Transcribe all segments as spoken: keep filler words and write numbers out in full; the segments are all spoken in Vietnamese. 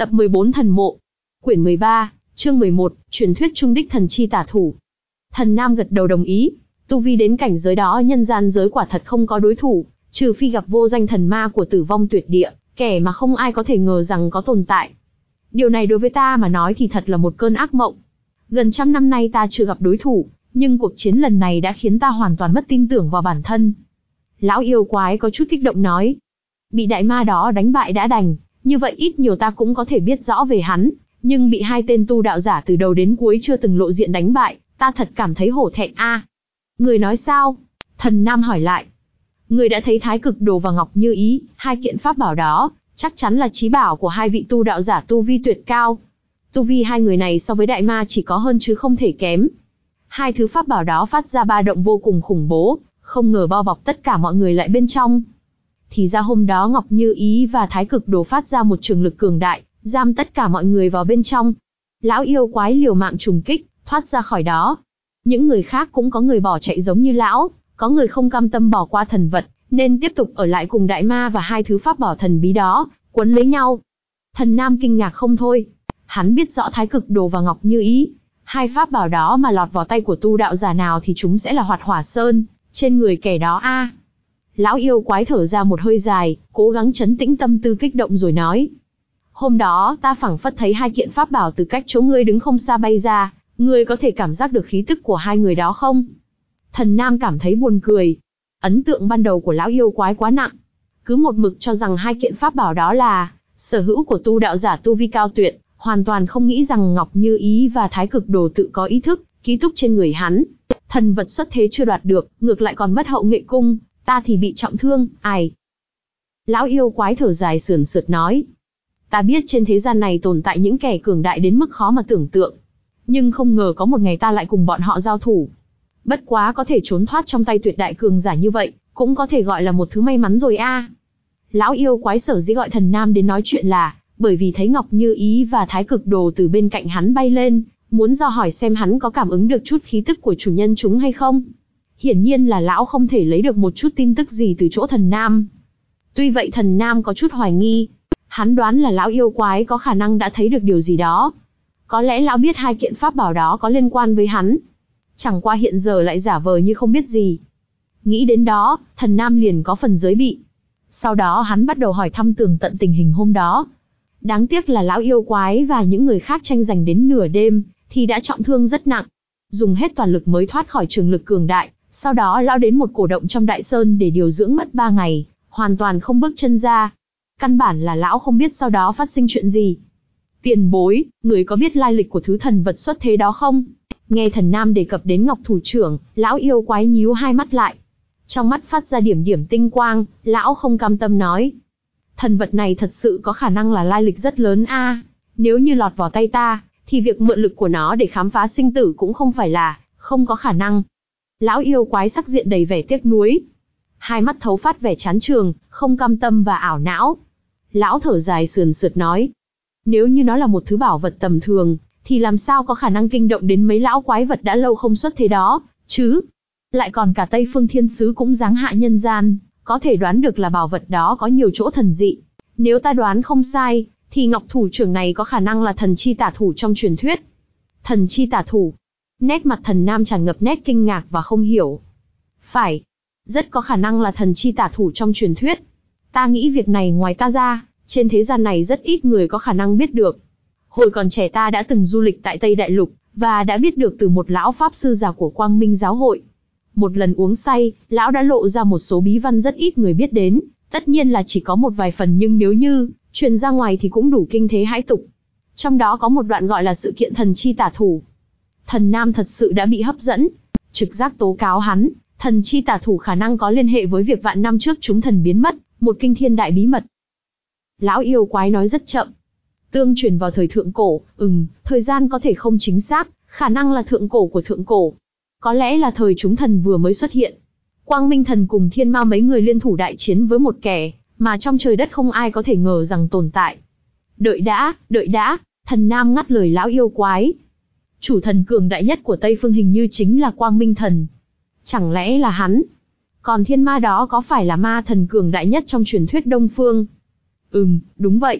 Tập mười bốn Thần Mộ. Quyển mười ba, chương mười một, truyền thuyết trung đích thần chi tả thủ. Thần Nam gật đầu đồng ý, tu vi đến cảnh giới đó nhân gian giới quả thật không có đối thủ, trừ phi gặp vô danh thần ma của Tử Vong Tuyệt Địa, kẻ mà không ai có thể ngờ rằng có tồn tại. Điều này đối với ta mà nói thì thật là một cơn ác mộng. Gần trăm năm nay ta chưa gặp đối thủ, nhưng cuộc chiến lần này đã khiến ta hoàn toàn mất tin tưởng vào bản thân. Lão yêu quái có chút kích động nói. Bị đại ma đó đánh bại đã đành, như vậy ít nhiều ta cũng có thể biết rõ về hắn, nhưng bị hai tên tu đạo giả từ đầu đến cuối chưa từng lộ diện đánh bại, ta thật cảm thấy hổ thẹn a. À, người nói sao? Thần Nam hỏi lại. Người đã thấy Thái Cực Đồ và Ngọc Như Ý, hai kiện pháp bảo đó, chắc chắn là chí bảo của hai vị tu đạo giả tu vi tuyệt cao. Tu vi hai người này so với đại ma chỉ có hơn chứ không thể kém. Hai thứ pháp bảo đó phát ra ba động vô cùng khủng bố, không ngờ bao bọc tất cả mọi người lại bên trong. Thì ra hôm đó Ngọc Như Ý và Thái Cực Đồ phát ra một trường lực cường đại, giam tất cả mọi người vào bên trong. Lão yêu quái liều mạng trùng kích, thoát ra khỏi đó. Những người khác cũng có người bỏ chạy giống như lão, có người không cam tâm bỏ qua thần vật, nên tiếp tục ở lại cùng đại ma và hai thứ pháp bảo thần bí đó, quấn lấy nhau. Thần Nam kinh ngạc không thôi. Hắn biết rõ Thái Cực Đồ và Ngọc Như Ý, hai pháp bảo đó mà lọt vào tay của tu đạo giả nào thì chúng sẽ là hoạt hỏa sơn trên người kẻ đó a. À, lão yêu quái thở ra một hơi dài, cố gắng trấn tĩnh tâm tư kích động rồi nói. Hôm đó ta phảng phất thấy hai kiện pháp bảo từ cách chỗ ngươi đứng không xa bay ra, ngươi có thể cảm giác được khí tức của hai người đó không? Thần Nam cảm thấy buồn cười. Ấn tượng ban đầu của lão yêu quái quá nặng. Cứ một mực cho rằng hai kiện pháp bảo đó là sở hữu của tu đạo giả tu vi cao tuyệt, hoàn toàn không nghĩ rằng Ngọc Như Ý và Thái Cực Đồ tự có ý thức, ký túc trên người hắn. Thần vật xuất thế chưa đoạt được, ngược lại còn mất hậu nghệ cung, ta thì bị trọng thương, ai. Lão yêu quái thở dài sườn sượt nói. Ta biết trên thế gian này tồn tại những kẻ cường đại đến mức khó mà tưởng tượng. Nhưng không ngờ có một ngày ta lại cùng bọn họ giao thủ. Bất quá có thể trốn thoát trong tay tuyệt đại cường giả như vậy, cũng có thể gọi là một thứ may mắn rồi a. À. Lão yêu quái sở dĩ gọi Thần Nam đến nói chuyện là, bởi vì thấy Ngọc Như Ý và Thái Cực Đồ từ bên cạnh hắn bay lên, muốn do hỏi xem hắn có cảm ứng được chút khí tức của chủ nhân chúng hay không. Hiển nhiên là lão không thể lấy được một chút tin tức gì từ chỗ Thần Nam. Tuy vậy Thần Nam có chút hoài nghi. Hắn đoán là lão yêu quái có khả năng đã thấy được điều gì đó. Có lẽ lão biết hai kiện pháp bảo đó có liên quan với hắn. Chẳng qua hiện giờ lại giả vờ như không biết gì. Nghĩ đến đó, Thần Nam liền có phần giới bị. Sau đó hắn bắt đầu hỏi thăm tường tận tình hình hôm đó. Đáng tiếc là lão yêu quái và những người khác tranh giành đến nửa đêm, thì đã trọng thương rất nặng. Dùng hết toàn lực mới thoát khỏi trường lực cường đại. Sau đó lão đến một cổ động trong đại sơn để điều dưỡng mất ba ngày, hoàn toàn không bước chân ra. Căn bản là lão không biết sau đó phát sinh chuyện gì. Tiền bối, người có biết lai lịch của thứ thần vật xuất thế đó không? Nghe Thần Nam đề cập đến Ngọc Thủ trưởng, lão yêu quái nhíu hai mắt lại. Trong mắt phát ra điểm điểm tinh quang, lão không cam tâm nói. Thần vật này thật sự có khả năng là lai lịch rất lớn a. À, nếu như lọt vào tay ta, thì việc mượn lực của nó để khám phá sinh tử cũng không phải là không có khả năng. Lão yêu quái sắc diện đầy vẻ tiếc nuối. Hai mắt thấu phát vẻ chán trường, không cam tâm và ảo não. Lão thở dài sườn sượt nói. Nếu như nó là một thứ bảo vật tầm thường, thì làm sao có khả năng kinh động đến mấy lão quái vật đã lâu không xuất thế đó, chứ? Lại còn cả Tây Phương Thiên Sứ cũng giáng hạ nhân gian, có thể đoán được là bảo vật đó có nhiều chỗ thần dị. Nếu ta đoán không sai, thì Ngọc Thủ trưởng này có khả năng là thần chi tả thủ trong truyền thuyết. Thần chi tả thủ. Nét mặt Thần Nam tràn ngập nét kinh ngạc và không hiểu. Phải, rất có khả năng là thần chi tả thủ trong truyền thuyết. Ta nghĩ việc này ngoài ta ra, trên thế gian này rất ít người có khả năng biết được. Hồi còn trẻ ta đã từng du lịch tại Tây Đại Lục, và đã biết được từ một lão pháp sư già của Quang Minh giáo hội. Một lần uống say, lão đã lộ ra một số bí văn rất ít người biết đến, tất nhiên là chỉ có một vài phần nhưng nếu như truyền ra ngoài thì cũng đủ kinh thế hãi tục. Trong đó có một đoạn gọi là sự kiện thần chi tả thủ. Thần Nam thật sự đã bị hấp dẫn, trực giác tố cáo hắn, thần chi tả thủ khả năng có liên hệ với việc vạn năm trước chúng thần biến mất, một kinh thiên đại bí mật. Lão yêu quái nói rất chậm. Tương truyền vào thời thượng cổ, ừm, thời gian có thể không chính xác, khả năng là thượng cổ của thượng cổ. Có lẽ là thời chúng thần vừa mới xuất hiện. Quang Minh thần cùng Thiên Ma mấy người liên thủ đại chiến với một kẻ, mà trong trời đất không ai có thể ngờ rằng tồn tại. Đợi đã, đợi đã, Thần Nam ngắt lời lão yêu quái. Chủ thần cường đại nhất của Tây Phương hình như chính là Quang Minh thần. Chẳng lẽ là hắn? Còn thiên ma đó có phải là ma thần cường đại nhất trong truyền thuyết Đông Phương? Ừm, đúng vậy.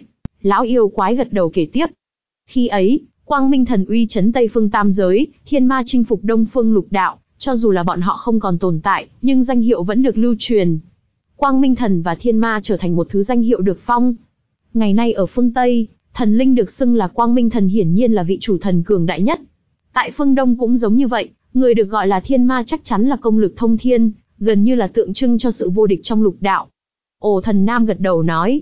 Lão yêu quái gật đầu kể tiếp. Khi ấy, Quang Minh Thần uy chấn Tây Phương tam giới, thiên ma chinh phục Đông Phương lục đạo, cho dù là bọn họ không còn tồn tại, nhưng danh hiệu vẫn được lưu truyền. Quang Minh Thần và thiên ma trở thành một thứ danh hiệu được phong. Ngày nay ở phương Tây, thần linh được xưng là Quang Minh Thần hiển nhiên là vị chủ thần cường đại nhất. Tại phương Đông cũng giống như vậy, người được gọi là thiên ma chắc chắn là công lực thông thiên, gần như là tượng trưng cho sự vô địch trong lục đạo. Ồ, Thần Nam gật đầu nói.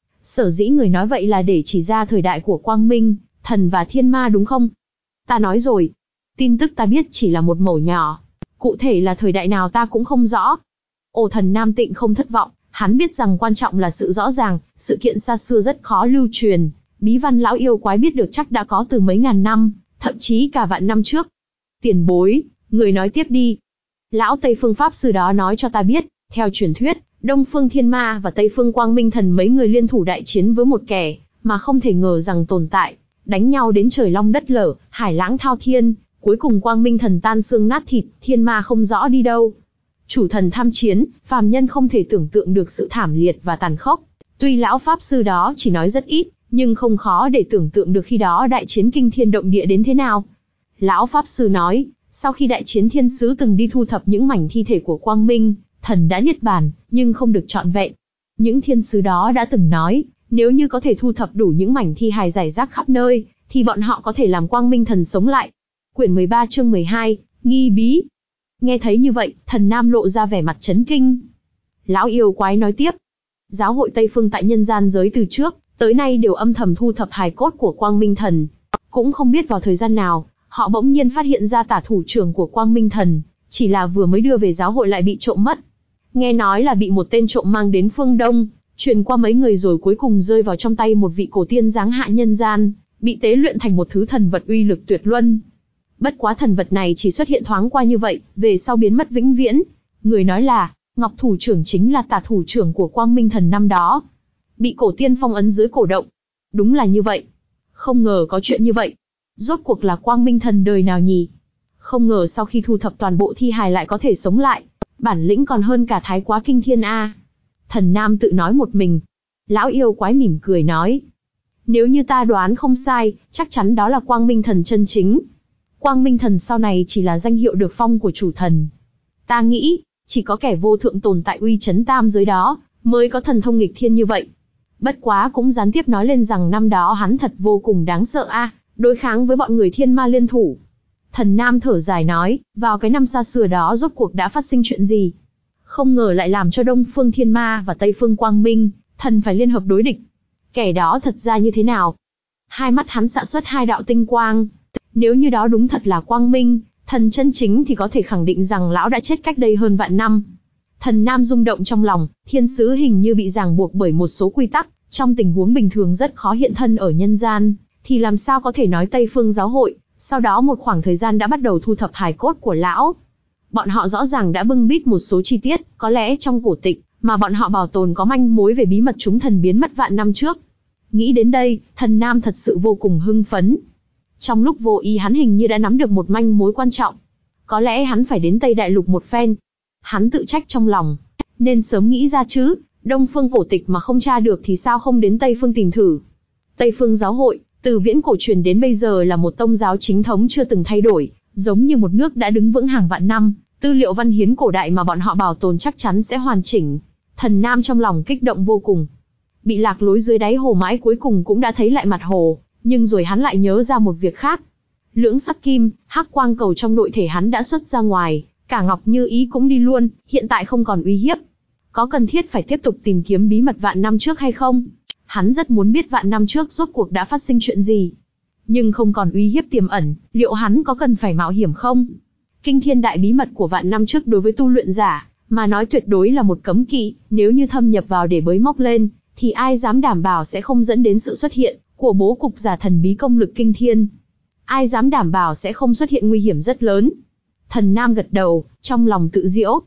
Sở dĩ người nói vậy là để chỉ ra thời đại của Quang Minh, Thần và thiên ma đúng không? Ta nói rồi. Tin tức ta biết chỉ là một mẩu nhỏ. Cụ thể là thời đại nào ta cũng không rõ. Ồ, Thần Nam Tịnh không thất vọng, hắn biết rằng quan trọng là sự rõ ràng, sự kiện xa xưa rất khó lưu truyền. Bí văn lão yêu quái biết được chắc đã có từ mấy ngàn năm, thậm chí cả vạn năm trước. Tiền bối, người nói tiếp đi. Lão Tây Phương Pháp Sư đó nói cho ta biết, theo truyền thuyết, Đông Phương Thiên Ma và Tây Phương Quang Minh Thần mấy người liên thủ đại chiến với một kẻ, mà không thể ngờ rằng tồn tại, đánh nhau đến trời long đất lở, hải lãng thao thiên, cuối cùng Quang Minh Thần tan xương nát thịt, Thiên Ma không rõ đi đâu. Chủ thần tham chiến, phàm nhân không thể tưởng tượng được sự thảm liệt và tàn khốc. Tuy lão Pháp Sư đó chỉ nói rất ít, nhưng không khó để tưởng tượng được khi đó đại chiến kinh thiên động địa đến thế nào. Lão Pháp Sư nói, sau khi đại chiến thiên sứ từng đi thu thập những mảnh thi thể của Quang Minh Thần đã niết bàn, nhưng không được trọn vẹn. Những thiên sứ đó đã từng nói, nếu như có thể thu thập đủ những mảnh thi hài rải rác khắp nơi, thì bọn họ có thể làm Quang Minh Thần sống lại. Quyển mười ba chương mười hai, nghi bí. Nghe thấy như vậy, Thần Nam lộ ra vẻ mặt chấn kinh. Lão yêu quái nói tiếp. Giáo hội Tây Phương tại nhân gian giới từ trước, tới nay đều âm thầm thu thập hài cốt của Quang Minh Thần. Cũng không biết vào thời gian nào, họ bỗng nhiên phát hiện ra tả thủ trưởng của Quang Minh Thần, chỉ là vừa mới đưa về giáo hội lại bị trộm mất. Nghe nói là bị một tên trộm mang đến phương Đông, truyền qua mấy người rồi cuối cùng rơi vào trong tay một vị cổ tiên giáng hạ nhân gian, bị tế luyện thành một thứ thần vật uy lực tuyệt luân. Bất quá thần vật này chỉ xuất hiện thoáng qua như vậy, về sau biến mất vĩnh viễn. Người nói là, Ngọc thủ trưởng chính là tả thủ trưởng của Quang Minh Thần năm đó, bị cổ tiên phong ấn dưới cổ động. Đúng là như vậy. Không ngờ có chuyện như vậy. Rốt cuộc là Quang Minh Thần đời nào nhỉ? Không ngờ sau khi thu thập toàn bộ thi hài lại có thể sống lại. Bản lĩnh còn hơn cả thái quá kinh thiên a. Thần Nam tự nói một mình. Lão yêu quái mỉm cười nói. Nếu như ta đoán không sai, chắc chắn đó là Quang Minh Thần chân chính. Quang Minh Thần sau này chỉ là danh hiệu được phong của chủ thần. Ta nghĩ, chỉ có kẻ vô thượng tồn tại uy chấn tam giới đó, mới có thần thông nghịch thiên như vậy. Bất quá cũng gián tiếp nói lên rằng năm đó hắn thật vô cùng đáng sợ a, đối kháng với bọn người thiên ma liên thủ. Thần Nam thở dài nói, vào cái năm xa xưa đó rốt cuộc đã phát sinh chuyện gì? Không ngờ lại làm cho Đông Phương Thiên Ma và Tây Phương Quang Minh Thần phải liên hợp đối địch. Kẻ đó thật ra như thế nào? Hai mắt hắn xạ xuất hai đạo tinh quang. Nếu như đó đúng thật là Quang Minh Thần chân chính thì có thể khẳng định rằng lão đã chết cách đây hơn vạn năm. Thần Nam rung động trong lòng, thiên sứ hình như bị ràng buộc bởi một số quy tắc, trong tình huống bình thường rất khó hiện thân ở nhân gian, thì làm sao có thể nói Tây Phương giáo hội, sau đó một khoảng thời gian đã bắt đầu thu thập hài cốt của lão. Bọn họ rõ ràng đã bưng bít một số chi tiết, có lẽ trong cổ tịch, mà bọn họ bảo tồn có manh mối về bí mật chúng thần biến mất vạn năm trước. Nghĩ đến đây, Thần Nam thật sự vô cùng hưng phấn. Trong lúc vô ý hắn hình như đã nắm được một manh mối quan trọng. Có lẽ hắn phải đến Tây Đại Lục một phen. Hắn tự trách trong lòng, nên sớm nghĩ ra chứ, Đông Phương cổ tịch mà không tra được thì sao không đến Tây Phương tìm thử. Tây Phương giáo hội, từ viễn cổ truyền đến bây giờ là một tông giáo chính thống chưa từng thay đổi, giống như một nước đã đứng vững hàng vạn năm, tư liệu văn hiến cổ đại mà bọn họ bảo tồn chắc chắn sẽ hoàn chỉnh. Thần Nam trong lòng kích động vô cùng. Bị lạc lối dưới đáy hồ mãi cuối cùng cũng đã thấy lại mặt hồ, nhưng rồi hắn lại nhớ ra một việc khác. Lưỡng sắc kim, hắc quang cầu trong nội thể hắn đã xuất ra ngoài, cả Ngọc Như Ý cũng đi luôn, hiện tại không còn uy hiếp. Có cần thiết phải tiếp tục tìm kiếm bí mật vạn năm trước hay không? Hắn rất muốn biết vạn năm trước rốt cuộc đã phát sinh chuyện gì. Nhưng không còn uy hiếp tiềm ẩn, liệu hắn có cần phải mạo hiểm không? Kinh thiên đại bí mật của vạn năm trước đối với tu luyện giả, mà nói tuyệt đối là một cấm kỵ, nếu như thâm nhập vào để bới móc lên, thì ai dám đảm bảo sẽ không dẫn đến sự xuất hiện của bố cục giả thần bí công lực kinh thiên. Ai dám đảm bảo sẽ không xuất hiện nguy hiểm rất lớn. Thần Nam gật đầu, trong lòng tự giễu.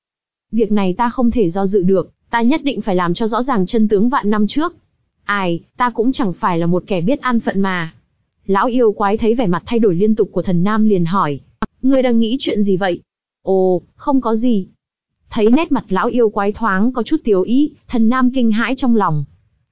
Việc này ta không thể do dự được, ta nhất định phải làm cho rõ ràng chân tướng vạn năm trước. Ai, ta cũng chẳng phải là một kẻ biết an phận mà. Lão yêu quái thấy vẻ mặt thay đổi liên tục của Thần Nam liền hỏi. Ngươi đang nghĩ chuyện gì vậy? Ồ, không có gì. Thấy nét mặt lão yêu quái thoáng có chút tiếu ý, Thần Nam kinh hãi trong lòng.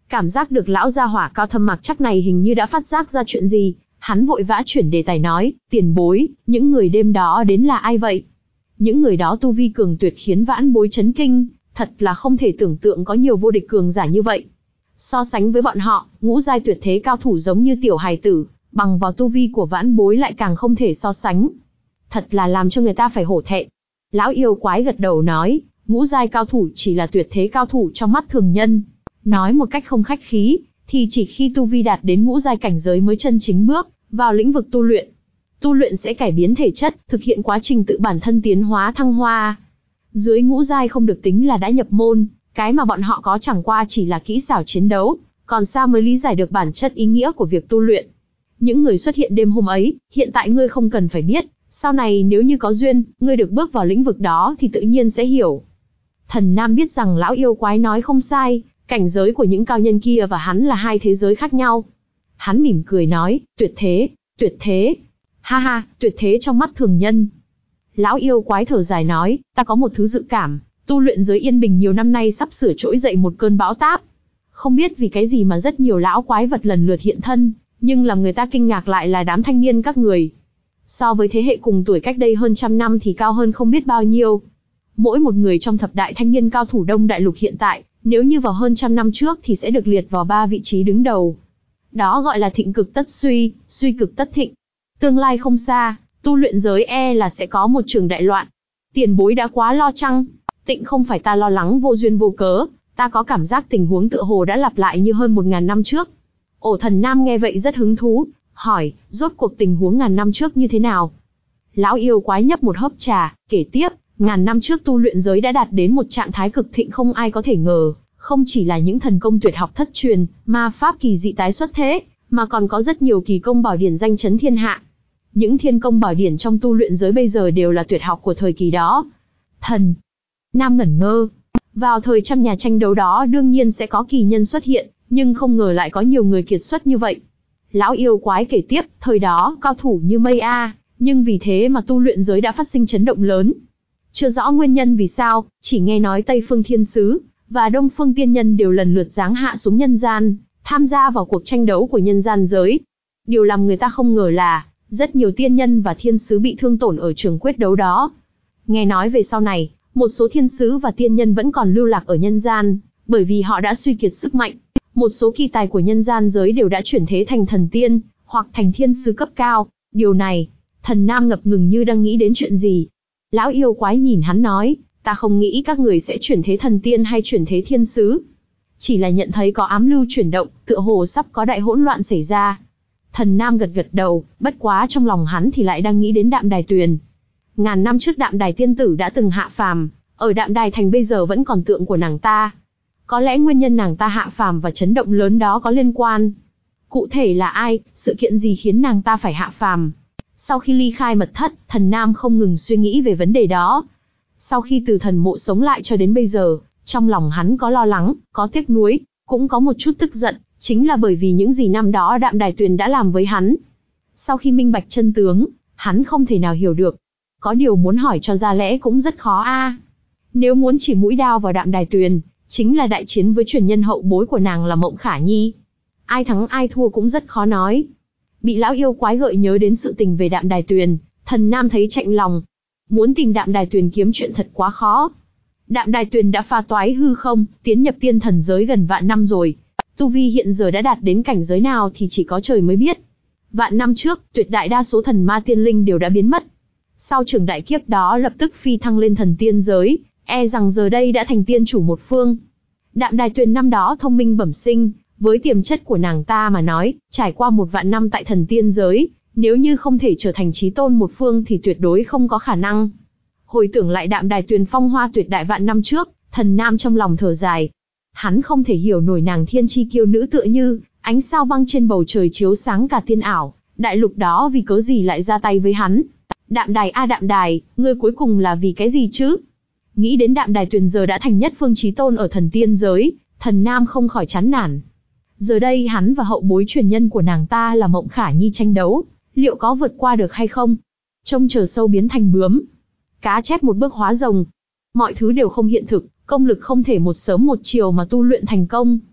Cảm giác được lão gia hỏa cao thâm mặc chắc này hình như đã phát giác ra chuyện gì, hắn vội vã chuyển đề tài nói, tiền bối, những người đêm đó đến là ai vậy? Những người đó tu vi cường tuyệt khiến vãn bối chấn kinh, thật là không thể tưởng tượng có nhiều vô địch cường giả như vậy. So sánh với bọn họ, ngũ giai tuyệt thế cao thủ giống như tiểu hài tử, bằng vào tu vi của vãn bối lại càng không thể so sánh. Thật là làm cho người ta phải hổ thẹn. Lão yêu quái gật đầu nói, ngũ giai cao thủ chỉ là tuyệt thế cao thủ trong mắt thường nhân. Nói một cách không khách khí, thì chỉ khi tu vi đạt đến ngũ giai cảnh giới mới chân chính bước vào lĩnh vực tu luyện. Tu luyện sẽ cải biến thể chất, thực hiện quá trình tự bản thân tiến hóa thăng hoa. Dưới ngũ giai không được tính là đã nhập môn, cái mà bọn họ có chẳng qua chỉ là kỹ xảo chiến đấu, còn xa mới lý giải được bản chất ý nghĩa của việc tu luyện. Những người xuất hiện đêm hôm ấy, hiện tại ngươi không cần phải biết, sau này nếu như có duyên, ngươi được bước vào lĩnh vực đó thì tự nhiên sẽ hiểu. Thần Nam biết rằng lão yêu quái nói không sai, cảnh giới của những cao nhân kia và hắn là hai thế giới khác nhau. Hắn mỉm cười nói, tuyệt thế, tuyệt thế. Ha ha, tuyệt thế trong mắt thường nhân. Lão yêu quái thở dài nói, ta có một thứ dự cảm, tu luyện giới yên bình nhiều năm nay sắp sửa trỗi dậy một cơn bão táp. Không biết vì cái gì mà rất nhiều lão quái vật lần lượt hiện thân, nhưng làm người ta kinh ngạc lại là đám thanh niên các người. So với thế hệ cùng tuổi cách đây hơn trăm năm thì cao hơn không biết bao nhiêu. Mỗi một người trong thập đại thanh niên cao thủ Đông Đại Lục hiện tại, nếu như vào hơn trăm năm trước thì sẽ được liệt vào ba vị trí đứng đầu. Đó gọi là thịnh cực tất suy, suy cực tất thịnh. Tương lai không xa, tu luyện giới e là sẽ có một trường đại loạn. Tiền bối đã quá lo chăng? Tịnh không phải ta lo lắng vô duyên vô cớ, ta có cảm giác tình huống tựa hồ đã lặp lại như hơn một ngàn năm trước. Ổ Thần Nam nghe vậy rất hứng thú, hỏi, rốt cuộc tình huống ngàn năm trước như thế nào? Lão yêu quái nhấp một hớp trà, kể tiếp, ngàn năm trước tu luyện giới đã đạt đến một trạng thái cực thịnh không ai có thể ngờ, không chỉ là những thần công tuyệt học thất truyền, ma pháp kỳ dị tái xuất thế, mà còn có rất nhiều kỳ công bảo điển danh chấn thiên hạ. Những thiên công bảo điển trong tu luyện giới bây giờ đều là tuyệt học của thời kỳ đó. Thần Nam ngẩn ngơ. Vào thời trăm nhà tranh đấu đó đương nhiên sẽ có kỳ nhân xuất hiện, nhưng không ngờ lại có nhiều người kiệt xuất như vậy. Lão yêu quái kể tiếp, thời đó cao thủ như mây a, nhưng vì thế mà tu luyện giới đã phát sinh chấn động lớn. Chưa rõ nguyên nhân vì sao, chỉ nghe nói Tây Phương Thiên Sứ và Đông Phương Tiên Nhân đều lần lượt giáng hạ xuống nhân gian, tham gia vào cuộc tranh đấu của nhân gian giới. Điều làm người ta không ngờ là, rất nhiều tiên nhân và thiên sứ bị thương tổn ở trường quyết đấu đó. Nghe nói về sau này, một số thiên sứ và tiên nhân vẫn còn lưu lạc ở nhân gian, bởi vì họ đã suy kiệt sức mạnh. Một số kỳ tài của nhân gian giới đều đã chuyển thế thành thần tiên, hoặc thành thiên sứ cấp cao. Điều này, Thần Nam ngập ngừng như đang nghĩ đến chuyện gì. Lão yêu quái nhìn hắn nói, ta không nghĩ các người sẽ chuyển thế thần tiên hay chuyển thế thiên sứ. Chỉ là nhận thấy có ám lưu chuyển động, tựa hồ sắp có đại hỗn loạn xảy ra. Thần Nam gật gật đầu, bất quá trong lòng hắn thì lại đang nghĩ đến Đạm Đài Tuyền. Ngàn năm trước Đạm Đài tiên tử đã từng hạ phàm, ở Đạm Đài thành bây giờ vẫn còn tượng của nàng ta. Có lẽ nguyên nhân nàng ta hạ phàm và chấn động lớn đó có liên quan. Cụ thể là ai, sự kiện gì khiến nàng ta phải hạ phàm? Sau khi ly khai mật thất, Thần Nam không ngừng suy nghĩ về vấn đề đó. Sau khi từ thần mộ sống lại cho đến bây giờ, trong lòng hắn có lo lắng, có tiếc nuối, cũng có một chút tức giận, chính là bởi vì những gì năm đó Đạm Đài Tuyền đã làm với hắn. Sau khi minh bạch chân tướng, hắn không thể nào hiểu được. Có điều muốn hỏi cho ra lẽ cũng rất khó a. Nếu muốn chỉ mũi đao vào Đạm Đài Tuyền, chính là đại chiến với truyền nhân hậu bối của nàng là Mộng Khả Nhi. Ai thắng ai thua cũng rất khó nói. Bị lão yêu quái gợi nhớ đến sự tình về Đạm Đài Tuyền, Thần Nam thấy chạnh lòng. Muốn tìm Đạm Đài Tuyền kiếm chuyện thật quá khó. Đạm Đài Tuyền đã pha toái hư không, tiến nhập tiên thần giới gần vạn năm rồi. Tu vi hiện giờ đã đạt đến cảnh giới nào thì chỉ có trời mới biết. Vạn năm trước, tuyệt đại đa số thần ma tiên linh đều đã biến mất. Sau trường đại kiếp đó lập tức phi thăng lên thần tiên giới, e rằng giờ đây đã thành tiên chủ một phương. Đạm Đài Tuyền năm đó thông minh bẩm sinh, với tiềm chất của nàng ta mà nói, trải qua một vạn năm tại thần tiên giới, nếu như không thể trở thành chí tôn một phương thì tuyệt đối không có khả năng. Hồi tưởng lại Đạm Đài Tuyền phong hoa tuyệt đại vạn năm trước, Thần Nam trong lòng thở dài. Hắn không thể hiểu nổi nàng thiên chi kiêu nữ tựa như ánh sao băng trên bầu trời chiếu sáng cả tiên ảo, đại lục đó vì cớ gì lại ra tay với hắn. Đạm Đài a Đạm Đài, ngươi cuối cùng là vì cái gì chứ? Nghĩ đến Đạm Đài Tuyền giờ đã thành nhất phương chí tôn ở thần tiên giới, Thần Nam không khỏi chán nản. Giờ đây hắn và hậu bối truyền nhân của nàng ta là Mộng Khả Nhi tranh đấu, liệu có vượt qua được hay không? Trông chờ sâu biến thành bướm, cá chép một bước hóa rồng. Mọi thứ đều không hiện thực, công lực không thể một sớm một chiều mà tu luyện thành công.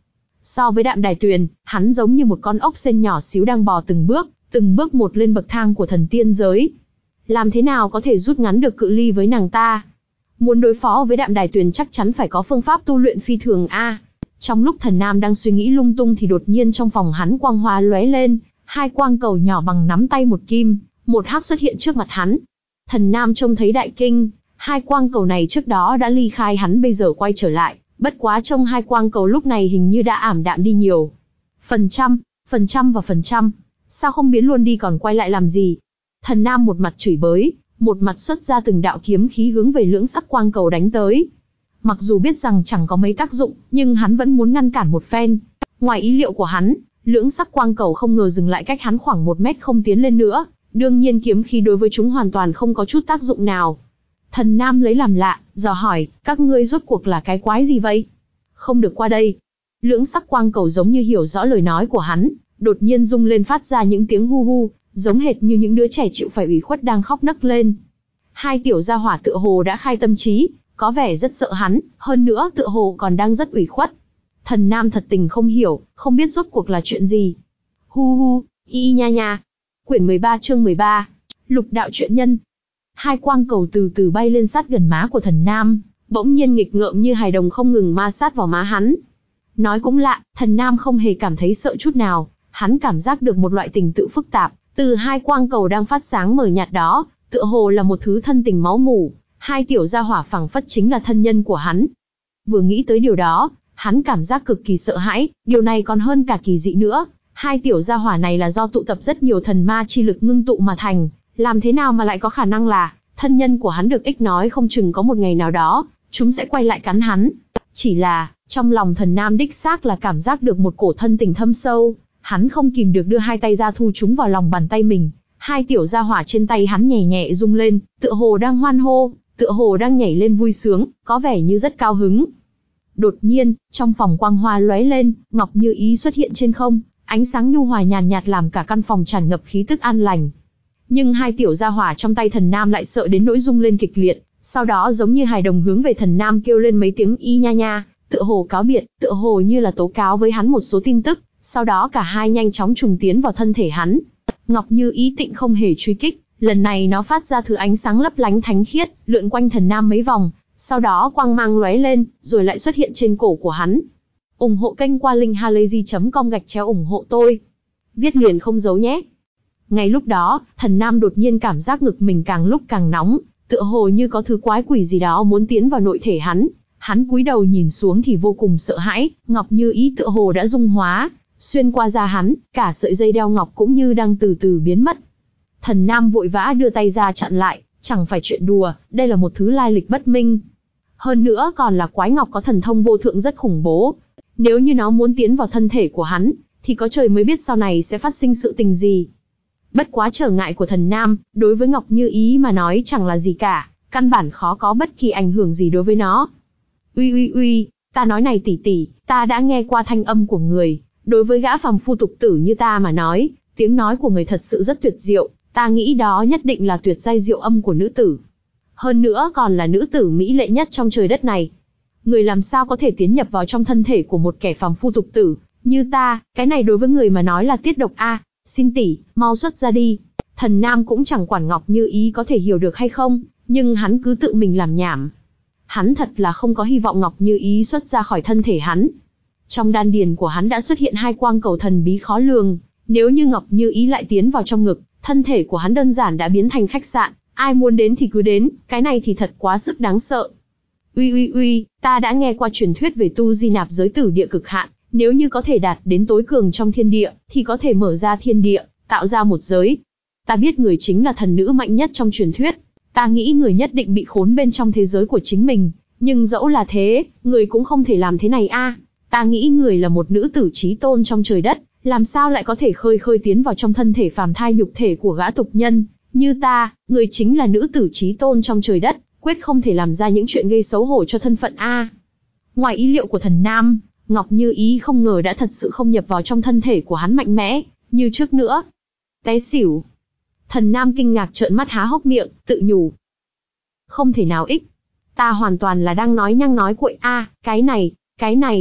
So với Đạm Đài Tuyền, hắn giống như một con ốc sên nhỏ xíu đang bò từng bước, từng bước một lên bậc thang của thần tiên giới. Làm thế nào có thể rút ngắn được cự ly với nàng ta? Muốn đối phó với Đạm Đài Tuyền chắc chắn phải có phương pháp tu luyện phi thường a. Trong lúc Thần Nam đang suy nghĩ lung tung thì đột nhiên trong phòng hắn quang hoa lóe lên, hai quang cầu nhỏ bằng nắm tay một kim, một hắc xuất hiện trước mặt hắn. Thần Nam trông thấy đại kinh, hai quang cầu này trước đó đã ly khai hắn bây giờ quay trở lại, bất quá trông hai quang cầu lúc này hình như đã ảm đạm đi nhiều. Phần trăm, phần trăm và phần trăm, sao không biến luôn đi còn quay lại làm gì? Thần Nam một mặt chửi bới, một mặt xuất ra từng đạo kiếm khí hướng về lưỡng sắc quang cầu đánh tới. Mặc dù biết rằng chẳng có mấy tác dụng, nhưng hắn vẫn muốn ngăn cản một phen. Ngoài ý liệu của hắn, lưỡng sắc quang cầu không ngờ dừng lại cách hắn khoảng một mét không tiến lên nữa, đương nhiên kiếm khí đối với chúng hoàn toàn không có chút tác dụng nào. Thần Nam lấy làm lạ, dò hỏi, các ngươi rốt cuộc là cái quái gì vậy? Không được qua đây. Lưỡng sắc quang cầu giống như hiểu rõ lời nói của hắn, đột nhiên rung lên phát ra những tiếng hu hu, giống hệt như những đứa trẻ chịu phải ủy khuất đang khóc nấc lên. Hai tiểu gia hỏa tựa hồ đã khai tâm trí, có vẻ rất sợ hắn, hơn nữa tựa hồ còn đang rất ủy khuất. Thần Nam thật tình không hiểu, không biết rốt cuộc là chuyện gì. Hu hu, y nha nha. Quyển mười ba chương mười ba, Lục đạo truyện nhân. Hai quang cầu từ từ bay lên sát gần má của Thần Nam, bỗng nhiên nghịch ngợm như hài đồng không ngừng ma sát vào má hắn. Nói cũng lạ, Thần Nam không hề cảm thấy sợ chút nào, hắn cảm giác được một loại tình tự phức tạp, từ hai quang cầu đang phát sáng mờ nhạt đó, tựa hồ là một thứ thân tình máu mủ, hai tiểu gia hỏa phảng phất chính là thân nhân của hắn. Vừa nghĩ tới điều đó, hắn cảm giác cực kỳ sợ hãi, điều này còn hơn cả kỳ dị nữa, hai tiểu gia hỏa này là do tụ tập rất nhiều thần ma chi lực ngưng tụ mà thành, làm thế nào mà lại có khả năng là thân nhân của hắn được ích, nói không chừng có một ngày nào đó, chúng sẽ quay lại cắn hắn. Chỉ là, trong lòng Thần Nam đích xác là cảm giác được một cổ thân tình thâm sâu, hắn không kìm được đưa hai tay ra thu chúng vào lòng bàn tay mình, hai tiểu gia hỏa trên tay hắn nhẹ nhẹ rung lên, tựa hồ đang hoan hô, tựa hồ đang nhảy lên vui sướng, có vẻ như rất cao hứng. Đột nhiên, trong phòng quang hoa lóe lên, Ngọc Như Ý xuất hiện trên không, ánh sáng nhu hòa nhàn nhạt, nhạt làm cả căn phòng tràn ngập khí tức an lành. Nhưng hai tiểu gia hỏa trong tay Thần Nam lại sợ đến nỗi rung lên kịch liệt, sau đó giống như hài đồng hướng về Thần Nam kêu lên mấy tiếng y nha nha, tựa hồ cáo biệt, tựa hồ như là tố cáo với hắn một số tin tức, sau đó cả hai nhanh chóng trùng tiến vào thân thể hắn. Ngọc Như Ý tịnh không hề truy kích, lần này nó phát ra thứ ánh sáng lấp lánh thánh khiết, lượn quanh Thần Nam mấy vòng, sau đó quang mang lóe lên, rồi lại xuất hiện trên cổ của hắn. Ủng hộ kênh qua linkhalazy chấm com gạch chéo ủng hộ tôi. Viết liền không giấu nhé. Ngay lúc đó, Thần Nam đột nhiên cảm giác ngực mình càng lúc càng nóng, tựa hồ như có thứ quái quỷ gì đó muốn tiến vào nội thể hắn. Hắn cúi đầu nhìn xuống thì vô cùng sợ hãi, Ngọc Như Ý tựa hồ đã dung hóa, xuyên qua da hắn, cả sợi dây đeo ngọc cũng như đang từ từ biến mất. Thần Nam vội vã đưa tay ra chặn lại, chẳng phải chuyện đùa, đây là một thứ lai lịch bất minh. Hơn nữa còn là quái ngọc có thần thông vô thượng rất khủng bố. Nếu như nó muốn tiến vào thân thể của hắn, thì có trời mới biết sau này sẽ phát sinh sự tình gì. Bất quá trở ngại của Thần Nam, đối với Ngọc Như Ý mà nói chẳng là gì cả, căn bản khó có bất kỳ ảnh hưởng gì đối với nó. Uy uy uy, ta nói này tỷ tỷ, ta đã nghe qua thanh âm của người, đối với gã phàm phu tục tử như ta mà nói, tiếng nói của người thật sự rất tuyệt diệu, ta nghĩ đó nhất định là tuyệt giai diệu âm của nữ tử. Hơn nữa còn là nữ tử mỹ lệ nhất trong trời đất này. Người làm sao có thể tiến nhập vào trong thân thể của một kẻ phàm phu tục tử như ta, cái này đối với người mà nói là tiết độc a. Xin tỷ, mau xuất ra đi. Thần Nam cũng chẳng quản Ngọc Như Ý có thể hiểu được hay không, nhưng hắn cứ tự mình làm nhảm. Hắn thật là không có hy vọng Ngọc Như Ý xuất ra khỏi thân thể hắn. Trong đan điền của hắn đã xuất hiện hai quang cầu thần bí khó lường, nếu như Ngọc Như Ý lại tiến vào trong ngực, thân thể của hắn đơn giản đã biến thành khách sạn, ai muốn đến thì cứ đến, cái này thì thật quá sức đáng sợ. Uy uy uy, ta đã nghe qua truyền thuyết về tu di nạp giới tử địa cực hạn, nếu như có thể đạt đến tối cường trong thiên địa, thì có thể mở ra thiên địa, tạo ra một giới. Ta biết người chính là thần nữ mạnh nhất trong truyền thuyết, ta nghĩ người nhất định bị khốn bên trong thế giới của chính mình, nhưng dẫu là thế, người cũng không thể làm thế này a. Ta nghĩ người là một nữ tử chí tôn trong trời đất, làm sao lại có thể khơi khơi tiến vào trong thân thể phàm thai nhục thể của gã tục nhân, như ta, người chính là nữ tử chí tôn trong trời đất, quyết không thể làm ra những chuyện gây xấu hổ cho thân phận a. Ngoài ý liệu của Thần Nam, Ngọc Như Ý không ngờ đã thật sự không nhập vào trong thân thể của hắn mạnh mẽ, như trước nữa. Té xỉu. Thần Nam kinh ngạc trợn mắt há hốc miệng, tự nhủ. Không thể nào ích. Ta hoàn toàn là đang nói nhăng nói cuội a, cái này, cái này.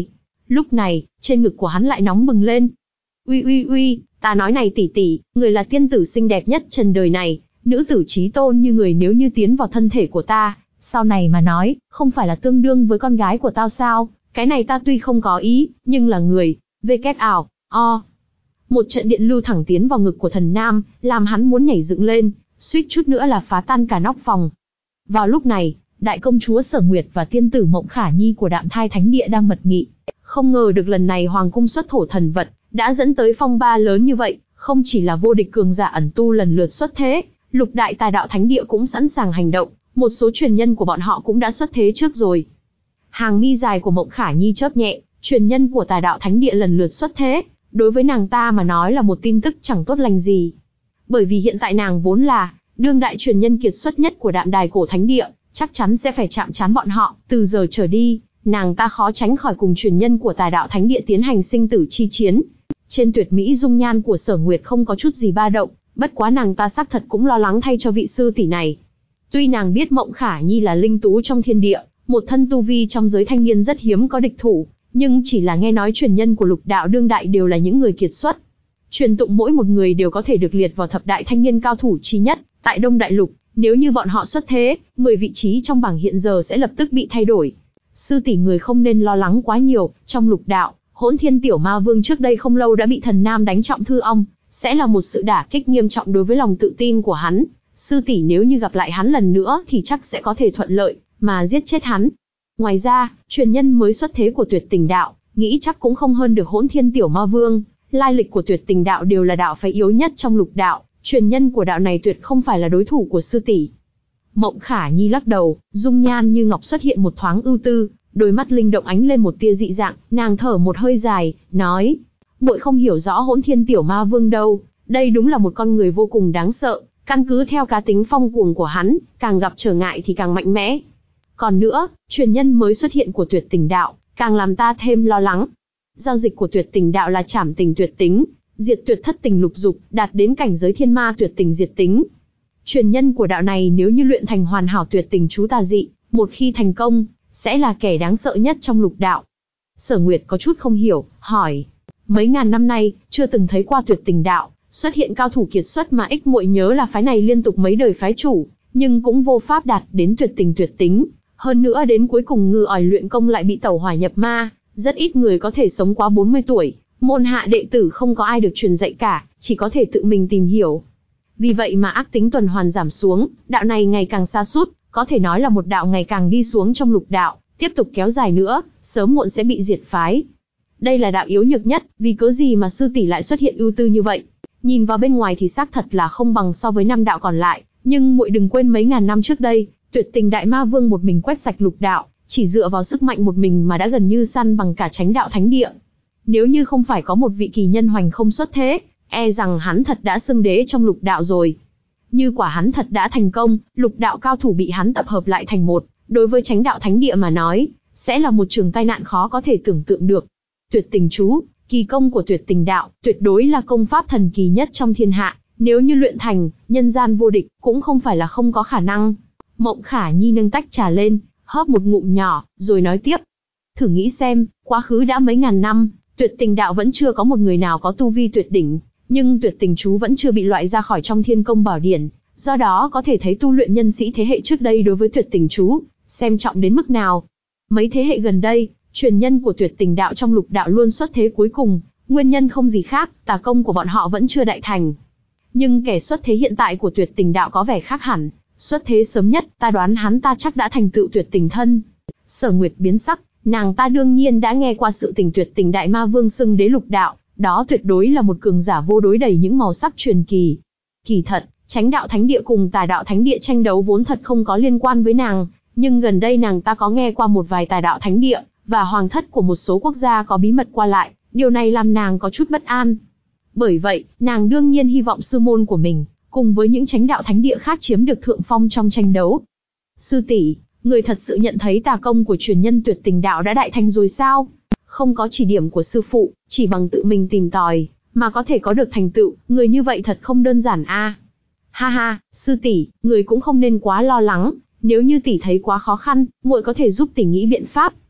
Lúc này, trên ngực của hắn lại nóng bừng lên. Uy uy uy, ta nói này tỷ tỷ, người là tiên tử xinh đẹp nhất trần đời này, nữ tử chí tôn như người nếu như tiến vào thân thể của ta, sau này mà nói, không phải là tương đương với con gái của tao sao? Cái này ta tuy không có ý, nhưng là người, vê kép ảo, o. Một trận điện lưu thẳng tiến vào ngực của thần nam, làm hắn muốn nhảy dựng lên, suýt chút nữa là phá tan cả nóc phòng. Vào lúc này, đại công chúa Sở Nguyệt và tiên tử Mộng Khả Nhi của Đạm Thai Thánh Địa đang mật nghị. Không ngờ được lần này hoàng cung xuất thổ thần vật, đã dẫn tới phong ba lớn như vậy, không chỉ là vô địch cường giả ẩn tu lần lượt xuất thế, lục đại tà đạo thánh địa cũng sẵn sàng hành động, một số truyền nhân của bọn họ cũng đã xuất thế trước rồi. Hàng mi dài của Mộng Khả Nhi chớp nhẹ, truyền nhân của tà đạo thánh địa lần lượt xuất thế, đối với nàng ta mà nói là một tin tức chẳng tốt lành gì. Bởi vì hiện tại nàng vốn là đương đại truyền nhân kiệt xuất nhất của Đạm Đài cổ thánh địa, chắc chắn sẽ phải chạm trán bọn họ, từ giờ trở đi, nàng ta khó tránh khỏi cùng truyền nhân của tà đạo thánh địa tiến hành sinh tử chi chiến. Trên tuyệt mỹ dung nhan của Sở Nguyệt không có chút gì ba động, bất quá nàng ta xác thật cũng lo lắng thay cho vị sư tỷ này. Tuy nàng biết Mộng Khả Nhi là linh tú trong thiên địa, một thân tu vi trong giới thanh niên rất hiếm có địch thủ, nhưng chỉ là nghe nói truyền nhân của lục đạo đương đại đều là những người kiệt xuất. Truyền tụng mỗi một người đều có thể được liệt vào thập đại thanh niên cao thủ chi nhất, tại Đông Đại Lục, nếu như bọn họ xuất thế, mười vị trí trong bảng hiện giờ sẽ lập tức bị thay đổi. Sư tỷ người không nên lo lắng quá nhiều, trong lục đạo, Hỗn Thiên Tiểu Ma Vương trước đây không lâu đã bị thần nam đánh trọng thương ong, sẽ là một sự đả kích nghiêm trọng đối với lòng tự tin của hắn. Sư tỷ nếu như gặp lại hắn lần nữa thì chắc sẽ có thể thuận lợi mà giết chết hắn. Ngoài ra, truyền nhân mới xuất thế của Tuyệt Tình Đạo, nghĩ chắc cũng không hơn được Hỗn Thiên Tiểu Ma Vương. Lai lịch của Tuyệt Tình Đạo đều là đạo phái yếu nhất trong lục đạo, truyền nhân của đạo này tuyệt không phải là đối thủ của sư tỷ. Mộng Khả Nhi lắc đầu, dung nhan như ngọc xuất hiện một thoáng ưu tư, đôi mắt linh động ánh lên một tia dị dạng, nàng thở một hơi dài, nói: "Muội không hiểu rõ Hỗn Thiên Tiểu Ma Vương đâu, đây đúng là một con người vô cùng đáng sợ, căn cứ theo cá tính phong cuồng của hắn, càng gặp trở ngại thì càng mạnh mẽ. Còn nữa, truyền nhân mới xuất hiện của Tuyệt Tình Đạo, càng làm ta thêm lo lắng. Giao dịch của Tuyệt Tình Đạo là trảm tình tuyệt tính, diệt tuyệt thất tình lục dục, đạt đến cảnh giới thiên ma tuyệt tình diệt tính. Truyền nhân của đạo này nếu như luyện thành hoàn hảo tuyệt tình chú tà dị, một khi thành công, sẽ là kẻ đáng sợ nhất trong lục đạo." Sở Nguyệt có chút không hiểu, hỏi: "Mấy ngàn năm nay, chưa từng thấy qua Tuyệt Tình Đạo xuất hiện cao thủ kiệt xuất mà ích muội nhớ là phái này liên tục mấy đời phái chủ, nhưng cũng vô pháp đạt đến tuyệt tình tuyệt tính, hơn nữa đến cuối cùng ngư ỏi luyện công lại bị tẩu hỏa nhập ma, rất ít người có thể sống quá bốn mươi tuổi, môn hạ đệ tử không có ai được truyền dạy cả, chỉ có thể tự mình tìm hiểu. Vì vậy mà ác tính tuần hoàn giảm xuống, đạo này ngày càng sa sút, có thể nói là một đạo ngày càng đi xuống trong lục đạo, tiếp tục kéo dài nữa, sớm muộn sẽ bị diệt phái. Đây là đạo yếu nhược nhất, vì cớ gì mà sư tỷ lại xuất hiện ưu tư như vậy? Nhìn vào bên ngoài thì xác thật là không bằng so với năm đạo còn lại, nhưng muội đừng quên mấy ngàn năm trước đây, Tuyệt Tình Đại Ma Vương một mình quét sạch lục đạo, chỉ dựa vào sức mạnh một mình mà đã gần như săn bằng cả Chánh Đạo Thánh Địa. Nếu như không phải có một vị kỳ nhân hoành không xuất thế, e rằng hắn thật đã xưng đế trong lục đạo rồi. Như quả hắn thật đã thành công, lục đạo cao thủ bị hắn tập hợp lại thành một, đối với Chánh Đạo Thánh Địa mà nói, sẽ là một trường tai nạn khó có thể tưởng tượng được. Tuyệt Tình Chú, kỳ công của Tuyệt Tình Đạo, tuyệt đối là công pháp thần kỳ nhất trong thiên hạ, nếu như luyện thành, nhân gian vô địch, cũng không phải là không có khả năng." Mộng Khả Nhi nâng tách trà lên, hớp một ngụm nhỏ, rồi nói tiếp: "Thử nghĩ xem, quá khứ đã mấy ngàn năm, Tuyệt Tình Đạo vẫn chưa có một người nào có tu vi tuyệt đỉnh, nhưng Tuyệt Tình Chú vẫn chưa bị loại ra khỏi trong Thiên Công Bảo Điển, do đó có thể thấy tu luyện nhân sĩ thế hệ trước đây đối với Tuyệt Tình Chú xem trọng đến mức nào. Mấy thế hệ gần đây, truyền nhân của Tuyệt Tình Đạo trong lục đạo luôn xuất thế cuối cùng, nguyên nhân không gì khác, tà công của bọn họ vẫn chưa đại thành. Nhưng kẻ xuất thế hiện tại của Tuyệt Tình Đạo có vẻ khác hẳn, xuất thế sớm nhất, ta đoán hắn ta chắc đã thành tựu tuyệt tình thân." Sở Nguyệt biến sắc, nàng ta đương nhiên đã nghe qua sự tình Tuyệt Tình Đại Ma Vương xưng đế lục đạo, đó tuyệt đối là một cường giả vô đối đầy những màu sắc truyền kỳ. Kỳ thật, Chánh Đạo Thánh Địa cùng Tà Đạo Thánh Địa tranh đấu vốn thật không có liên quan với nàng, nhưng gần đây nàng ta có nghe qua một vài Tà Đạo Thánh Địa và hoàng thất của một số quốc gia có bí mật qua lại, điều này làm nàng có chút bất an. Bởi vậy, nàng đương nhiên hy vọng sư môn của mình, cùng với những Chánh Đạo Thánh Địa khác chiếm được thượng phong trong tranh đấu. "Sư tỷ, người thật sự nhận thấy tà công của truyền nhân Tuyệt Tình Đạo đã đại thành rồi sao? Không có chỉ điểm của sư phụ, chỉ bằng tự mình tìm tòi, mà có thể có được thành tựu, người như vậy thật không đơn giản a." "Ha ha, sư tỷ, người cũng không nên quá lo lắng, nếu như tỷ thấy quá khó khăn, muội có thể giúp tỷ nghĩ biện pháp."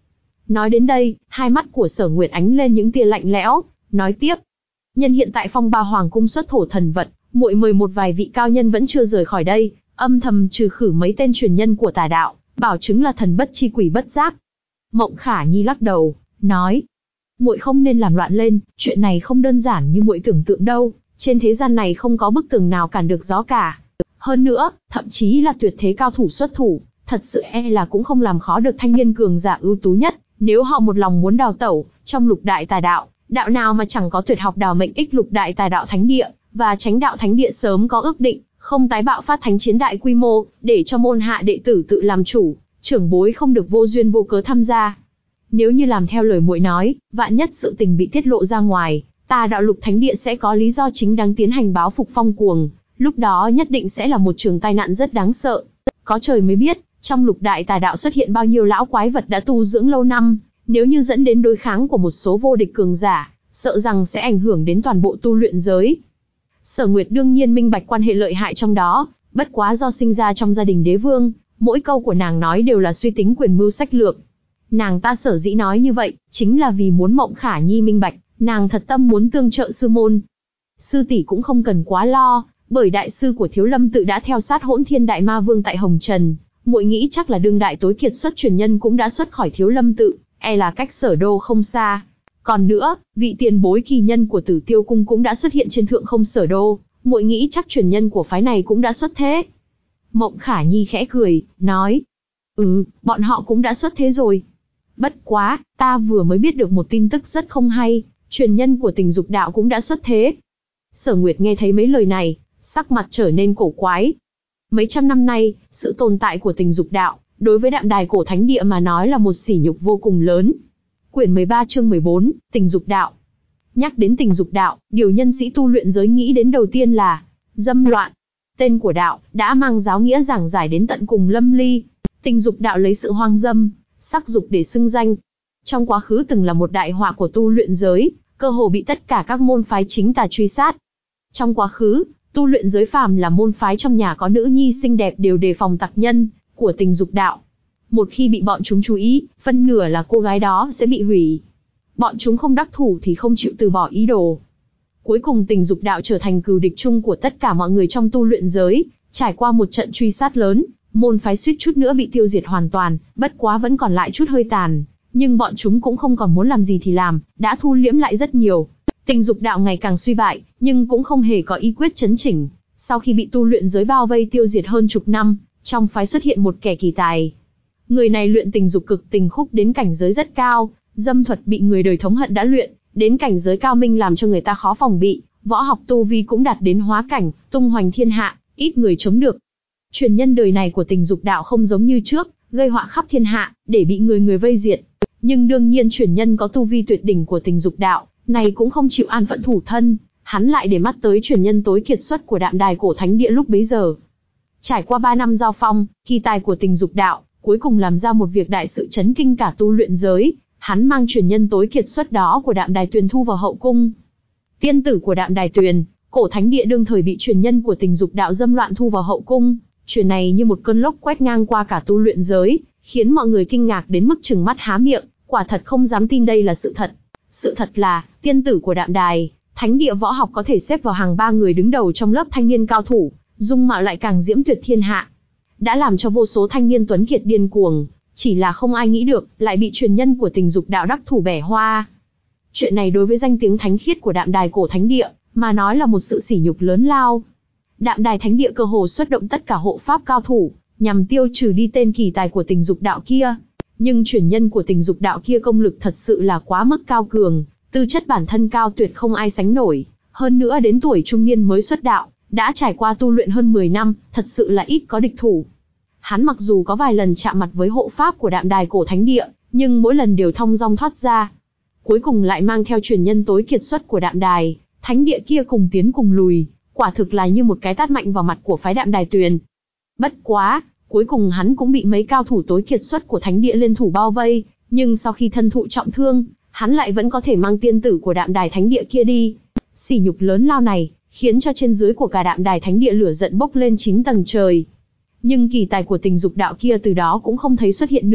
Nói đến đây, hai mắt của Sở Nguyệt ánh lên những tia lạnh lẽo, nói tiếp. Nhân hiện tại Phong Ba Hoàng cung xuất thổ thần vật, muội mời một vài vị cao nhân vẫn chưa rời khỏi đây, âm thầm trừ khử mấy tên truyền nhân của tà đạo, bảo chứng là thần bất chi quỷ bất giác. Mộng Khả Nhi lắc đầu, nói. Muội không nên làm loạn lên, chuyện này không đơn giản như muội tưởng tượng đâu, trên thế gian này không có bức tường nào cản được gió cả. Hơn nữa, thậm chí là tuyệt thế cao thủ xuất thủ, thật sự e là cũng không làm khó được thanh niên cường giả ưu tú nhất, nếu họ một lòng muốn đào tẩu, trong lục đại tà đạo, đạo nào mà chẳng có tuyệt học đào mệnh ích lục đại tà đạo thánh địa, và Chánh đạo thánh địa sớm có ước định, không tái bạo phát thánh chiến đại quy mô, để cho môn hạ đệ tử tự làm chủ, trưởng bối không được vô duyên vô cớ tham gia. Nếu như làm theo lời muội nói, vạn nhất sự tình bị tiết lộ ra ngoài, tà đạo lục thánh địa sẽ có lý do chính đáng tiến hành báo phục Phong Cuồng, lúc đó nhất định sẽ là một trường tai nạn rất đáng sợ. Có trời mới biết, trong lục đại tà đạo xuất hiện bao nhiêu lão quái vật đã tu dưỡng lâu năm, nếu như dẫn đến đối kháng của một số vô địch cường giả, sợ rằng sẽ ảnh hưởng đến toàn bộ tu luyện giới. Sở Nguyệt đương nhiên minh bạch quan hệ lợi hại trong đó, bất quá do sinh ra trong gia đình đế vương, mỗi câu của nàng nói đều là suy tính quyền mưu sách lược. Nàng ta sở dĩ nói như vậy, chính là vì muốn Mộng Khả Nhi minh bạch, nàng thật tâm muốn tương trợ sư môn. Sư tỷ cũng không cần quá lo, bởi đại sư của Thiếu Lâm tự đã theo sát Hỗn Thiên Đại Ma Vương tại Hồng Trần, muội nghĩ chắc là đương đại tối kiệt xuất truyền nhân cũng đã xuất khỏi Thiếu Lâm tự, e là cách Sở Đô không xa. Còn nữa, vị tiền bối kỳ nhân của Tử Tiêu cung cũng đã xuất hiện trên thượng không Sở Đô, muội nghĩ chắc truyền nhân của phái này cũng đã xuất thế. Mộng Khả Nhi khẽ cười, nói, ừ, bọn họ cũng đã xuất thế rồi. Bất quá, ta vừa mới biết được một tin tức rất không hay, truyền nhân của Tình Dục đạo cũng đã xuất thế. Sở Nguyệt nghe thấy mấy lời này, sắc mặt trở nên cổ quái. Mấy trăm năm nay, sự tồn tại của Tình Dục đạo, đối với Đạm Đài cổ thánh địa mà nói là một sỉ nhục vô cùng lớn. Quyển mười ba chương mười bốn, Tình Dục đạo. Nhắc đến Tình Dục đạo, điều nhân sĩ tu luyện giới nghĩ đến đầu tiên là dâm loạn. Tên của đạo đã mang giáo nghĩa giảng giải đến tận cùng lâm ly. Tình Dục đạo lấy sự hoang dâm, sắc dục để xưng danh. Trong quá khứ từng là một đại họa của tu luyện giới, cơ hồ bị tất cả các môn phái chính tà truy sát. Trong quá khứ, tu luyện giới phàm là môn phái trong nhà có nữ nhi xinh đẹp đều đề phòng tặc nhân của Tình Dục đạo. Một khi bị bọn chúng chú ý, phân nửa là cô gái đó sẽ bị hủy. Bọn chúng không đắc thủ thì không chịu từ bỏ ý đồ. Cuối cùng Tình Dục đạo trở thành cừu địch chung của tất cả mọi người trong tu luyện giới, trải qua một trận truy sát lớn, môn phái suýt chút nữa bị tiêu diệt hoàn toàn, bất quá vẫn còn lại chút hơi tàn, nhưng bọn chúng cũng không còn muốn làm gì thì làm, đã thu liễm lại rất nhiều. Tình Dục đạo ngày càng suy bại, nhưng cũng không hề có ý quyết chấn chỉnh. Sau khi bị tu luyện giới bao vây tiêu diệt hơn chục năm, trong phái xuất hiện một kẻ kỳ tài. Người này luyện tình dục cực tình khúc đến cảnh giới rất cao, dâm thuật bị người đời thống hận đã luyện, đến cảnh giới cao minh làm cho người ta khó phòng bị, võ học tu vi cũng đạt đến hóa cảnh, tung hoành thiên hạ, ít người chống được. Truyền nhân đời này của Tình Dục đạo không giống như trước, gây họa khắp thiên hạ, để bị người người vây diệt. Nhưng đương nhiên truyền nhân có tu vi tuyệt đỉnh của Tình Dục đạo, này cũng không chịu an phận thủ thân, hắn lại để mắt tới truyền nhân tối kiệt xuất của Đạm Đài cổ thánh địa lúc bấy giờ. Trải qua ba năm giao phong, kỳ tài của Tình Dục đạo cuối cùng làm ra một việc đại sự chấn kinh cả tu luyện giới, hắn mang truyền nhân tối kiệt xuất đó của Đạm Đài Tuyền thu vào hậu cung. Tiên tử của Đạm Đài Tuyền, cổ thánh địa đương thời bị truyền nhân của Tình Dục đạo dâm loạn thu vào hậu cung, chuyện này như một cơn lốc quét ngang qua cả tu luyện giới, khiến mọi người kinh ngạc đến mức trừng mắt há miệng, quả thật không dám tin đây là sự thật. Sự thật là, tiên tử của Đạm Đài, thánh địa võ học có thể xếp vào hàng ba người đứng đầu trong lớp thanh niên cao thủ, dung mạo lại càng diễm tuyệt thiên hạ, đã làm cho vô số thanh niên tuấn kiệt điên cuồng, chỉ là không ai nghĩ được, lại bị truyền nhân của Tình Dục đạo đắc thủ bẻ hoa. Chuyện này đối với danh tiếng thánh khiết của Đạm Đài cổ thánh địa, mà nói là một sự sỉ nhục lớn lao. Đạm Đài thánh địa cơ hồ xuất động tất cả hộ pháp cao thủ, nhằm tiêu trừ đi tên kỳ tài của Tình Dục đạo kia. Nhưng truyền nhân của Tình Dục đạo kia công lực thật sự là quá mức cao cường, tư chất bản thân cao tuyệt không ai sánh nổi, hơn nữa đến tuổi trung niên mới xuất đạo, đã trải qua tu luyện hơn mười năm, thật sự là ít có địch thủ. Hắn mặc dù có vài lần chạm mặt với hộ pháp của Đạm Đài cổ thánh địa, nhưng mỗi lần đều thong dong thoát ra. Cuối cùng lại mang theo truyền nhân tối kiệt xuất của Đạm Đài, thánh địa kia cùng tiến cùng lùi, quả thực là như một cái tát mạnh vào mặt của phái Đạm Đài Tuyền. Bất quá, cuối cùng hắn cũng bị mấy cao thủ tối kiệt xuất của thánh địa liên thủ bao vây, nhưng sau khi thân thụ trọng thương, hắn lại vẫn có thể mang tiên tử của Đạm Đài thánh địa kia đi. Sỉ nhục lớn lao này, khiến cho trên dưới của cả Đạm Đài thánh địa lửa giận bốc lên chín tầng trời. Nhưng kỳ tài của Tình Dục đạo kia từ đó cũng không thấy xuất hiện nữa,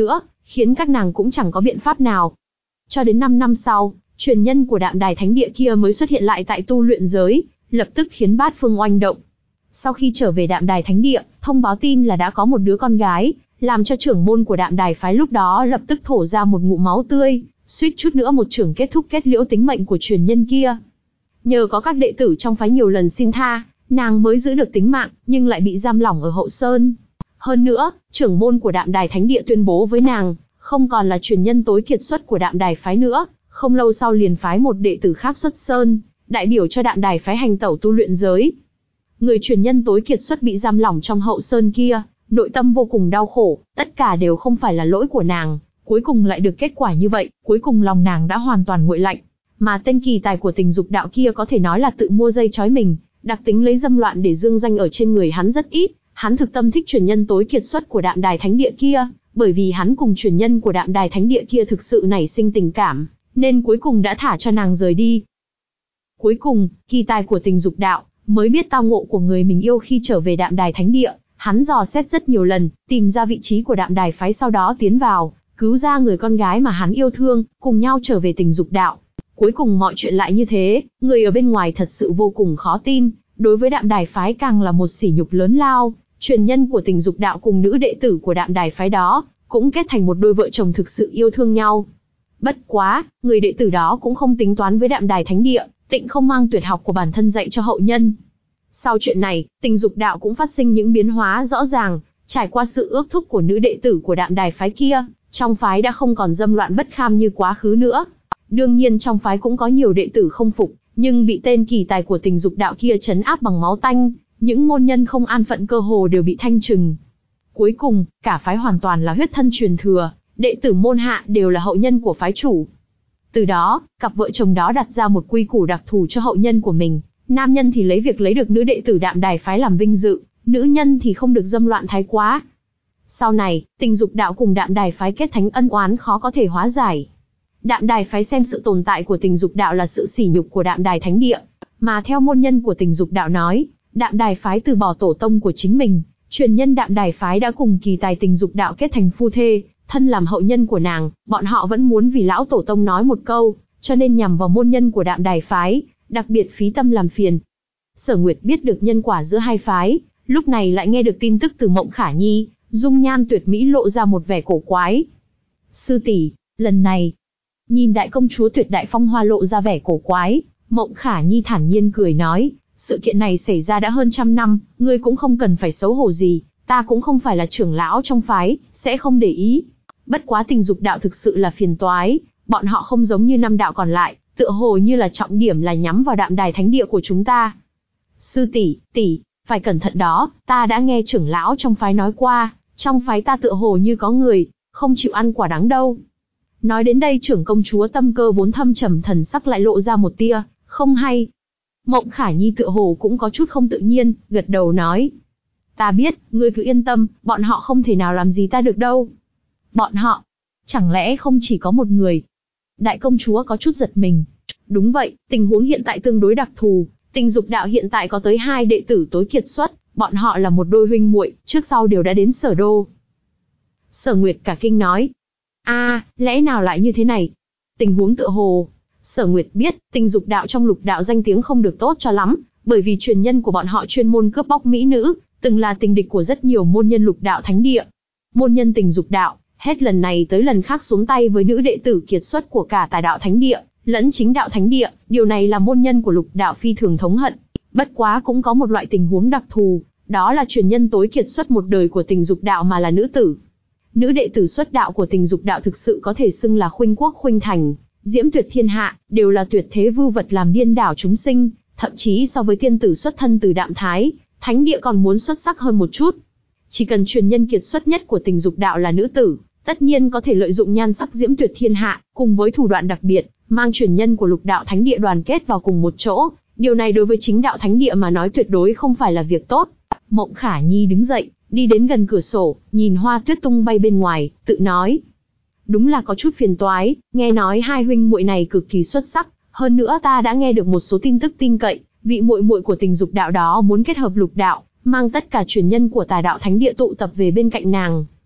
khiến các nàng cũng chẳng có biện pháp nào. Cho đến năm năm sau, truyền nhân của Đạm Đài Thánh Địa kia mới xuất hiện lại tại tu luyện giới, lập tức khiến bát phương oanh động. Sau khi trở về Đạm Đài Thánh Địa, thông báo tin là đã có một đứa con gái, làm cho trưởng môn của Đạm Đài phái lúc đó lập tức thổ ra một ngụm máu tươi, suýt chút nữa một chưởng kết thúc kết liễu tính mệnh của truyền nhân kia. Nhờ có các đệ tử trong phái nhiều lần xin tha, nàng mới giữ được tính mạng, nhưng lại bị giam lỏng ở Hậu Sơn. Hơn nữa, trưởng môn của Đạm Đài Thánh Địa tuyên bố với nàng, không còn là truyền nhân tối kiệt xuất của Đạm Đài phái nữa, không lâu sau liền phái một đệ tử khác xuất sơn, đại biểu cho Đạm Đài phái hành tẩu tu luyện giới. Người truyền nhân tối kiệt xuất bị giam lỏng trong Hậu Sơn kia, nội tâm vô cùng đau khổ, tất cả đều không phải là lỗi của nàng, cuối cùng lại được kết quả như vậy, cuối cùng lòng nàng đã hoàn toàn nguội lạnh. Mà tên kỳ tài của Tình Dục Đạo kia có thể nói là tự mua dây trói mình, đặc tính lấy dâm loạn để dương danh ở trên người hắn rất ít, hắn thực tâm thích truyền nhân tối kiệt xuất của Đạm Đài Thánh Địa kia, bởi vì hắn cùng truyền nhân của Đạm Đài Thánh Địa kia thực sự nảy sinh tình cảm, nên cuối cùng đã thả cho nàng rời đi. Cuối cùng, kỳ tài của Tình Dục Đạo mới biết tao ngộ của người mình yêu khi trở về Đạm Đài Thánh Địa, hắn dò xét rất nhiều lần, tìm ra vị trí của Đạm Đài phái, sau đó tiến vào, cứu ra người con gái mà hắn yêu thương, cùng nhau trở về Tình Dục Đạo. Cuối cùng mọi chuyện lại như thế, người ở bên ngoài thật sự vô cùng khó tin, đối với Đạm Đài phái càng là một sỉ nhục lớn lao. Truyền nhân của Tình Dục Đạo cùng nữ đệ tử của Đạm Đài phái đó cũng kết thành một đôi vợ chồng thực sự yêu thương nhau. Bất quá, người đệ tử đó cũng không tính toán với Đạm Đài Thánh Địa, tịnh không mang tuyệt học của bản thân dạy cho hậu nhân. Sau chuyện này, Tình Dục Đạo cũng phát sinh những biến hóa rõ ràng, trải qua sự ước thúc của nữ đệ tử của Đạm Đài phái kia, trong phái đã không còn dâm loạn bất kham như quá khứ nữa. Đương nhiên trong phái cũng có nhiều đệ tử không phục, nhưng bị tên kỳ tài của Tình Dục Đạo kia trấn áp bằng máu tanh, những môn nhân không an phận cơ hồ đều bị thanh trừng. Cuối cùng, cả phái hoàn toàn là huyết thân truyền thừa, đệ tử môn hạ đều là hậu nhân của phái chủ. Từ đó, cặp vợ chồng đó đặt ra một quy củ đặc thù cho hậu nhân của mình, nam nhân thì lấy việc lấy được nữ đệ tử Đạm Đài phái làm vinh dự, nữ nhân thì không được dâm loạn thái quá. Sau này, Tình Dục Đạo cùng Đạm Đài phái kết thánh ân oán khó có thể hóa giải. Đạm Đài phái xem sự tồn tại của Tình Dục Đạo là sự sỉ nhục của Đạm Đài Thánh Địa, mà theo môn nhân của Tình Dục Đạo nói, Đạm Đài phái từ bỏ tổ tông của chính mình, truyền nhân Đạm Đài phái đã cùng kỳ tài Tình Dục Đạo kết thành phu thê, thân làm hậu nhân của nàng, bọn họ vẫn muốn vì lão tổ tông nói một câu, cho nên nhằm vào môn nhân của Đạm Đài phái, đặc biệt phí tâm làm phiền. Sở Nguyệt biết được nhân quả giữa hai phái, lúc này lại nghe được tin tức từ Mộng Khả Nhi, dung nhan tuyệt mỹ lộ ra một vẻ cổ quái. Sư tỷ, lần này, nhìn đại công chúa tuyệt đại phong hoa lộ ra vẻ cổ quái, Mộng Khả Nhi thản nhiên cười nói, sự kiện này xảy ra đã hơn trăm năm, ngươi cũng không cần phải xấu hổ gì, ta cũng không phải là trưởng lão trong phái, sẽ không để ý. Bất quá Tình Dục Đạo thực sự là phiền toái, bọn họ không giống như năm đạo còn lại, tựa hồ như là trọng điểm là nhắm vào Đạm Đài Thánh Địa của chúng ta. Sư tỷ, tỷ, phải cẩn thận đó, ta đã nghe trưởng lão trong phái nói qua, trong phái ta tựa hồ như có người, không chịu ăn quả đắng đâu. Nói đến đây trưởng công chúa tâm cơ vốn thâm trầm thần sắc lại lộ ra một tia, không hay. Mộng Khả Nhi tựa hồ cũng có chút không tự nhiên, gật đầu nói. Ta biết, ngươi cứ yên tâm, bọn họ không thể nào làm gì ta được đâu. Bọn họ? Chẳng lẽ không chỉ có một người? Đại công chúa có chút giật mình. Đúng vậy, tình huống hiện tại tương đối đặc thù, Tình Dục Đạo hiện tại có tới hai đệ tử tối kiệt xuất, bọn họ là một đôi huynh muội, trước sau đều đã đến Sở Đô. Sở Nguyệt cả kinh nói. A, à, lẽ nào lại như thế này? Tình huống tựa hồ. Sở Nguyệt biết, Tình Dục Đạo trong lục đạo danh tiếng không được tốt cho lắm, bởi vì truyền nhân của bọn họ chuyên môn cướp bóc mỹ nữ, từng là tình địch của rất nhiều môn nhân lục đạo thánh địa. Môn nhân Tình Dục Đạo, hết lần này tới lần khác xuống tay với nữ đệ tử kiệt xuất của cả Tà Đạo Thánh Địa, lẫn Chính Đạo Thánh Địa, điều này là môn nhân của lục đạo phi thường thống hận. Bất quá cũng có một loại tình huống đặc thù, đó là truyền nhân tối kiệt xuất một đời của Tình Dục Đạo mà là nữ tử. Nữ đệ tử xuất đạo của Tình Dục Đạo thực sự có thể xưng là khuynh quốc khuynh thành, diễm tuyệt thiên hạ, đều là tuyệt thế vưu vật làm điên đảo chúng sinh, thậm chí so với tiên tử xuất thân từ Đạm Thái Thánh Địa còn muốn xuất sắc hơn một chút. Chỉ cần truyền nhân kiệt xuất nhất của Tình Dục Đạo là nữ tử, tất nhiên có thể lợi dụng nhan sắc diễm tuyệt thiên hạ, cùng với thủ đoạn đặc biệt, mang truyền nhân của lục đạo thánh địa đoàn kết vào cùng một chỗ. Điều này đối với Chính Đạo Thánh Địa mà nói tuyệt đối không phải là việc tốt. Mộng Khả Nhi đứng dậy, đi đến gần cửa sổ, nhìn hoa tuyết tung bay bên ngoài, tự nói. Đúng là có chút phiền toái, nghe nói hai huynh muội này cực kỳ xuất sắc, hơn nữa ta đã nghe được một số tin tức tin cậy, vị muội muội của Tình Dục Đạo đó muốn kết hợp lục đạo, mang tất cả truyền nhân của Tà Đạo Thánh Địa tụ tập về bên cạnh nàng.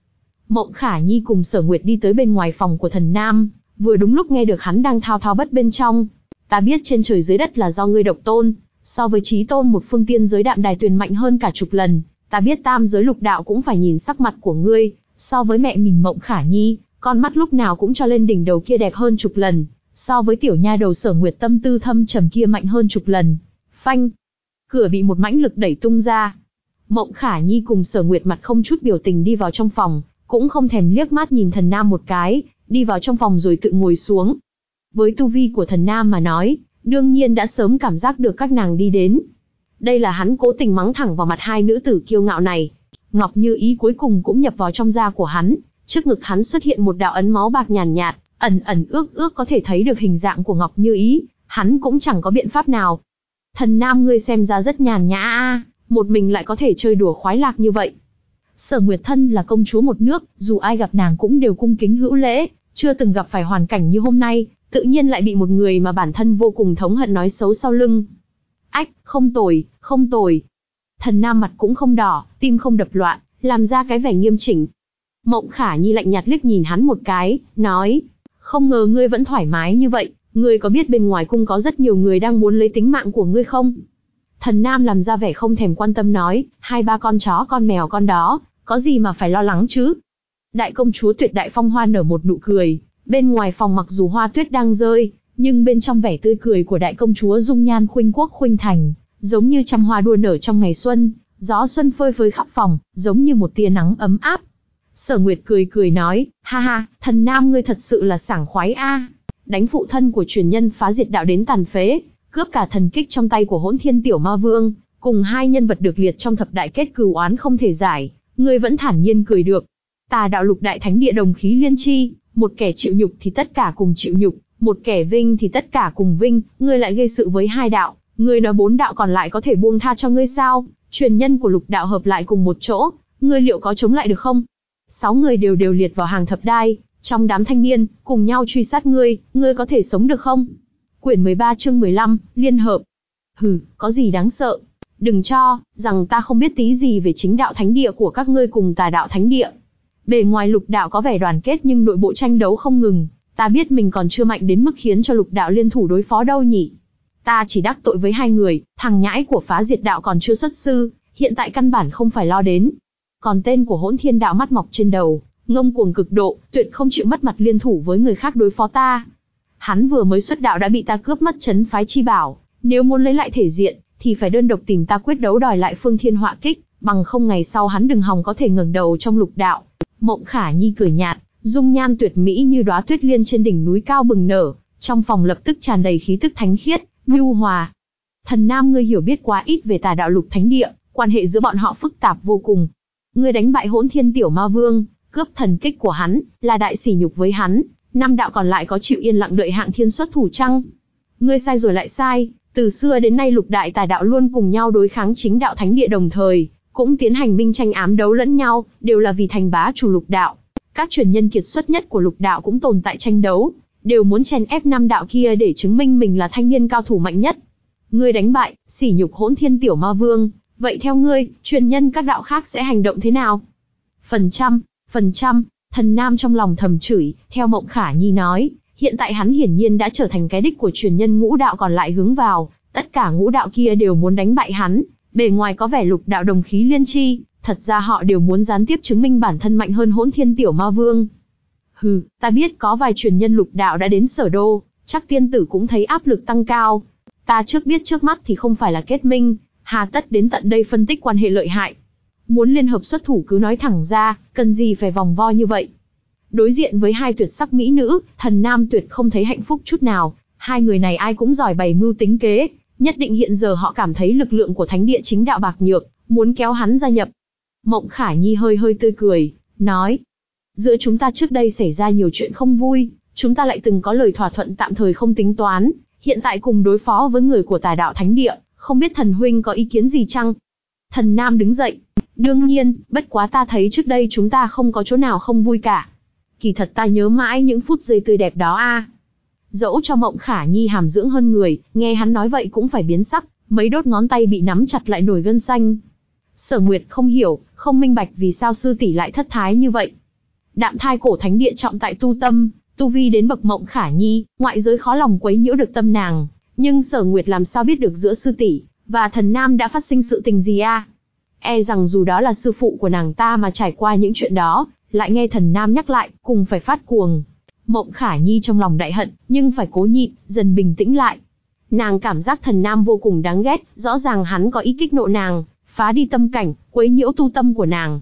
Mộng Khả Nhi cùng Sở Nguyệt đi tới bên ngoài phòng của Thần Nam, vừa đúng lúc nghe được hắn đang thao thao bất bên trong. Ta biết trên trời dưới đất là do ngươi độc tôn, so với chí tôn một phương tiên giới Đạm Đài Tuyền mạnh hơn cả chục lần. Ta biết tam giới lục đạo cũng phải nhìn sắc mặt của ngươi, so với mẹ mình Mộng Khả Nhi, con mắt lúc nào cũng cho lên đỉnh đầu kia đẹp hơn chục lần, so với tiểu nha đầu Sở Nguyệt tâm tư thâm trầm kia mạnh hơn chục lần. Phanh! Cửa bị một mãnh lực đẩy tung ra. Mộng Khả Nhi cùng Sở Nguyệt mặt không chút biểu tình đi vào trong phòng, cũng không thèm liếc mắt nhìn Thần Nam một cái, đi vào trong phòng rồi tự ngồi xuống. Với tu vi của Thần Nam mà nói, đương nhiên đã sớm cảm giác được các nàng đi đến. Đây là hắn cố tình mắng thẳng vào mặt hai nữ tử kiêu ngạo này. Ngọc Như Ý cuối cùng cũng nhập vào trong da của hắn, trước ngực hắn xuất hiện một đạo ấn máu bạc nhàn nhạt, ẩn ẩn ước ước có thể thấy được hình dạng của Ngọc Như Ý, hắn cũng chẳng có biện pháp nào. Thần Nam ngươi xem ra rất nhàn nhã a, một mình lại có thể chơi đùa khoái lạc như vậy. Sở Nguyệt thân là công chúa một nước, dù ai gặp nàng cũng đều cung kính hữu lễ, chưa từng gặp phải hoàn cảnh như hôm nay, tự nhiên lại bị một người mà bản thân vô cùng thống hận nói xấu sau lưng. Ách, không tồi, không tồi. Thần Nam mặt cũng không đỏ, tim không đập loạn, làm ra cái vẻ nghiêm chỉnh. Mộng Khả Nhi lạnh nhạt liếc nhìn hắn một cái, nói, không ngờ ngươi vẫn thoải mái như vậy, ngươi có biết bên ngoài cung có rất nhiều người đang muốn lấy tính mạng của ngươi không? Thần Nam làm ra vẻ không thèm quan tâm nói, hai ba con chó con mèo con đó, có gì mà phải lo lắng chứ? Đại công chúa Tuyệt Đại Phong Hoa nở một nụ cười, bên ngoài phòng mặc dù hoa tuyết đang rơi, nhưng bên trong vẻ tươi cười của đại công chúa dung nhan khuynh quốc khuynh thành, giống như trăm hoa đua nở trong ngày xuân, gió xuân phơi phới khắp phòng, giống như một tia nắng ấm áp. Sở Nguyệt cười cười nói, ha ha, Thần Nam ngươi thật sự là sảng khoái a, đánh phụ thân của truyền nhân phá diệt đạo đến tàn phế, cướp cả thần kích trong tay của Hỗn Thiên Tiểu Ma Vương, cùng hai nhân vật được liệt trong thập đại kết cừu oán không thể giải, ngươi vẫn thản nhiên cười được. Tà đạo lục đại thánh địa đồng khí liên chi, một kẻ chịu nhục thì tất cả cùng chịu nhục, một kẻ vinh thì tất cả cùng vinh, ngươi lại gây sự với hai đạo, ngươi nói bốn đạo còn lại có thể buông tha cho ngươi sao? Truyền nhân của lục đạo hợp lại cùng một chỗ, ngươi liệu có chống lại được không? Sáu người đều đều liệt vào hàng thập đai, trong đám thanh niên, cùng nhau truy sát ngươi, ngươi có thể sống được không? Quyển mười ba chương mười lăm, liên hợp. Hừ, có gì đáng sợ? Đừng cho rằng ta không biết tí gì về chính đạo thánh địa của các ngươi cùng tà đạo thánh địa. Bề ngoài lục đạo có vẻ đoàn kết nhưng nội bộ tranh đấu không ngừng, ta biết mình còn chưa mạnh đến mức khiến cho lục đạo liên thủ đối phó đâu nhỉ. Ta chỉ đắc tội với hai người, thằng nhãi của phá diệt đạo còn chưa xuất sư, hiện tại căn bản không phải lo đến. Còn tên của Hỗn Thiên Đạo mắt mọc trên đầu, ngông cuồng cực độ, tuyệt không chịu mất mặt liên thủ với người khác đối phó ta. Hắn vừa mới xuất đạo đã bị ta cướp mất trấn phái chi bảo, nếu muốn lấy lại thể diện, thì phải đơn độc tìm ta quyết đấu đòi lại phương thiên họa kích, bằng không ngày sau hắn đừng hòng có thể ngẩng đầu trong lục đạo. Mộng Khả Nhi cười nhạt, dung nhan tuyệt mỹ như đóa tuyết liên trên đỉnh núi cao bừng nở, trong phòng lập tức tràn đầy khí tức thánh khiết, nhu hòa. Thần Nam ngươi hiểu biết quá ít về tà đạo lục thánh địa, quan hệ giữa bọn họ phức tạp vô cùng. Ngươi đánh bại Hỗn Thiên Tiểu Ma Vương, cướp thần kích của hắn, là đại sỉ nhục với hắn, năm đạo còn lại có chịu yên lặng đợi Hạng Thiên xuất thủ chăng? Ngươi sai rồi lại sai, từ xưa đến nay lục đại tà đạo luôn cùng nhau đối kháng chính đạo thánh địa đồng thời, cũng tiến hành minh tranh ám đấu lẫn nhau, đều là vì thành bá chủ lục đạo. Các truyền nhân kiệt xuất nhất của lục đạo cũng tồn tại tranh đấu, đều muốn chèn ép năm đạo kia để chứng minh mình là thanh niên cao thủ mạnh nhất. Ngươi đánh bại, sỉ nhục Hỗn Thiên Tiểu Ma Vương, vậy theo ngươi, truyền nhân các đạo khác sẽ hành động thế nào? Phần trăm, phần trăm, Thần Nam trong lòng thầm chửi, theo Mộng Khả Nhi nói, hiện tại hắn hiển nhiên đã trở thành cái đích của truyền nhân ngũ đạo còn lại hướng vào, tất cả ngũ đạo kia đều muốn đánh bại hắn, bề ngoài có vẻ lục đạo đồng khí liên chi, thật ra họ đều muốn gián tiếp chứng minh bản thân mạnh hơn Hỗn Thiên Tiểu Ma Vương. Hừ, ta biết có vài truyền nhân lục đạo đã đến Sở Đô, chắc tiên tử cũng thấy áp lực tăng cao. Ta trước biết trước mắt thì không phải là kết minh, hà tất đến tận đây phân tích quan hệ lợi hại. Muốn liên hợp xuất thủ cứ nói thẳng ra, cần gì phải vòng vo như vậy. Đối diện với hai tuyệt sắc mỹ nữ, Thần Nam tuyệt không thấy hạnh phúc chút nào, hai người này ai cũng giỏi bày mưu tính kế, nhất định hiện giờ họ cảm thấy lực lượng của thánh địa chính đạo bạc nhược, muốn kéo hắn gia nhập. Mộng Khả Nhi hơi hơi tươi cười, nói, giữa chúng ta trước đây xảy ra nhiều chuyện không vui, chúng ta lại từng có lời thỏa thuận tạm thời không tính toán, hiện tại cùng đối phó với người của tà đạo thánh địa, không biết thần huynh có ý kiến gì chăng? Thần Nam đứng dậy, đương nhiên, bất quá ta thấy trước đây chúng ta không có chỗ nào không vui cả. Kỳ thật ta nhớ mãi những phút giây tươi đẹp đó a. Dẫu cho Mộng Khả Nhi hàm dưỡng hơn người, nghe hắn nói vậy cũng phải biến sắc, mấy đốt ngón tay bị nắm chặt lại nổi gân xanh. Sở Nguyệt không hiểu, không minh bạch vì sao sư tỷ lại thất thái như vậy. Đạm Thai Cổ Thánh Địa trọng tại tu tâm, tu vi đến bậc Mộng Khả Nhi, ngoại giới khó lòng quấy nhiễu được tâm nàng, nhưng Sở Nguyệt làm sao biết được giữa sư tỷ và Thần Nam đã phát sinh sự tình gì a? E rằng dù đó là sư phụ của nàng ta mà trải qua những chuyện đó, lại nghe Thần Nam nhắc lại, cùng phải phát cuồng. Mộng Khả Nhi trong lòng đại hận, nhưng phải cố nhịn, dần bình tĩnh lại. Nàng cảm giác Thần Nam vô cùng đáng ghét, rõ ràng hắn có ý kích nộ nàng, phá đi tâm cảnh, quấy nhiễu tu tâm của nàng.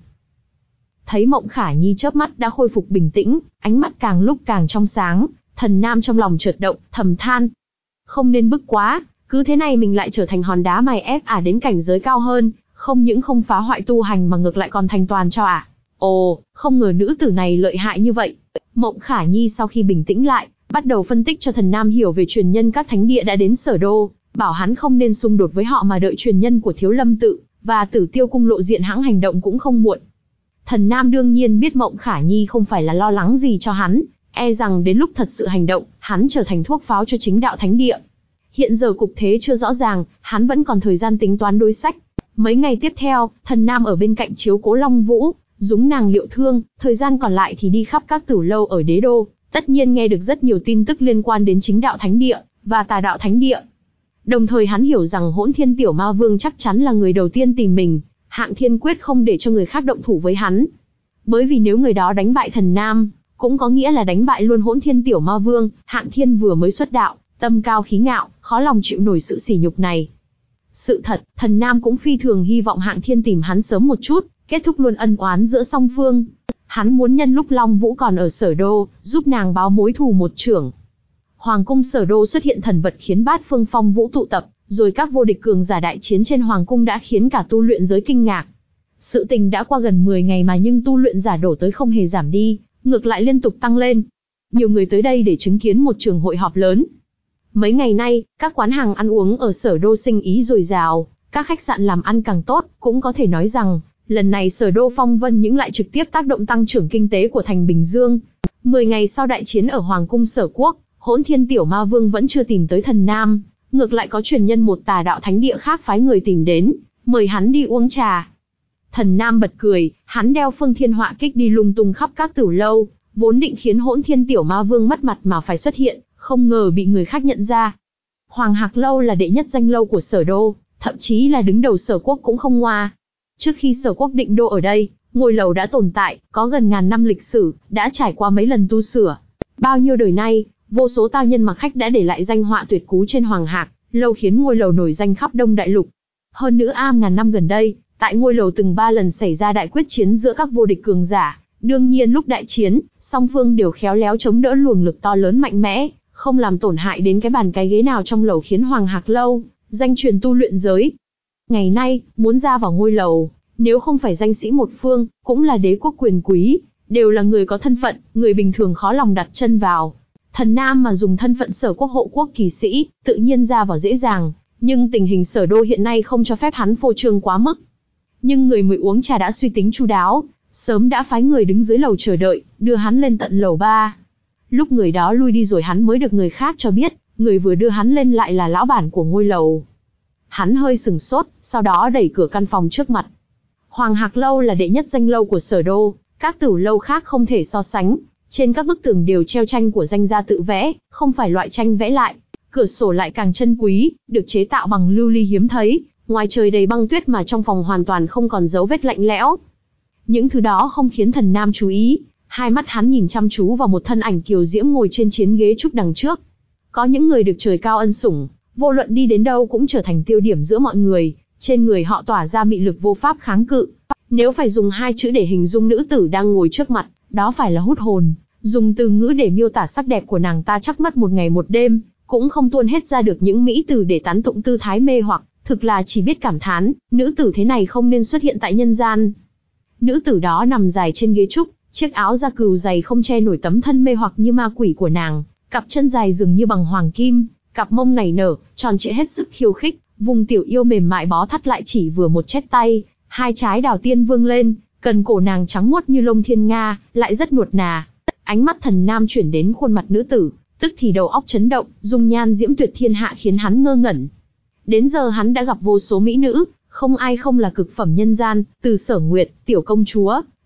Thấy Mộng Khả Nhi chớp mắt đã khôi phục bình tĩnh, ánh mắt càng lúc càng trong sáng, Thần Nam trong lòng chợt động, thầm than. Không nên bức quá, cứ thế này mình lại trở thành hòn đá mài ép ả đến cảnh giới cao hơn, không những không phá hoại tu hành mà ngược lại còn thành toàn cho ả. Ồ, không ngờ nữ tử này lợi hại như vậy. Mộng Khả Nhi sau khi bình tĩnh lại, bắt đầu phân tích cho Thần Nam hiểu về truyền nhân các thánh địa đã đến Sở Đô, bảo hắn không nên xung đột với họ mà đợi truyền nhân của Thiếu Lâm tự và Tử Tiêu cung lộ diện hãng hành động cũng không muộn. Thần Nam đương nhiên biết Mộng Khả Nhi không phải là lo lắng gì cho hắn, e rằng đến lúc thật sự hành động, hắn trở thành thuốc pháo cho chính đạo thánh địa. Hiện giờ cục thế chưa rõ ràng, hắn vẫn còn thời gian tính toán đối sách. Mấy ngày tiếp theo, Thần Nam ở bên cạnh chiếu cố Long Vũ, dúng nàng liệu thương, thời gian còn lại thì đi khắp các tử lâu ở đế đô, tất nhiên nghe được rất nhiều tin tức liên quan đến chính đạo thánh địa và tà đạo thánh địa. Đồng thời hắn hiểu rằng Hỗn Thiên Tiểu Ma Vương chắc chắn là người đầu tiên tìm mình, Hạng Thiên quyết không để cho người khác động thủ với hắn. Bởi vì nếu người đó đánh bại Thần Nam, cũng có nghĩa là đánh bại luôn Hỗn Thiên Tiểu Ma Vương. Hạng Thiên vừa mới xuất đạo, tâm cao khí ngạo, khó lòng chịu nổi sự sỉ nhục này. Sự thật, Thần Nam cũng phi thường hy vọng Hạng Thiên tìm hắn sớm một chút, kết thúc luôn ân oán giữa song phương. Hắn muốn nhân lúc Long Vũ còn ở Sở Đô, giúp nàng báo mối thù một chưởng. Hoàng cung Sở Đô xuất hiện thần vật khiến bát phương phong vũ tụ tập, rồi các vô địch cường giả đại chiến trên hoàng cung đã khiến cả tu luyện giới kinh ngạc. Sự tình đã qua gần mười ngày mà nhưng tu luyện giả đổ tới không hề giảm đi, ngược lại liên tục tăng lên. Nhiều người tới đây để chứng kiến một trường hội họp lớn. Mấy ngày nay, các quán hàng ăn uống ở Sở Đô sinh ý dồi dào, các khách sạn làm ăn càng tốt, cũng có thể nói rằng, lần này Sở Đô phong vân những lại trực tiếp tác động tăng trưởng kinh tế của thành Bình Dương. Mười ngày sau đại chiến ở Hoàng cung Sở Quốc, Hỗn Thiên Tiểu Ma Vương vẫn chưa tìm tới Thần Nam, ngược lại có truyền nhân một tà đạo thánh địa khác phái người tìm đến, mời hắn đi uống trà. Thần Nam bật cười, hắn đeo Phương Thiên Họa kích đi lung tung khắp các tử lâu, vốn định khiến Hỗn Thiên Tiểu Ma Vương mất mặt mà phải xuất hiện, không ngờ bị người khác nhận ra. Hoàng Hạc Lâu là đệ nhất danh lâu của Sở Đô, thậm chí là đứng đầu Sở Quốc cũng không ngoa. Trước khi Sở Quốc định đô ở đây, ngôi lầu đã tồn tại, có gần ngàn năm lịch sử, đã trải qua mấy lần tu sửa. Bao nhiêu đời nay, vô số tao nhân mặc khách đã để lại danh họa tuyệt cú trên Hoàng Hạc Lâu khiến ngôi lầu nổi danh khắp Đông Đại Lục. Hơn nữa am ngàn năm gần đây, tại ngôi lầu từng ba lần xảy ra đại quyết chiến giữa các vô địch cường giả. Đương nhiên lúc đại chiến, song phương đều khéo léo chống đỡ luồng lực to lớn mạnh mẽ, không làm tổn hại đến cái bàn cái ghế nào trong lầu, khiến Hoàng Hạc Lâu danh truyền tu luyện giới. Ngày nay, muốn ra vào ngôi lầu, nếu không phải danh sĩ một phương, cũng là đế quốc quyền quý, đều là người có thân phận, người bình thường khó lòng đặt chân vào. Thần Nam mà dùng thân phận Sở Quốc hộ quốc kỳ sĩ, tự nhiên ra vào dễ dàng, nhưng tình hình Sở Đô hiện nay không cho phép hắn phô trương quá mức. Nhưng người mới uống trà đã suy tính chu đáo, sớm đã phái người đứng dưới lầu chờ đợi, đưa hắn lên tận lầu ba. Lúc người đó lui đi rồi hắn mới được người khác cho biết, người vừa đưa hắn lên lại là lão bản của ngôi lầu. Hắn hơi sừng sốt, sau đó đẩy cửa căn phòng trước mặt. Hoàng Hạc Lâu là đệ nhất danh lâu của Sở Đô, các tử lâu khác không thể so sánh. Trên các bức tường đều treo tranh của danh gia tự vẽ, không phải loại tranh vẽ lại. Cửa sổ lại càng chân quý, được chế tạo bằng lưu ly hiếm thấy. Ngoài trời đầy băng tuyết mà trong phòng hoàn toàn không còn dấu vết lạnh lẽo. Những thứ đó không khiến Thần Nam chú ý, hai mắt hắn nhìn chăm chú vào một thân ảnh kiều diễm ngồi trên chiến ghế trúc đằng trước. Có những người được trời cao ân sủng, vô luận đi đến đâu cũng trở thành tiêu điểm giữa mọi người, trên người họ tỏa ra mị lực vô pháp kháng cự. Nếu phải dùng hai chữ để hình dung nữ tử đang ngồi trước mặt, đó phải là hút hồn. Dùng từ ngữ để miêu tả sắc đẹp của nàng ta chắc mất một ngày một đêm, cũng không tuôn hết ra được những mỹ từ để tán tụng tư thái mê hoặc, thực là chỉ biết cảm thán, nữ tử thế này không nên xuất hiện tại nhân gian. Nữ tử đó nằm dài trên ghế trúc, chiếc áo da cừu dày không che nổi tấm thân mê hoặc như ma quỷ của nàng, cặp chân dài dường như bằng hoàng kim, cặp mông nảy nở, tròn trịa hết sức khiêu khích, vùng tiểu yêu mềm mại bó thắt lại chỉ vừa một chét tay, hai trái đào tiên vương lên, cần cổ nàng trắng muốt như lông thiên nga, lại rất nuột nà. Ánh mắt Thần Nam chuyển đến khuôn mặt nữ tử, tức thì đầu óc chấn động, dung nhan diễm tuyệt thiên hạ khiến hắn ngơ ngẩn. Đến giờ hắn đã gặp vô số mỹ nữ, không ai không là cực phẩm nhân gian, từ Sở Nguyệt, tiểu công chúa,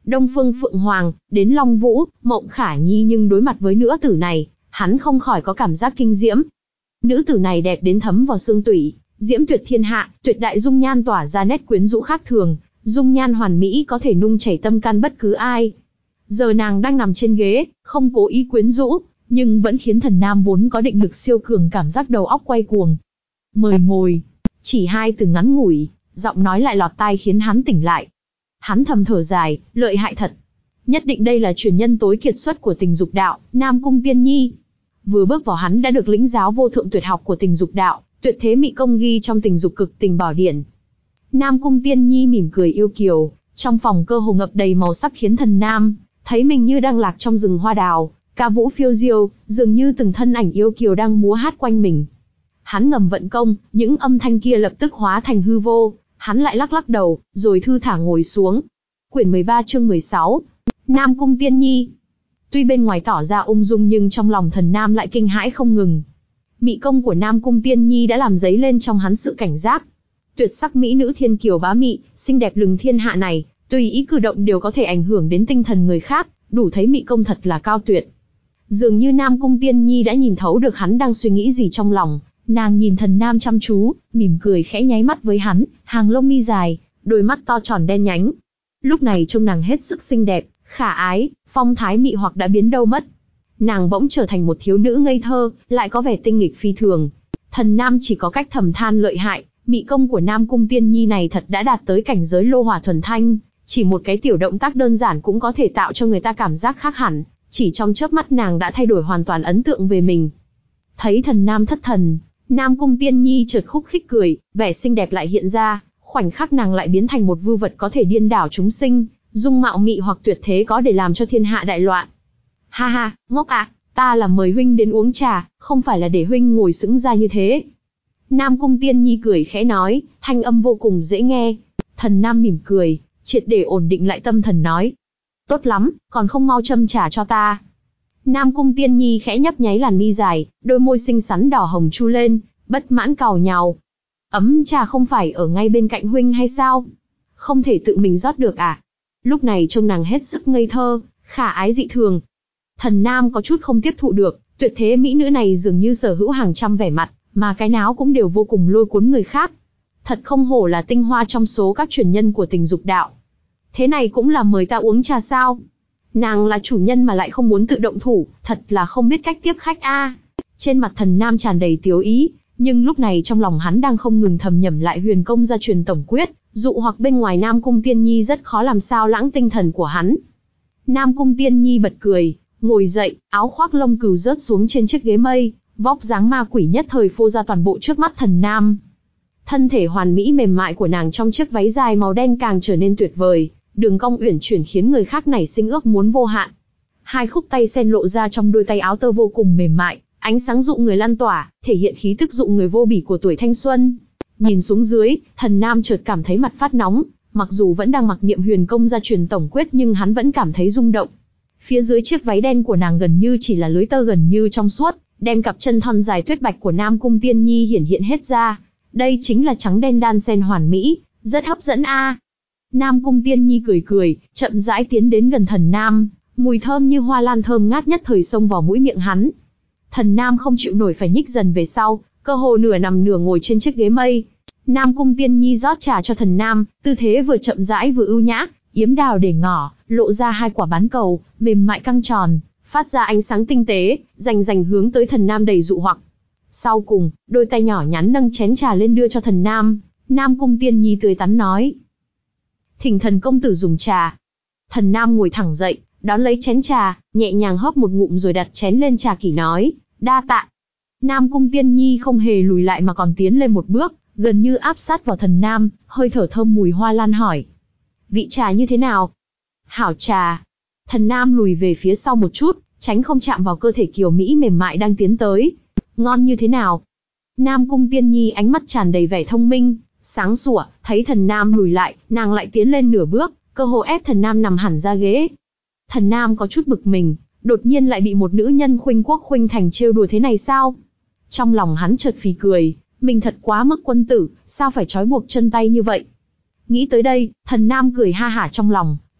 Đông Phương Phượng Hoàng, đến Long Vũ, Mộng Khả Nhi, nhưng đối mặt với nữ tử này, hắn không khỏi có cảm giác kinh diễm. Nữ tử này đẹp đến thấm vào xương tủy, diễm tuyệt thiên hạ, tuyệt đại dung nhan tỏa ra nét quyến rũ khác thường, dung nhan hoàn mỹ có thể nung chảy tâm can bất cứ ai. Giờ nàng đang nằm trên ghế, không cố ý quyến rũ, nhưng vẫn khiến Thần Nam vốn có định lực siêu cường cảm giác đầu óc quay cuồng. Mời ngồi. Chỉ hai từ ngắn ngủi, giọng nói lại lọt tai khiến hắn tỉnh lại. Hắn thầm thở dài, lợi hại thật. Nhất định đây là truyền nhân tối kiệt xuất của Tình Dục Đạo, Nam Cung Tiên Nhi. Vừa bước vào hắn đã được lĩnh giáo vô thượng tuyệt học của Tình Dục Đạo, tuyệt thế mị công ghi trong Tình Dục Cực Tình Bảo Điển. Nam Cung Tiên Nhi mỉm cười yêu kiều, trong phòng cơ hồ ngập đầy màu sắc khiến Thần Nam thấy mình như đang lạc trong rừng hoa đào, ca vũ phiêu diêu, dường như từng thân ảnh yêu kiều đang múa hát quanh mình. Hắn ngầm vận công, những âm thanh kia lập tức hóa thành hư vô, hắn lại lắc lắc đầu, rồi thư thả ngồi xuống. Quyển mười ba chương mười sáu, Nam Cung Tiên Nhi. Tuy bên ngoài tỏ ra ung dung nhưng trong lòng Thần Nam lại kinh hãi không ngừng. Mị công của Nam Cung Tiên Nhi đã làm dấy lên trong hắn sự cảnh giác. Tuyệt sắc mỹ nữ thiên kiều bá mị, xinh đẹp lừng thiên hạ này, tùy ý cử động đều có thể ảnh hưởng đến tinh thần người khác, đủ thấy mị công thật là cao tuyệt. Dường như Nam Cung Tiên Nhi đã nhìn thấu được hắn đang suy nghĩ gì trong lòng, nàng nhìn Thần Nam chăm chú, mỉm cười khẽ nháy mắt với hắn, hàng lông mi dài, đôi mắt to tròn đen nhánh. Lúc này trông nàng hết sức xinh đẹp, khả ái, phong thái mị hoặc đã biến đâu mất. Nàng bỗng trở thành một thiếu nữ ngây thơ, lại có vẻ tinh nghịch phi thường. Thần Nam chỉ có cách thầm than lợi hại, mị công của Nam Cung Tiên Nhi này thật đã đạt tới cảnh giới lô hỏa thuần thanh, chỉ một cái tiểu động tác đơn giản cũng có thể tạo cho người ta cảm giác khác hẳn, chỉ trong chớp mắt nàng đã thay đổi hoàn toàn ấn tượng về mình. Thấy Thần Nam thất thần, Nam Cung Tiên Nhi chợt khúc khích cười, vẻ xinh đẹp lại hiện ra, khoảnh khắc nàng lại biến thành một vưu vật có thể điên đảo chúng sinh, dung mạo mị hoặc tuyệt thế có để làm cho thiên hạ đại loạn. Ha ha, ngốc ạ, à, ta là mời huynh đến uống trà, không phải là để huynh ngồi sững ra như thế. Nam Cung Tiên Nhi cười khẽ nói, thanh âm vô cùng dễ nghe. Thần Nam mỉm cười, triệt để ổn định lại tâm thần nói. Tốt lắm, còn không mau châm trà cho ta. Nam Cung Tiên Nhi khẽ nhấp nháy làn mi dài, đôi môi xinh xắn đỏ hồng chu lên, bất mãn càu nhàu. Ấm trà không phải ở ngay bên cạnh huynh hay sao? Không thể tự mình rót được à? Lúc này trông nàng hết sức ngây thơ, khả ái dị thường. Thần Nam có chút không tiếp thụ được, tuyệt thế mỹ nữ này dường như sở hữu hàng trăm vẻ mặt, mà cái nào cũng đều vô cùng lôi cuốn người khác. Thật không hổ là tinh hoa trong số các truyền nhân của Tình Dục Đạo. Thế này cũng là mời ta uống trà sao? Nàng là chủ nhân mà lại không muốn tự động thủ, thật là không biết cách tiếp khách a. Trên mặt Thần Nam tràn đầy tiếu ý, nhưng lúc này trong lòng hắn đang không ngừng thầm nhẩm lại huyền công gia truyền tổng quyết, dụ hoặc bên ngoài Nam Cung Tiên Nhi rất khó làm sao lãng tinh thần của hắn. Nam Cung Tiên Nhi bật cười, ngồi dậy, áo khoác lông cừu rớt xuống trên chiếc ghế mây, vóc dáng ma quỷ nhất thời phô ra toàn bộ trước mắt Thần Nam. Thân thể hoàn mỹ mềm mại của nàng trong chiếc váy dài màu đen càng trở nên tuyệt vời, đường cong uyển chuyển khiến người khác nảy sinh ước muốn vô hạn. Hai khúc tay sen lộ ra trong đôi tay áo tơ vô cùng mềm mại, ánh sáng dụ người lan tỏa, thể hiện khí tức dụ người vô bỉ của tuổi thanh xuân. Nhìn xuống dưới, Thần Nam chợt cảm thấy mặt phát nóng, mặc dù vẫn đang mặc niệm huyền công gia truyền tổng quyết nhưng hắn vẫn cảm thấy rung động. Phía dưới chiếc váy đen của nàng gần như chỉ là lưới tơ gần như trong suốt, đem cặp chân thon dài tuyết bạch của Nam Cung Tiên Nhi hiển hiện hết ra. Đây chính là trắng đen đan xen hoàn mỹ, rất hấp dẫn a. À. Nam Cung Tiên Nhi cười cười, chậm rãi tiến đến gần Thần Nam, mùi thơm như hoa lan thơm ngát nhất thời xông vào mũi miệng hắn. Thần Nam không chịu nổi phải nhích dần về sau, cơ hồ nửa nằm nửa ngồi trên chiếc ghế mây. Nam Cung Tiên Nhi rót trà cho Thần Nam, tư thế vừa chậm rãi vừa ưu nhã, yếm đào để ngỏ, lộ ra hai quả bán cầu, mềm mại căng tròn, phát ra ánh sáng tinh tế, rành rành hướng tới Thần Nam đầy dụ hoặc. Sau cùng, đôi tay nhỏ nhắn nâng chén trà lên đưa cho Thần Nam, Nam Cung Tiên Nhi tươi tắn nói. Thỉnh thần công tử dùng trà. Thần Nam ngồi thẳng dậy, đón lấy chén trà, nhẹ nhàng hớp một ngụm rồi đặt chén lên trà kỷ nói, đa tạ. Nam Cung Tiên Nhi không hề lùi lại mà còn tiến lên một bước, gần như áp sát vào Thần Nam, hơi thở thơm mùi hoa lan hỏi. Vị trà như thế nào? Hảo trà. Thần Nam lùi về phía sau một chút, tránh không chạm vào cơ thể kiều mỹ mềm mại đang tiến tới. Ngon như thế nào? Nam Cung Tiên Nhi ánh mắt tràn đầy vẻ thông minh, sáng sủa, thấy Thần Nam lùi lại, nàng lại tiến lên nửa bước, cơ hồ ép Thần Nam nằm hẳn ra ghế. Thần Nam có chút bực mình, đột nhiên lại bị một nữ nhân khuynh quốc khuynh thành trêu đùa thế này sao? Trong lòng hắn chợt phì cười, mình thật quá mức quân tử, sao phải trói buộc chân tay như vậy? Nghĩ tới đây, Thần Nam cười ha hả trong lòng,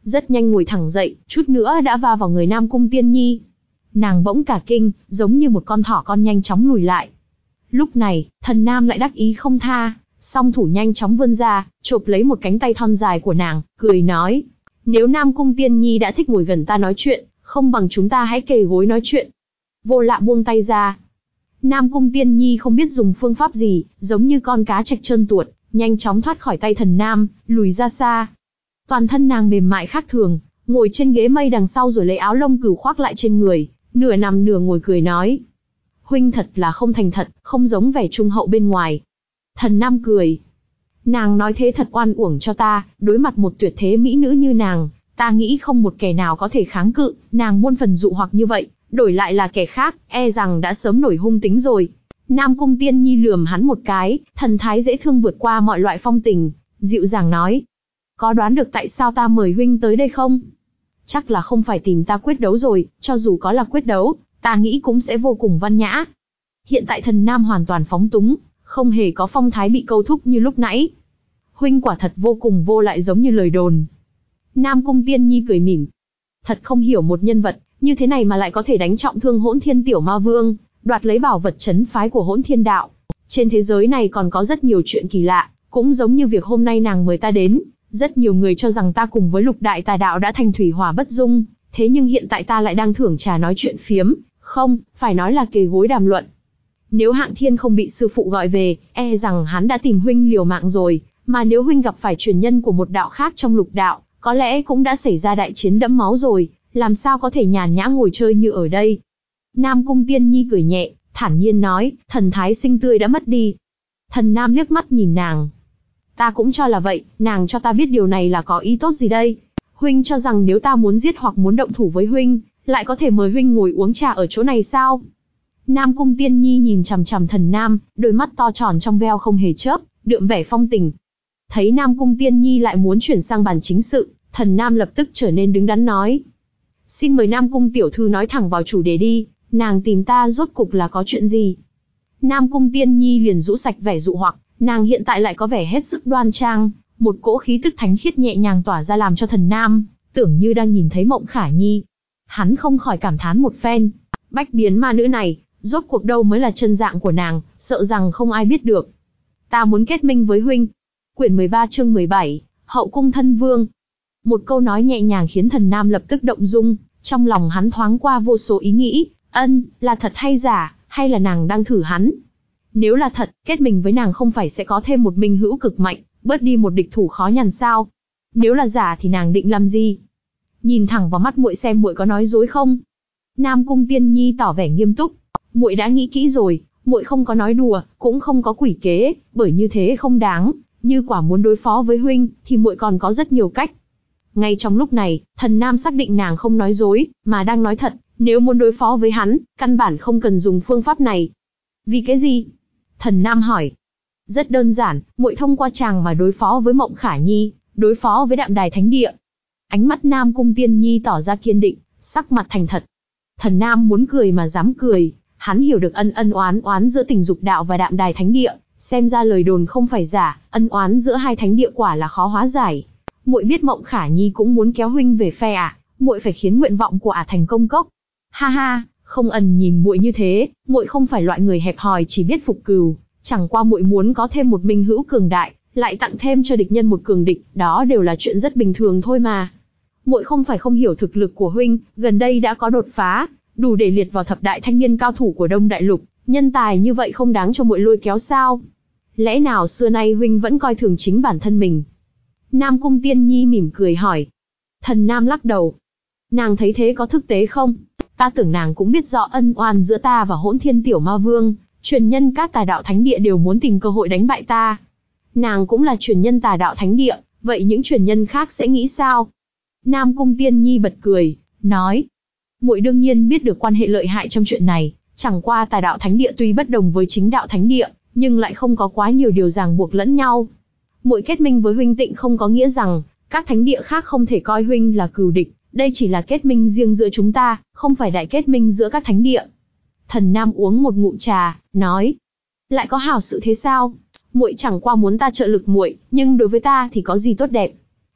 rất nhanh ngồi thẳng dậy, chút nữa đã va vào người Nam Cung Tiên Nhi. Nàng bỗng cả kinh, giống như một con thỏ con nhanh chóng lùi lại. Lúc này, Thần Nam lại đắc ý không tha, song thủ nhanh chóng vươn ra, chộp lấy một cánh tay thon dài của nàng, cười nói: nếu Nam Cung Tiên Nhi đã thích ngồi gần ta nói chuyện, không bằng chúng ta hãy kề gối nói chuyện. Vô Lạ buông tay ra. Nam Cung Tiên Nhi không biết dùng phương pháp gì, giống như con cá trạch trơn tuột, nhanh chóng thoát khỏi tay Thần Nam, lùi ra xa. Toàn thân nàng mềm mại khác thường, ngồi trên ghế mây đằng sau rồi lấy áo lông cừu khoác lại trên người, nửa nằm nửa ngồi cười nói: huynh thật là không thành thật, không giống vẻ trung hậu bên ngoài. Thần Nam cười: nàng nói thế thật oan uổng cho ta, đối mặt một tuyệt thế mỹ nữ như nàng, ta nghĩ không một kẻ nào có thể kháng cự, nàng muôn phần dụ hoặc như vậy, đổi lại là kẻ khác, e rằng đã sớm nổi hung tính rồi. Nam Cung Tiên Nhi lườm hắn một cái, thần thái dễ thương vượt qua mọi loại phong tình, dịu dàng nói: có đoán được tại sao ta mời huynh tới đây không? Chắc là không phải tìm ta quyết đấu rồi, cho dù có là quyết đấu, ta nghĩ cũng sẽ vô cùng văn nhã. Hiện tại Thần Nam hoàn toàn phóng túng, không hề có phong thái bị câu thúc như lúc nãy. Huynh quả thật vô cùng vô lại, giống như lời đồn. Nam Cung Tiên Nhi cười mỉm. Thật không hiểu một nhân vật như thế này mà lại có thể đánh trọng thương Hỗn Thiên Tiểu Ma Vương, đoạt lấy bảo vật trấn phái của Hỗn Thiên Đạo. Trên thế giới này còn có rất nhiều chuyện kỳ lạ, cũng giống như việc hôm nay nàng mời ta đến. Rất nhiều người cho rằng ta cùng với Lục Đại Tà Đạo đã thành thủy hỏa bất dung, thế nhưng hiện tại ta lại đang thưởng trà nói chuyện phiếm, không, phải nói là kề gối đàm luận. Nếu Hạng Thiên không bị sư phụ gọi về, e rằng hắn đã tìm huynh liều mạng rồi, mà nếu huynh gặp phải truyền nhân của một đạo khác trong Lục Đạo, có lẽ cũng đã xảy ra đại chiến đẫm máu rồi, làm sao có thể nhàn nhã ngồi chơi như ở đây. Nam Cung Tiên Nhi cười nhẹ, thản nhiên nói, thần thái xinh tươi đã mất đi. Thần Nam liếc mắt nhìn nàng. Ta cũng cho là vậy, nàng cho ta biết điều này là có ý tốt gì đây? Huynh cho rằng nếu ta muốn giết hoặc muốn động thủ với huynh, lại có thể mời huynh ngồi uống trà ở chỗ này sao? Nam Cung Tiên Nhi nhìn chằm chằm Thần Nam, đôi mắt to tròn trong veo không hề chớp, đượm vẻ phong tình. Thấy Nam Cung Tiên Nhi lại muốn chuyển sang bàn chính sự, Thần Nam lập tức trở nên đứng đắn nói: xin mời Nam Cung tiểu thư nói thẳng vào chủ đề đi, nàng tìm ta rốt cục là có chuyện gì? Nam Cung Tiên Nhi liền rũ sạch vẻ dụ hoặc, nàng hiện tại lại có vẻ hết sức đoan trang, một cỗ khí tức thánh khiết nhẹ nhàng tỏa ra làm cho Thần Nam tưởng như đang nhìn thấy Mộng Khả Nhi. Hắn không khỏi cảm thán một phen, bách biến ma nữ này, rốt cuộc đâu mới là chân dạng của nàng, sợ rằng không ai biết được. Ta muốn kết minh với huynh. Quyển mười ba chương mười bảy, Hậu cung thân vương. Một câu nói nhẹ nhàng khiến Thần Nam lập tức động dung, trong lòng hắn thoáng qua vô số ý nghĩ, ân, là thật hay giả, hay là nàng đang thử hắn? Nếu là thật, kết mình với nàng không phải sẽ có thêm một minh hữu cực mạnh, bớt đi một địch thủ khó nhằn sao? Nếu là giả thì nàng định làm gì? Nhìn thẳng vào mắt muội xem muội có nói dối không? Nam Cung Tiên Nhi tỏ vẻ nghiêm túc, muội đã nghĩ kỹ rồi, muội không có nói đùa, cũng không có quỷ kế, bởi như thế không đáng. Như quả muốn đối phó với huynh, thì muội còn có rất nhiều cách. Ngay trong lúc này, Thần Nam xác định nàng không nói dối, mà đang nói thật. Nếu muốn đối phó với hắn, căn bản không cần dùng phương pháp này. Vì cái gì? Thần Nam hỏi. Rất đơn giản, muội thông qua chàng mà đối phó với Mộng Khả Nhi, đối phó với Đạm Đài Thánh Địa. Ánh mắt Nam Cung Tiên Nhi tỏ ra kiên định, sắc mặt thành thật. Thần Nam muốn cười mà dám cười, hắn hiểu được ân ân oán oán giữa Tình Dục Đạo và Đạm Đài Thánh Địa, xem ra lời đồn không phải giả, ân oán giữa hai thánh địa quả là khó hóa giải. Muội biết Mộng Khả Nhi cũng muốn kéo huynh về phe à, muội phải khiến nguyện vọng của ả thành công cốc. Ha ha, không ẩn nhìn muội như thế, muội không phải loại người hẹp hòi chỉ biết phục cừu, chẳng qua muội muốn có thêm một minh hữu cường đại, lại tặng thêm cho địch nhân một cường địch, đó đều là chuyện rất bình thường thôi mà. Muội không phải không hiểu thực lực của huynh, gần đây đã có đột phá, đủ để liệt vào thập đại thanh niên cao thủ của Đông Đại Lục, nhân tài như vậy không đáng cho muội lôi kéo sao? Lẽ nào xưa nay huynh vẫn coi thường chính bản thân mình? Nam Cung Tiên Nhi mỉm cười hỏi. Thần Nam lắc đầu. Nàng thấy thế có thực tế không? Ta tưởng nàng cũng biết rõ ân oan giữa ta và Hỗn Thiên Tiểu Ma Vương, truyền nhân các Tà Đạo Thánh Địa đều muốn tìm cơ hội đánh bại ta. Nàng cũng là truyền nhân Tà Đạo Thánh Địa, vậy những truyền nhân khác sẽ nghĩ sao? Nam Cung Tiên Nhi bật cười, nói. Muội đương nhiên biết được quan hệ lợi hại trong chuyện này, chẳng qua Tà Đạo Thánh Địa tuy bất đồng với Chính Đạo Thánh Địa, nhưng lại không có quá nhiều điều ràng buộc lẫn nhau. Muội kết minh với huynh Tịnh không có nghĩa rằng các thánh địa khác không thể coi huynh là cừu địch, đây chỉ là kết minh riêng giữa chúng ta, không phải đại kết minh giữa các thánh địa. Thần Nam uống một ngụm trà, nói: lại có hảo sự thế sao? Muội chẳng qua muốn ta trợ lực muội, nhưng đối với ta thì có gì tốt đẹp?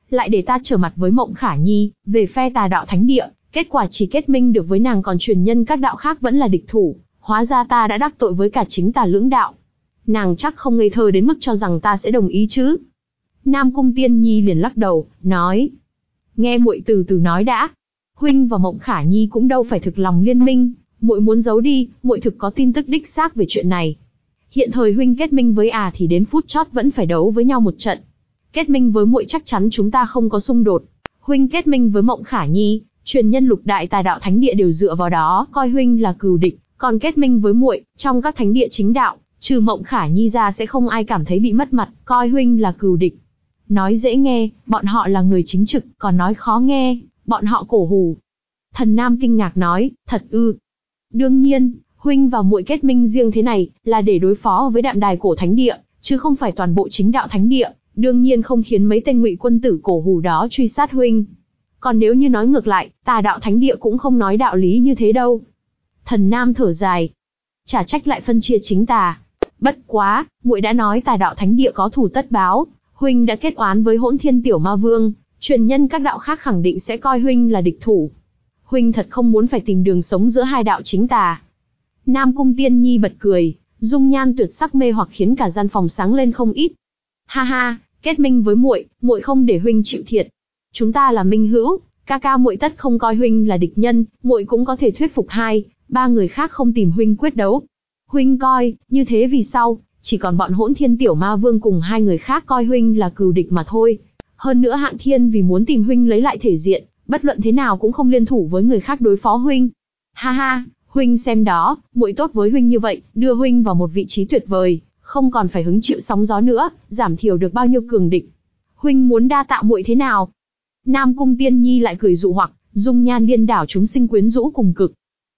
lại để ta trở mặt với Mộng Khả Nhi, về phe Tà Đạo Thánh Địa, kết quả chỉ kết minh được với nàng, còn truyền nhân các đạo khác vẫn là địch thủ, hóa ra ta đã đắc tội với cả chính Tà Lưỡng Đạo. Nàng chắc không ngây thơ đến mức cho rằng ta sẽ đồng ý chứ? Nam Cung Tiên Nhi liền lắc đầu, nói: Nghe muội từ từ nói đã. Huynh và Mộng Khả Nhi cũng đâu phải thực lòng liên minh, muội muốn giấu đi, muội thực có tin tức đích xác về chuyện này. Hiện thời huynh kết minh với à thì đến phút chót vẫn phải đấu với nhau một trận. Kết minh với muội chắc chắn chúng ta không có xung đột. Huynh kết minh với Mộng Khả Nhi, truyền nhân lục đại Tà Đạo Thánh Địa đều dựa vào đó coi huynh là cừu địch, còn kết minh với muội, trong các thánh địa chính đạo, trừ Mộng Khả Nhi ra sẽ không ai cảm thấy bị mất mặt, coi huynh là cừu địch. Nói dễ nghe, bọn họ là người chính trực, còn nói khó nghe, bọn họ cổ hủ. Thần Nam kinh ngạc nói, thật ư? Đương nhiên, huynh và muội kết minh riêng thế này, là để đối phó với Đạm Đài Cổ Thánh Địa, chứ không phải toàn bộ chính đạo thánh địa, đương nhiên không khiến mấy tên ngụy quân tử cổ hủ đó truy sát huynh. Còn nếu như nói ngược lại, Tà Đạo Thánh Địa cũng không nói đạo lý như thế đâu. Thần Nam thở dài, chả trách lại phân chia chính tà. Bất quá, muội đã nói Tà Đạo Thánh Địa có thù tất báo, huynh đã kết oán với Hỗn Thiên Tiểu Ma Vương, truyền nhân các đạo khác khẳng định sẽ coi huynh là địch thủ. Huynh thật không muốn phải tìm đường sống giữa hai đạo chính tà. Nam Cung Tiên Nhi bật cười, dung nhan tuyệt sắc mê hoặc khiến cả gian phòng sáng lên không ít. Ha ha, kết minh với muội, muội không để huynh chịu thiệt. Chúng ta là minh hữu, ca ca muội tất không coi huynh là địch nhân, muội cũng có thể thuyết phục hai, ba người khác không tìm huynh quyết đấu. Huynh coi, như thế vì sau, chỉ còn bọn Hỗn Thiên Tiểu Ma Vương cùng hai người khác coi huynh là cừu địch mà thôi. Hơn nữa Hạng Thiên vì muốn tìm huynh lấy lại thể diện, bất luận thế nào cũng không liên thủ với người khác đối phó huynh. Ha ha, huynh xem đó, muội tốt với huynh như vậy, đưa huynh vào một vị trí tuyệt vời, không còn phải hứng chịu sóng gió nữa, giảm thiểu được bao nhiêu cường địch. Huynh muốn đa tạ muội thế nào? Nam Cung Tiên Nhi lại cười dụ hoặc, dung nhan điên đảo chúng sinh quyến rũ cùng cực.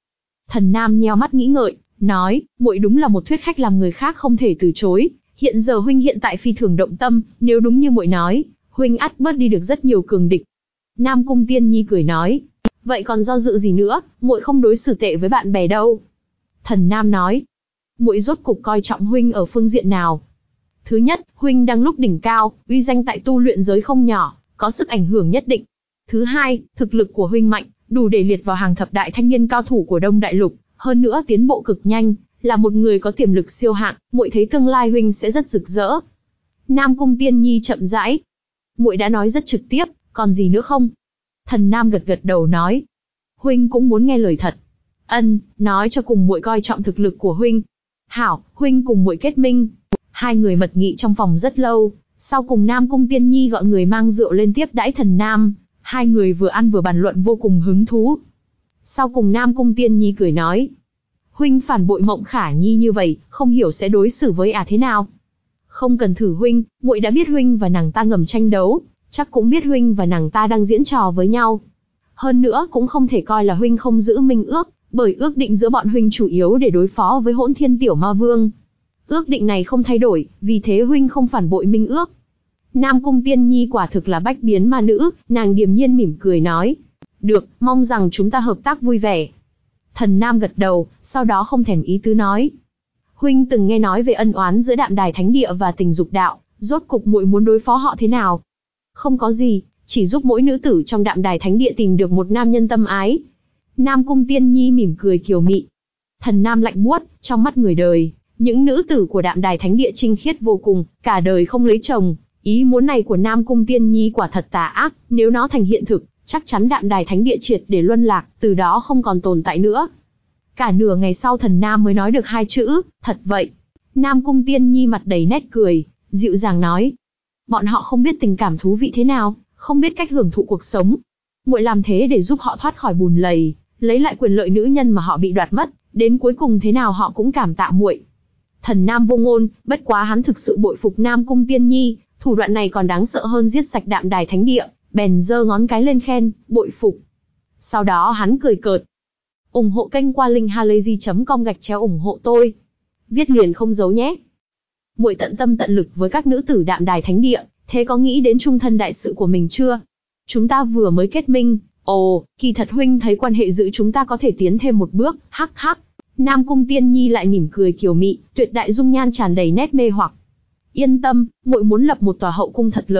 Thần Nam nheo mắt nghĩ ngợi, nói, muội đúng là một thuyết khách làm người khác không thể từ chối. Hiện giờ huynh hiện tại phi thường động tâm, nếu đúng như muội nói, huynh ắt bớt đi được rất nhiều cường địch. Nam Cung Tiên Nhi cười nói, vậy còn do dự gì nữa, muội không đối xử tệ với bạn bè đâu. Thần Nam nói, muội rốt cục coi trọng huynh ở phương diện nào? Thứ nhất, huynh đang lúc đỉnh cao, uy danh tại tu luyện giới không nhỏ, có sức ảnh hưởng nhất định. Thứ hai, thực lực của huynh mạnh, đủ để liệt vào hàng thập đại thanh niên cao thủ của Đông Đại Lục, hơn nữa tiến bộ cực nhanh, là một người có tiềm lực siêu hạng, muội thấy tương lai huynh sẽ rất rực rỡ. Nam Cung Tiên Nhi chậm rãi, muội đã nói rất trực tiếp, còn gì nữa không? Thần Nam gật gật đầu nói, huynh cũng muốn nghe lời thật. Ân, nói cho cùng muội coi trọng thực lực của huynh. Hảo, huynh cùng muội kết minh. Hai người mật nghị trong phòng rất lâu, sau cùng Nam Cung Tiên Nhi gọi người mang rượu lên tiếp đãi Thần Nam, hai người vừa ăn vừa bàn luận vô cùng hứng thú. Sau cùng Nam Cung Tiên Nhi cười nói, huynh phản bội Mộng Khả Nhi như vậy, không hiểu sẽ đối xử với ả thế nào? Không cần thử huynh, muội đã biết huynh và nàng ta ngầm tranh đấu, chắc cũng biết huynh và nàng ta đang diễn trò với nhau. Hơn nữa cũng không thể coi là huynh không giữ minh ước, bởi ước định giữa bọn huynh chủ yếu để đối phó với Hỗn Thiên Tiểu Ma Vương. Ước định này không thay đổi, vì thế huynh không phản bội minh ước. Nam Cung Tiên Nhi quả thực là bách biến ma nữ, nàng điềm nhiên mỉm cười nói, được, mong rằng chúng ta hợp tác vui vẻ. Thần Nam gật đầu, sau đó không thèm ý tứ nói, huynh từng nghe nói về ân oán giữa Đạm Đài Thánh Địa và Tình Dục Đạo, rốt cục muội muốn đối phó họ thế nào? Không có gì, chỉ giúp mỗi nữ tử trong Đạm Đài Thánh Địa tìm được một nam nhân tâm ái. Nam Cung Tiên Nhi mỉm cười kiều mị. Thần Nam lạnh buốt, trong mắt người đời, những nữ tử của Đạm Đài Thánh Địa trinh khiết vô cùng, cả đời không lấy chồng. Ý muốn này của Nam Cung Tiên Nhi quả thật tà ác, nếu nó thành hiện thực, chắc chắn Đạm Đài Thánh Địa triệt để luân lạc, từ đó không còn tồn tại nữa. Cả nửa ngày sau Thần Nam mới nói được hai chữ, thật vậy. Nam Cung Tiên Nhi mặt đầy nét cười, dịu dàng nói, bọn họ không biết tình cảm thú vị thế nào, không biết cách hưởng thụ cuộc sống. Muội làm thế để giúp họ thoát khỏi bùn lầy, lấy lại quyền lợi nữ nhân mà họ bị đoạt mất, đến cuối cùng thế nào họ cũng cảm tạ muội. Thần Nam vô ngôn, bất quá hắn thực sự bội phục Nam Cung Tiên Nhi, thủ đoạn này còn đáng sợ hơn giết sạch Đạm Đài Thánh Địa, bèn giơ ngón cái lên khen, bội phục. Sau đó hắn cười cợt. Ủng hộ kênh qua linkhalazy chấm com gạch chéo ủng hộ tôi. Viết liền không giấu nhé. Muội tận tâm tận lực với các nữ tử Đạm Đài Thánh Địa, thế có nghĩ đến chung thân đại sự của mình chưa? Chúng ta vừa mới kết minh, ồ, kỳ thật huynh thấy quan hệ giữa chúng ta có thể tiến thêm một bước, hắc hắc. Nam Cung Tiên Nhi lại mỉm cười kiều mị, tuyệt đại dung nhan tràn đầy nét mê hoặc. Yên tâm, muội muốn lập một tòa hậu cung thật lớn,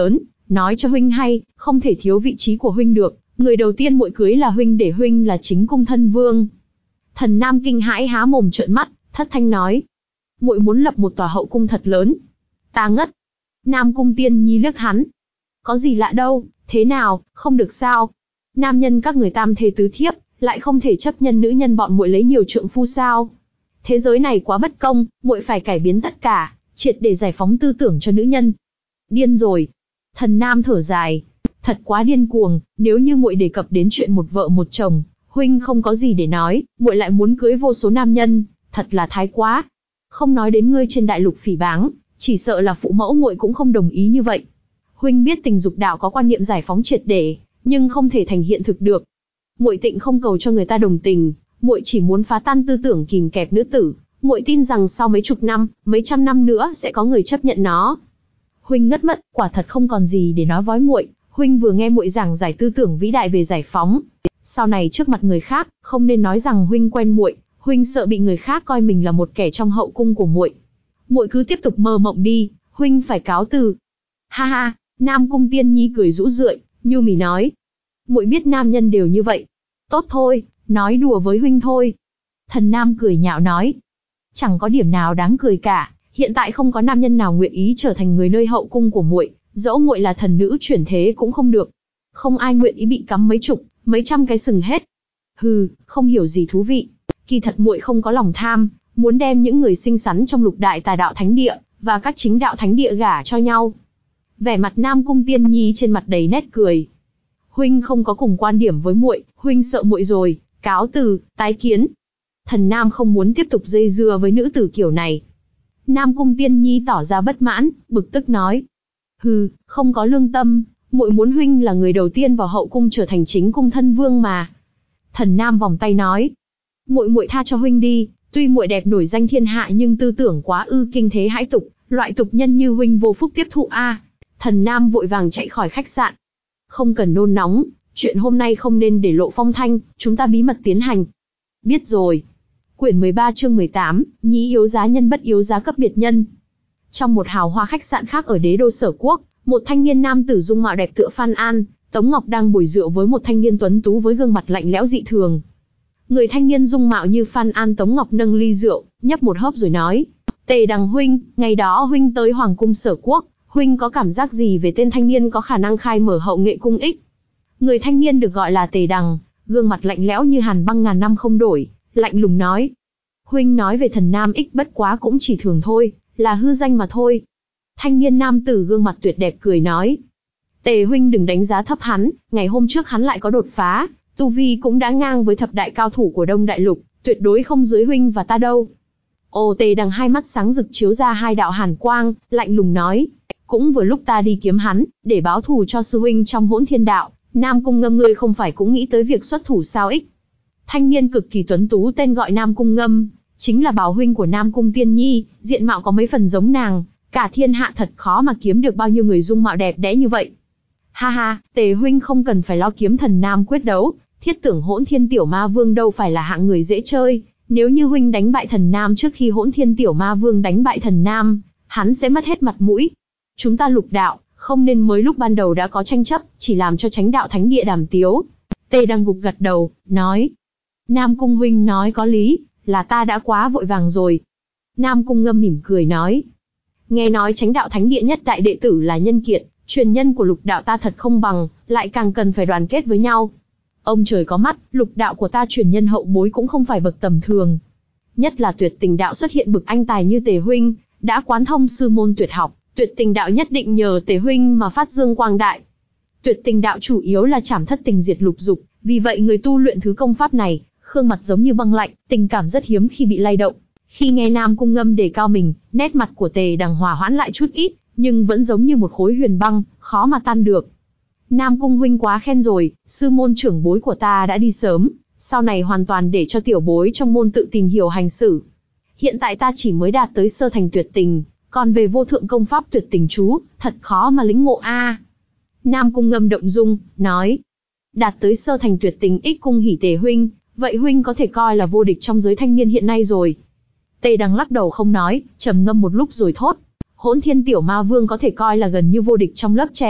nói cho huynh hay, không thể thiếu vị trí của huynh được, người đầu tiên muội cưới là huynh để huynh là chính cung thân vương. Thần Nam kinh hãi há mồm trợn mắt, thất thanh nói. Muội muốn lập một tòa hậu cung thật lớn. Ta ngất. Nam Cung Tiên Nhi liếc hắn. Có gì lạ đâu, thế nào, không được sao? Nam nhân các người tam thê tứ thiếp, lại không thể chấp nhận nữ nhân bọn muội lấy nhiều trượng phu sao? Thế giới này quá bất công, muội phải cải biến tất cả, triệt để giải phóng tư tưởng cho nữ nhân. Điên rồi. Thần Nam thở dài. Thật quá điên cuồng, nếu như muội đề cập đến chuyện một vợ một chồng, huynh không có gì để nói, muội lại muốn cưới vô số nam nhân, thật là thái quá. Không nói đến ngươi trên đại lục phỉ báng, chỉ sợ là phụ mẫu muội cũng không đồng ý như vậy. Huynh biết tình dục đạo có quan niệm giải phóng triệt để, nhưng không thể thành hiện thực được. Muội tịnh không cầu cho người ta đồng tình, muội chỉ muốn phá tan tư tưởng kìm kẹp nữ tử, muội tin rằng sau mấy chục năm, mấy trăm năm nữa sẽ có người chấp nhận nó. Huynh ngất mất, quả thật không còn gì để nói với muội. Huynh vừa nghe muội giảng giải tư tưởng vĩ đại về giải phóng, sau này trước mặt người khác, không nên nói rằng huynh quen muội, huynh sợ bị người khác coi mình là một kẻ trong hậu cung của muội. Muội cứ tiếp tục mơ mộng đi, huynh phải cáo từ. Ha ha, Nam Cung Tiên Nhi cười rũ rượi, nhu mì nói. Muội biết nam nhân đều như vậy. Tốt thôi, nói đùa với huynh thôi. Thần Nam cười nhạo nói. Chẳng có điểm nào đáng cười cả, hiện tại không có nam nhân nào nguyện ý trở thành người nơi hậu cung của muội, dẫu muội là thần nữ chuyển thế cũng không được. Không ai nguyện ý bị cắm mấy chục, mấy trăm cái sừng hết. Hừ, không hiểu gì thú vị. Kỳ thật muội không có lòng tham, muốn đem những người xinh xắn trong lục đại tà đạo thánh địa, và các chính đạo thánh địa gả cho nhau. Vẻ mặt Nam Cung Tiên Nhi trên mặt đầy nét cười. Huynh không có cùng quan điểm với muội, huynh sợ muội rồi, cáo từ, tái kiến. Thần Nam không muốn tiếp tục dây dưa với nữ tử kiểu này. Nam Cung Tiên Nhi tỏ ra bất mãn, bực tức nói. Hừ, không có lương tâm, muội muốn huynh là người đầu tiên vào hậu cung trở thành chính cung thân vương mà. Thần Nam vòng tay nói. Muội muội tha cho huynh đi, tuy muội đẹp nổi danh thiên hạ nhưng tư tưởng quá ư kinh thế hãi tục, loại tục nhân như huynh vô phúc tiếp thụ a. Thần Nam vội vàng chạy khỏi khách sạn. Không cần nôn nóng, chuyện hôm nay không nên để lộ phong thanh, chúng ta bí mật tiến hành. Biết rồi. Quyển mười ba chương mười tám, nhí yếu giá nhân bất yếu giá cấp biệt nhân. Trong một hào hoa khách sạn khác ở đế đô Sở Quốc, một thanh niên nam tử dung mạo đẹp tựa Phan An, Tống Ngọc đang bồi rượu với một thanh niên tuấn tú với gương mặt lạnh lẽo dị thường. Người thanh niên dung mạo như Phan An Tống Ngọc nâng ly rượu, nhấp một hớp rồi nói: Tề Đằng huynh, ngày đó huynh tới Hoàng cung Sở Quốc, huynh có cảm giác gì về tên thanh niên có khả năng khai mở hậu nghệ cung ích? Người thanh niên được gọi là Tề Đằng, gương mặt lạnh lẽo như hàn băng ngàn năm không đổi, lạnh lùng nói: Huynh nói về thần nam ích bất quá cũng chỉ thường thôi, là hư danh mà thôi. Thanh niên nam tử gương mặt tuyệt đẹp cười nói: Tề huynh đừng đánh giá thấp hắn, ngày hôm trước hắn lại có đột phá, tu vi cũng đã ngang với thập đại cao thủ của Đông Đại Lục, tuyệt đối không dưới huynh và ta đâu. Ồ, Tề Đằng hai mắt sáng rực chiếu ra hai đạo hàn quang, lạnh lùng nói: Cũng vừa lúc ta đi kiếm hắn, để báo thù cho sư huynh trong Hỗn Thiên Đạo, Nam Cung Ngâm ngươi không phải cũng nghĩ tới việc xuất thủ sao ích? Thanh niên cực kỳ tuấn tú tên gọi Nam Cung Ngâm, chính là bảo huynh của Nam Cung Tiên Nhi, diện mạo có mấy phần giống nàng, cả thiên hạ thật khó mà kiếm được bao nhiêu người dung mạo đẹp đẽ như vậy. Ha ha, Tề huynh không cần phải lo kiếm thần nam quyết đấu, thiết tưởng Hỗn Thiên Tiểu Ma Vương đâu phải là hạng người dễ chơi, nếu như huynh đánh bại thần nam trước khi Hỗn Thiên Tiểu Ma Vương đánh bại thần nam, hắn sẽ mất hết mặt mũi. Chúng ta lục đạo, không nên mới lúc ban đầu đã có tranh chấp, chỉ làm cho chánh đạo thánh địa đàm tiếu. Tề Đằng gục gật đầu, nói: Nam Cung huynh nói có lý, là ta đã quá vội vàng rồi. Nam Cung Ngâm mỉm cười nói: Nghe nói chánh đạo thánh địa nhất đại đệ tử là nhân kiệt, truyền nhân của lục đạo ta thật không bằng, lại càng cần phải đoàn kết với nhau. Ông trời có mắt, lục đạo của ta truyền nhân hậu bối cũng không phải bậc tầm thường. Nhất là tuyệt tình đạo xuất hiện bực anh tài như Tề huynh, đã quán thông sư môn tuyệt học, tuyệt tình đạo nhất định nhờ Tề huynh mà phát dương quang đại. Tuyệt tình đạo chủ yếu là trảm thất tình diệt lục dục, vì vậy người tu luyện thứ công pháp này, khương mặt giống như băng lạnh, tình cảm rất hiếm khi bị lay động. Khi nghe Nam Cung Ngâm đề cao mình, nét mặt của Tề Đằng hòa hoãn lại chút ít, nhưng vẫn giống như một khối huyền băng, khó mà tan được. Nam Cung huynh quá khen rồi, sư môn trưởng bối của ta đã đi sớm, sau này hoàn toàn để cho tiểu bối trong môn tự tìm hiểu hành xử. Hiện tại ta chỉ mới đạt tới sơ thành tuyệt tình, còn về vô thượng công pháp tuyệt tình chú, thật khó mà lĩnh ngộ a. Nam Cung Ngâm động dung, nói: Đạt tới sơ thành tuyệt tình ích cung hỉ Tề huynh, vậy huynh có thể coi là vô địch trong giới thanh niên hiện nay rồi. Tề Đằng lắc đầu không nói, trầm ngâm một lúc rồi thốt: Hỗn Thiên Tiểu Ma Vương có thể coi là gần như vô địch trong lớp trẻ,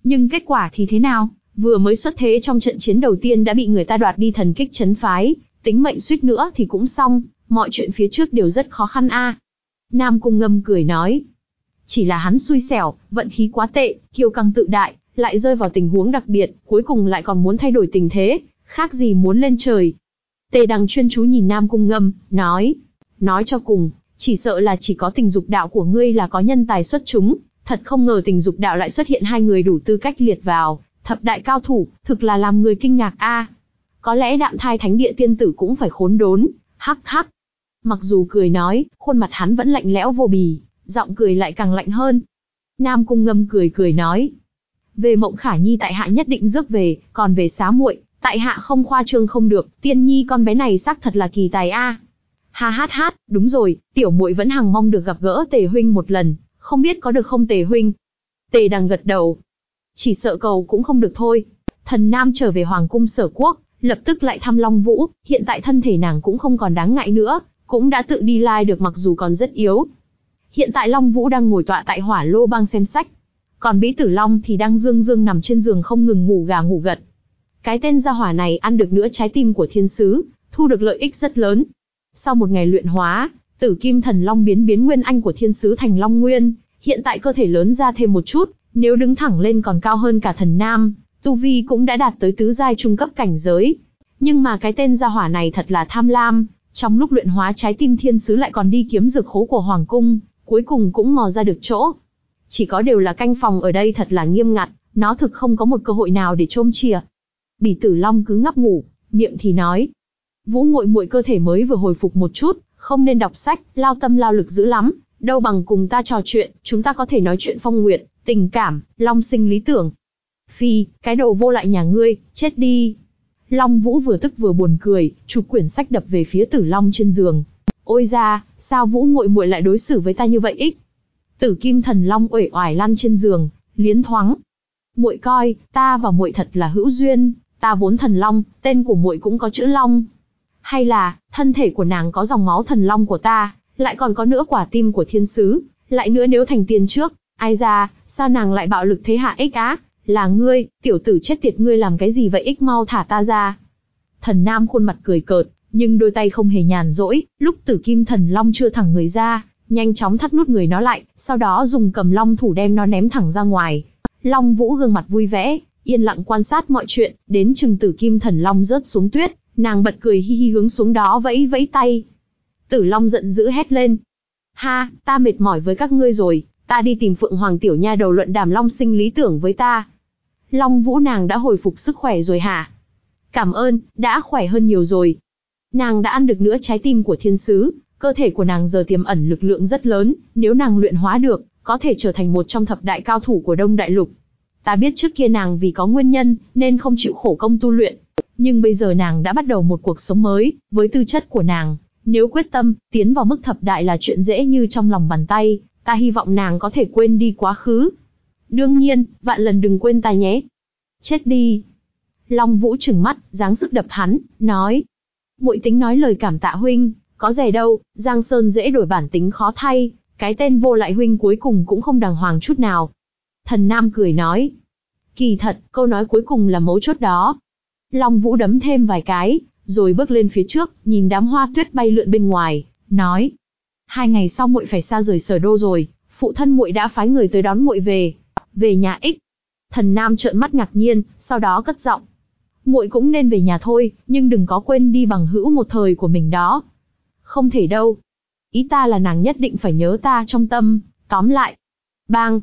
Nhưng kết quả thì thế nào? Vừa mới xuất thế trong trận chiến đầu tiên đã bị người ta đoạt đi thần kích trấn phái, tính mệnh suýt nữa thì cũng xong, mọi chuyện phía trước đều rất khó khăn a. Nam Cung Ngâm cười nói. Chỉ là hắn xui xẻo, vận khí quá tệ, kiêu căng tự đại, lại rơi vào tình huống đặc biệt, cuối cùng lại còn muốn thay đổi tình thế, khác gì muốn lên trời. Tề Đằng chuyên chú nhìn Nam Cung Ngâm, nói. Nói cho cùng, chỉ sợ là chỉ có tình dục đạo của ngươi là có nhân tài xuất chúng, thật không ngờ tình dục đạo lại xuất hiện hai người đủ tư cách liệt vào thập đại cao thủ, thực là làm người kinh ngạc a. Có lẽ Đạm Thai Thánh Địa tiên tử cũng phải khốn đốn, hắc hắc. Mặc dù cười nói, khuôn mặt hắn vẫn lạnh lẽo vô bì, giọng cười lại càng lạnh hơn. Nam Cung Ngâm cười cười nói. Về Mộng Khả Nhi tại hạ nhất định rước về, còn về Xá muội, tại hạ không khoa trương không được, Tiên Nhi con bé này xác thật là kỳ tài a. Ha hát hát, đúng rồi, tiểu muội vẫn hằng mong được gặp gỡ Tề huynh một lần, không biết có được không Tề huynh? Tề Đằng gật đầu. Chỉ sợ cầu cũng không được thôi. Thần Nam trở về Hoàng cung Sở Quốc, lập tức lại thăm Long Vũ, hiện tại thân thể nàng cũng không còn đáng ngại nữa, cũng đã tự đi lai được mặc dù còn rất yếu. Hiện tại Long Vũ đang ngồi tọa tại Hỏa Lô Bang xem sách, còn Bĩ Tử Long thì đang dương dương nằm trên giường không ngừng ngủ gà ngủ gật. Cái tên gia hỏa này ăn được nữa trái tim của thiên sứ, thu được lợi ích rất lớn. Sau một ngày luyện hóa, Tử Kim Thần Long biến biến nguyên anh của thiên sứ thành Long Nguyên, hiện tại cơ thể lớn ra thêm một chút, nếu đứng thẳng lên còn cao hơn cả Thần Nam, tu vi cũng đã đạt tới tứ giai trung cấp cảnh giới. Nhưng mà cái tên gia hỏa này thật là tham lam, trong lúc luyện hóa trái tim thiên sứ lại còn đi kiếm dược khố của Hoàng cung, cuối cùng cũng mò ra được chỗ. Chỉ có điều là canh phòng ở đây thật là nghiêm ngặt, nó thực không có một cơ hội nào để trôm chìa. Bỉ Tử Long cứ ngáp ngủ, miệng thì nói. Vũ muội muội cơ thể mới vừa hồi phục một chút, không nên đọc sách, lao tâm lao lực dữ lắm, đâu bằng cùng ta trò chuyện, chúng ta có thể nói chuyện phong nguyệt, tình cảm, long sinh lý tưởng. Phi, cái đầu vô lại nhà ngươi, chết đi. Long Vũ vừa tức vừa buồn cười, chụp quyển sách đập về phía Tử Long trên giường. Ôi da, sao Vũ muội muội lại đối xử với ta như vậy ích? Tử Kim Thần Long uể oải lăn trên giường, liến thoáng. Muội coi, ta và muội thật là hữu duyên, ta vốn thần long, tên của muội cũng có chữ long. Hay là, thân thể của nàng có dòng máu thần long của ta, lại còn có nữa quả tim của thiên sứ, lại nữa nếu thành tiên trước, ai ra, sao nàng lại bạo lực thế hạ ích á? Là ngươi, tiểu tử chết tiệt, ngươi làm cái gì vậy ích, mau thả ta ra. Thần Nam khuôn mặt cười cợt, nhưng đôi tay không hề nhàn rỗi, lúc Tử Kim Thần Long chưa thẳng người ra, nhanh chóng thắt nút người nó lại, sau đó dùng cầm long thủ đem nó ném thẳng ra ngoài. Long Vũ gương mặt vui vẻ, yên lặng quan sát mọi chuyện, đến chừng Tử Kim Thần Long rớt xuống tuyết, nàng bật cười hi hi hướng xuống đó vẫy vẫy tay. Tử Long giận dữ hét lên. Ha, ta mệt mỏi với các ngươi rồi, ta đi tìm Phượng Hoàng tiểu nha đầu luận đàm long sinh lý tưởng với ta. Long Vũ, nàng đã hồi phục sức khỏe rồi hả? Cảm ơn, đã khỏe hơn nhiều rồi. Nàng đã ăn được nữa trái tim của thiên sứ, cơ thể của nàng giờ tiềm ẩn lực lượng rất lớn, nếu nàng luyện hóa được, có thể trở thành một trong thập đại cao thủ của Đông Đại Lục. Ta biết trước kia nàng vì có nguyên nhân, nên không chịu khổ công tu luyện. Nhưng bây giờ nàng đã bắt đầu một cuộc sống mới, với tư chất của nàng, nếu quyết tâm, tiến vào mức thập đại là chuyện dễ như trong lòng bàn tay, ta hy vọng nàng có thể quên đi quá khứ. Đương nhiên, vạn lần đừng quên ta nhé. Chết đi. Long Vũ trừng mắt, giáng sức đập hắn, nói. Muội tính nói lời cảm tạ huynh, có rẻ đâu, Giang Sơn dễ đổi bản tính khó thay, cái tên vô lại huynh cuối cùng cũng không đàng hoàng chút nào. Thần Nam cười nói. Kỳ thật, câu nói cuối cùng là mấu chốt đó. Long Vũ đấm thêm vài cái, rồi bước lên phía trước, nhìn đám hoa tuyết bay lượn bên ngoài, nói. Hai ngày sau muội phải xa rời Sở Đô rồi, phụ thân muội đã phái người tới đón muội về. Về nhà ích. Thần Nam trợn mắt ngạc nhiên, sau đó cất giọng. Muội cũng nên về nhà thôi, nhưng đừng có quên đi bằng hữu một thời của mình đó. Không thể đâu. Ý ta là nàng nhất định phải nhớ ta trong tâm, tóm lại. Bang.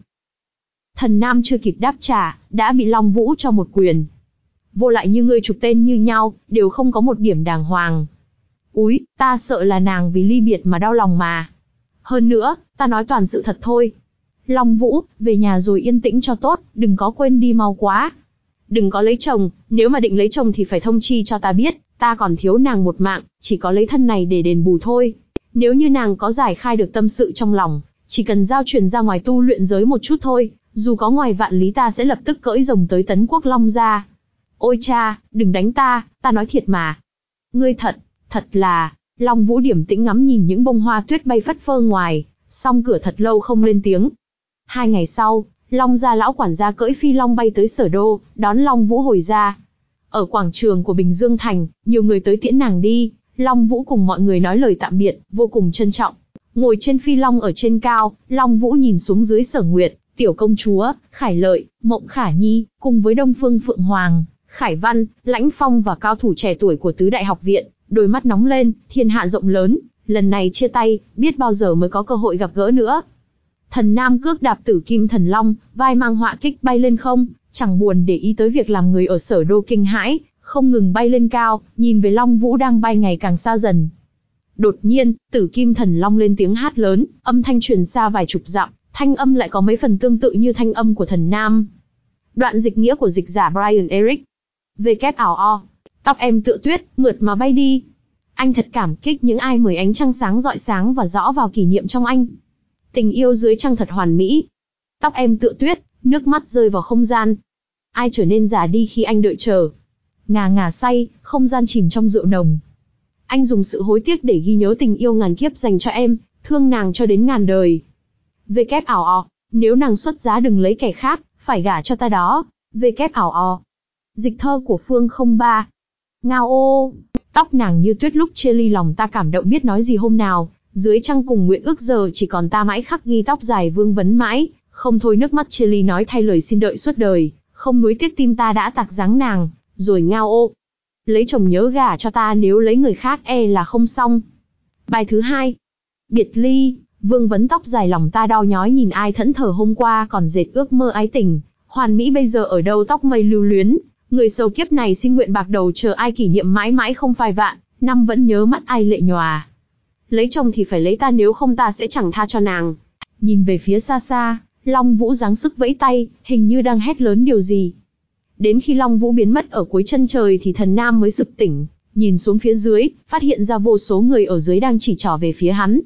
Thần Nam chưa kịp đáp trả, đã bị Long Vũ cho một quyền. Vô lại như ngươi chục tên như nhau, đều không có một điểm đàng hoàng. Úi, ta sợ là nàng vì ly biệt mà đau lòng mà. Hơn nữa, ta nói toàn sự thật thôi. Long Vũ, về nhà rồi yên tĩnh cho tốt, đừng có quên đi mau quá. Đừng có lấy chồng, nếu mà định lấy chồng thì phải thông chi cho ta biết, ta còn thiếu nàng một mạng, chỉ có lấy thân này để đền bù thôi. Nếu như nàng có giải khai được tâm sự trong lòng, chỉ cần giao truyền ra ngoài tu luyện giới một chút thôi, dù có ngoài vạn lý ta sẽ lập tức cưỡi rồng tới Tấn Quốc Long gia. Ôi cha, đừng đánh ta, ta nói thiệt mà. Ngươi thật, thật là, Long Vũ điềm tĩnh ngắm nhìn những bông hoa tuyết bay phất phơ ngoài, song cửa thật lâu không lên tiếng. Hai ngày sau, Long gia lão quản gia cưỡi phi long bay tới Sở Đô, đón Long Vũ hồi ra. Ở quảng trường của Bình Dương Thành, nhiều người tới tiễn nàng đi, Long Vũ cùng mọi người nói lời tạm biệt, vô cùng trân trọng. Ngồi trên phi long ở trên cao, Long Vũ nhìn xuống dưới Sở Nguyệt, Tiểu Công Chúa, Khải Lợi, Mộng Khả Nhi, cùng với Đông Phương Phượng Hoàng, Khải Văn, Lãnh Phong và cao thủ trẻ tuổi của tứ đại học viện, đôi mắt nóng lên, thiên hạ rộng lớn, lần này chia tay, biết bao giờ mới có cơ hội gặp gỡ nữa. Thần Nam cước đạp Tử Kim Thần Long, vai mang họa kích bay lên không, chẳng buồn để ý tới việc làm người ở Sở Đô kinh hãi, không ngừng bay lên cao, nhìn về Long Vũ đang bay ngày càng xa dần. Đột nhiên, Tử Kim Thần Long lên tiếng hát lớn, âm thanh truyền xa vài chục dặm, thanh âm lại có mấy phần tương tự như thanh âm của Thần Nam. Đoạn dịch nghĩa của dịch giả Brian Eric. Về kép ảo o. Tóc em tựa tuyết, mượt mà bay đi. Anh thật cảm kích những ai mời ánh trăng sáng rọi sáng và rõ vào kỷ niệm trong anh. Tình yêu dưới trăng thật hoàn mỹ. Tóc em tựa tuyết, nước mắt rơi vào không gian. Ai trở nên già đi khi anh đợi chờ. Ngà ngà say, không gian chìm trong rượu nồng. Anh dùng sự hối tiếc để ghi nhớ tình yêu ngàn kiếp dành cho em, thương nàng cho đến ngàn đời. Về kép ảo o. Nếu nàng xuất giá đừng lấy kẻ khác, phải gả cho ta đó. Về kép ảo o. Dịch thơ của Phương không ba. Ngao ô, tóc nàng như tuyết lúc chia ly lòng ta cảm động biết nói gì hôm nào, dưới trăng cùng nguyện ước giờ chỉ còn ta mãi khắc ghi tóc dài vương vấn mãi, không thôi nước mắt chia ly nói thay lời xin đợi suốt đời, không nuối tiếc tim ta đã tạc dáng nàng, rồi ngao ô. Lấy chồng nhớ gả cho ta nếu lấy người khác e là không xong. Bài thứ hai. Biệt ly, vương vấn tóc dài lòng ta đau nhói nhìn ai thẫn thờ hôm qua còn dệt ước mơ ái tình, hoàn mỹ bây giờ ở đâu tóc mây lưu luyến. Người sầu kiếp này xin nguyện bạc đầu chờ ai kỷ niệm mãi mãi không phai vạn, năm vẫn nhớ mắt ai lệ nhòa. Lấy chồng thì phải lấy ta nếu không ta sẽ chẳng tha cho nàng. Nhìn về phía xa xa, Long Vũ giáng sức vẫy tay, hình như đang hét lớn điều gì. Đến khi Long Vũ biến mất ở cuối chân trời thì Thần Nam mới sực tỉnh, nhìn xuống phía dưới, phát hiện ra vô số người ở dưới đang chỉ trỏ về phía hắn.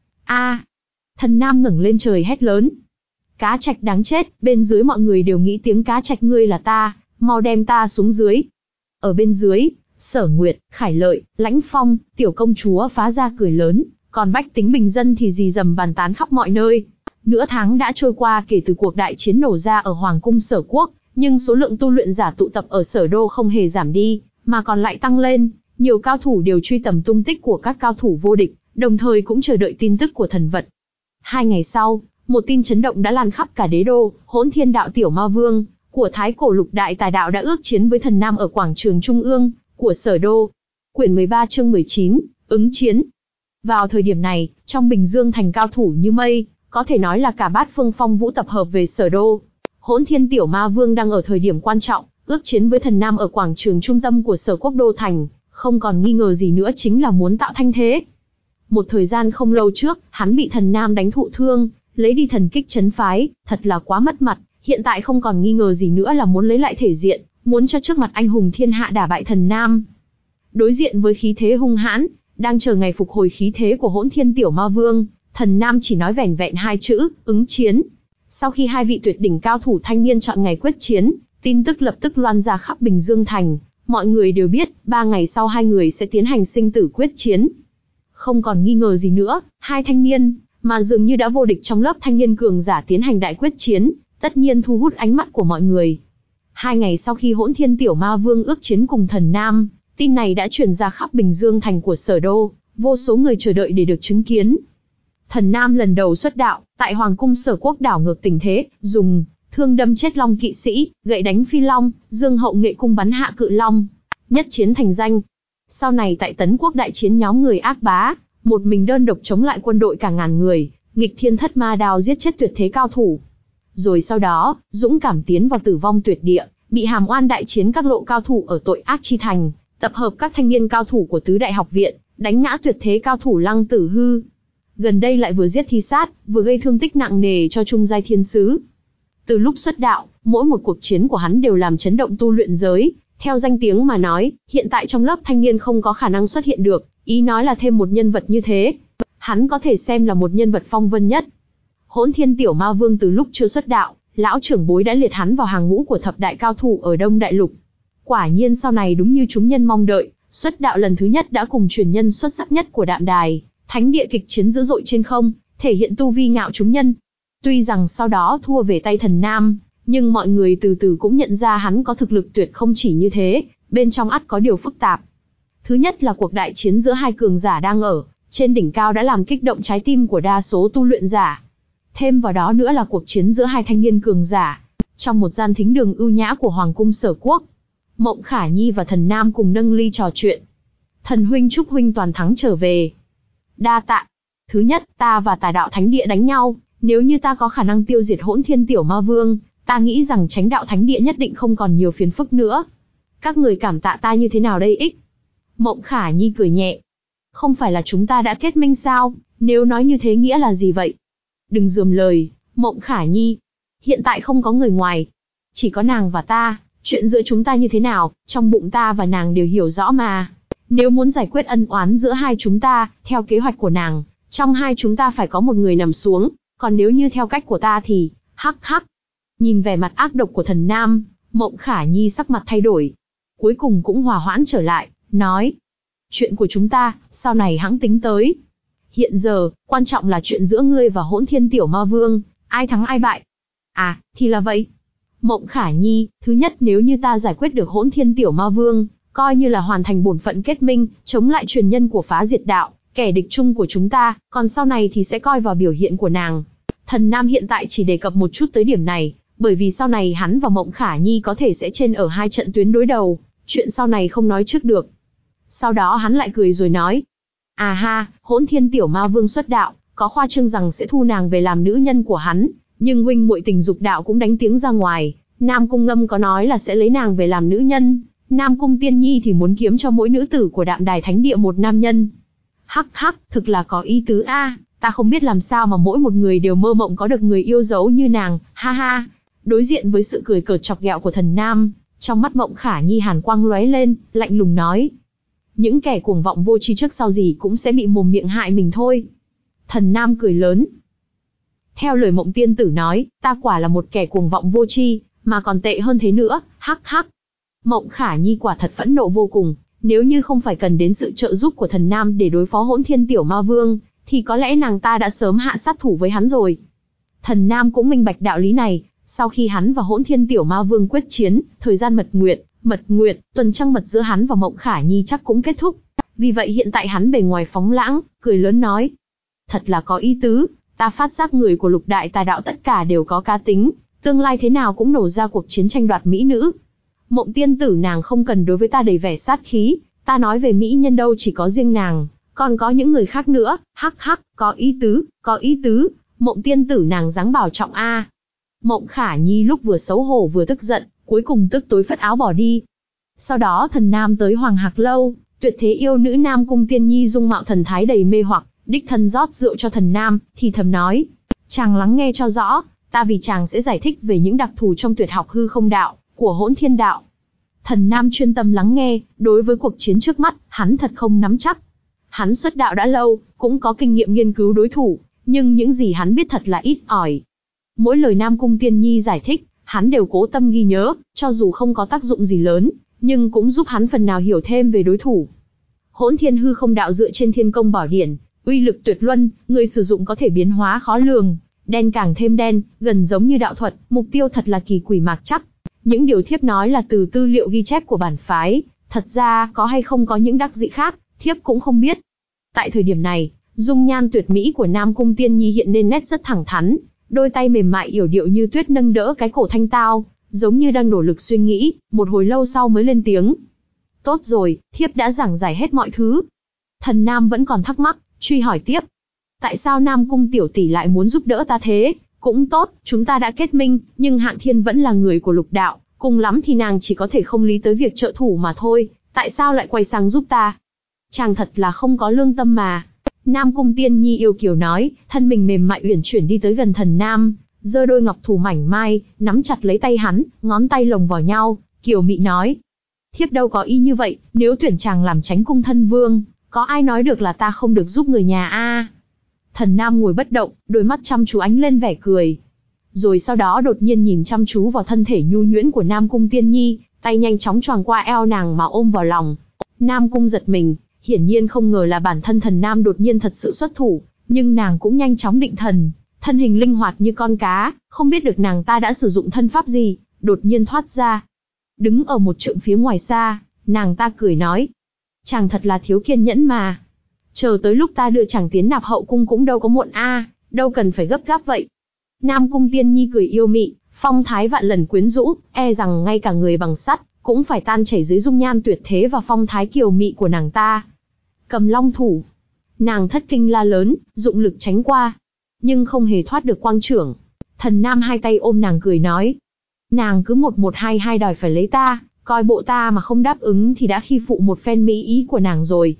A! Thần Nam ngẩng lên trời hét lớn. Cá Trạch đáng chết, bên dưới mọi người đều nghĩ tiếng Cá Trạch ngươi là ta. Mau đem ta xuống dưới. Ở bên dưới, Sở Nguyệt, Khải Lợi, Lãnh Phong, Tiểu Công Chúa phá ra cười lớn, còn bách tính bình dân thì rì rầm bàn tán khắp mọi nơi. Nửa tháng đã trôi qua kể từ cuộc đại chiến nổ ra ở Hoàng cung Sở Quốc, nhưng số lượng tu luyện giả tụ tập ở Sở Đô không hề giảm đi, mà còn lại tăng lên. Nhiều cao thủ đều truy tầm tung tích của các cao thủ vô địch, đồng thời cũng chờ đợi tin tức của thần vật. Hai ngày sau, một tin chấn động đã lan khắp cả đế đô, Hỗn Thiên Đạo Tiểu Ma Vương của Thái Cổ Lục Đại Tà Đạo đã ước chiến với Thần Nam ở quảng trường Trung ương của Sở Đô. Quyển mười ba chương mười chín, ứng chiến. Vào thời điểm này, trong Bình Dương thành cao thủ như mây, có thể nói là cả bát phương phong vũ tập hợp về Sở Đô. Hỗn Thiên Tiểu Ma Vương đang ở thời điểm quan trọng, ước chiến với Thần Nam ở quảng trường trung tâm của Sở Quốc Đô thành, không còn nghi ngờ gì nữa chính là muốn tạo thanh thế. Một thời gian không lâu trước, hắn bị Thần Nam đánh thụ thương, lấy đi thần kích trấn phái, thật là quá mất mặt. Hiện tại không còn nghi ngờ gì nữa là muốn lấy lại thể diện, muốn cho trước mặt anh hùng thiên hạ đả bại Thần Nam. Đối diện với khí thế hung hãn, đang chờ ngày phục hồi khí thế của Hỗn Thiên Tiểu Ma Vương, Thần Nam chỉ nói vẻn vẹn hai chữ, ứng chiến. Sau khi hai vị tuyệt đỉnh cao thủ thanh niên chọn ngày quyết chiến, tin tức lập tức loan ra khắp Bình Dương thành, mọi người đều biết, ba ngày sau hai người sẽ tiến hành sinh tử quyết chiến. Không còn nghi ngờ gì nữa, hai thanh niên, mà dường như đã vô địch trong lớp thanh niên cường giả tiến hành đại quyết chiến, tất nhiên thu hút ánh mắt của mọi người. Hai ngày sau khi Hỗn Thiên Tiểu Ma Vương ước chiến cùng Thần Nam, tin này đã truyền ra khắp Bình Dương thành của Sở Đô, vô số người chờ đợi để được chứng kiến. Thần Nam lần đầu xuất đạo, tại Hoàng cung Sở Quốc đảo ngược tình thế, dùng thương đâm chết Long kỵ sĩ, gậy đánh phi long, Dương Hậu Nghệ cung bắn hạ cự long, nhất chiến thành danh. Sau này tại Tấn Quốc đại chiến nhóm người ác bá, một mình đơn độc chống lại quân đội cả ngàn người, nghịch thiên thất ma đao giết chết tuyệt thế cao thủ. Rồi sau đó, dũng cảm tiến vào tử vong tuyệt địa, bị hàm oan đại chiến các lộ cao thủ ở tội ác chi thành, tập hợp các thanh niên cao thủ của tứ đại học viện, đánh ngã tuyệt thế cao thủ Lăng Tử Hư. Gần đây lại vừa giết thi sát, vừa gây thương tích nặng nề cho trung giai thiên sứ. Từ lúc xuất đạo, mỗi một cuộc chiến của hắn đều làm chấn động tu luyện giới. Theo danh tiếng mà nói, hiện tại trong lớp thanh niên không có khả năng xuất hiện được, ý nói là thêm một nhân vật như thế. Hắn có thể xem là một nhân vật phong vân nhất. Hỗn Thiên Tiểu Ma Vương từ lúc chưa xuất đạo, lão trưởng bối đã liệt hắn vào hàng ngũ của thập đại cao thủ ở Đông Đại Lục. Quả nhiên sau này đúng như chúng nhân mong đợi, xuất đạo lần thứ nhất đã cùng truyền nhân xuất sắc nhất của Đạm Đài, thánh địa kịch chiến dữ dội trên không, thể hiện tu vi ngạo chúng nhân. Tuy rằng sau đó thua về tay Thần Nam, nhưng mọi người từ từ cũng nhận ra hắn có thực lực tuyệt không chỉ như thế, bên trong ắt có điều phức tạp. Thứ nhất là cuộc đại chiến giữa hai cường giả đang ở trên đỉnh cao đã làm kích động trái tim của đa số tu luyện giả. Thêm vào đó nữa là cuộc chiến giữa hai thanh niên cường giả, trong một gian thính đường ưu nhã của Hoàng cung Sở Quốc. Mộng Khả Nhi và Thần Nam cùng nâng ly trò chuyện. Thần huynh chúc huynh toàn thắng trở về. Đa tạ. Thứ nhất, ta và Tà Đạo Thánh Địa đánh nhau, nếu như ta có khả năng tiêu diệt Hỗn Thiên Tiểu Ma Vương, ta nghĩ rằng Chánh Đạo Thánh Địa nhất định không còn nhiều phiền phức nữa. Các người cảm tạ ta như thế nào đây ích? Mộng Khả Nhi cười nhẹ. Không phải là chúng ta đã kết minh sao, nếu nói như thế nghĩa là gì vậy? Đừng rườm lời, Mộng Khả Nhi. Hiện tại không có người ngoài. Chỉ có nàng và ta, chuyện giữa chúng ta như thế nào, trong bụng ta và nàng đều hiểu rõ mà. Nếu muốn giải quyết ân oán giữa hai chúng ta, theo kế hoạch của nàng, trong hai chúng ta phải có một người nằm xuống, còn nếu như theo cách của ta thì, hắc hắc. Nhìn vẻ mặt ác độc của Thần Nam, Mộng Khả Nhi sắc mặt thay đổi. Cuối cùng cũng hòa hoãn trở lại, nói. Chuyện của chúng ta, sau này hẵng tính tới. Hiện giờ, quan trọng là chuyện giữa ngươi và Hỗn Thiên Tiểu Ma Vương, ai thắng ai bại. À, thì là vậy. Mộng Khả Nhi, thứ nhất nếu như ta giải quyết được Hỗn Thiên Tiểu Ma Vương, coi như là hoàn thành bổn phận kết minh, chống lại truyền nhân của Phá Diệt Đạo, kẻ địch chung của chúng ta, còn sau này thì sẽ coi vào biểu hiện của nàng. Thần Nam hiện tại chỉ đề cập một chút tới điểm này, bởi vì sau này hắn và Mộng Khả Nhi có thể sẽ trên ở hai trận tuyến đối đầu, chuyện sau này không nói trước được. Sau đó hắn lại cười rồi nói, à ha, Hỗn Thiên Tiểu Ma Vương xuất đạo, có khoa trương rằng sẽ thu nàng về làm nữ nhân của hắn, nhưng huynh muội tình dục đạo cũng đánh tiếng ra ngoài, Nam Cung Ngâm có nói là sẽ lấy nàng về làm nữ nhân, Nam Cung Tiên Nhi thì muốn kiếm cho mỗi nữ tử của Đạm Đài Thánh Địa một nam nhân. Hắc hắc, thực là có ý tứ a, ta không biết làm sao mà mỗi một người đều mơ mộng có được người yêu dấu như nàng, ha ha. Đối diện với sự cười cợt chọc ghẹo của Thần Nam, trong mắt Mộng Khả Nhi hàn quang lóe lên, lạnh lùng nói. Những kẻ cuồng vọng vô tri trước sau gì cũng sẽ bị mồm miệng hại mình thôi. Thần Nam cười lớn. Theo lời Mộng Tiên Tử nói, ta quả là một kẻ cuồng vọng vô tri, mà còn tệ hơn thế nữa, hắc hắc. Mộng Khả Nhi quả thật phẫn nộ vô cùng, nếu như không phải cần đến sự trợ giúp của Thần Nam để đối phó Hỗn Thiên Tiểu Ma Vương, thì có lẽ nàng ta đã sớm hạ sát thủ với hắn rồi. Thần Nam cũng minh bạch đạo lý này, sau khi hắn và Hỗn Thiên Tiểu Ma Vương quyết chiến, thời gian mật nguyệt, mật nguyệt, tuần trăng mật giữa hắn và Mộng Khả Nhi chắc cũng kết thúc. Vì vậy hiện tại hắn bề ngoài phóng lãng, cười lớn nói. Thật là có ý tứ, ta phát giác người của lục đại tà đạo tất cả đều có cá tính, tương lai thế nào cũng nổ ra cuộc chiến tranh đoạt mỹ nữ. Mộng Tiên Tử nàng không cần đối với ta đầy vẻ sát khí, ta nói về mỹ nhân đâu chỉ có riêng nàng, còn có những người khác nữa, hắc hắc, có ý tứ, có ý tứ, Mộng Tiên Tử nàng dáng bảo trọng a. Mộng Khả Nhi lúc vừa xấu hổ vừa tức giận, cuối cùng tức tối phất áo bỏ đi. Sau đó Thần Nam tới Hoàng Hạc Lâu, tuyệt thế yêu nữ Nam Cung Tiên Nhi dung mạo thần thái đầy mê hoặc, đích thân rót rượu cho Thần Nam, thì thầm nói, chàng lắng nghe cho rõ, ta vì chàng sẽ giải thích về những đặc thù trong tuyệt học hư không đạo, của Hỗn Thiên Đạo. Thần Nam chuyên tâm lắng nghe, đối với cuộc chiến trước mắt, hắn thật không nắm chắc. Hắn xuất đạo đã lâu, cũng có kinh nghiệm nghiên cứu đối thủ, nhưng những gì hắn biết thật là ít ỏi. Mỗi lời Nam Cung Tiên Nhi giải thích, hắn đều cố tâm ghi nhớ, cho dù không có tác dụng gì lớn, nhưng cũng giúp hắn phần nào hiểu thêm về đối thủ. Hỗn Thiên hư không đạo dựa trên Thiên Công Bảo Điển, uy lực tuyệt luân, người sử dụng có thể biến hóa khó lường, đen càng thêm đen, gần giống như đạo thuật, mục tiêu thật là kỳ quỷ mạc chắc. Những điều thiếp nói là từ tư liệu ghi chép của bản phái, thật ra có hay không có những đắc dị khác, thiếp cũng không biết. Tại thời điểm này, dung nhan tuyệt mỹ của Nam Cung Tiên Nhi hiện lên nét rất thẳng thắn, đôi tay mềm mại yểu điệu như tuyết nâng đỡ cái cổ thanh tao, giống như đang nỗ lực suy nghĩ, một hồi lâu sau mới lên tiếng. Tốt rồi, thiếp đã giảng giải hết mọi thứ. Thần Nam vẫn còn thắc mắc, truy hỏi tiếp. Tại sao Nam Cung tiểu tỷ lại muốn giúp đỡ ta thế? Cũng tốt, chúng ta đã kết minh, nhưng Hạng Thiên vẫn là người của lục đạo, cùng lắm thì nàng chỉ có thể không lý tới việc trợ thủ mà thôi, tại sao lại quay sang giúp ta? Chàng thật là không có lương tâm mà. Nam Cung Tiên Nhi yêu kiều nói, thân mình mềm mại uyển chuyển đi tới gần Thần Nam, giơ đôi ngọc thủ mảnh mai, nắm chặt lấy tay hắn, ngón tay lồng vào nhau, kiều mị nói. Thiếp đâu có ý như vậy, nếu tuyển chàng làm Chánh Cung thân vương, có ai nói được là ta không được giúp người nhà a? Thần Nam ngồi bất động, đôi mắt chăm chú ánh lên vẻ cười. Rồi sau đó đột nhiên nhìn chăm chú vào thân thể nhu nhuyễn của Nam Cung Tiên Nhi, tay nhanh chóng choàng qua eo nàng mà ôm vào lòng. Nam Cung giật mình, hiển nhiên không ngờ là bản thân Thần Nam đột nhiên thật sự xuất thủ, nhưng nàng cũng nhanh chóng định thần, thân hình linh hoạt như con cá, không biết được nàng ta đã sử dụng thân pháp gì, đột nhiên thoát ra. Đứng ở một trượng phía ngoài xa, nàng ta cười nói. Chàng thật là thiếu kiên nhẫn mà. Chờ tới lúc ta đưa chàng tiến nạp hậu cung cũng đâu có muộn a, đâu cần phải gấp gáp vậy. Nam Cung Tiên Nhi cười yêu mị, phong thái vạn lần quyến rũ, e rằng ngay cả người bằng sắt cũng phải tan chảy dưới dung nhan tuyệt thế và phong thái kiều mị của nàng ta. Cầm long thủ. Nàng thất kinh la lớn, dụng lực tránh qua, nhưng không hề thoát được quang chưởng. Thần Nam hai tay ôm nàng cười nói. Nàng cứ một một hai hai đòi phải lấy ta, coi bộ ta mà không đáp ứng thì đã khi phụ một phen mỹ ý của nàng rồi.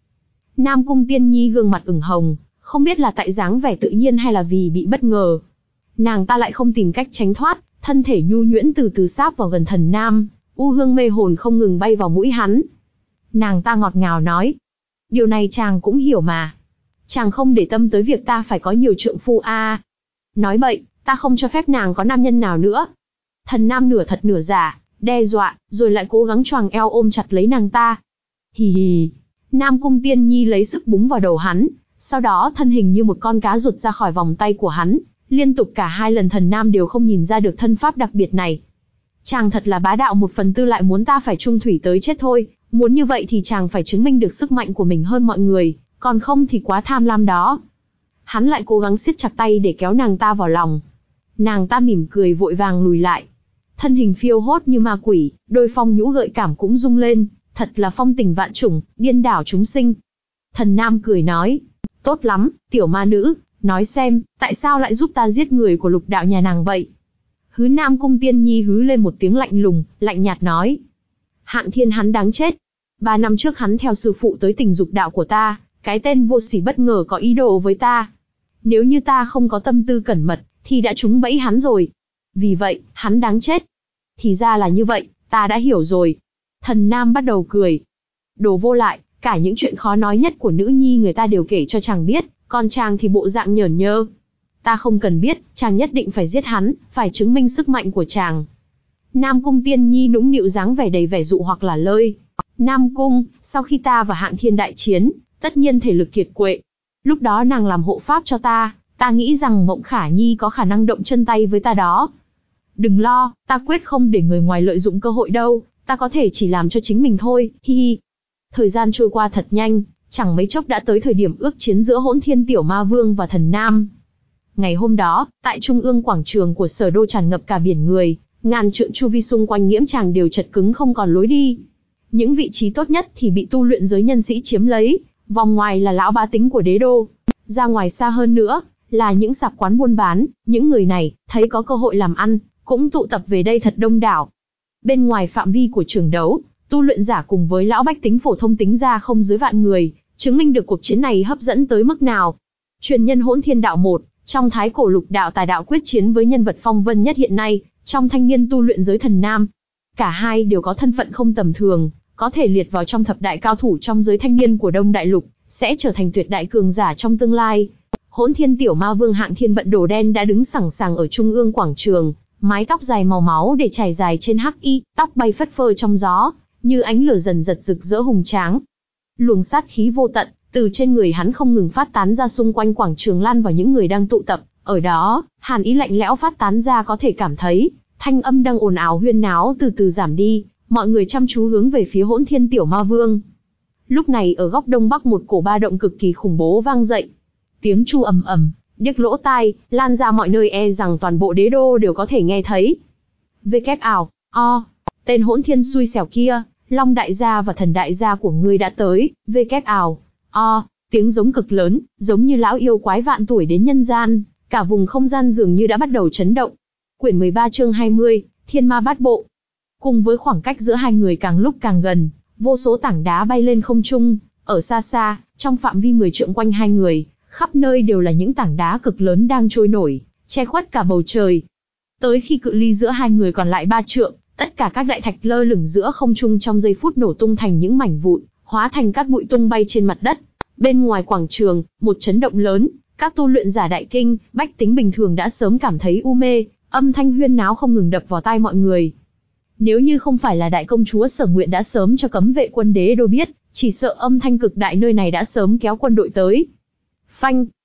Nam Cung Tiên Nhi gương mặt ửng hồng, không biết là tại dáng vẻ tự nhiên hay là vì bị bất ngờ. Nàng ta lại không tìm cách tránh thoát, thân thể nhu nhuyễn từ từ sáp vào gần Thần Nam, u hương mê hồn không ngừng bay vào mũi hắn. Nàng ta ngọt ngào nói. Điều này chàng cũng hiểu mà. Chàng không để tâm tới việc ta phải có nhiều trượng phu a. À. Nói bậy, ta không cho phép nàng có nam nhân nào nữa. Thần Nam nửa thật nửa giả, đe dọa, rồi lại cố gắng choàng eo ôm chặt lấy nàng ta. Hì hì. Nam Cung Tiên Nhi lấy sức búng vào đầu hắn, sau đó thân hình như một con cá rụt ra khỏi vòng tay của hắn, liên tục cả hai lần Thần Nam đều không nhìn ra được thân pháp đặc biệt này. Chàng thật là bá đạo, một phần tư lại muốn ta phải chung thủy tới chết thôi, muốn như vậy thì chàng phải chứng minh được sức mạnh của mình hơn mọi người, còn không thì quá tham lam đó. Hắn lại cố gắng siết chặt tay để kéo nàng ta vào lòng. Nàng ta mỉm cười vội vàng lùi lại. Thân hình phiêu hốt như ma quỷ, đôi phong nhũ gợi cảm cũng rung lên, thật là phong tình vạn trùng, điên đảo chúng sinh. Thần Nam cười nói, tốt lắm, tiểu ma nữ, nói xem, tại sao lại giúp ta giết người của lục đạo nhà nàng vậy? Hứ Nam Cung Tiên Nhi hứ lên một tiếng lạnh lùng, lạnh nhạt nói. Hạng Thiên hắn đáng chết. Ba năm trước hắn theo sư phụ tới tình dục đạo của ta, cái tên vô sỉ bất ngờ có ý đồ với ta. Nếu như ta không có tâm tư cẩn mật, thì đã trúng bẫy hắn rồi. Vì vậy, hắn đáng chết. Thì ra là như vậy, ta đã hiểu rồi. Thần Nam bắt đầu cười. Đồ vô lại, cả những chuyện khó nói nhất của nữ nhi người ta đều kể cho chàng biết, còn chàng thì bộ dạng nhởn nhơ. Ta không cần biết, chàng nhất định phải giết hắn, phải chứng minh sức mạnh của chàng. Nam Cung Tiên Nhi nũng nịu dáng vẻ đầy vẻ dụ hoặc là lơi. Nam Cung, sau khi ta và Hạng Thiên đại chiến, tất nhiên thể lực kiệt quệ. Lúc đó nàng làm hộ pháp cho ta, ta nghĩ rằng Mộng Khả Nhi có khả năng động chân tay với ta đó. Đừng lo, ta quyết không để người ngoài lợi dụng cơ hội đâu, ta có thể chỉ làm cho chính mình thôi, hi hi. Thời gian trôi qua thật nhanh, chẳng mấy chốc đã tới thời điểm ước chiến giữa Hỗn Thiên Tiểu Ma Vương và Thần Nam. Ngày hôm đó, tại trung ương quảng trường của Sở Đô tràn ngập cả biển người, ngàn trượng chu vi xung quanh Nghiễm Tràng đều chật cứng không còn lối đi. Những vị trí tốt nhất thì bị tu luyện giới nhân sĩ chiếm lấy, vòng ngoài là lão bá tính của đế đô. Ra ngoài xa hơn nữa, là những sạp quán buôn bán, những người này, thấy có cơ hội làm ăn, cũng tụ tập về đây thật đông đảo. Bên ngoài phạm vi của trường đấu, tu luyện giả cùng với lão bách tính phổ thông tính ra không dưới vạn người, chứng minh được cuộc chiến này hấp dẫn tới mức nào. Truyền nhân Hỗn Thiên Đạo một, trong thái cổ lục đạo tài đạo quyết chiến với nhân vật phong vân nhất hiện nay, trong thanh niên tu luyện giới Thần Nam. Cả hai đều có thân phận không tầm thường, có thể liệt vào trong thập đại cao thủ trong giới thanh niên của Đông Đại Lục, sẽ trở thành tuyệt đại cường giả trong tương lai. Hỗn Thiên Tiểu Ma Vương Hạng Thiên vận đồ đen đã đứng sẵn sàng ở trung ương quảng trường, mái tóc dài màu máu để trải dài trên hắc y, tóc bay phất phơ trong gió, như ánh lửa dần giật rực rỡ hùng tráng. Luồng sát khí vô tận từ trên người hắn không ngừng phát tán ra xung quanh quảng trường, lan vào những người đang tụ tập ở đó. Hàn ý lạnh lẽo phát tán ra, có thể cảm thấy thanh âm đang ồn ào huyên náo từ từ giảm đi, mọi người chăm chú hướng về phía Hỗn Thiên Tiểu Ma Vương. Lúc này ở góc đông bắc một cổ ba động cực kỳ khủng bố vang dậy. Tiếng chu ầm ầm, điếc lỗ tai, lan ra mọi nơi, e rằng toàn bộ đế đô đều có thể nghe thấy. Vê kép ảo, o, tên Hỗn Thiên xui xẻo kia, Long đại gia và Thần đại gia của ngươi đã tới. Vê kép ảo, o, tiếng giống cực lớn, giống như lão yêu quái vạn tuổi đến nhân gian, cả vùng không gian dường như đã bắt đầu chấn động. Quyển mười ba chương hai mươi, Thiên Ma Bát Bộ. Cùng với khoảng cách giữa hai người càng lúc càng gần, vô số tảng đá bay lên không trung, ở xa xa, trong phạm vi mười trượng quanh hai người, khắp nơi đều là những tảng đá cực lớn đang trôi nổi, che khuất cả bầu trời. Tới khi cự ly giữa hai người còn lại ba trượng, tất cả các đại thạch lơ lửng giữa không trung trong giây phút nổ tung thành những mảnh vụn, hóa thành cát bụi tung bay trên mặt đất. Bên ngoài quảng trường, một chấn động lớn, các tu luyện giả đại kinh, bách tính bình thường đã sớm cảm thấy u mê, âm thanh huyên náo không ngừng đập vào tai mọi người. Nếu như không phải là đại công chúa Sở Nguyện đã sớm cho cấm vệ quân đế đô biết, chỉ sợ âm thanh cực đại nơi này đã sớm kéo quân đội tới. Phanh,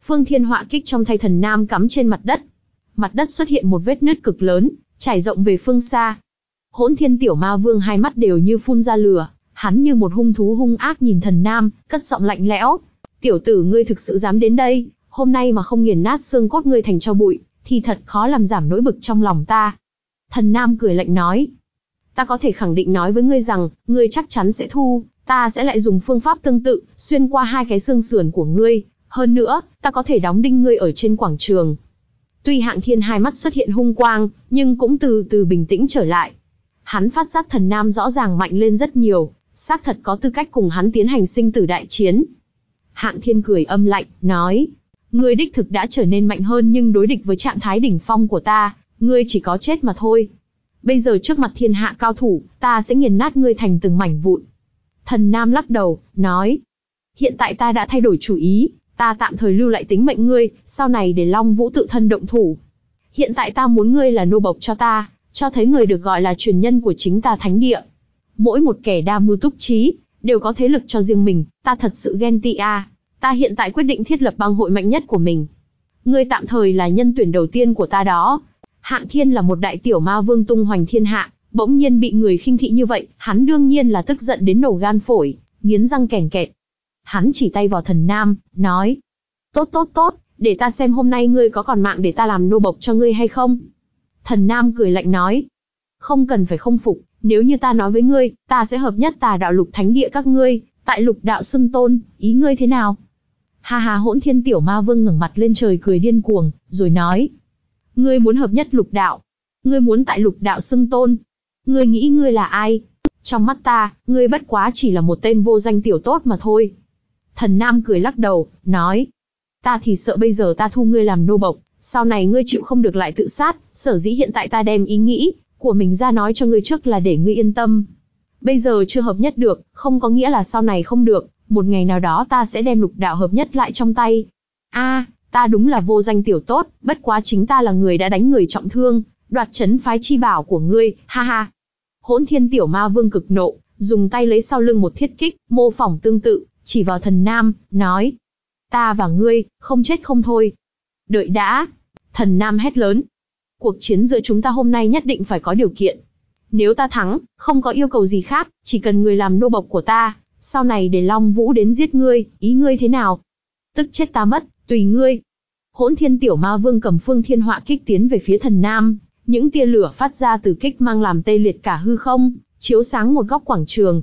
Phương Thiên Họa Kích trong tay Thần Nam cắm trên mặt đất. Mặt đất xuất hiện một vết nứt cực lớn, trải rộng về phương xa. Hỗn Thiên Tiểu Ma Vương hai mắt đều như phun ra lửa, hắn như một hung thú hung ác nhìn Thần Nam, cất giọng lạnh lẽo. Tiểu tử ngươi thực sự dám đến đây, hôm nay mà không nghiền nát xương cốt ngươi thành tro bụi, thì thật khó làm giảm nỗi bực trong lòng ta. Thần Nam cười lạnh nói. Ta có thể khẳng định nói với ngươi rằng, ngươi chắc chắn sẽ thu, ta sẽ lại dùng phương pháp tương tự, xuyên qua hai cái xương sườn của ngươi. Hơn nữa, ta có thể đóng đinh ngươi ở trên quảng trường. Tuy Hạng Thiên hai mắt xuất hiện hung quang, nhưng cũng từ từ bình tĩnh trở lại. Hắn phát giác Thần Nam rõ ràng mạnh lên rất nhiều, xác thật có tư cách cùng hắn tiến hành sinh tử đại chiến. Hạng Thiên cười âm lạnh, nói, ngươi đích thực đã trở nên mạnh hơn, nhưng đối địch với trạng thái đỉnh phong của ta, ngươi chỉ có chết mà thôi. Bây giờ trước mặt thiên hạ cao thủ, ta sẽ nghiền nát ngươi thành từng mảnh vụn. Thần Nam lắc đầu, nói, hiện tại ta đã thay đổi chủ ý, ta tạm thời lưu lại tính mệnh ngươi, sau này để Long Vũ tự thân động thủ. Hiện tại ta muốn ngươi là nô bộc cho ta, cho thấy người được gọi là truyền nhân của chính ta thánh địa. Mỗi một kẻ đa mưu túc trí, đều có thế lực cho riêng mình, ta thật sự ghen tị a. Ta hiện tại quyết định thiết lập bang hội mạnh nhất của mình. Ngươi tạm thời là nhân tuyển đầu tiên của ta đó. Hạng Thiên là một đại tiểu ma vương tung hoành thiên hạ, bỗng nhiên bị người khinh thị như vậy, hắn đương nhiên là tức giận đến nổ gan phổi, nghiến răng kèn kẹt. Hắn chỉ tay vào Thần Nam, nói, tốt tốt tốt, để ta xem hôm nay ngươi có còn mạng để ta làm nô bộc cho ngươi hay không. Thần Nam cười lạnh nói, không cần phải không phục, nếu như ta nói với ngươi, ta sẽ hợp nhất Tà Đạo Lục Thánh Địa các ngươi, tại Lục Đạo xưng tôn, ý ngươi thế nào? Ha ha. Hỗn Thiên Tiểu Ma Vương ngẩng mặt lên trời cười điên cuồng, rồi nói, ngươi muốn hợp nhất Lục Đạo, ngươi muốn tại Lục Đạo xưng tôn, ngươi nghĩ ngươi là ai? Trong mắt ta, ngươi bất quá chỉ là một tên vô danh tiểu tốt mà thôi. Thần Nam cười lắc đầu, nói, ta thì sợ bây giờ ta thu ngươi làm nô bộc, sau này ngươi chịu không được lại tự sát, sở dĩ hiện tại ta đem ý nghĩ của mình ra nói cho ngươi trước là để ngươi yên tâm. Bây giờ chưa hợp nhất được, không có nghĩa là sau này không được, một ngày nào đó ta sẽ đem Lục Đạo hợp nhất lại trong tay. A, à, ta đúng là vô danh tiểu tốt, bất quá chính ta là người đã đánh người trọng thương, đoạt trấn phái chi bảo của ngươi, ha ha. Hỗn Thiên Tiểu Ma Vương cực nộ, dùng tay lấy sau lưng một thiết kích, mô phỏng tương tự, chỉ vào Thần Nam, nói, ta và ngươi, không chết không thôi. Đợi đã. Thần Nam hét lớn, cuộc chiến giữa chúng ta hôm nay nhất định phải có điều kiện. Nếu ta thắng, không có yêu cầu gì khác, chỉ cần người làm nô bộc của ta, sau này để Long Vũ đến giết ngươi, ý ngươi thế nào? Tức chết ta mất, tùy ngươi. Hỗn Thiên Tiểu Ma Vương cầm Phương Thiên Họa Kích tiến về phía Thần Nam, những tia lửa phát ra từ kích mang làm tê liệt cả hư không, chiếu sáng một góc quảng trường.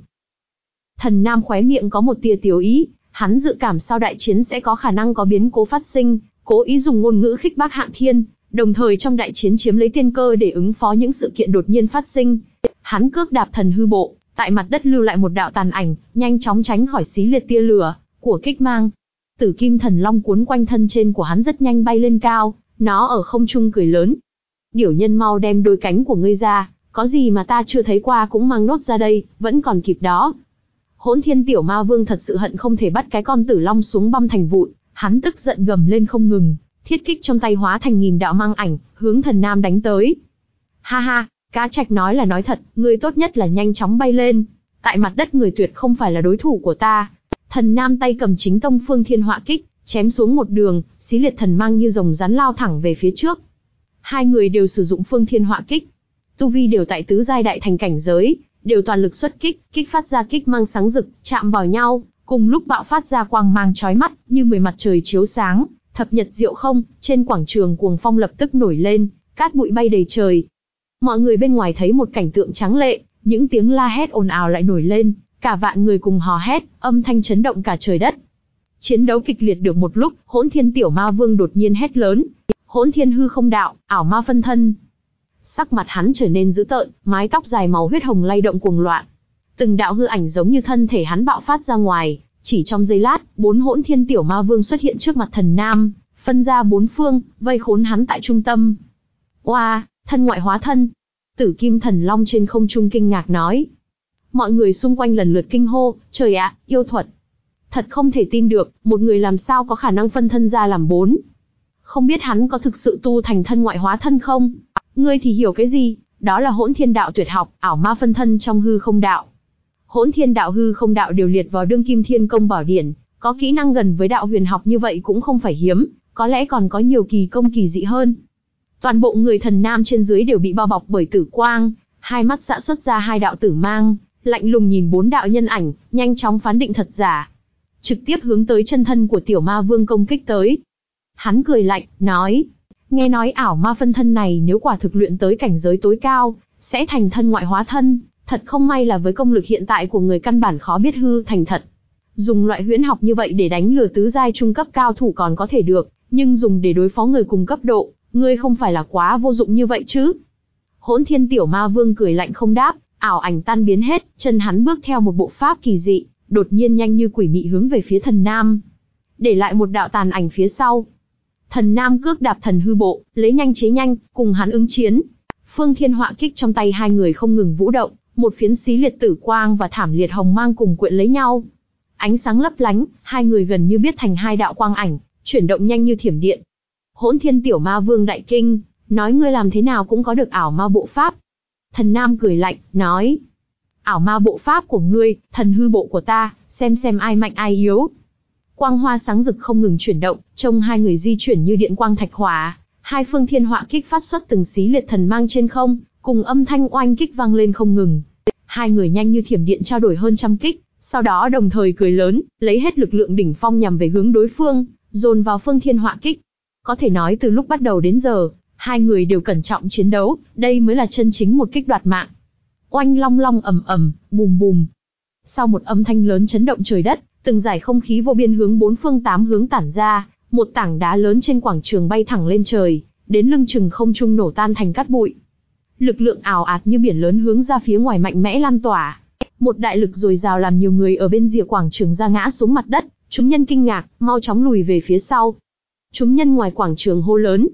Thần Nam khóe miệng có một tia tiếu ý, hắn dự cảm sau đại chiến sẽ có khả năng có biến cố phát sinh, cố ý dùng ngôn ngữ khích bác Hạng Thiên, đồng thời trong đại chiến chiếm lấy tiên cơ để ứng phó những sự kiện đột nhiên phát sinh. Hắn cước đạp thần hư bộ, tại mặt đất lưu lại một đạo tàn ảnh, nhanh chóng tránh khỏi xí liệt tia lửa của kích mang. Tử Kim Thần Long cuốn quanh thân trên của hắn rất nhanh bay lên cao, nó ở không trung cười lớn. Điểu nhân mau đem đôi cánh của ngươi ra, có gì mà ta chưa thấy qua cũng mang nốt ra đây, vẫn còn kịp đó. Hỗn Thiên Tiểu Ma Vương thật sự hận không thể bắt cái con tử long xuống băm thành vụn, hắn tức giận gầm lên không ngừng, thiết kích trong tay hóa thành nghìn đạo mang ảnh, hướng Thần Nam đánh tới. Ha ha, Cá Trạch nói là nói thật, ngươi tốt nhất là nhanh chóng bay lên, tại mặt đất người tuyệt không phải là đối thủ của ta. Thần Nam tay cầm chính tông Phương Thiên Họa Kích, chém xuống một đường, xí liệt thần mang như rồng rắn lao thẳng về phía trước. Hai người đều sử dụng Phương Thiên Họa Kích, tu vi đều tại tứ giai đại thành cảnh giới, đều toàn lực xuất kích, kích phát ra kích mang sáng rực, chạm vào nhau, cùng lúc bạo phát ra quang mang chói mắt, như mười mặt trời chiếu sáng, thập nhật diệu không, trên quảng trường cuồng phong lập tức nổi lên, cát bụi bay đầy trời. Mọi người bên ngoài thấy một cảnh tượng tráng lệ, những tiếng la hét ồn ào lại nổi lên, cả vạn người cùng hò hét, âm thanh chấn động cả trời đất. Chiến đấu kịch liệt được một lúc, Hỗn Thiên Tiểu Ma Vương đột nhiên hét lớn, Hỗn Thiên Hư Không Đạo, ảo ma phân thân. Sắc mặt hắn trở nên dữ tợn, mái tóc dài màu huyết hồng lay động cuồng loạn. Từng đạo hư ảnh giống như thân thể hắn bạo phát ra ngoài, chỉ trong giây lát, bốn Hỗn Thiên Tiểu Ma Vương xuất hiện trước mặt Thần Nam, phân ra bốn phương, vây khốn hắn tại trung tâm. Oa, thân ngoại hóa thân. Tử Kim Thần Long trên không trung kinh ngạc nói. Mọi người xung quanh lần lượt kinh hô, trời ạ, yêu thuật. Thật không thể tin được, một người làm sao có khả năng phân thân ra làm bốn. Không biết hắn có thực sự tu thành thân ngoại hóa thân không? Ngươi thì hiểu cái gì? Đó là Hỗn Thiên Đạo tuyệt học, ảo ma phân thân trong hư không đạo. Hỗn Thiên Đạo hư không đạo đều liệt vào đương kim thiên công bảo điển, Có kỹ năng gần với đạo huyền học như vậy cũng không phải hiếm, có lẽ còn có nhiều kỳ công kỳ dị hơn. Toàn bộ người thần nam trên dưới đều bị bao bọc bởi tử quang, hai mắt xạ xuất ra hai đạo tử mang, lạnh lùng nhìn bốn đạo nhân ảnh, nhanh chóng phán định thật giả. Trực tiếp hướng tới chân thân của tiểu ma vương công kích tới. Hắn cười lạnh, nói, nghe nói ảo ma phân thân này nếu quả thực luyện tới cảnh giới tối cao, sẽ thành thân ngoại hóa thân, thật không may là với công lực hiện tại của người căn bản khó biết hư thành thật. Dùng loại huyễn học như vậy để đánh lừa tứ giai trung cấp cao thủ còn có thể được, nhưng dùng để đối phó người cùng cấp độ, ngươi không phải là quá vô dụng như vậy chứ? Hỗn Thiên tiểu ma vương cười lạnh không đáp, ảo ảnh tan biến hết, chân hắn bước theo một bộ pháp kỳ dị, đột nhiên nhanh như quỷ mị hướng về phía thần nam, để lại một đạo tàn ảnh phía sau. Thần nam cước đạp thần hư bộ, lấy nhanh chế nhanh, cùng hắn ứng chiến. Phương Thiên họa kích trong tay hai người không ngừng vũ động, một phiến xí liệt tử quang và thảm liệt hồng mang cùng quyện lấy nhau. Ánh sáng lấp lánh, hai người gần như biến thành hai đạo quang ảnh, chuyển động nhanh như thiểm điện. Hỗn Thiên tiểu ma vương đại kinh, nói ngươi làm thế nào cũng có được ảo ma bộ pháp. Thần nam cười lạnh, nói, ảo ma bộ pháp của ngươi, thần hư bộ của ta, xem xem ai mạnh ai yếu. Quang hoa sáng rực không ngừng chuyển động, trông hai người di chuyển như điện quang thạch hỏa, hai phương thiên họa kích phát xuất từng xí liệt thần mang trên không, cùng âm thanh oanh kích vang lên không ngừng. Hai người nhanh như thiểm điện trao đổi hơn trăm kích, sau đó đồng thời cười lớn, lấy hết lực lượng đỉnh phong nhằm về hướng đối phương, dồn vào phương thiên họa kích. Có thể nói từ lúc bắt đầu đến giờ, hai người đều cẩn trọng chiến đấu, đây mới là chân chính một kích đoạt mạng. Oanh long long ầm ầm, bùm bùm. Sau một âm thanh lớn chấn động trời đất, từng dải không khí vô biên hướng bốn phương tám hướng tản ra, một tảng đá lớn trên quảng trường bay thẳng lên trời, đến lưng chừng không trung nổ tan thành cát bụi. Lực lượng ào ạt như biển lớn hướng ra phía ngoài mạnh mẽ lan tỏa. Một đại lực dồi dào làm nhiều người ở bên rìa quảng trường ra ngã xuống mặt đất, chúng nhân kinh ngạc, mau chóng lùi về phía sau. Chúng nhân ngoài quảng trường hô lớn.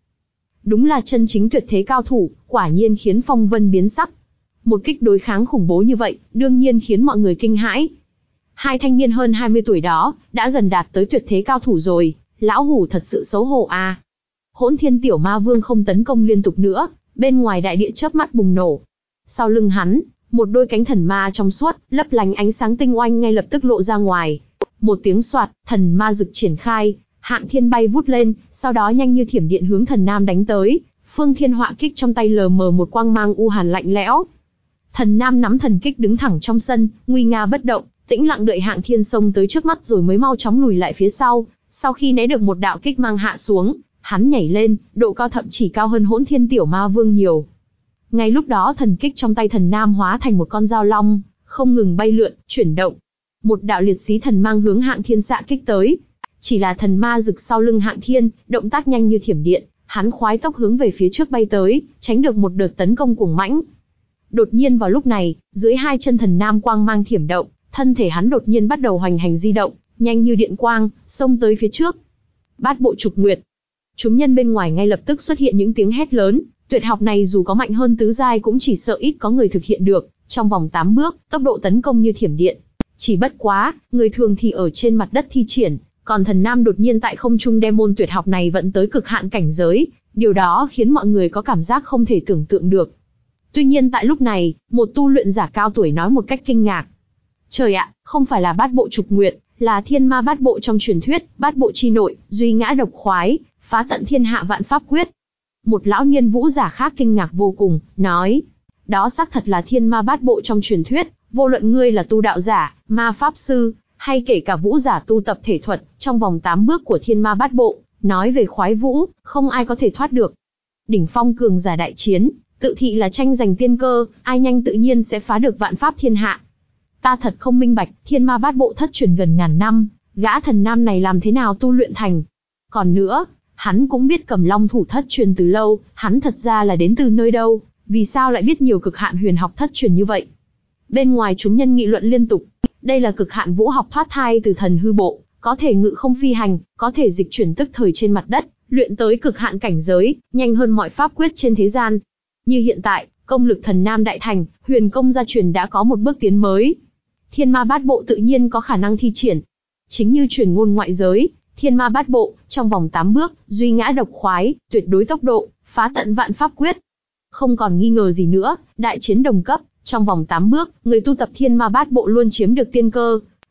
Đúng là chân chính tuyệt thế cao thủ, quả nhiên khiến phong vân biến sắc. Một kích đối kháng khủng bố như vậy, đương nhiên khiến mọi người kinh hãi. Hai thanh niên hơn hai mươi tuổi đó, đã gần đạt tới tuyệt thế cao thủ rồi, lão hủ thật sự xấu hổ à. Hỗn Thiên tiểu ma vương không tấn công liên tục nữa, bên ngoài đại địa chớp mắt bùng nổ. Sau lưng hắn, một đôi cánh thần ma trong suốt, lấp lánh ánh sáng tinh oanh ngay lập tức lộ ra ngoài. Một tiếng soạt, thần ma rực triển khai, Hạng Thiên bay vút lên, sau đó nhanh như thiểm điện hướng thần nam đánh tới. Phương Thiên họa kích trong tay lờ mờ một quang mang u hàn lạnh lẽo. Thần nam nắm thần kích đứng thẳng trong sân, nguy nga bất động, tĩnh lặng đợi Hạng Thiên xông tới trước mắt rồi mới mau chóng lùi lại phía sau. Sau khi né được một đạo kích mang hạ xuống, hắn nhảy lên, độ cao thậm chỉ cao hơn Hỗn Thiên tiểu ma vương nhiều. Ngay lúc đó thần kích trong tay thần nam hóa thành một con dao long, không ngừng bay lượn, chuyển động. Một đạo liệt xí thần mang hướng Hạng Thiên xạ kích tới. Chỉ là thần ma rực sau lưng Hạng Thiên, động tác nhanh như thiểm điện, hắn khoái tốc hướng về phía trước bay tới, tránh được một đợt tấn công cuồng mãnh. Đột nhiên vào lúc này, dưới hai chân thần nam quang mang thiểm động, thân thể hắn đột nhiên bắt đầu hoành hành di động, nhanh như điện quang, xông tới phía trước. Bát bộ trục nguyệt. Chúng nhân bên ngoài ngay lập tức xuất hiện những tiếng hét lớn, tuyệt học này dù có mạnh hơn tứ giai cũng chỉ sợ ít có người thực hiện được, trong vòng tám bước, tốc độ tấn công như thiểm điện. Chỉ bất quá, người thường thì ở trên mặt đất thi triển, còn thần nam đột nhiên tại không trung đem môn tuyệt học này vận tới cực hạn cảnh giới, điều đó khiến mọi người có cảm giác không thể tưởng tượng được. Tuy nhiên tại lúc này, một tu luyện giả cao tuổi nói một cách kinh ngạc. Trời ạ, không phải là bát bộ trục nguyệt, là thiên ma bát bộ trong truyền thuyết, bát bộ chi nội, duy ngã độc khoái, phá tận thiên hạ vạn pháp quyết. Một lão niên vũ giả khác kinh ngạc vô cùng, nói, đó xác thật là thiên ma bát bộ trong truyền thuyết, vô luận ngươi là tu đạo giả, ma pháp sư, hay kể cả vũ giả tu tập thể thuật, trong vòng tám bước của thiên ma bát bộ, nói về khoái vũ, không ai có thể thoát được. Đỉnh phong cường giả đại chiến, tự thị là tranh giành tiên cơ, ai nhanh tự nhiên sẽ phá được vạn pháp thiên hạ. Ta thật không minh bạch, thiên ma bát bộ thất truyền gần ngàn năm, gã thần nam này làm thế nào tu luyện thành. Còn nữa, hắn cũng biết Cầm Long thủ thất truyền từ lâu, hắn thật ra là đến từ nơi đâu, vì sao lại biết nhiều cực hạn huyền học thất truyền như vậy. Bên ngoài chúng nhân nghị luận liên tục, đây là cực hạn vũ học thoát thai từ thần hư bộ, có thể ngự không phi hành, có thể dịch chuyển tức thời trên mặt đất, luyện tới cực hạn cảnh giới, nhanh hơn mọi pháp quyết trên thế gian. Như hiện tại, công lực thần nam đại thành, huyền công gia truyền đã có một bước tiến mới. Thiên ma bát bộ tự nhiên có khả năng thi triển. Chính như truyền ngôn ngoại giới, thiên ma bát bộ, trong vòng tám bước, duy ngã độc khoái, tuyệt đối tốc độ, phá tận vạn pháp quyết. Không còn nghi ngờ gì nữa, đại chiến đồng cấp, trong vòng tám bước, người tu tập thiên ma bát bộ luôn chiếm được tiên cơ.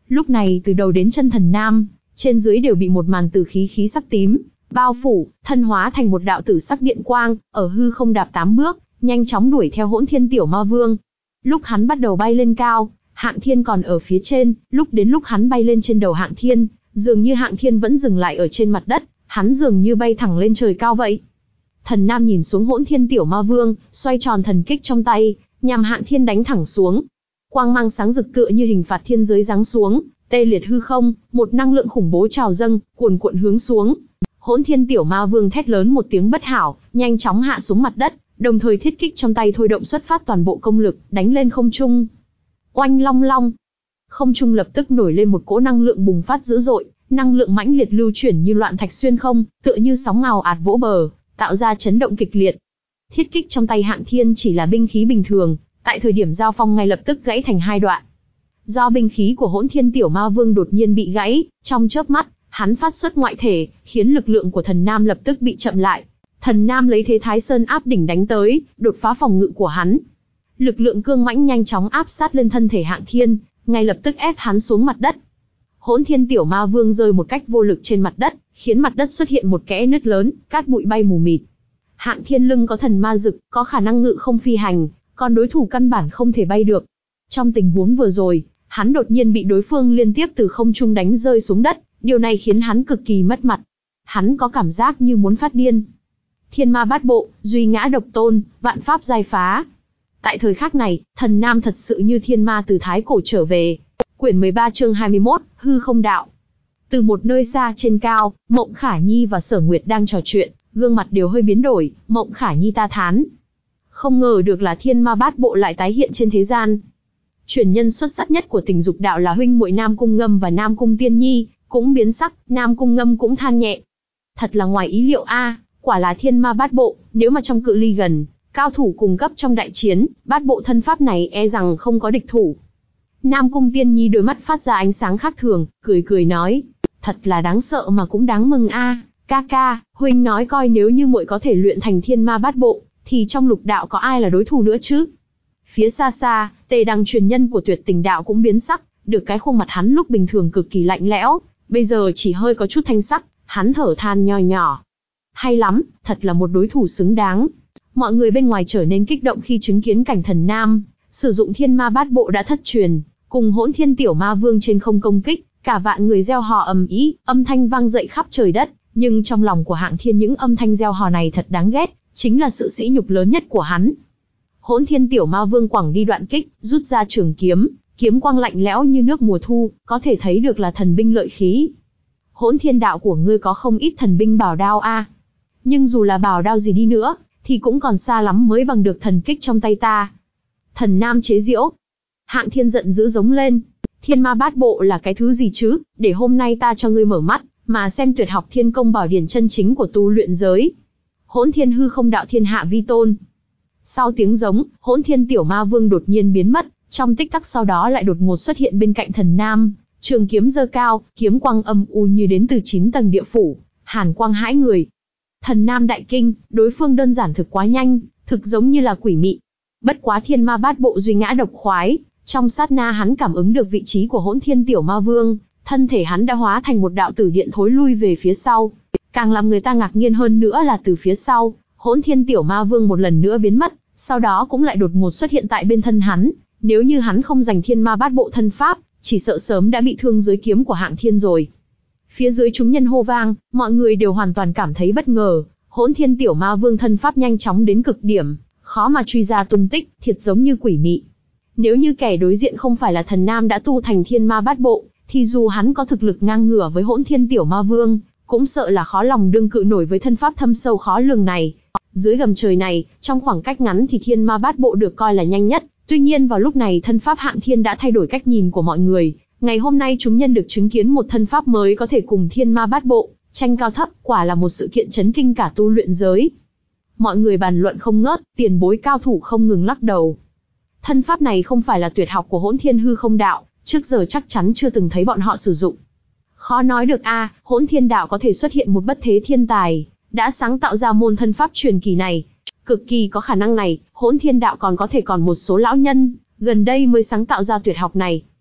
Lúc này từ đầu đến chân Thần Nam, trên dưới đều bị một màn tử khí khí sắc tím bao phủ, thân hóa thành một đạo tử sắc điện quang, ở hư không đạp tám bước, nhanh chóng đuổi theo Hỗn Thiên Tiểu Ma Vương. Lúc hắn bắt đầu bay lên cao, Hạng Thiên còn ở phía trên, lúc đến lúc hắn bay lên trên đầu Hạng Thiên, dường như Hạng Thiên vẫn dừng lại ở trên mặt đất, hắn dường như bay thẳng lên trời cao vậy. Thần Nam nhìn xuống Hỗn Thiên Tiểu Ma Vương, xoay tròn thần kích trong tay, nhằm Hạng Thiên đánh thẳng xuống. Quang mang sáng rực tựa như hình phạt thiên giới giáng xuống, tê liệt hư không, một năng lượng khủng bố trào dâng, cuồn cuộn hướng xuống. Hỗn Thiên Tiểu Ma Vương thét lớn một tiếng bất hảo, nhanh chóng hạ xuống mặt đất, đồng thời thiết kích trong tay thôi động xuất phát toàn bộ công lực, đánh lên không trung. Oanh long long, không trung lập tức nổi lên một cỗ năng lượng bùng phát dữ dội, năng lượng mãnh liệt lưu chuyển như loạn thạch xuyên không, tựa như sóng ào ạt vỗ bờ, tạo ra chấn động kịch liệt. Thiết kích trong tay Hạng Thiên chỉ là binh khí bình thường, tại thời điểm giao phong ngay lập tức gãy thành hai đoạn. Do binh khí của Hỗn Thiên Tiểu Ma Vương đột nhiên bị gãy, trong chớp mắt, hắn phát xuất ngoại thể, khiến lực lượng của Thần Nam lập tức bị chậm lại. Thần Nam lấy thế Thái Sơn áp đỉnh đánh tới, đột phá phòng ngự của hắn. Lực lượng cương mãnh nhanh chóng áp sát lên thân thể Hạng Thiên, ngay lập tức ép hắn xuống mặt đất. Hỗn Thiên Tiểu Ma Vương rơi một cách vô lực trên mặt đất, khiến mặt đất xuất hiện một kẽ nứt lớn, cát bụi bay mù mịt. Hạng Thiên lưng có thần ma dực, có khả năng ngự không phi hành, còn đối thủ căn bản không thể bay được. Trong tình huống vừa rồi, hắn đột nhiên bị đối phương liên tiếp từ không trung đánh rơi xuống đất, điều này khiến hắn cực kỳ mất mặt. Hắn có cảm giác như muốn phát điên. Thiên ma bát bộ, duy ngã độc tôn, vạn pháp giai phá. Tại thời khắc này, Thần Nam thật sự như thiên ma từ thái cổ trở về. Quyển mười ba chương hai mươi mốt, hư không đạo. Từ một nơi xa trên cao, Mộng Khả Nhi và Sở Nguyệt đang trò chuyện, gương mặt đều hơi biến đổi. Mộng Khả Nhi ta thán, không ngờ được là thiên ma bát bộ lại tái hiện trên thế gian. Truyền nhân xuất sắc nhất của Tình Dục đạo là huynh muội Nam Cung Ngâm và Nam Cung Tiên Nhi, cũng biến sắc. Nam Cung Ngâm cũng than nhẹ, thật là ngoài ý liệu a, quả là thiên ma bát bộ. Nếu mà trong cự ly gần, cao thủ cùng cấp trong đại chiến, bát bộ thân pháp này e rằng không có địch thủ. Nam Cung Tiên Nhi đôi mắt phát ra ánh sáng khác thường, cười cười nói, thật là đáng sợ mà cũng đáng mừng a, ca ca, huynh nói coi nếu như muội có thể luyện thành thiên ma bát bộ, thì trong lục đạo có ai là đối thủ nữa chứ? Phía xa xa, Tề Đằng truyền nhân của Tuyệt Tình đạo cũng biến sắc, được cái khuôn mặt hắn lúc bình thường cực kỳ lạnh lẽo, bây giờ chỉ hơi có chút thanh sắc, hắn thở than nho nhỏ. Hay lắm, thật là một đối thủ xứng đáng. Mọi người bên ngoài trở nên kích động khi chứng kiến cảnh Thần Nam sử dụng thiên ma bát bộ đã thất truyền, cùng Hỗn Thiên Tiểu Ma Vương trên không công kích, cả vạn người reo hò ầm ĩ, âm thanh vang dậy khắp trời đất, nhưng trong lòng của Hạng Thiên những âm thanh reo hò này thật đáng ghét, chính là sự sỉ nhục lớn nhất của hắn. Hỗn Thiên Tiểu Ma Vương quẳng đi đoạn kích, rút ra trường kiếm, kiếm quang lạnh lẽo như nước mùa thu, có thể thấy được là thần binh lợi khí. Hỗn Thiên đạo của ngươi có không ít thần binh bảo đao a, nhưng dù là bảo đao gì đi nữa, thì cũng còn xa lắm mới bằng được thần kích trong tay ta. Thần Nam chế giễu. Hạng Thiên giận dữ giống lên, thiên ma bát bộ là cái thứ gì chứ, để hôm nay ta cho ngươi mở mắt, mà xem tuyệt học thiên công bảo điển chân chính của tu luyện giới. Hỗn Thiên hư không đạo thiên hạ vi tôn. Sau tiếng giống, Hỗn Thiên Tiểu Ma Vương đột nhiên biến mất, trong tích tắc sau đó lại đột ngột xuất hiện bên cạnh Thần Nam, trường kiếm giơ cao, kiếm quang âm u như đến từ chín tầng địa phủ, hàn quang hãi người. Thần Nam đại kinh, đối phương đơn giản thực quá nhanh, thực giống như là quỷ mị. Bất quá thiên ma bát bộ duy ngã độc khoái, trong sát na hắn cảm ứng được vị trí của Hỗn Thiên Tiểu Ma Vương, thân thể hắn đã hóa thành một đạo tử điện thối lui về phía sau. Càng làm người ta ngạc nhiên hơn nữa là từ phía sau, Hỗn Thiên Tiểu Ma Vương một lần nữa biến mất, sau đó cũng lại đột ngột xuất hiện tại bên thân hắn. Nếu như hắn không giành thiên ma bát bộ thân pháp, chỉ sợ sớm đã bị thương dưới kiếm của Hạng Thiên rồi. Phía dưới chúng nhân hô vang, mọi người đều hoàn toàn cảm thấy bất ngờ. Hỗn Thiên Tiểu Ma Vương thân pháp nhanh chóng đến cực điểm, khó mà truy ra tung tích, thiệt giống như quỷ mị. Nếu như kẻ đối diện không phải là Thần Nam đã tu thành thiên ma bát bộ, thì dù hắn có thực lực ngang ngửa với Hỗn Thiên Tiểu Ma Vương, cũng sợ là khó lòng đương cự nổi với thân pháp thâm sâu khó lường này. Dưới gầm trời này, trong khoảng cách ngắn thì thiên ma bát bộ được coi là nhanh nhất. Tuy nhiên vào lúc này thân pháp Hạng Thiên đã thay đổi cách nhìn của mọi người. Ngày hôm nay chúng nhân được chứng kiến một thân pháp mới có thể cùng thiên ma bát bộ tranh cao thấp, quả là một sự kiện chấn kinh cả tu luyện giới. Mọi người bàn luận không ngớt, tiền bối cao thủ không ngừng lắc đầu. Thân pháp này không phải là tuyệt học của Hỗn Thiên hư không đạo, trước giờ chắc chắn chưa từng thấy bọn họ sử dụng. Khó nói được a, à, Hỗn Thiên đạo có thể xuất hiện một bất thế thiên tài, đã sáng tạo ra môn thân pháp truyền kỳ này. Cực kỳ có khả năng này, Hỗn Thiên đạo còn có thể còn một số lão nhân, gần đây mới sáng tạo ra tuyệt học này.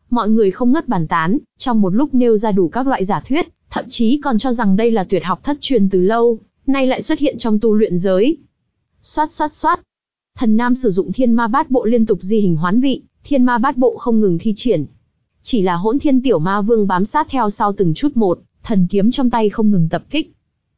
Mọi người không ngớt bàn tán, trong một lúc nêu ra đủ các loại giả thuyết, thậm chí còn cho rằng đây là tuyệt học thất truyền từ lâu, nay lại xuất hiện trong tu luyện giới. Xoát xoát xoát. Thần Nam sử dụng Thiên Ma Bát Bộ liên tục di hình hoán vị, Thiên Ma Bát Bộ không ngừng thi triển. Chỉ là Hỗn Thiên Tiểu Ma Vương bám sát theo sau từng chút một, thần kiếm trong tay không ngừng tập kích.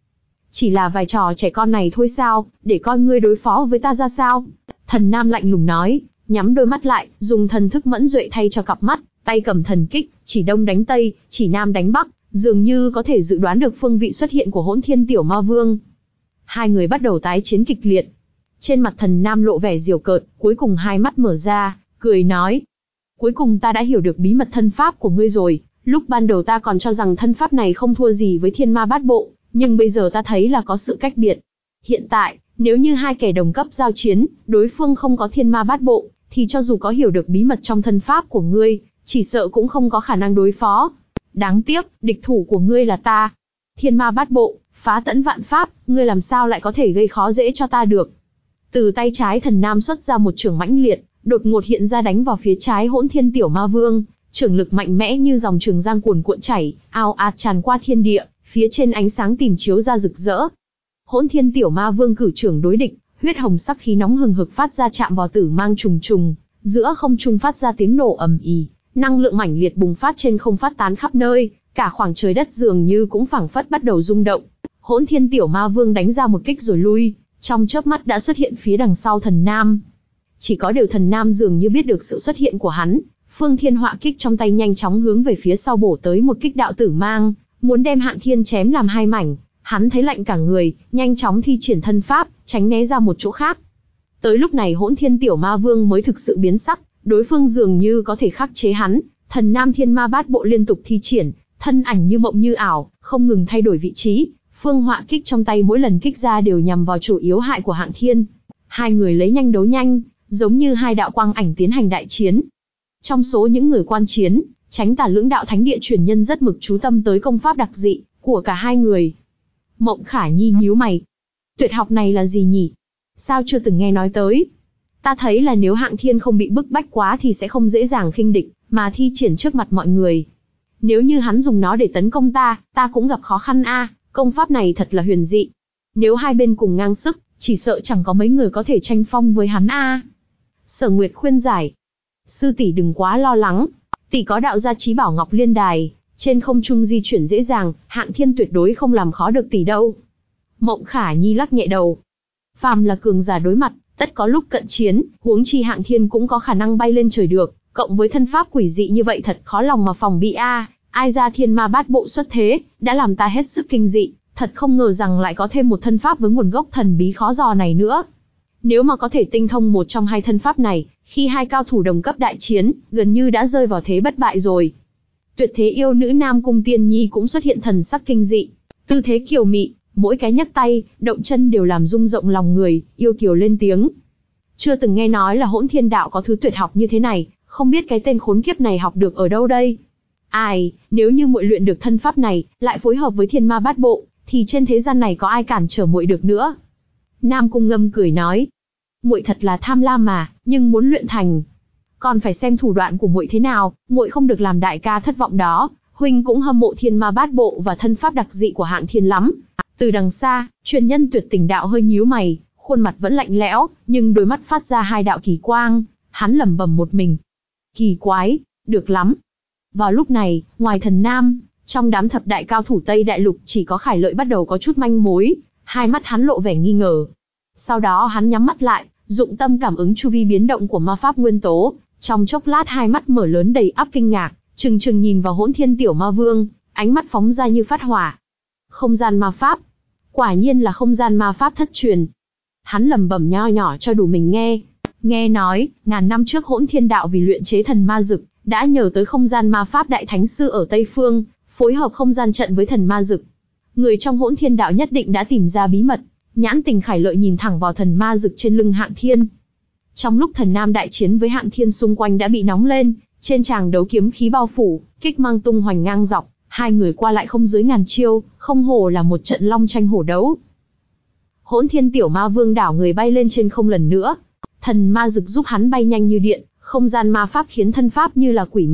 Chỉ là vài trò trẻ con này thôi sao, để coi ngươi đối phó với ta ra sao? Thần Nam lạnh lùng nói, nhắm đôi mắt lại, dùng thần thức mẫn duệ thay cho cặp mắt, tay cầm thần kích, chỉ đông đánh tây, chỉ nam đánh bắc, dường như có thể dự đoán được phương vị xuất hiện của Hỗn Thiên Tiểu Ma Vương. Hai người bắt đầu tái chiến kịch liệt. Trên mặt Thần Nam lộ vẻ giễu cợt, cuối cùng hai mắt mở ra, cười nói: cuối cùng ta đã hiểu được bí mật thân pháp của ngươi rồi, lúc ban đầu ta còn cho rằng thân pháp này không thua gì với Thiên Ma Bát Bộ, nhưng bây giờ ta thấy là có sự cách biệt. Hiện tại, nếu như hai kẻ đồng cấp giao chiến, đối phương không có Thiên Ma Bát Bộ, thì cho dù có hiểu được bí mật trong thân pháp của ngươi, chỉ sợ cũng không có khả năng đối phó. Đáng tiếc, địch thủ của ngươi là ta. Thiên Ma Bát Bộ, phá tẫn vạn pháp, ngươi làm sao lại có thể gây khó dễ cho ta được? Từ tay trái Thần Nam xuất ra một chưởng mãnh liệt, đột ngột hiện ra đánh vào phía trái Hỗn Thiên Tiểu Ma Vương, chưởng lực mạnh mẽ như dòng trường giang cuồn cuộn chảy, ao ạt tràn qua thiên địa, phía trên ánh sáng tìm chiếu ra rực rỡ. Hỗn Thiên Tiểu Ma Vương cử chưởng đối địch, huyết hồng sắc khí nóng hừng hực phát ra chạm vào tử mang trùng trùng, giữa không trung phát ra tiếng nổ ầm ì, năng lượng mãnh liệt bùng phát trên không phát tán khắp nơi, cả khoảng trời đất dường như cũng phảng phất bắt đầu rung động. Hỗn Thiên Tiểu Ma Vương đánh ra một kích rồi lui, trong chớp mắt đã xuất hiện phía đằng sau Thần Nam. Chỉ có điều Thần Nam dường như biết được sự xuất hiện của hắn, Phương Thiên Họa kích trong tay nhanh chóng hướng về phía sau bổ tới một kích đạo tử mang, muốn đem Hạng Thiên chém làm hai mảnh. Hắn thấy lạnh cả người, nhanh chóng thi triển thân pháp, tránh né ra một chỗ khác. Tới lúc này Hỗn Thiên Tiểu Ma Vương mới thực sự biến sắc, đối phương dường như có thể khắc chế hắn. Thần Nam Thiên Ma Bát Bộ liên tục thi triển, thân ảnh như mộng như ảo, không ngừng thay đổi vị trí. Phương Họa kích trong tay mỗi lần kích ra đều nhằm vào chủ yếu hại của Hạng Thiên. Hai người lấy nhanh đấu nhanh, giống như hai đạo quang ảnh tiến hành đại chiến. Trong số những người quan chiến, Chánh Tà Lưỡng Đạo Thánh Địa truyền nhân rất mực chú tâm tới công pháp đặc dị của cả hai người. Mộng Khả Nhi nhíu mày. Tuyệt học này là gì nhỉ? Sao chưa từng nghe nói tới? Ta thấy là nếu Hạng Thiên không bị bức bách quá thì sẽ không dễ dàng khinh địch, mà thi triển trước mặt mọi người. Nếu như hắn dùng nó để tấn công ta, ta cũng gặp khó khăn a. Công pháp này thật là huyền dị. Nếu hai bên cùng ngang sức, chỉ sợ chẳng có mấy người có thể tranh phong với hắn a. Sở Nguyệt khuyên giải. Sư tỷ đừng quá lo lắng, tỷ có đạo gia chí bảo Ngọc Liên Đài, trên không trung di chuyển dễ dàng, Hạng Thiên tuyệt đối không làm khó được tỷ đâu. Mộng Khả Nhi lắc nhẹ đầu. Phàm là cường giả đối mặt, tất có lúc cận chiến, huống chi Hạng Thiên cũng có khả năng bay lên trời được, cộng với thân pháp quỷ dị như vậy thật khó lòng mà phòng bị a. Ai ra Thiên Ma Bát Bộ xuất thế, đã làm ta hết sức kinh dị, thật không ngờ rằng lại có thêm một thân pháp với nguồn gốc thần bí khó dò này nữa. Nếu mà có thể tinh thông một trong hai thân pháp này, khi hai cao thủ đồng cấp đại chiến, gần như đã rơi vào thế bất bại rồi. Tuyệt thế yêu nữ Nam Cung Tiên Nhi cũng xuất hiện thần sắc kinh dị, tư thế kiều mị, mỗi cái nhấc tay, động chân đều làm rung rộng lòng người, yêu kiều lên tiếng. Chưa từng nghe nói là Hỗn Thiên Đạo có thứ tuyệt học như thế này, không biết cái tên khốn kiếp này học được ở đâu đây. Ai, nếu như muội luyện được thân pháp này, lại phối hợp với Thiên Ma Bát Bộ, thì trên thế gian này có ai cản trở muội được nữa. Nam Cung Ngâm cười nói, muội thật là tham lam mà, nhưng muốn luyện thành, còn phải xem thủ đoạn của muội thế nào, muội không được làm đại ca thất vọng đó. Huynh cũng hâm mộ Thiên Ma Bát Bộ và thân pháp đặc dị của Hạng Thiên lắm. Từ đằng xa, truyền nhân Tuyệt Tình Đạo hơi nhíu mày, khuôn mặt vẫn lạnh lẽo, nhưng đôi mắt phát ra hai đạo kỳ quang, hắn lẩm bẩm một mình. Kỳ quái, được lắm. Vào lúc này, ngoài Thần Nam, trong đám thập đại cao thủ Tây Đại Lục chỉ có Khải Lợi bắt đầu có chút manh mối, hai mắt hắn lộ vẻ nghi ngờ. Sau đó hắn nhắm mắt lại, dụng tâm cảm ứng chu vi biến động của ma pháp nguyên tố, trong chốc lát hai mắt mở lớn đầy ắp kinh ngạc, trừng trừng nhìn vào Hỗn Thiên Tiểu Ma Vương, ánh mắt phóng ra như phát hỏa. Không gian ma pháp, quả nhiên là không gian ma pháp thất truyền. Hắn lẩm bẩm nho nhỏ cho đủ mình nghe. Nghe nói, ngàn năm trước Hỗn Thiên Đạo vì luyện chế thần ma dực, đã nhờ tới không gian ma pháp đại thánh sư ở Tây Phương, phối hợp không gian trận với thần ma dực. Người trong Hỗn Thiên Đạo nhất định đã tìm ra bí mật. Nhãn tình Khải Lợi nhìn thẳng vào thần ma dực trên lưng Hạng Thiên. Trong lúc Thần Nam đại chiến với Hạng Thiên xung quanh đã bị nóng lên, trên tràng đấu kiếm khí bao phủ, kích mang tung hoành ngang dọc, hai người qua lại không dưới ngàn chiêu, không hổ là một trận long tranh hổ đấu. Hỗn Thiên Tiểu Ma Vương đảo người bay lên trên không lần nữa, thần ma dực giúp hắn bay nhanh như điện, không gian ma pháp khiến thân pháp như là quỷ mị, tuy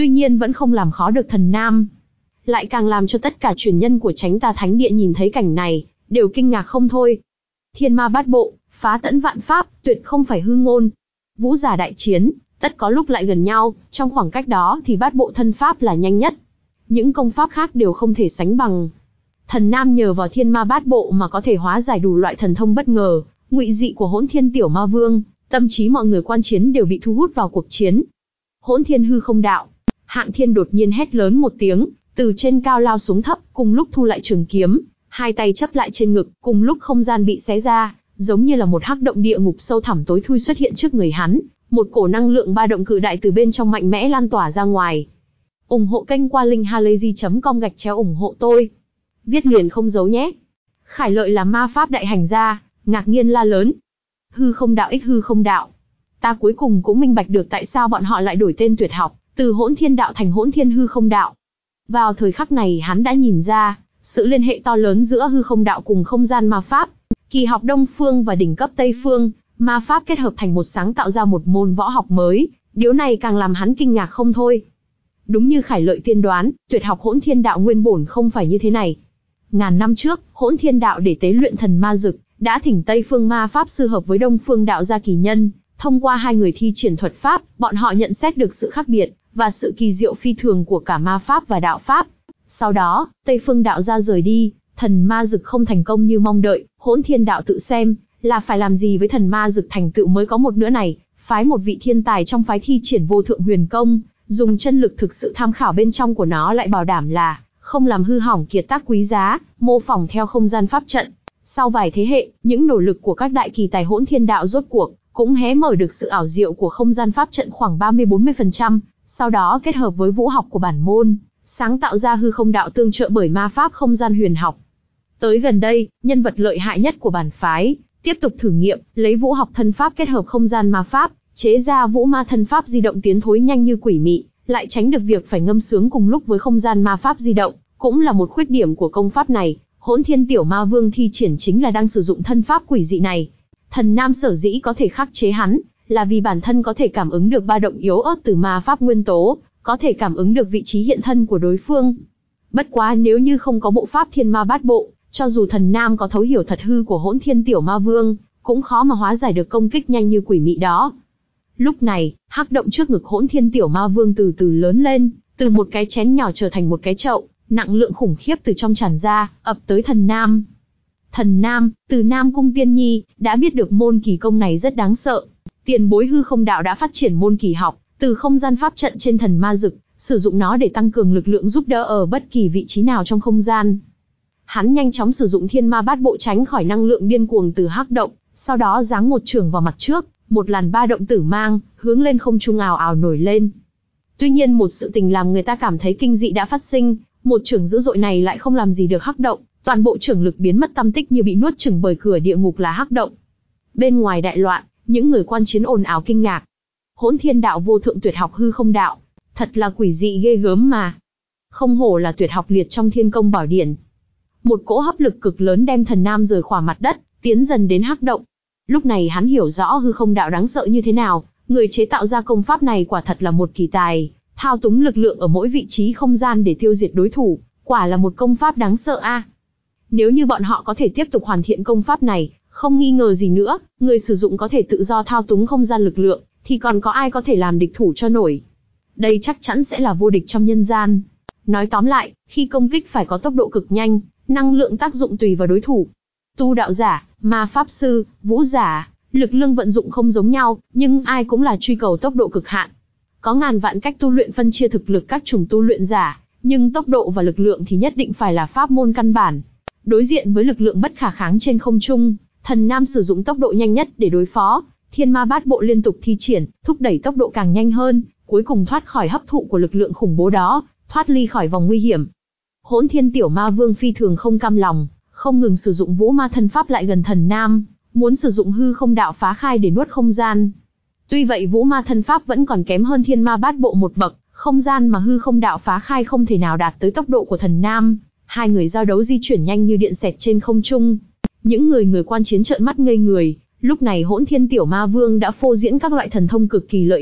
tuy nhiên vẫn không làm khó được Thần Nam. Lại càng làm cho tất cả truyền nhân của Chánh Tà Thánh Địa nhìn thấy cảnh này, đều kinh ngạc không thôi. Thiên ma bát bộ, phá tẫn vạn pháp, tuyệt không phải hư ngôn. Vũ giả đại chiến, tất có lúc lại gần nhau, trong khoảng cách đó thì bát bộ thân pháp là nhanh nhất. Những công pháp khác đều không thể sánh bằng. Thần Nam nhờ vào thiên ma bát bộ mà có thể hóa giải đủ loại thần thông bất ngờ, ngụy dị của Hỗn Thiên Tiểu Ma Vương, tâm trí mọi người quan chiến đều bị thu hút vào cuộc chiến. Hỗn Thiên hư không đạo, Hạng Thiên đột nhiên hét lớn một tiếng, từ trên cao lao xuống thấp, cùng lúc thu lại trường kiếm, hai tay chấp lại trên ngực, cùng lúc không gian bị xé ra, giống như là một hắc động địa ngục sâu thẳm tối thui xuất hiện trước người hắn, một cổ năng lượng ba động cự đại từ bên trong mạnh mẽ lan tỏa ra ngoài. Ủng hộ kênh qua linkhalazy chấm com gạch chéo ủng hộ tôi. Viết liền không giấu nhé. Khải Lợi là ma pháp đại hành gia, ngạc nhiên la lớn. Hư không đạo ích hư không đạo. Ta cuối cùng cũng minh bạch được tại sao bọn họ lại đổi tên tuyệt học, từ Hỗn Thiên đạo thành Hỗn Thiên hư không đạo. Vào thời khắc này hắn đã nhìn ra, sự liên hệ to lớn giữa hư không đạo cùng không gian ma pháp. Kỳ học Đông Phương và đỉnh cấp Tây Phương, ma pháp kết hợp thành một sáng tạo ra một môn võ học mới, điều này càng làm hắn kinh ngạc không thôi. Đúng như Khải Lợi tiên đoán, tuyệt học Hỗn Thiên đạo nguyên bổn không phải như thế này. Ngàn năm trước, Hỗn Thiên đạo để tế luyện thần ma dực, đã thỉnh Tây Phương ma pháp sư hợp với Đông Phương đạo gia kỳ nhân, thông qua hai người thi triển thuật pháp, bọn họ nhận xét được sự khác biệt và sự kỳ diệu phi thường của cả ma pháp và đạo pháp. Sau đó, Tây Phương đạo gia rời đi, thần ma dực không thành công như mong đợi, Hỗn Thiên đạo tự xem là phải làm gì với thần ma dực thành tựu mới có một nữa này, phái một vị thiên tài trong phái thi triển vô thượng huyền công, dùng chân lực thực sự tham khảo bên trong của nó lại bảo đảm là không làm hư hỏng kiệt tác quý giá, mô phỏng theo không gian pháp trận. Sau vài thế hệ, những nỗ lực của các đại kỳ tài Hỗn Thiên đạo rốt cuộc cũng hé mở được sự ảo diệu của không gian pháp trận khoảng ba mươi đến bốn mươi phần trăm, sau đó kết hợp với vũ học của bản môn, sáng tạo ra hư không đạo tương trợ bởi ma pháp không gian huyền học. Tới gần đây, nhân vật lợi hại nhất của bản phái tiếp tục thử nghiệm, lấy vũ học thân pháp kết hợp không gian ma pháp, chế ra vũ ma thân pháp di động tiến thối nhanh như quỷ mị, lại tránh được việc phải ngâm sướng cùng lúc với không gian ma pháp di động, cũng là một khuyết điểm của công pháp này. Hỗn Thiên Tiểu Ma Vương thi triển chính là đang sử dụng thân pháp quỷ dị này. Thần Nam sở dĩ có thể khắc chế hắn, là vì bản thân có thể cảm ứng được ba động yếu ớt từ ma pháp nguyên tố, có thể cảm ứng được vị trí hiện thân của đối phương. Bất quá nếu như không có bộ pháp Thiên Ma Bát Bộ, cho dù Thần Nam có thấu hiểu thật hư của Hỗn Thiên Tiểu Ma Vương, cũng khó mà hóa giải được công kích nhanh như quỷ mị đó. Lúc này, hắc động trước ngực Hỗn Thiên Tiểu Ma Vương từ từ lớn lên, từ một cái chén nhỏ trở thành một cái chậu, nặng lượng khủng khiếp từ trong tràn ra, ập tới Thần Nam. Thần Nam, từ Nam Cung Tiên Nhi, đã biết được môn kỳ công này rất đáng sợ. Tiền bối hư không đạo đã phát triển môn kỳ học, từ không gian pháp trận trên thần ma dực, sử dụng nó để tăng cường lực lượng giúp đỡ ở bất kỳ vị trí nào trong không gian. Hắn nhanh chóng sử dụng thiên ma bát bộ tránh khỏi năng lượng điên cuồng từ hắc động, sau đó giáng một chưởng vào mặt trước, một làn ba động tử mang, hướng lên không trung ào ào nổi lên. Tuy nhiên một sự tình làm người ta cảm thấy kinh dị đã phát sinh, một chưởng dữ dội này lại không làm gì được hắc động, toàn bộ chưởng lực biến mất tăm tích như bị nuốt chửng bởi cửa địa ngục là hắc động. Bên ngoài đại loạn, những người quan chiến ồn ào kinh ngạc. Hỗn Thiên đạo vô thượng tuyệt học hư không đạo, thật là quỷ dị ghê gớm mà. Không hổ là tuyệt học liệt trong Thiên Công Bảo Điển. Một cỗ hấp lực cực lớn đem Thần Nam rời khỏi mặt đất, tiến dần đến hắc động. Lúc này hắn hiểu rõ hư không đạo đáng sợ như thế nào, người chế tạo ra công pháp này quả thật là một kỳ tài, thao túng lực lượng ở mỗi vị trí không gian để tiêu diệt đối thủ, quả là một công pháp đáng sợ a. À. Nếu như bọn họ có thể tiếp tục hoàn thiện công pháp này, không nghi ngờ gì nữa, người sử dụng có thể tự do thao túng không gian lực lượng, thì còn có ai có thể làm địch thủ cho nổi. Đây chắc chắn sẽ là vô địch trong nhân gian. Nói tóm lại, khi công kích phải có tốc độ cực nhanh, năng lượng tác dụng tùy vào đối thủ. Tu đạo giả, ma pháp sư, vũ giả, lực lượng vận dụng không giống nhau, nhưng ai cũng là truy cầu tốc độ cực hạn. Có ngàn vạn cách tu luyện phân chia thực lực các chủng tu luyện giả, nhưng tốc độ và lực lượng thì nhất định phải là pháp môn căn bản. Đối diện với lực lượng bất khả kháng trên không trung, Thần Nam sử dụng tốc độ nhanh nhất để đối phó, thiên ma bát bộ liên tục thi triển, thúc đẩy tốc độ càng nhanh hơn, cuối cùng thoát khỏi hấp thụ của lực lượng khủng bố đó, thoát ly khỏi vòng nguy hiểm. Hỗn Thiên Tiểu Ma Vương phi thường không cam lòng, không ngừng sử dụng vũ ma thân pháp lại gần Thần Nam, muốn sử dụng hư không đạo phá khai để nuốt không gian. Tuy vậy vũ ma thân pháp vẫn còn kém hơn thiên ma bát bộ một bậc, không gian mà hư không đạo phá khai không thể nào đạt tới tốc độ của Thần Nam. Hai người giao đấu di chuyển nhanh như điện xẹt trên không trung. Những người người quan chiến trợn mắt ngây người, lúc này Hỗn Thiên Tiểu Ma Vương đã phô diễn các loại thần thông cực kỳ lợi hại,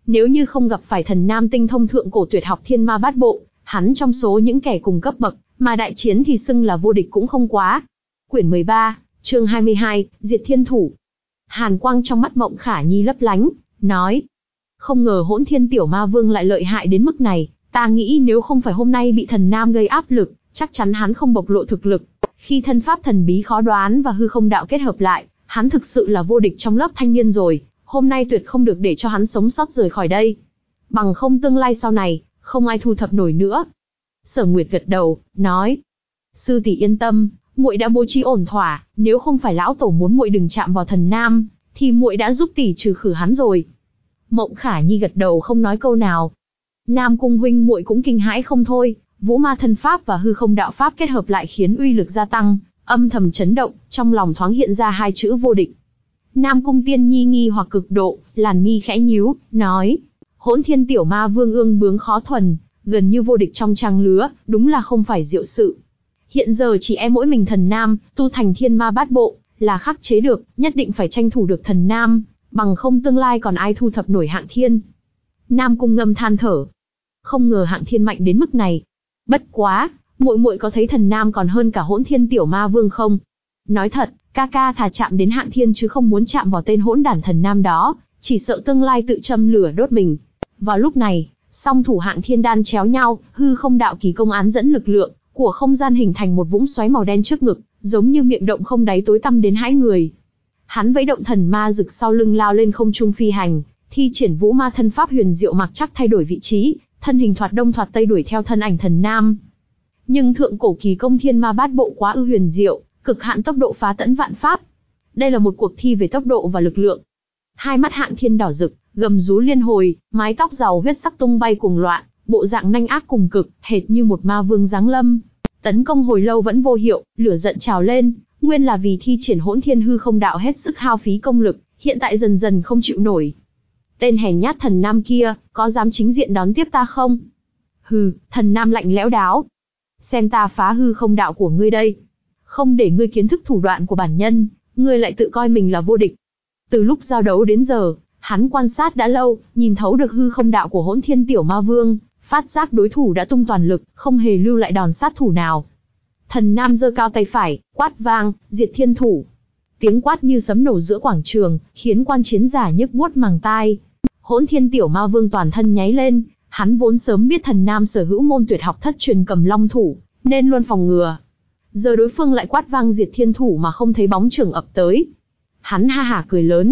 Nếu như không gặp phải thần nam tinh thông thượng cổ tuyệt học thiên ma bát bộ, hắn trong số những kẻ cùng cấp bậc, mà đại chiến thì xưng là vô địch cũng không quá. Quyển mười ba, chương hai mươi hai, Diệt Thiên Thủ. Hàn quang trong mắt Mộng Khả Nhi lấp lánh, nói. Không ngờ Hỗn Thiên Tiểu Ma Vương lại lợi hại đến mức này, ta nghĩ nếu không phải hôm nay bị thần nam gây áp lực, chắc chắn hắn không bộc lộ thực lực. Khi thân pháp thần bí khó đoán và hư không đạo kết hợp lại, hắn thực sự là vô địch trong lớp thanh niên rồi, hôm nay tuyệt không được để cho hắn sống sót rời khỏi đây. Bằng không tương lai sau này, không ai thu thập nổi nữa. Sở Nguyệt gật đầu, nói. Sư tỷ yên tâm, muội đã bố trí ổn thỏa, nếu không phải lão tổ muốn muội đừng chạm vào thần nam, thì muội đã giúp tỷ trừ khử hắn rồi. Mộng Khả Nhi gật đầu không nói câu nào. Nam Cung huynh muội cũng kinh hãi không thôi, Vũ Ma thân pháp và hư không đạo pháp kết hợp lại khiến uy lực gia tăng, âm thầm chấn động, trong lòng thoáng hiện ra hai chữ vô địch. Nam Cung Tiên Nhi nghi hoặc cực độ, làn mi khẽ nhíu, nói: Hỗn Thiên Tiểu Ma Vương ương bướng khó thuần, gần như vô địch trong trang lứa, đúng là không phải diệu sự. Hiện giờ chỉ e mỗi mình thần nam, tu thành thiên ma bát bộ, là khắc chế được, nhất định phải tranh thủ được thần nam, bằng không tương lai còn ai thu thập nổi Hạng Thiên. Nam Cung ngâm than thở. Không ngờ Hạng Thiên mạnh đến mức này. Bất quá, muội muội có thấy thần nam còn hơn cả Hỗn Thiên Tiểu Ma Vương không? Nói thật, ca ca thà chạm đến Hạng Thiên chứ không muốn chạm vào tên hỗn đản thần nam đó, chỉ sợ tương lai tự châm lửa đốt mình. Vào lúc này, song thủ Hạng Thiên đan chéo nhau, hư không đạo kỳ công án dẫn lực lượng của không gian hình thành một vũng xoáy màu đen trước ngực, giống như miệng động không đáy tối tăm đến hãi người. Hắn vẫy động thần ma rực sau lưng lao lên không trung phi hành, thi triển Vũ Ma thân pháp huyền diệu mặc chắc thay đổi vị trí, thân hình thoạt đông thoạt tây đuổi theo thân ảnh thần nam. Nhưng thượng cổ kỳ công thiên ma bát bộ quá ư huyền diệu, cực hạn tốc độ phá tẫn vạn pháp. Đây là một cuộc thi về tốc độ và lực lượng. Hai mắt Hạng Thiên đỏ rực, gầm rú liên hồi, mái tóc giàu huyết sắc tung bay cùng loạn, bộ dạng nhanh ác cùng cực, hệt như một ma vương giáng lâm. Tấn công hồi lâu vẫn vô hiệu, lửa giận trào lên, nguyên là vì thi triển Hỗn Thiên hư không đạo hết sức hao phí công lực, hiện tại dần dần không chịu nổi. Tên hèn nhát thần nam kia, có dám chính diện đón tiếp ta không? Hừ, thần nam lạnh lẽo đáo. Xem ta phá hư không đạo của ngươi đây. Không để ngươi kiến thức thủ đoạn của bản nhân, ngươi lại tự coi mình là vô địch. Từ lúc giao đấu đến giờ, hắn quan sát đã lâu, nhìn thấu được hư không đạo của Hỗn Thiên Tiểu Ma Vương, phát giác đối thủ đã tung toàn lực, không hề lưu lại đòn sát thủ nào. Thần nam giơ cao tay phải, quát vang, Diệt Thiên Thủ. Tiếng quát như sấm nổ giữa quảng trường, khiến quan chiến giả nhức buốt màng tai. Hỗn Thiên Tiểu Ma Vương toàn thân nháy lên, hắn vốn sớm biết thần nam sở hữu môn tuyệt học thất truyền Cầm Long Thủ, nên luôn phòng ngừa. Giờ đối phương lại quát vang Diệt Thiên Thủ mà không thấy bóng trưởng ập tới. Hắn ha hả cười lớn.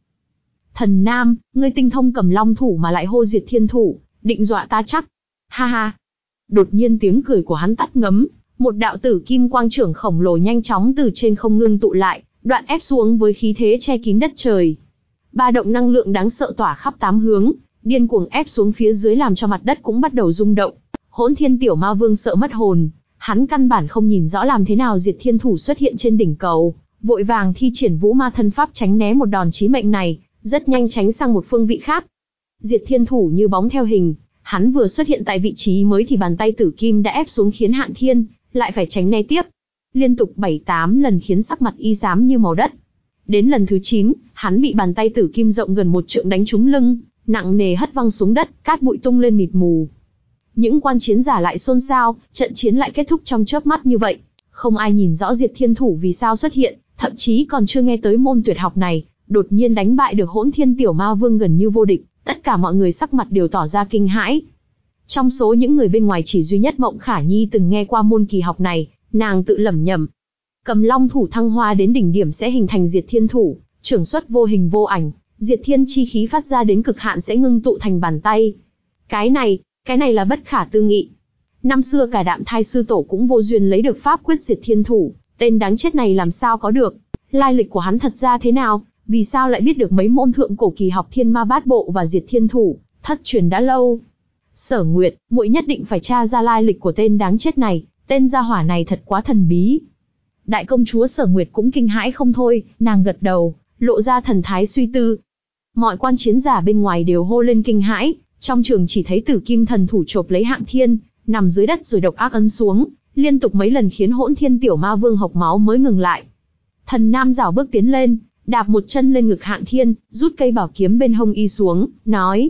Thần nam, ngươi tinh thông Cầm Long Thủ mà lại hô Diệt Thiên Thủ, định dọa ta chắc. Ha ha. Đột nhiên tiếng cười của hắn tắt ngấm, một đạo tử kim quang trưởng khổng lồ nhanh chóng từ trên không ngưng tụ lại, đoạn ép xuống với khí thế che kín đất trời. Ba động năng lượng đáng sợ tỏa khắp tám hướng, điên cuồng ép xuống phía dưới làm cho mặt đất cũng bắt đầu rung động. Hỗn Thiên Tiểu Ma Vương sợ mất hồn, hắn căn bản không nhìn rõ làm thế nào Diệt Thiên Thủ xuất hiện trên đỉnh cầu, vội vàng thi triển Vũ Ma thân pháp tránh né một đòn chí mệnh này, rất nhanh tránh sang một phương vị khác. Diệt Thiên Thủ như bóng theo hình, hắn vừa xuất hiện tại vị trí mới thì bàn tay tử kim đã ép xuống khiến Hạng Thiên lại phải tránh né tiếp. Liên tục bảy tám lần khiến sắc mặt y xám như màu đất. Đến lần thứ chín, hắn bị bàn tay tử kim rộng gần một trượng đánh trúng lưng, nặng nề hất văng xuống đất, cát bụi tung lên mịt mù. Những quan chiến giả lại xôn xao, trận chiến lại kết thúc trong chớp mắt như vậy. Không ai nhìn rõ Diệt Thiên Thủ vì sao xuất hiện, thậm chí còn chưa nghe tới môn tuyệt học này, đột nhiên đánh bại được Hỗn Thiên Tiểu Ma Vương gần như vô địch, tất cả mọi người sắc mặt đều tỏ ra kinh hãi. Trong số những người bên ngoài chỉ duy nhất Mộng Khả Nhi từng nghe qua môn kỳ học này, nàng tự lẩm nhẩm. Cầm Long Thủ thăng hoa đến đỉnh điểm sẽ hình thành Diệt Thiên Thủ, trưởng xuất vô hình vô ảnh, Diệt Thiên chi khí phát ra đến cực hạn sẽ ngưng tụ thành bàn tay. Cái này, cái này là bất khả tư nghị. Năm xưa cả Đạm Thai sư tổ cũng vô duyên lấy được pháp quyết Diệt Thiên Thủ, tên đáng chết này làm sao có được? Lai lịch của hắn thật ra thế nào? Vì sao lại biết được mấy môn thượng cổ kỳ học Thiên Ma Bát Bộ và Diệt Thiên Thủ, thất truyền đã lâu? Sở Nguyệt, muội nhất định phải tra ra lai lịch của tên đáng chết này, tên gia hỏa này thật quá thần bí. Đại công chúa Sở Nguyệt cũng kinh hãi không thôi, nàng gật đầu, lộ ra thần thái suy tư. Mọi quan chiến giả bên ngoài đều hô lên kinh hãi, trong trường chỉ thấy Tử Kim Thần Thủ chộp lấy Hạng Thiên, nằm dưới đất rồi độc ác ấn xuống, liên tục mấy lần khiến Hỗn Thiên Tiểu Ma Vương hộc máu mới ngừng lại. Thần nam rảo bước tiến lên, đạp một chân lên ngực Hạng Thiên, rút cây bảo kiếm bên hông y xuống, nói: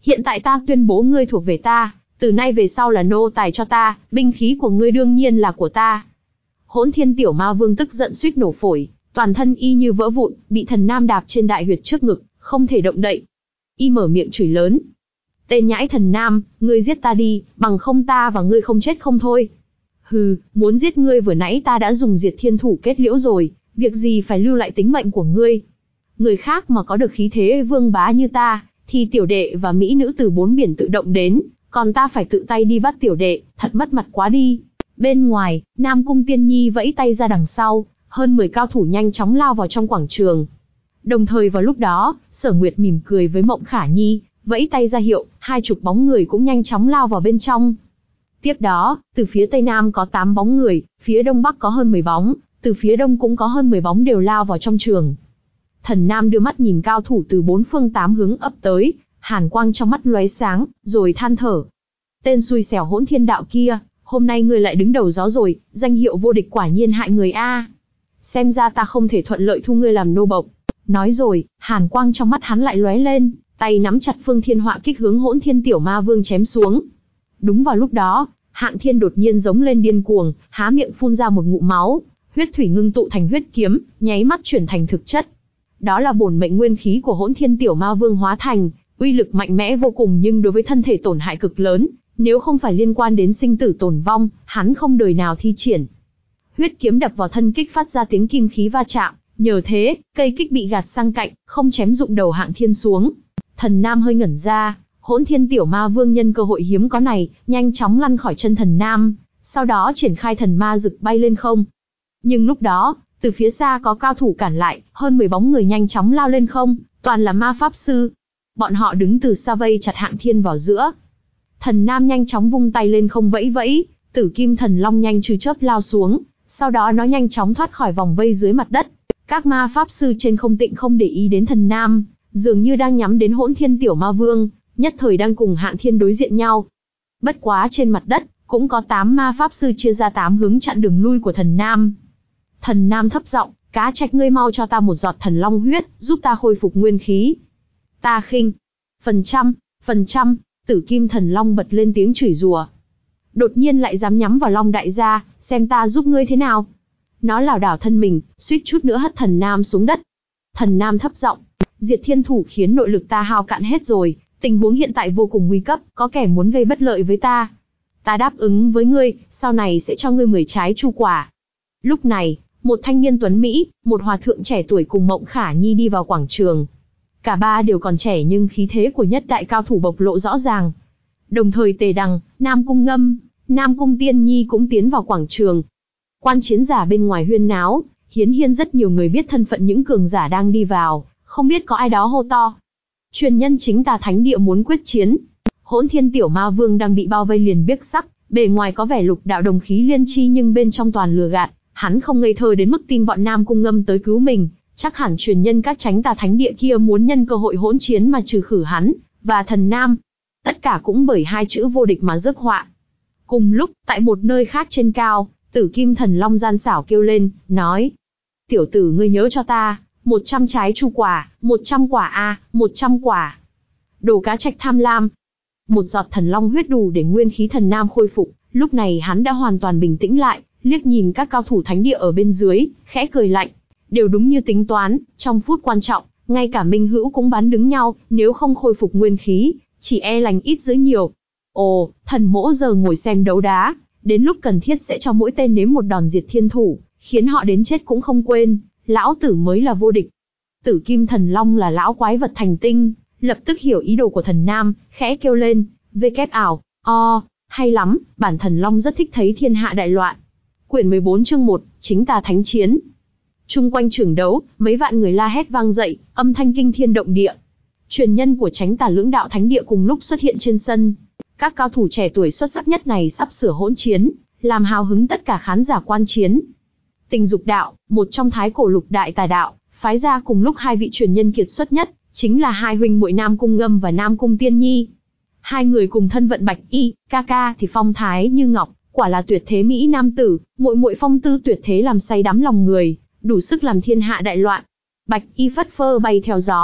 Hiện tại ta tuyên bố ngươi thuộc về ta, từ nay về sau là nô tài cho ta, binh khí của ngươi đương nhiên là của ta. Hỗn Thiên Tiểu Ma Vương tức giận suýt nổ phổi, toàn thân y như vỡ vụn, bị Thần Nam đạp trên đại huyệt trước ngực, không thể động đậy. Y mở miệng chửi lớn. Tên nhãi Thần Nam, ngươi giết ta đi, bằng không ta và ngươi không chết không thôi. Hừ, muốn giết ngươi vừa nãy ta đã dùng diệt thiên thủ kết liễu rồi, việc gì phải lưu lại tính mệnh của ngươi. Người khác mà có được khí thế vương bá như ta, thì tiểu đệ và mỹ nữ từ bốn biển tự động đến, còn ta phải tự tay đi bắt tiểu đệ, thật mất mặt quá đi. Bên ngoài, Nam Cung Tiên Nhi vẫy tay ra đằng sau, hơn mười cao thủ nhanh chóng lao vào trong quảng trường. Đồng thời vào lúc đó, Sở Nguyệt mỉm cười với Mộng Khả Nhi, vẫy tay ra hiệu, hai chục bóng người cũng nhanh chóng lao vào bên trong. Tiếp đó, từ phía tây nam có tám bóng người, phía đông bắc có hơn mười bóng, từ phía đông cũng có hơn mười bóng đều lao vào trong trường. Thần Nam đưa mắt nhìn cao thủ từ bốn phương tám hướng ập tới, hàn quang trong mắt lóe sáng, rồi than thở. Tên xui xẻo Hỗn Thiên Đạo kia, hôm nay ngươi lại đứng đầu gió rồi, danh hiệu vô địch quả nhiên hại người a. Xem ra ta không thể thuận lợi thu ngươi làm nô bộc. Nói rồi, hàn quang trong mắt hắn lại lóe lên, tay nắm chặt Phương Thiên Họa kích hướng Hỗn Thiên Tiểu Ma Vương chém xuống. Đúng vào lúc đó, Hạng Thiên đột nhiên giống lên điên cuồng, há miệng phun ra một ngụm máu, huyết thủy ngưng tụ thành huyết kiếm, nháy mắt chuyển thành thực chất. Đó là bổn mệnh nguyên khí của Hỗn Thiên Tiểu Ma Vương hóa thành, uy lực mạnh mẽ vô cùng nhưng đối với thân thể tổn hại cực lớn, nếu không phải liên quan đến sinh tử tổn vong, hắn không đời nào thi triển. Huyết kiếm đập vào thân kích phát ra tiếng kim khí va chạm, nhờ thế, cây kích bị gạt sang cạnh, không chém rụng đầu Hạng Thiên xuống. Thần Nam hơi ngẩn ra, Hỗn Thiên Tiểu Ma Vương nhân cơ hội hiếm có này, nhanh chóng lăn khỏi chân Thần Nam, sau đó triển khai thần ma rực bay lên không. Nhưng lúc đó, từ phía xa có cao thủ cản lại, hơn mười bóng người nhanh chóng lao lên không, toàn là ma pháp sư. Bọn họ đứng từ xa vây chặt Hạng Thiên vào giữa. Thần Nam nhanh chóng vung tay lên không vẫy vẫy, Tử Kim Thần Long nhanh như chớp lao xuống, sau đó nó nhanh chóng thoát khỏi vòng vây dưới mặt đất. Các ma pháp sư trên không tịnh không để ý đến Thần Nam, dường như đang nhắm đến Hỗn Thiên Tiểu Ma Vương, nhất thời đang cùng Hạng Thiên đối diện nhau. Bất quá trên mặt đất, cũng có tám ma pháp sư chia ra tám hướng chặn đường lui của Thần Nam. Thần Nam thấp giọng, cá trạch ngươi mau cho ta một giọt thần long huyết, giúp ta khôi phục nguyên khí. Ta khinh. Phần trăm, phần trăm, Tử Kim Thần Long bật lên tiếng chửi rủa. Đột nhiên lại dám nhắm vào Long đại gia, xem ta giúp ngươi thế nào. Nó lảo đảo thân mình, suýt chút nữa hất Thần Nam xuống đất. Thần Nam thấp giọng, diệt thiên thủ khiến nội lực ta hao cạn hết rồi, tình huống hiện tại vô cùng nguy cấp, có kẻ muốn gây bất lợi với ta. Ta đáp ứng với ngươi, sau này sẽ cho ngươi mười trái chu quả. Lúc này, một thanh niên tuấn Mỹ, một hòa thượng trẻ tuổi cùng Mộng Khả Nhi đi vào quảng trường. Cả ba đều còn trẻ nhưng khí thế của nhất đại cao thủ bộc lộ rõ ràng. Đồng thời Tề Đằng, Nam Cung Ngâm, Nam Cung Tiên Nhi cũng tiến vào quảng trường. Quan chiến giả bên ngoài huyên náo, hiến hiên rất nhiều người biết thân phận những cường giả đang đi vào, không biết có ai đó hô to. Truyền nhân chính tà thánh địa muốn quyết chiến. Hỗn Thiên Tiểu Ma Vương đang bị bao vây liền biếc sắc, bề ngoài có vẻ lục đạo đồng khí liên chi nhưng bên trong toàn lừa gạt. Hắn không ngây thơ đến mức tin bọn Nam Cung Ngâm tới cứu mình, chắc hẳn truyền nhân các chánh tà thánh địa kia muốn nhân cơ hội hỗn chiến mà trừ khử hắn và Thần Nam. Tất cả cũng bởi hai chữ vô địch mà rước họa. Cùng lúc, tại một nơi khác trên cao, Tử Kim Thần Long gian xảo kêu lên, nói: "Tiểu tử ngươi nhớ cho ta, một trăm trái chu quả, một trăm quả a, một trăm quả." Đồ cá trạch tham lam. Một giọt thần long huyết đủ để nguyên khí Thần Nam khôi phục, lúc này hắn đã hoàn toàn bình tĩnh lại, liếc nhìn các cao thủ thánh địa ở bên dưới, khẽ cười lạnh. Đều đúng như tính toán, trong phút quan trọng, ngay cả minh hữu cũng bán đứng nhau, nếu không khôi phục nguyên khí, chỉ e lành ít dữ nhiều. Ồ, thần mỗ giờ ngồi xem đấu đá, đến lúc cần thiết sẽ cho mỗi tên nếm một đòn diệt thiên thủ, khiến họ đến chết cũng không quên, lão tử mới là vô địch. Tử Kim Thần Long là lão quái vật thành tinh, lập tức hiểu ý đồ của Thần Nam, khẽ kêu lên, vê kép ảo, o, hay lắm, bản Thần Long rất thích thấy thiên hạ đại loạn. Quyển mười bốn chương một, chính tà thánh chiến. Trung quanh trường đấu, mấy vạn người la hét vang dậy, âm thanh kinh thiên động địa. Truyền nhân của chánh tà lưỡng đạo thánh địa cùng lúc xuất hiện trên sân. Các cao thủ trẻ tuổi xuất sắc nhất này sắp sửa hỗn chiến, làm hào hứng tất cả khán giả quan chiến. Tình dục đạo, một trong thái cổ lục đại tà đạo, phái ra cùng lúc hai vị truyền nhân kiệt xuất nhất, chính là hai huynh muội Nam Cung Ngâm và Nam Cung Tiên Nhi. Hai người cùng thân vận bạch y, ca ca thì phong thái như ngọc, quả là tuyệt thế mỹ nam tử, muội muội phong tư tuyệt thế làm say đắm lòng người, đủ sức làm thiên hạ đại loạn. Bạch y phất phơ bay theo gió,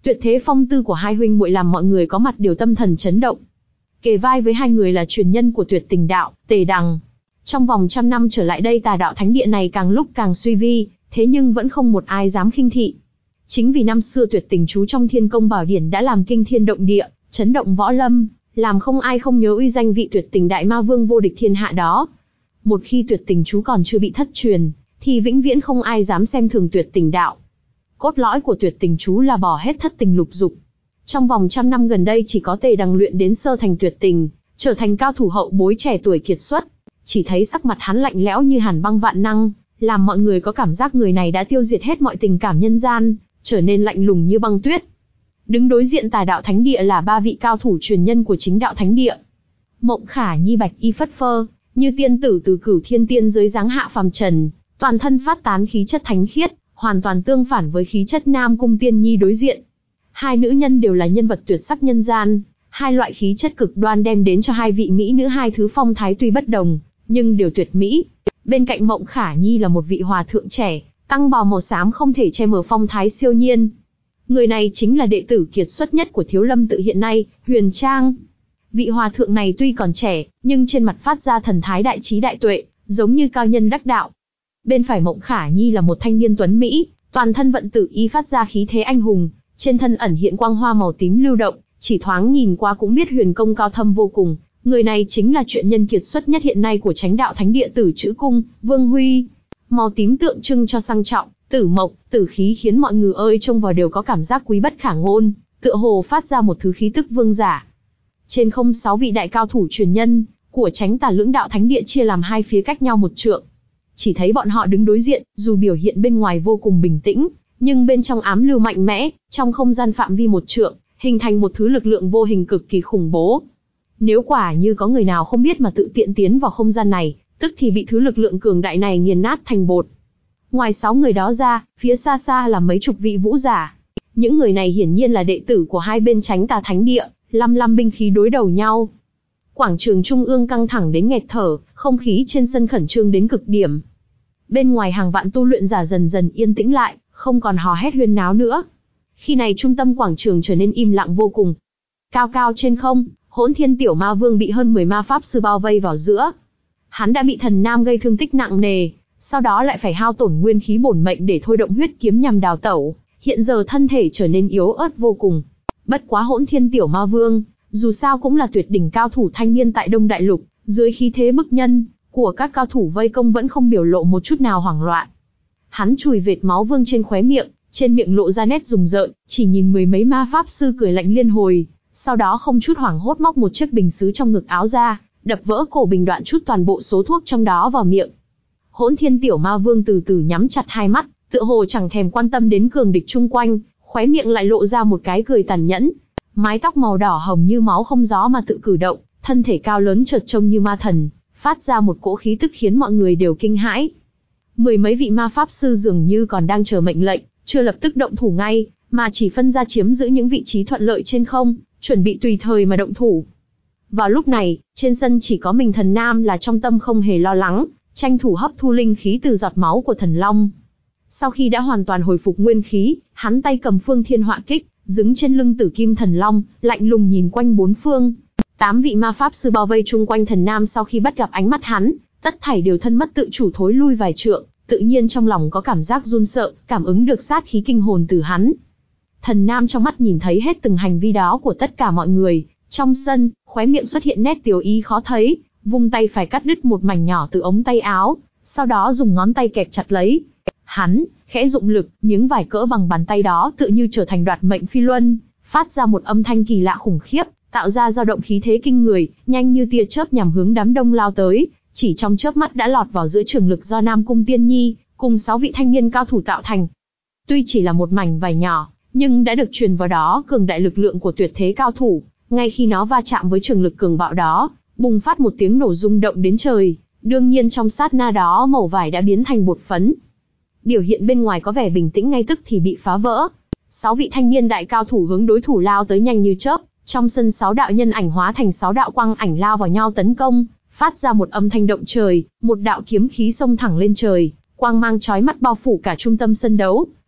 Tuyệt thế phong tư của hai huynh muội làm mọi người có mặt đều tâm thần chấn động. Kề vai với hai người là truyền nhân của Tuyệt Tình đạo, Tề Đằng. Trong vòng trăm năm trở lại đây Tà đạo thánh địa này càng lúc càng suy vi, thế nhưng vẫn không một ai dám khinh thị. Chính vì năm xưa Tuyệt Tình chú trong Thiên Công Bảo Điển đã làm kinh thiên động địa, chấn động võ lâm, làm không ai không nhớ uy danh vị Tuyệt Tình đại ma vương vô địch thiên hạ đó. Một khi Tuyệt Tình chú còn chưa bị thất truyền, thì vĩnh viễn không ai dám xem thường Tuyệt Tình đạo. Cốt lõi của Tuyệt Tình chú là bỏ hết thất tình lục dục. Trong vòng trăm năm gần đây chỉ có Tề Đằng luyện đến sơ thành tuyệt tình, trở thành cao thủ hậu bối trẻ tuổi kiệt xuất. Chỉ thấy sắc mặt hắn lạnh lẽo như hàn băng vạn năng, làm mọi người có cảm giác người này đã tiêu diệt hết mọi tình cảm nhân gian, trở nên lạnh lùng như băng tuyết. Đứng đối diện Tà đạo thánh địa là ba vị cao thủ truyền nhân của chính đạo thánh địa. Mộng Khả Nhi bạch y phất phơ, như tiên tử từ Cửu Thiên tiên giới giáng hạ phàm trần, toàn thân phát tán khí chất thánh khiết, hoàn toàn tương phản với khí chất Nam Cung Tiên Nhi đối diện. Hai nữ nhân đều là nhân vật tuyệt sắc nhân gian, hai loại khí chất cực đoan đem đến cho hai vị mỹ nữ hai thứ phong thái tuy bất đồng, nhưng đều tuyệt mỹ. Bên cạnh Mộng Khả Nhi là một vị hòa thượng trẻ, tăng bào màu xám không thể che mờ phong thái siêu nhiên. Người này chính là đệ tử kiệt xuất nhất của Thiếu Lâm tự hiện nay, Huyền Trang. Vị hòa thượng này tuy còn trẻ, nhưng trên mặt phát ra thần thái đại trí đại tuệ, giống như cao nhân đắc đạo. Bên phải Mộng Khả Nhi là một thanh niên tuấn mỹ, toàn thân vận tử y phát ra khí thế anh hùng, trên thân ẩn hiện quang hoa màu tím lưu động, chỉ thoáng nhìn qua cũng biết huyền công cao thâm vô cùng. Người này chính là chuyện nhân kiệt xuất nhất hiện nay của Chánh đạo thánh địa Tử Trữ Cung, Vương Huy. Màu tím tượng trưng cho sang trọng, tử mộc, tử khí khiến mọi người ơi trông vào đều có cảm giác quý bất khả ngôn, tựa hồ phát ra một thứ khí tức vương giả. Trên không sáu vị đại cao thủ truyền nhân của Chánh Tà lưỡng đạo thánh địa chia làm hai phía cách nhau một trượng. Chỉ thấy bọn họ đứng đối diện, dù biểu hiện bên ngoài vô cùng bình tĩnh, nhưng bên trong ám lưu mạnh mẽ, trong không gian phạm vi một trượng, hình thành một thứ lực lượng vô hình cực kỳ khủng bố. Nếu quả như có người nào không biết mà tự tiện tiến vào không gian này, tức thì bị thứ lực lượng cường đại này nghiền nát thành bột. Ngoài sáu người đó ra, phía xa xa là mấy chục vị vũ giả. Những người này hiển nhiên là đệ tử của hai bên Chánh Tà thánh địa, lăm lăm binh khí đối đầu nhau. Quảng trường trung ương căng thẳng đến nghẹt thở, không khí trên sân khẩn trương đến cực điểm. Bên ngoài hàng vạn tu luyện giả dần dần yên tĩnh lại, không còn hò hét huyên náo nữa. Khi này trung tâm quảng trường trở nên im lặng vô cùng. Cao cao trên không, Hỗn Thiên Tiểu Ma Vương bị hơn mười ma pháp sư bao vây vào giữa. Hắn đã bị Thần Nam gây thương tích nặng nề, sau đó lại phải hao tổn nguyên khí bổn mệnh để thôi động huyết kiếm nhằm đào tẩu, hiện giờ thân thể trở nên yếu ớt vô cùng. Bất quá Hỗn Thiên Tiểu Ma Vương, dù sao cũng là tuyệt đỉnh cao thủ thanh niên tại Đông Đại Lục, dưới khí thế bức nhân của các cao thủ vây công vẫn không biểu lộ một chút nào hoảng loạn. Hắn chùi vệt máu vương trên khóe miệng, trên miệng lộ ra nét rùng rợn, chỉ nhìn mười mấy ma pháp sư cười lạnh liên hồi, sau đó không chút hoảng hốt móc một chiếc bình sứ trong ngực áo ra, đập vỡ cổ bình đoạn chút toàn bộ số thuốc trong đó vào miệng. Hỗn Thiên Tiểu Ma Vương từ từ nhắm chặt hai mắt, tựa hồ chẳng thèm quan tâm đến cường địch chung quanh, khóe miệng lại lộ ra một cái cười tàn nhẫn. Mái tóc màu đỏ hồng như máu không gió mà tự cử động, thân thể cao lớn chợt trông như ma thần, phát ra một cỗ khí tức khiến mọi người đều kinh hãi. Mười mấy vị ma pháp sư dường như còn đang chờ mệnh lệnh, chưa lập tức động thủ ngay, mà chỉ phân ra chiếm giữ những vị trí thuận lợi trên không, chuẩn bị tùy thời mà động thủ. Vào lúc này, trên sân chỉ có mình Thần Nam là trong tâm không hề lo lắng, tranh thủ hấp thu linh khí từ giọt máu của Thần Long. Sau khi đã hoàn toàn hồi phục nguyên khí, hắn tay cầm Phương Thiên Họa Kích, đứng trên lưng Tử Kim Thần Long, lạnh lùng nhìn quanh bốn phương. Tám vị ma pháp sư bao vây chung quanh Thần Nam sau khi bắt gặp ánh mắt hắn, tất thảy đều thân mất tự chủ thối lui vài trượng, tự nhiên trong lòng có cảm giác run sợ, cảm ứng được sát khí kinh hồn từ hắn. Thần Nam trong mắt nhìn thấy hết từng hành vi đó của tất cả mọi người, trong sân, khóe miệng xuất hiện nét tiếu ý khó thấy, vung tay phải cắt đứt một mảnh nhỏ từ ống tay áo, sau đó dùng ngón tay kẹp chặt lấy. Hắn khẽ dụng lực, những vải cỡ bằng bàn tay đó tựa như trở thành đoạt mệnh phi luân, phát ra một âm thanh kỳ lạ khủng khiếp, tạo ra dao động khí thế kinh người, nhanh như tia chớp nhằm hướng đám đông lao tới, chỉ trong chớp mắt đã lọt vào giữa trường lực do Nam Cung Tiên Nhi cùng sáu vị thanh niên cao thủ tạo thành. Tuy chỉ là một mảnh vải nhỏ, nhưng đã được truyền vào đó cường đại lực lượng của tuyệt thế cao thủ, ngay khi nó va chạm với trường lực cường bạo đó, bùng phát một tiếng nổ rung động đến trời, đương nhiên trong sát na đó mẩu vải đã biến thành bột phấn. Biểu hiện bên ngoài có vẻ bình tĩnh ngay tức thì bị phá vỡ. Sáu vị thanh niên đại cao thủ hướng đối thủ lao tới nhanh như chớp, trong sân sáu đạo nhân ảnh hóa thành sáu đạo quang ảnh lao vào nhau tấn công, phát ra một âm thanh động trời, một đạo kiếm khí xông thẳng lên trời, quang mang chói mắt bao phủ cả trung tâm sân đấu.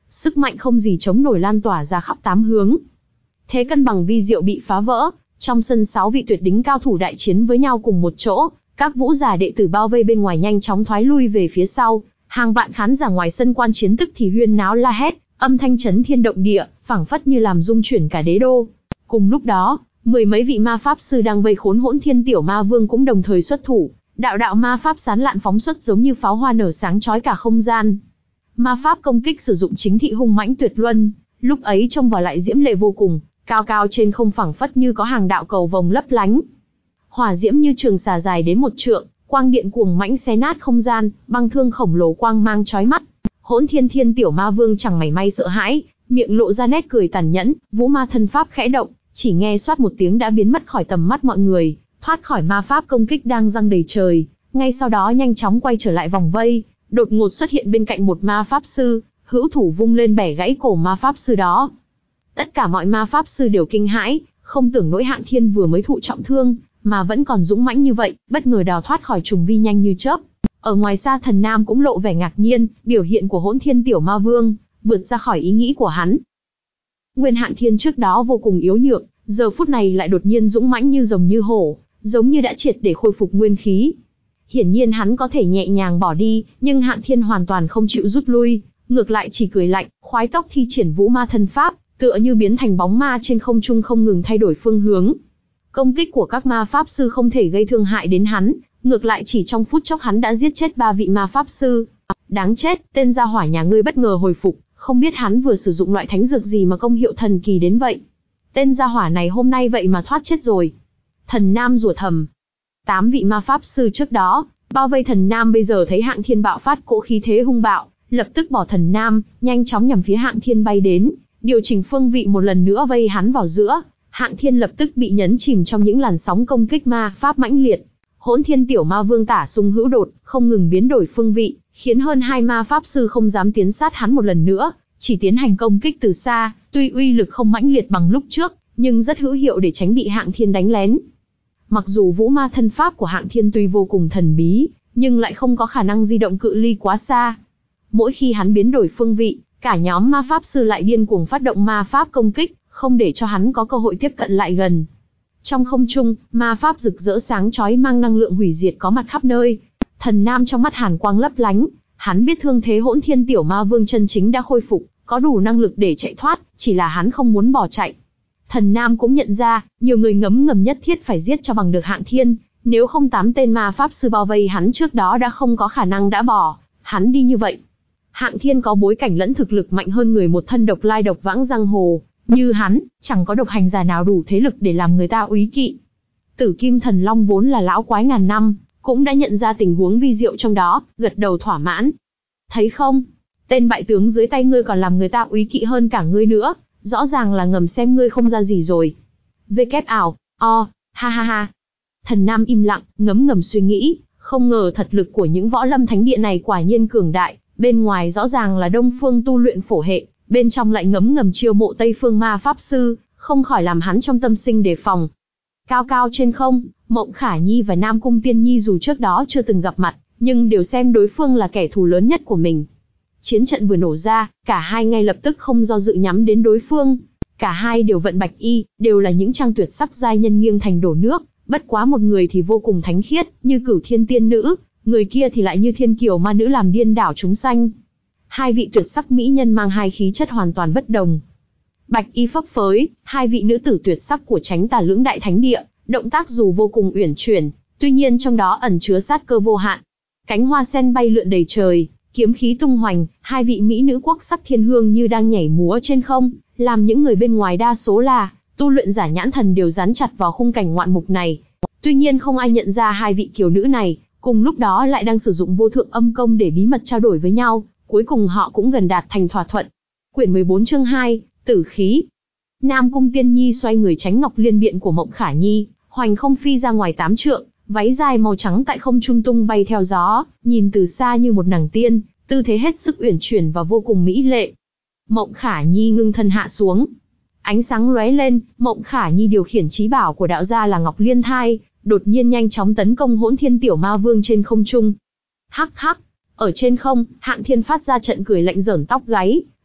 sức mạnh không gì chống nổi lan tỏa ra khắp tám hướng. Thế cân bằng vi diệu bị phá vỡ, trong sân sáu vị tuyệt đỉnh cao thủ đại chiến với nhau cùng một chỗ, các vũ giả đệ tử bao vây bên ngoài nhanh chóng thoái lui về phía sau, hàng vạn khán giả ngoài sân quan chiến tức thì huyên náo la hét, âm thanh chấn thiên động địa, phảng phất như làm rung chuyển cả đế đô. Cùng lúc đó, mười mấy vị ma pháp sư đang vây khốn Hỗn Thiên Tiểu Ma Vương cũng đồng thời xuất thủ, đạo đạo ma pháp sán lạn phóng xuất giống như pháo hoa nở sáng chói cả không gian. Ma pháp công kích sử dụng chính thị hung mãnh tuyệt luân, lúc ấy trông vào lại diễm lệ vô cùng, cao cao trên không phảng phất như có hàng đạo cầu vồng lấp lánh. Hỏa diễm như trường xà dài đến một trượng, quang điện cuồng mãnh xé nát không gian, băng thương khổng lồ quang mang chói mắt. Hỗn Thiên Thiên Tiểu Ma Vương chẳng mảy may sợ hãi, miệng lộ ra nét cười tàn nhẫn, vũ ma thân pháp khẽ động, chỉ nghe xoát một tiếng đã biến mất khỏi tầm mắt mọi người, thoát khỏi ma pháp công kích đang giăng đầy trời, ngay sau đó nhanh chóng quay trở lại vòng vây, đột ngột xuất hiện bên cạnh một ma pháp sư, hữu thủ vung lên bẻ gãy cổ ma pháp sư đó. Tất cả mọi ma pháp sư đều kinh hãi, không tưởng nỗi Hạng Thiên vừa mới thụ trọng thương, mà vẫn còn dũng mãnh như vậy, bất ngờ đào thoát khỏi trùng vi nhanh như chớp. Ở ngoài xa Thần Nam cũng lộ vẻ ngạc nhiên, biểu hiện của Hỗn Thiên Tiểu Ma Vương vượt ra khỏi ý nghĩ của hắn. Nguyên Hạng Thiên trước đó vô cùng yếu nhược, giờ phút này lại đột nhiên dũng mãnh như rồng như hổ, giống như đã triệt để khôi phục nguyên khí. Hiển nhiên hắn có thể nhẹ nhàng bỏ đi, nhưng Hạng Thiên hoàn toàn không chịu rút lui, ngược lại chỉ cười lạnh, khoái tốc thi triển vũ ma thân pháp, tựa như biến thành bóng ma trên không trung không ngừng thay đổi phương hướng. Công kích của các ma pháp sư không thể gây thương hại đến hắn, ngược lại chỉ trong phút chốc hắn đã giết chết ba vị ma pháp sư. Đáng chết, tên gia hỏa nhà ngươi bất ngờ hồi phục, không biết hắn vừa sử dụng loại thánh dược gì mà công hiệu thần kỳ đến vậy. Tên gia hỏa này hôm nay vậy mà thoát chết rồi. Thần Nam rủa thầm. Tám vị ma pháp sư trước đó, bao vây Thần Nam bây giờ thấy Hạng Thiên bạo phát cỗ khí thế hung bạo, lập tức bỏ Thần Nam, nhanh chóng nhằm phía Hạng Thiên bay đến, điều chỉnh phương vị một lần nữa vây hắn vào giữa. Hạng Thiên lập tức bị nhấn chìm trong những làn sóng công kích ma pháp mãnh liệt. Hỗn Thiên Tiểu Ma Vương tả xung hữu đột, không ngừng biến đổi phương vị, khiến hơn hai ma pháp sư không dám tiến sát hắn một lần nữa, chỉ tiến hành công kích từ xa, tuy uy lực không mãnh liệt bằng lúc trước, nhưng rất hữu hiệu để tránh bị Hạng Thiên đánh lén. Mặc dù vũ ma thân pháp của Hạng Thiên tuy vô cùng thần bí, nhưng lại không có khả năng di động cự ly quá xa. Mỗi khi hắn biến đổi phương vị, cả nhóm ma pháp sư lại điên cuồng phát động ma pháp công kích, không để cho hắn có cơ hội tiếp cận lại gần. Trong không trung, ma pháp rực rỡ sáng chói mang năng lượng hủy diệt có mặt khắp nơi. Thần Nam trong mắt hàn quang lấp lánh, hắn biết thương thế Hỗn Thiên Tiểu Ma Vương chân chính đã khôi phục, có đủ năng lực để chạy thoát, chỉ là hắn không muốn bỏ chạy. Thần Nam cũng nhận ra, nhiều người ngấm ngầm nhất thiết phải giết cho bằng được Hạng Thiên, nếu không tám tên ma pháp sư bao vây hắn trước đó đã không có khả năng đã bỏ hắn đi như vậy. Hạng Thiên có bối cảnh lẫn thực lực mạnh hơn người một thân độc lai độc vãng giang hồ, như hắn, chẳng có độc hành giả nào đủ thế lực để làm người ta úy kỵ. Tử Kim Thần Long vốn là lão quái ngàn năm, cũng đã nhận ra tình huống vi diệu trong đó, gật đầu thỏa mãn. Thấy không, tên bại tướng dưới tay ngươi còn làm người ta úy kỵ hơn cả ngươi nữa, rõ ràng là ngầm xem ngươi không ra gì rồi. Vê kép ảo, o, ha ha ha. Thần Nam im lặng, ngấm ngầm suy nghĩ, không ngờ thật lực của những võ lâm thánh địa này quả nhiên cường đại, bên ngoài rõ ràng là đông phương tu luyện phổ hệ, bên trong lại ngấm ngầm chiêu mộ tây phương ma pháp sư, không khỏi làm hắn trong tâm sinh đề phòng. Cao cao trên không, Mộng Khả Nhi và Nam Cung Tiên Nhi dù trước đó chưa từng gặp mặt, nhưng đều xem đối phương là kẻ thù lớn nhất của mình. Chiến trận vừa nổ ra, cả hai ngay lập tức không do dự nhắm đến đối phương. Cả hai đều vận bạch y, đều là những trang tuyệt sắc giai nhân nghiêng thành đổ nước, bất quá một người thì vô cùng thánh khiết, như Cửu Thiên Tiên Nữ, người kia thì lại như Thiên Kiều Ma Nữ làm điên đảo chúng sanh. Hai vị tuyệt sắc mỹ nhân mang hai khí chất hoàn toàn bất đồng. Bạch y phấp phới, hai vị nữ tử tuyệt sắc của Chánh Tà Lưỡng Đại Thánh Địa, động tác dù vô cùng uyển chuyển, tuy nhiên trong đó ẩn chứa sát cơ vô hạn. Cánh hoa sen bay lượn đầy trời, kiếm khí tung hoành, hai vị mỹ nữ quốc sắc thiên hương như đang nhảy múa trên không, làm những người bên ngoài đa số là tu luyện giả nhãn thần đều dán chặt vào khung cảnh ngoạn mục này. Tuy nhiên không ai nhận ra hai vị kiều nữ này, cùng lúc đó lại đang sử dụng vô thượng âm công để bí mật trao đổi với nhau, cuối cùng họ cũng gần đạt thành thỏa thuận. Quyển mười bốn chương hai, Tử khí. Nam Cung Tiên Nhi xoay người tránh ngọc liên biện của Mộng Khả Nhi, hoành không phi ra ngoài tám trượng, váy dài màu trắng tại không trung tung bay theo gió, nhìn từ xa như một nàng tiên, tư thế hết sức uyển chuyển và vô cùng mỹ lệ. Mộng Khả Nhi ngưng thân hạ xuống, ánh sáng lóe lên, Mộng Khả Nhi điều khiển chí bảo của đạo gia là Ngọc Liên Thai, đột nhiên nhanh chóng tấn công Hỗn Thiên Tiểu Ma Vương trên không trung. Hắc hắc, ở trên không, Hạng Thiên phát ra trận cười lạnh rởn tóc gáy,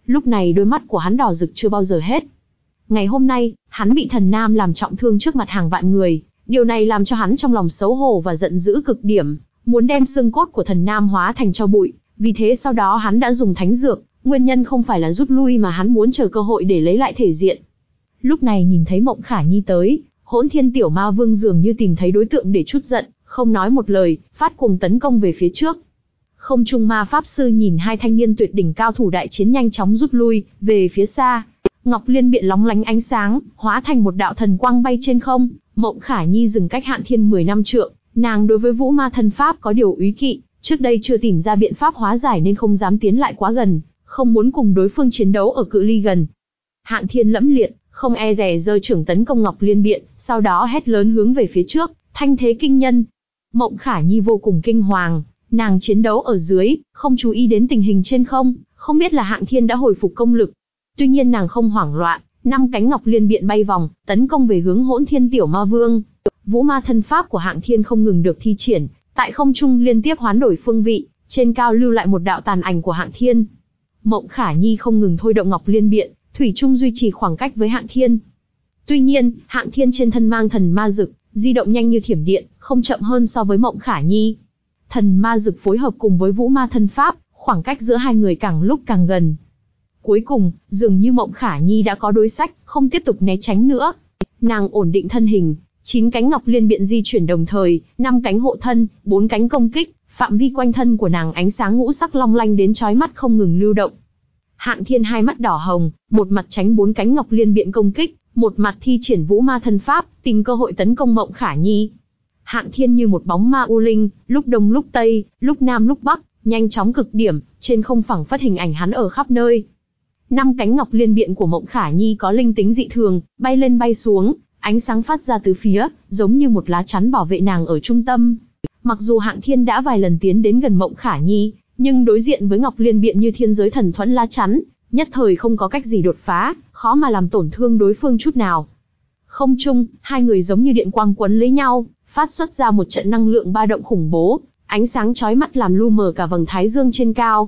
Lúc này đôi mắt của hắn đỏ rực chưa bao giờ hết. Ngày hôm nay, hắn bị thần nam làm trọng thương trước mặt hàng vạn người, điều này làm cho hắn trong lòng xấu hổ và giận dữ cực điểm, muốn đem xương cốt của thần nam hóa thành tro bụi, vì thế sau đó hắn đã dùng thánh dược, nguyên nhân không phải là rút lui mà hắn muốn chờ cơ hội để lấy lại thể diện. Lúc này nhìn thấy Mộng Khả Nhi tới, Hỗn Thiên Tiểu Ma Vương dường như tìm thấy đối tượng để trút giận, không nói một lời, phát cuồng tấn công về phía trước. Không Trung Ma Pháp Sư nhìn hai thanh niên tuyệt đỉnh cao thủ đại chiến nhanh chóng rút lui về phía xa. Ngọc Liên Biện lóng lánh ánh sáng, hóa thành một đạo thần quang bay trên không. Mộng Khả Nhi dừng cách Hạn Thiên mười năm trượng, nàng đối với Vũ Ma Thân Pháp có điều úy kỵ, trước đây chưa tìm ra biện pháp hóa giải nên không dám tiến lại quá gần, không muốn cùng đối phương chiến đấu ở cự ly gần. Hạn Thiên lẫm liệt, không e dè giơ trưởng tấn công Ngọc Liên Biện, sau đó hét lớn hướng về phía trước, thanh thế kinh nhân. Mộng Khả Nhi vô cùng kinh hoàng, nàng chiến đấu ở dưới, không chú ý đến tình hình trên không, không biết là Hạn Thiên đã hồi phục công lực. Tuy nhiên nàng không hoảng loạn, năm cánh Ngọc Liên Biện bay vòng, tấn công về hướng Hỗn Thiên Tiểu Ma Vương. Vũ Ma Thân Pháp của Hạn Thiên không ngừng được thi triển, tại không trung liên tiếp hoán đổi phương vị, trên cao lưu lại một đạo tàn ảnh của Hạn Thiên. Mộng Khả Nhi không ngừng thôi động Ngọc Liên Biện, thủy chung duy trì khoảng cách với Hạn Thiên. Tuy nhiên, Hạn Thiên trên thân mang thần ma dực, di động nhanh như thiểm điện, không chậm hơn so với Mộng Khả Nhi. Thần ma dực phối hợp cùng với Vũ Ma Thân Pháp, khoảng cách giữa hai người càng lúc càng gần. Cuối cùng, dường như Mộng Khả Nhi đã có đối sách, không tiếp tục né tránh nữa. Nàng ổn định thân hình, chín cánh Ngọc Liên Biện di chuyển đồng thời, năm cánh hộ thân, bốn cánh công kích, phạm vi quanh thân của nàng ánh sáng ngũ sắc long lanh đến chói mắt không ngừng lưu động. Hạn Thiên hai mắt đỏ hồng, một mặt tránh bốn cánh Ngọc Liên Biện công kích, một mặt thi triển Vũ Ma Thân Pháp, tìm cơ hội tấn công Mộng Khả Nhi. Hạn Thiên như một bóng ma u linh, lúc đông lúc tây, lúc nam lúc bắc, nhanh chóng cực điểm, trên không phẳng phất hình ảnh hắn ở khắp nơi. Năm cánh Ngọc Liên Biện của Mộng Khả Nhi có linh tính dị thường, bay lên bay xuống, ánh sáng phát ra từ phía, giống như một lá chắn bảo vệ nàng ở trung tâm. Mặc dù Hạn Thiên đã vài lần tiến đến gần Mộng Khả Nhi, nhưng đối diện với Ngọc Liên Biện như thiên giới thần thuẫn lá chắn, nhất thời không có cách gì đột phá, khó mà làm tổn thương đối phương chút nào. Không trung, hai người giống như điện quang quấn lấy nhau, phát xuất ra một trận năng lượng ba động khủng bố, ánh sáng chói mắt làm lu mờ cả vầng thái dương trên cao.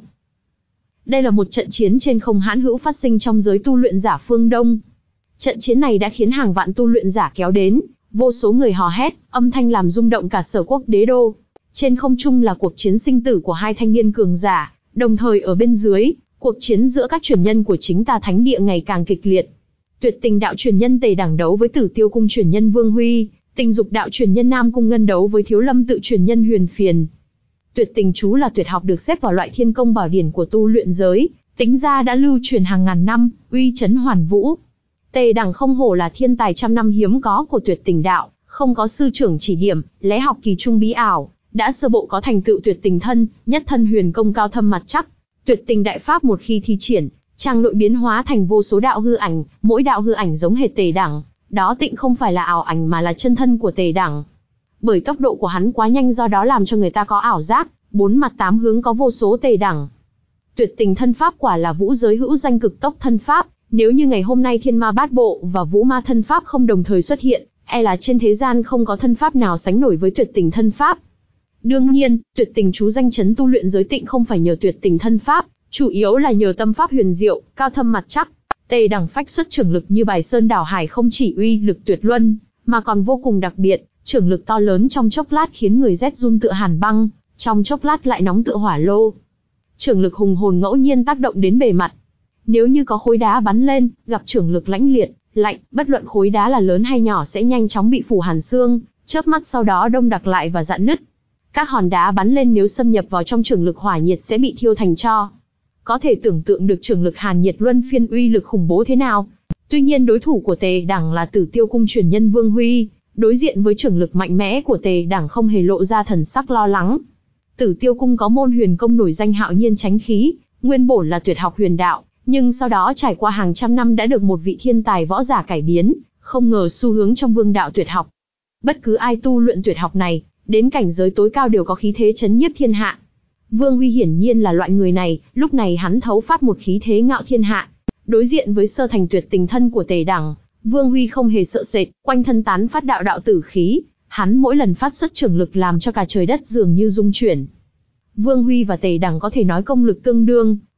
Đây là một trận chiến trên không hãn hữu phát sinh trong giới tu luyện giả phương Đông. Trận chiến này đã khiến hàng vạn tu luyện giả kéo đến, vô số người hò hét, âm thanh làm rung động cả Sở Quốc đế đô. Trên không trung là cuộc chiến sinh tử của hai thanh niên cường giả, đồng thời ở bên dưới, cuộc chiến giữa các truyền nhân của chính tà thánh địa ngày càng kịch liệt. Tuyệt Tình đạo truyền nhân Tề Đẳng đấu với Tử Tiêu cung truyền nhân Vương Huy, Tình Dục đạo truyền nhân Nam Cung Ngân đấu với Thiếu Lâm tự truyền nhân Huyền Phiền. Tuyệt Tình chú là tuyệt học được xếp vào loại thiên công bảo điển của tu luyện giới, tính ra đã lưu truyền hàng ngàn năm, uy chấn hoàn vũ. Tề Đẳng không hổ là thiên tài trăm năm hiếm có của Tuyệt Tình đạo, không có sư trưởng chỉ điểm, lẽ học kỳ trung bí ảo, đã sơ bộ có thành tựu tuyệt tình thân, nhất thân huyền công cao thâm mặt chắc. Tuyệt tình đại pháp một khi thi triển, chàng nội biến hóa thành vô số đạo hư ảnh, mỗi đạo hư ảnh giống hệt Tề Đẳng, đó tịnh không phải là ảo ảnh mà là chân thân của Tề Đẳng. Bởi tốc độ của hắn quá nhanh do đó làm cho người ta có ảo giác, bốn mặt tám hướng có vô số Tề Đẳng. Tuyệt tình thân pháp quả là vũ giới hữu danh cực tốc thân pháp, nếu như ngày hôm nay Thiên Ma Bát Bộ và Vũ Ma thân pháp không đồng thời xuất hiện, e là trên thế gian không có thân pháp nào sánh nổi với tuyệt tình thân pháp. Đương nhiên, tuyệt tình chú danh chấn tu luyện giới tịnh không phải nhờ tuyệt tình thân pháp, chủ yếu là nhờ tâm pháp huyền diệu, cao thâm mặt chắc. Tề Đẳng phách xuất trưởng lực như bài sơn đảo hải không chỉ uy lực tuyệt luân, mà còn vô cùng đặc biệt, trưởng lực to lớn trong chốc lát khiến người rét run tựa hàn băng, trong chốc lát lại nóng tựa hỏa lô. Trưởng lực hùng hồn ngẫu nhiên tác động đến bề mặt. Nếu như có khối đá bắn lên, gặp trưởng lực lãnh liệt, lạnh, bất luận khối đá là lớn hay nhỏ sẽ nhanh chóng bị phủ hàn xương, chớp mắt sau đó đông đặc lại và rạn nứt. Các hòn đá bắn lên nếu xâm nhập vào trong trưởng lực hỏa nhiệt sẽ bị thiêu thành tro. Có thể tưởng tượng được trưởng lực hàn nhiệt luân phiên uy lực khủng bố thế nào. Tuy nhiên đối thủ của Tề Đẳng là Tử Tiêu cung truyền nhân Vương Huy, đối diện với trưởng lực mạnh mẽ của Tề Đẳng không hề lộ ra thần sắc lo lắng. Tử Tiêu cung có môn huyền công nổi danh hạo nhiên chánh khí, nguyên bổn là tuyệt học huyền đạo, nhưng sau đó trải qua hàng trăm năm đã được một vị thiên tài võ giả cải biến, không ngờ xu hướng trong vương đạo tuyệt học. Bất cứ ai tu luyện tuyệt học này, đến cảnh giới tối cao đều có khí thế chấn nhiếp thiên hạ. Vương Huy hiển nhiên là loại người này, lúc này hắn thấu phát một khí thế ngạo thiên hạ. Đối diện với sơ thành tuyệt tình thân của Tề Đẳng, Vương Huy không hề sợ sệt, quanh thân tán phát đạo đạo tử khí, hắn mỗi lần phát xuất trưởng lực làm cho cả trời đất dường như rung chuyển. Vương Huy và Tề Đẳng có thể nói công lực tương đương,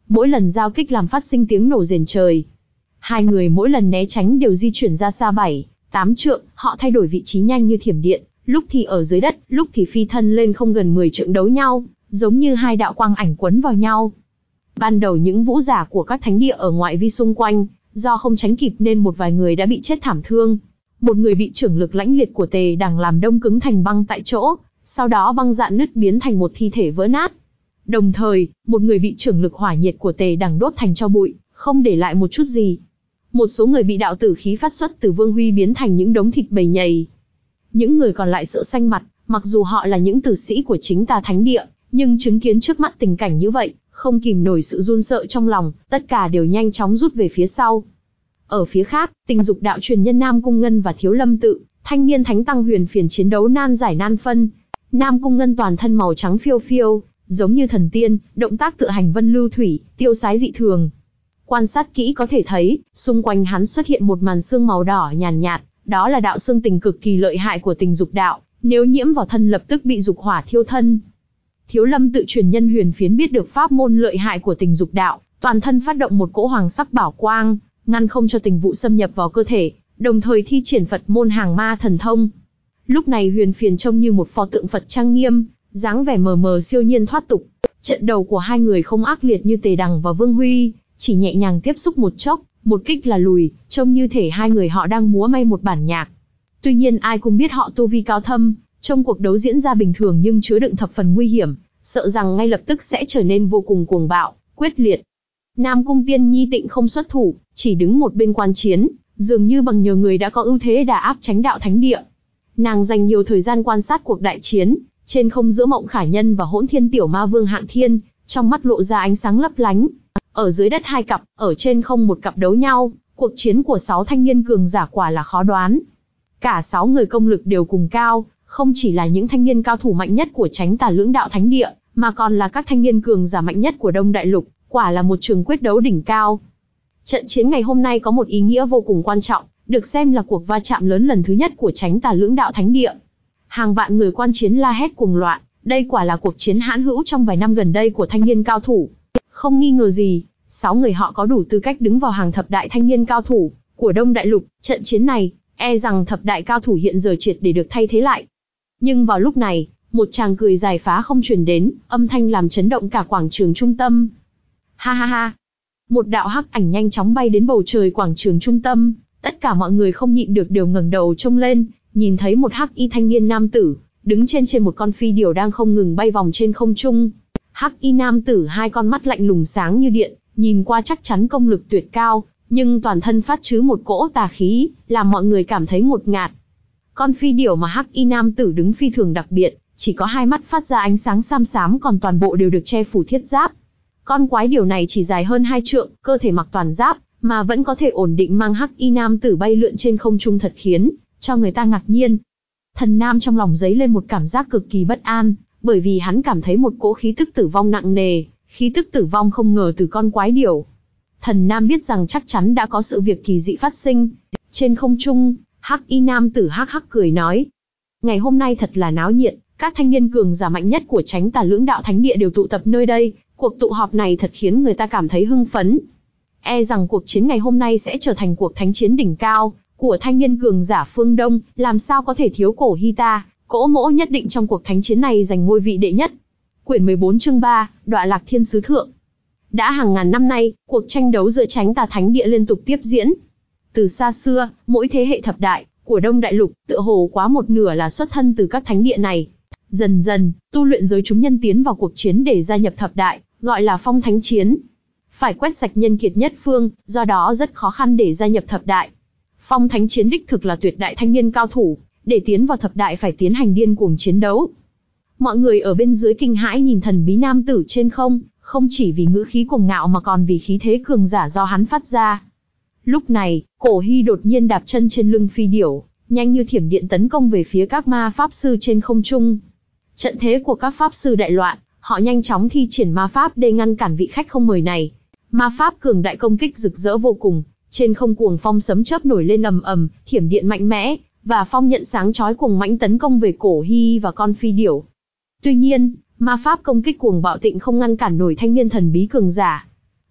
mỗi lần giao kích làm phát sinh tiếng nổ rền trời. Hai người mỗi lần né tránh đều di chuyển ra xa bảy, tám trượng, họ thay đổi vị trí nhanh như thiểm điện, lúc thì ở dưới đất, lúc thì phi thân lên không gần mười trượng đấu nhau, giống như hai đạo quang ảnh quấn vào nhau. Ban đầu những vũ giả của các thánh địa ở ngoại vi xung quanh, do không tránh kịp nên một vài người đã bị chết thảm thương. Một người bị trưởng lực lãnh liệt của Tề Đằng làm đông cứng thành băng tại chỗ, sau đó băng dạn nứt biến thành một thi thể vỡ nát. Đồng thời, một người bị trưởng lực hỏa nhiệt của Tề Đằng đốt thành tro bụi, không để lại một chút gì. Một số người bị đạo tử khí phát xuất từ Vương Huy biến thành những đống thịt bầy nhầy. Những người còn lại sợ xanh mặt, mặc dù họ là những tử sĩ của chính tà thánh địa, nhưng chứng kiến trước mắt tình cảnh như vậy, không kìm nổi sự run sợ trong lòng, tất cả đều nhanh chóng rút về phía sau. Ở phía khác, Tình Dục đạo truyền nhân Nam Cung Ngân và Thiếu Lâm Tự, thanh niên thánh tăng Huyền Phiền chiến đấu nan giải nan phân. Nam Cung Ngân toàn thân màu trắng phiêu phiêu, giống như thần tiên, động tác tự hành vân lưu thủy, tiêu sái dị thường. Quan sát kỹ có thể thấy, xung quanh hắn xuất hiện một màn sương màu đỏ nhàn nhạt, đó là đạo xương tình cực kỳ lợi hại của Tình Dục đạo, nếu nhiễm vào thân lập tức bị dục hỏa thiêu thân. Thiếu Lâm Tự truyền nhân Huyền Phiến biết được pháp môn lợi hại của Tình Dục đạo, toàn thân phát động một cỗ hoàng sắc bảo quang, ngăn không cho tình vụ xâm nhập vào cơ thể, đồng thời thi triển Phật môn hàng ma thần thông. Lúc này Huyền Phiền trông như một pho tượng Phật trang nghiêm, dáng vẻ mờ mờ siêu nhiên thoát tục. Trận đầu của hai người không ác liệt như Tề Đằng và Vương Huy, chỉ nhẹ nhàng tiếp xúc một chốc, một kích là lùi, trông như thể hai người họ đang múa may một bản nhạc. Tuy nhiên ai cũng biết họ tu vi cao thâm, trong cuộc đấu diễn ra bình thường nhưng chứa đựng thập phần nguy hiểm, sợ rằng ngay lập tức sẽ trở nên vô cùng cuồng bạo, quyết liệt. Nam Cung Tiên Nhi tịnh không xuất thủ, chỉ đứng một bên quan chiến, dường như bằng nhờ người đã có ưu thế đả áp Chánh Đạo Thánh Địa. Nàng dành nhiều thời gian quan sát cuộc đại chiến, trên không giữa Mộng Khả Nhân và Hỗn Thiên Tiểu Ma Vương Hạng Thiên, trong mắt lộ ra ánh sáng lấp lánh. Ở dưới đất hai cặp, ở trên không một cặp đấu nhau, cuộc chiến của sáu thanh niên cường giả quả là khó đoán. Cả sáu người công lực đều cùng cao, không chỉ là những thanh niên cao thủ mạnh nhất của Chánh Tà Lưỡng Đạo Thánh Địa, mà còn là các thanh niên cường giả mạnh nhất của Đông Đại Lục, quả là một trường quyết đấu đỉnh cao. Trận chiến ngày hôm nay có một ý nghĩa vô cùng quan trọng, được xem là cuộc va chạm lớn lần thứ nhất của Chánh Tà Lưỡng Đạo Thánh Địa. Hàng vạn người quan chiến la hét cuồng loạn, đây quả là cuộc chiến hãn hữu trong vài năm gần đây của thanh niên cao thủ. Không nghi ngờ gì, sáu người họ có đủ tư cách đứng vào hàng thập đại thanh niên cao thủ của Đông Đại Lục. Trận chiến này, e rằng thập đại cao thủ hiện giờ triệt để được thay thế lại. Nhưng vào lúc này, một tràng cười dài phá không truyền đến, âm thanh làm chấn động cả quảng trường trung tâm. Ha ha ha! Một đạo hắc ảnh nhanh chóng bay đến bầu trời quảng trường trung tâm, tất cả mọi người không nhịn được đều ngẩng đầu trông lên, nhìn thấy một hắc y thanh niên nam tử, đứng trên trên một con phi điểu đang không ngừng bay vòng trên không trung. Hắc y nam tử hai con mắt lạnh lùng sáng như điện, nhìn qua chắc chắn công lực tuyệt cao, nhưng toàn thân phát trứ một cỗ tà khí, làm mọi người cảm thấy ngột ngạt. Con phi điểu mà hắc y nam tử đứng phi thường đặc biệt, chỉ có hai mắt phát ra ánh sáng xám xám, còn toàn bộ đều được che phủ thiết giáp. Con quái điểu này chỉ dài hơn hai trượng, cơ thể mặc toàn giáp, mà vẫn có thể ổn định mang hắc y nam tử bay lượn trên không trung, thật khiến cho người ta ngạc nhiên. Thần Nam trong lòng dấy lên một cảm giác cực kỳ bất an, bởi vì hắn cảm thấy một cỗ khí tức tử vong nặng nề, khí tức tử vong không ngờ từ con quái điểu. Thần Nam biết rằng chắc chắn đã có sự việc kỳ dị phát sinh. Trên không trung, hắc y nam tử hắc hắc cười nói: ngày hôm nay thật là náo nhiệt, các thanh niên cường giả mạnh nhất của Chánh Tà Lưỡng Đạo Thánh Địa đều tụ tập nơi đây, cuộc tụ họp này thật khiến người ta cảm thấy hưng phấn. E rằng cuộc chiến ngày hôm nay sẽ trở thành cuộc thánh chiến đỉnh cao của thanh niên cường giả phương Đông, làm sao có thể thiếu Cổ Hy ta, Cỗ Mỗ nhất định trong cuộc thánh chiến này giành ngôi vị đệ nhất. Quyển mười bốn chương ba, Đọa Lạc Thiên Sứ Thượng. Đã hàng ngàn năm nay, cuộc tranh đấu giữa Chánh Tà Thánh Địa liên tục tiếp diễn. Từ xa xưa, mỗi thế hệ thập đại của Đông Đại Lục, tựa hồ quá một nửa là xuất thân từ các thánh địa này. Dần dần, tu luyện giới chúng nhân tiến vào cuộc chiến để gia nhập thập đại, gọi là phong thánh chiến. Phải quét sạch nhân kiệt nhất phương, do đó rất khó khăn để gia nhập thập đại. Phong thánh chiến đích thực là tuyệt đại thanh niên cao thủ, để tiến vào thập đại phải tiến hành điên cuồng chiến đấu. Mọi người ở bên dưới kinh hãi nhìn thần bí nam tử trên không, không chỉ vì ngữ khí cuồng ngạo mà còn vì khí thế cường giả do hắn phát ra. Lúc này, Cổ Hy đột nhiên đạp chân trên lưng phi điểu, nhanh như thiểm điện tấn công về phía các ma pháp sư trên không trung. Trận thế của các pháp sư đại loạn, họ nhanh chóng thi triển ma pháp để ngăn cản vị khách không mời này. Ma pháp cường đại công kích rực rỡ vô cùng, trên không cuồng phong sấm chớp nổi lên ầm ầm, thiểm điện mạnh mẽ và phong nhận sáng chói cuồng mãnh tấn công về Cổ Hy và con phi điểu. Tuy nhiên, ma pháp công kích cuồng bạo tịnh không ngăn cản nổi thanh niên thần bí cường giả.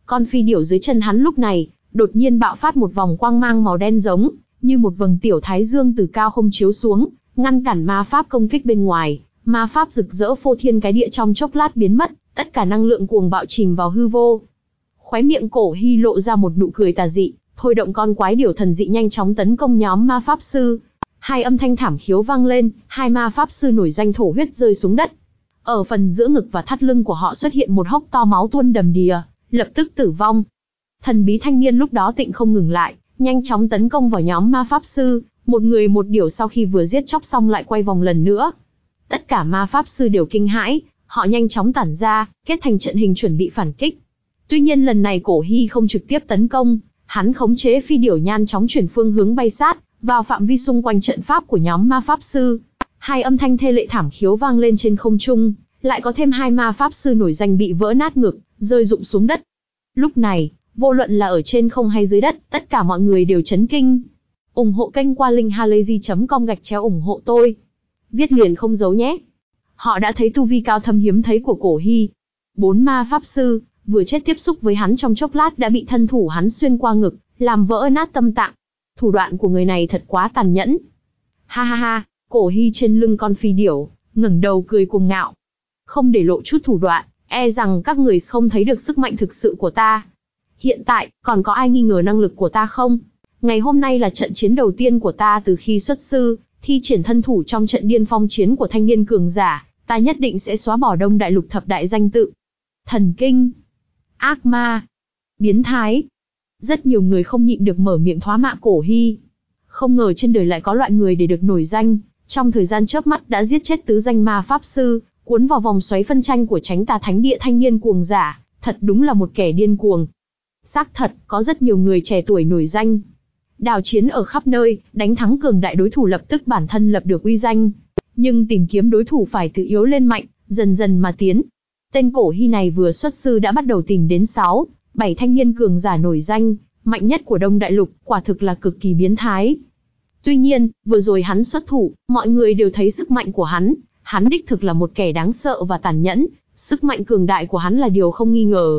Con phi điểu dưới chân hắn lúc này, đột nhiên bạo phát một vòng quang mang màu đen giống như một vầng tiểu thái dương từ cao không chiếu xuống, ngăn cản ma pháp công kích bên ngoài. Ma pháp rực rỡ phô thiên cái địa trong chốc lát biến mất, tất cả năng lượng cuồng bạo chìm vào hư vô. Khóe miệng Cổ Hy lộ ra một nụ cười tà dị, thôi động con quái điểu thần dị nhanh chóng tấn công nhóm ma pháp sư. Hai âm thanh thảm khiếu vang lên, hai ma pháp sư nổi danh thổ huyết rơi xuống đất. Ở phần giữa ngực và thắt lưng của họ xuất hiện một hốc to máu tuôn đầm đìa, lập tức tử vong. Thần bí thanh niên lúc đó tịnh không ngừng lại, nhanh chóng tấn công vào nhóm ma pháp sư, một người một điểu sau khi vừa giết chóc xong lại quay vòng lần nữa. Tất cả ma pháp sư đều kinh hãi, họ nhanh chóng tản ra, kết thành trận hình chuẩn bị phản kích. Tuy nhiên lần này Cổ Hy không trực tiếp tấn công, hắn khống chế phi điểu nhanh chóng chuyển phương hướng bay sát vào phạm vi xung quanh trận pháp của nhóm ma pháp sư. Hai âm thanh thê lệ thảm khiếu vang lên trên không trung, lại có thêm hai ma pháp sư nổi danh bị vỡ nát ngực, rơi rụng xuống đất. Lúc này, vô luận là ở trên không hay dưới đất, tất cả mọi người đều chấn kinh. Ủng hộ kênh qua link halayzi chấm com gạch chéo ủng hộ tôi. Viết liền không giấu nhé. Họ đã thấy tu vi cao thâm hiếm thấy của Cổ Hy. Bốn ma pháp sư, vừa chết tiếp xúc với hắn trong chốc lát đã bị thân thủ hắn xuyên qua ngực, làm vỡ nát tâm tạng. Thủ đoạn của người này thật quá tàn nhẫn. Ha ha ha, Cổ Hy trên lưng con phi điểu, ngẩng đầu cười cuồng ngạo. Không để lộ chút thủ đoạn, e rằng các người không thấy được sức mạnh thực sự của ta. Hiện tại, còn có ai nghi ngờ năng lực của ta không? Ngày hôm nay là trận chiến đầu tiên của ta từ khi xuất sư, thi triển thân thủ trong trận điên phong chiến của thanh niên cường giả, ta nhất định sẽ xóa bỏ Đông Đại Lục thập đại danh tự. Thần kinh, ác ma, biến thái. Rất nhiều người không nhịn được mở miệng thoá mạ Cổ Hy. Không ngờ trên đời lại có loại người để được nổi danh, trong thời gian chớp mắt đã giết chết tứ danh ma pháp sư, cuốn vào vòng xoáy phân tranh của Chánh Tà Thánh Địa thanh niên cuồng giả, thật đúng là một kẻ điên cuồng. Xác thật, có rất nhiều người trẻ tuổi nổi danh. Đào chiến ở khắp nơi, đánh thắng cường đại đối thủ lập tức bản thân lập được uy danh. Nhưng tìm kiếm đối thủ phải từ yếu lên mạnh, dần dần mà tiến. Tên Cổ Hy này vừa xuất sư đã bắt đầu tìm đến sáu, bảy thanh niên cường giả nổi danh, mạnh nhất của Đông Đại Lục, quả thực là cực kỳ biến thái. Tuy nhiên, vừa rồi hắn xuất thủ, mọi người đều thấy sức mạnh của hắn, hắn đích thực là một kẻ đáng sợ và tàn nhẫn, sức mạnh cường đại của hắn là điều không nghi ngờ.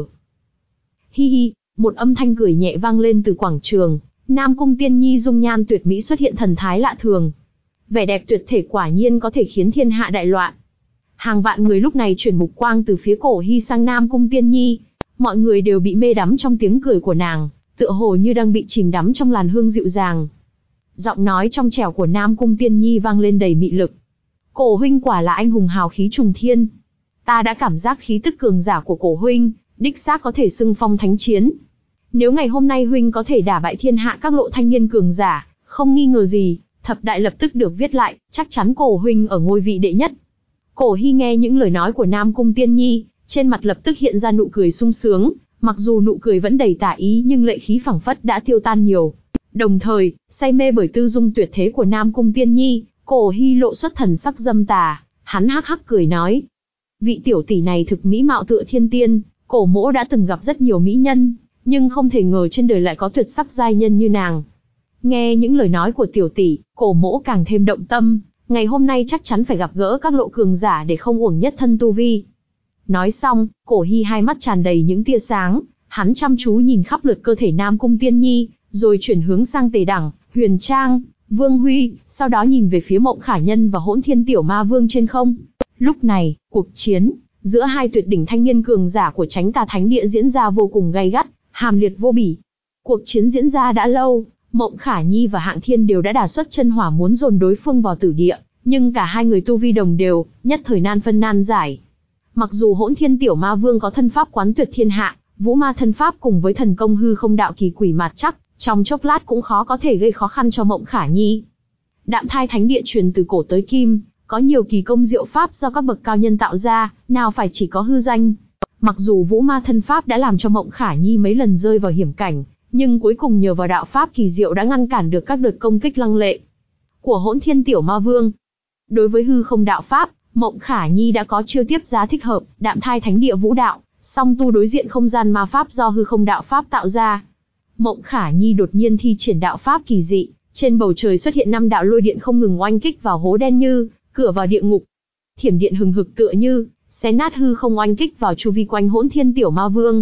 Hi hi, một âm thanh cười nhẹ vang lên từ quảng trường, Nam Cung Tiên Nhi dung nhan tuyệt mỹ xuất hiện thần thái lạ thường. Vẻ đẹp tuyệt thể quả nhiên có thể khiến thiên hạ đại loạn. Hàng vạn người lúc này chuyển mục quang từ phía Cổ Hy sang Nam Cung Tiên Nhi, mọi người đều bị mê đắm trong tiếng cười của nàng, tựa hồ như đang bị chìm đắm trong làn hương dịu dàng. Giọng nói trong trẻo của Nam Cung Tiên Nhi vang lên đầy mị lực. Cổ huynh quả là anh hùng hào khí trùng thiên. Ta đã cảm giác khí tức cường giả của Cổ huynh, đích xác có thể xưng phong thánh chiến. Nếu ngày hôm nay huynh có thể đả bại thiên hạ các lộ thanh niên cường giả, không nghi ngờ gì, thập đại lập tức được viết lại, chắc chắn Cổ huynh ở ngôi vị đệ nhất. Cổ Hy nghe những lời nói của Nam Cung Tiên Nhi, trên mặt lập tức hiện ra nụ cười sung sướng, mặc dù nụ cười vẫn đầy tà ý nhưng lệ khí phảng phất đã tiêu tan nhiều. Đồng thời, say mê bởi tư dung tuyệt thế của Nam Cung Tiên Nhi, Cổ Hy lộ xuất thần sắc dâm tà, hắn hắc hắc cười nói. Vị tiểu tỷ này thực mỹ mạo tựa thiên tiên, Cổ mỗ đã từng gặp rất nhiều mỹ nhân, nhưng không thể ngờ trên đời lại có tuyệt sắc giai nhân như nàng. Nghe những lời nói của tiểu tỷ, Cổ mỗ càng thêm động tâm, ngày hôm nay chắc chắn phải gặp gỡ các lộ cường giả để không uổng nhất thân tu vi. Nói xong, Cổ Hy hai mắt tràn đầy những tia sáng, hắn chăm chú nhìn khắp lượt cơ thể Nam Cung Tiên Nhi, rồi chuyển hướng sang Tề Đẳng, Huyền Trang, Vương Huy, sau đó nhìn về phía Mộng Khả Nhân và Hỗn Thiên Tiểu Ma Vương trên không. Lúc này, cuộc chiến giữa hai tuyệt đỉnh thanh niên cường giả của Chánh Tà Thánh Địa diễn ra vô cùng gay gắt, hàm liệt vô bỉ. Cuộc chiến diễn ra đã lâu, Mộng Khả Nhi và Hạng Thiên đều đã đả xuất chân hỏa muốn dồn đối phương vào tử địa, nhưng cả hai người tu vi đồng đều, nhất thời nan phân nan giải. Mặc dù Hỗn Thiên Tiểu Ma Vương có thân pháp quán tuyệt thiên hạ, Vũ Ma thân pháp cùng với thần công hư không đạo kỳ quỷ mạt chắc, trong chốc lát cũng khó có thể gây khó khăn cho Mộng Khả Nhi. Đạm Thai Thánh Địa truyền từ cổ tới kim, có nhiều kỳ công diệu pháp do các bậc cao nhân tạo ra, nào phải chỉ có hư danh. Mặc dù Vũ Ma thân pháp đã làm cho Mộng Khả Nhi mấy lần rơi vào hiểm cảnh, nhưng cuối cùng nhờ vào đạo pháp kỳ diệu đã ngăn cản được các đợt công kích lăng lệ của Hỗn Thiên Tiểu Ma Vương. Đối với hư không đạo pháp, Mộng Khả Nhi đã có chiêu tiếp giá thích hợp, Đạm Thai Thánh Địa vũ đạo, song tu đối diện không gian ma pháp do hư không đạo pháp tạo ra. Mộng Khả Nhi đột nhiên thi triển đạo pháp kỳ dị, trên bầu trời xuất hiện năm đạo lôi điện không ngừng oanh kích vào hố đen như cửa vào địa ngục. Thiểm điện hừng hực tựa như xé nát hư không oanh kích vào chu vi quanh Hỗn Thiên Tiểu Ma Vương.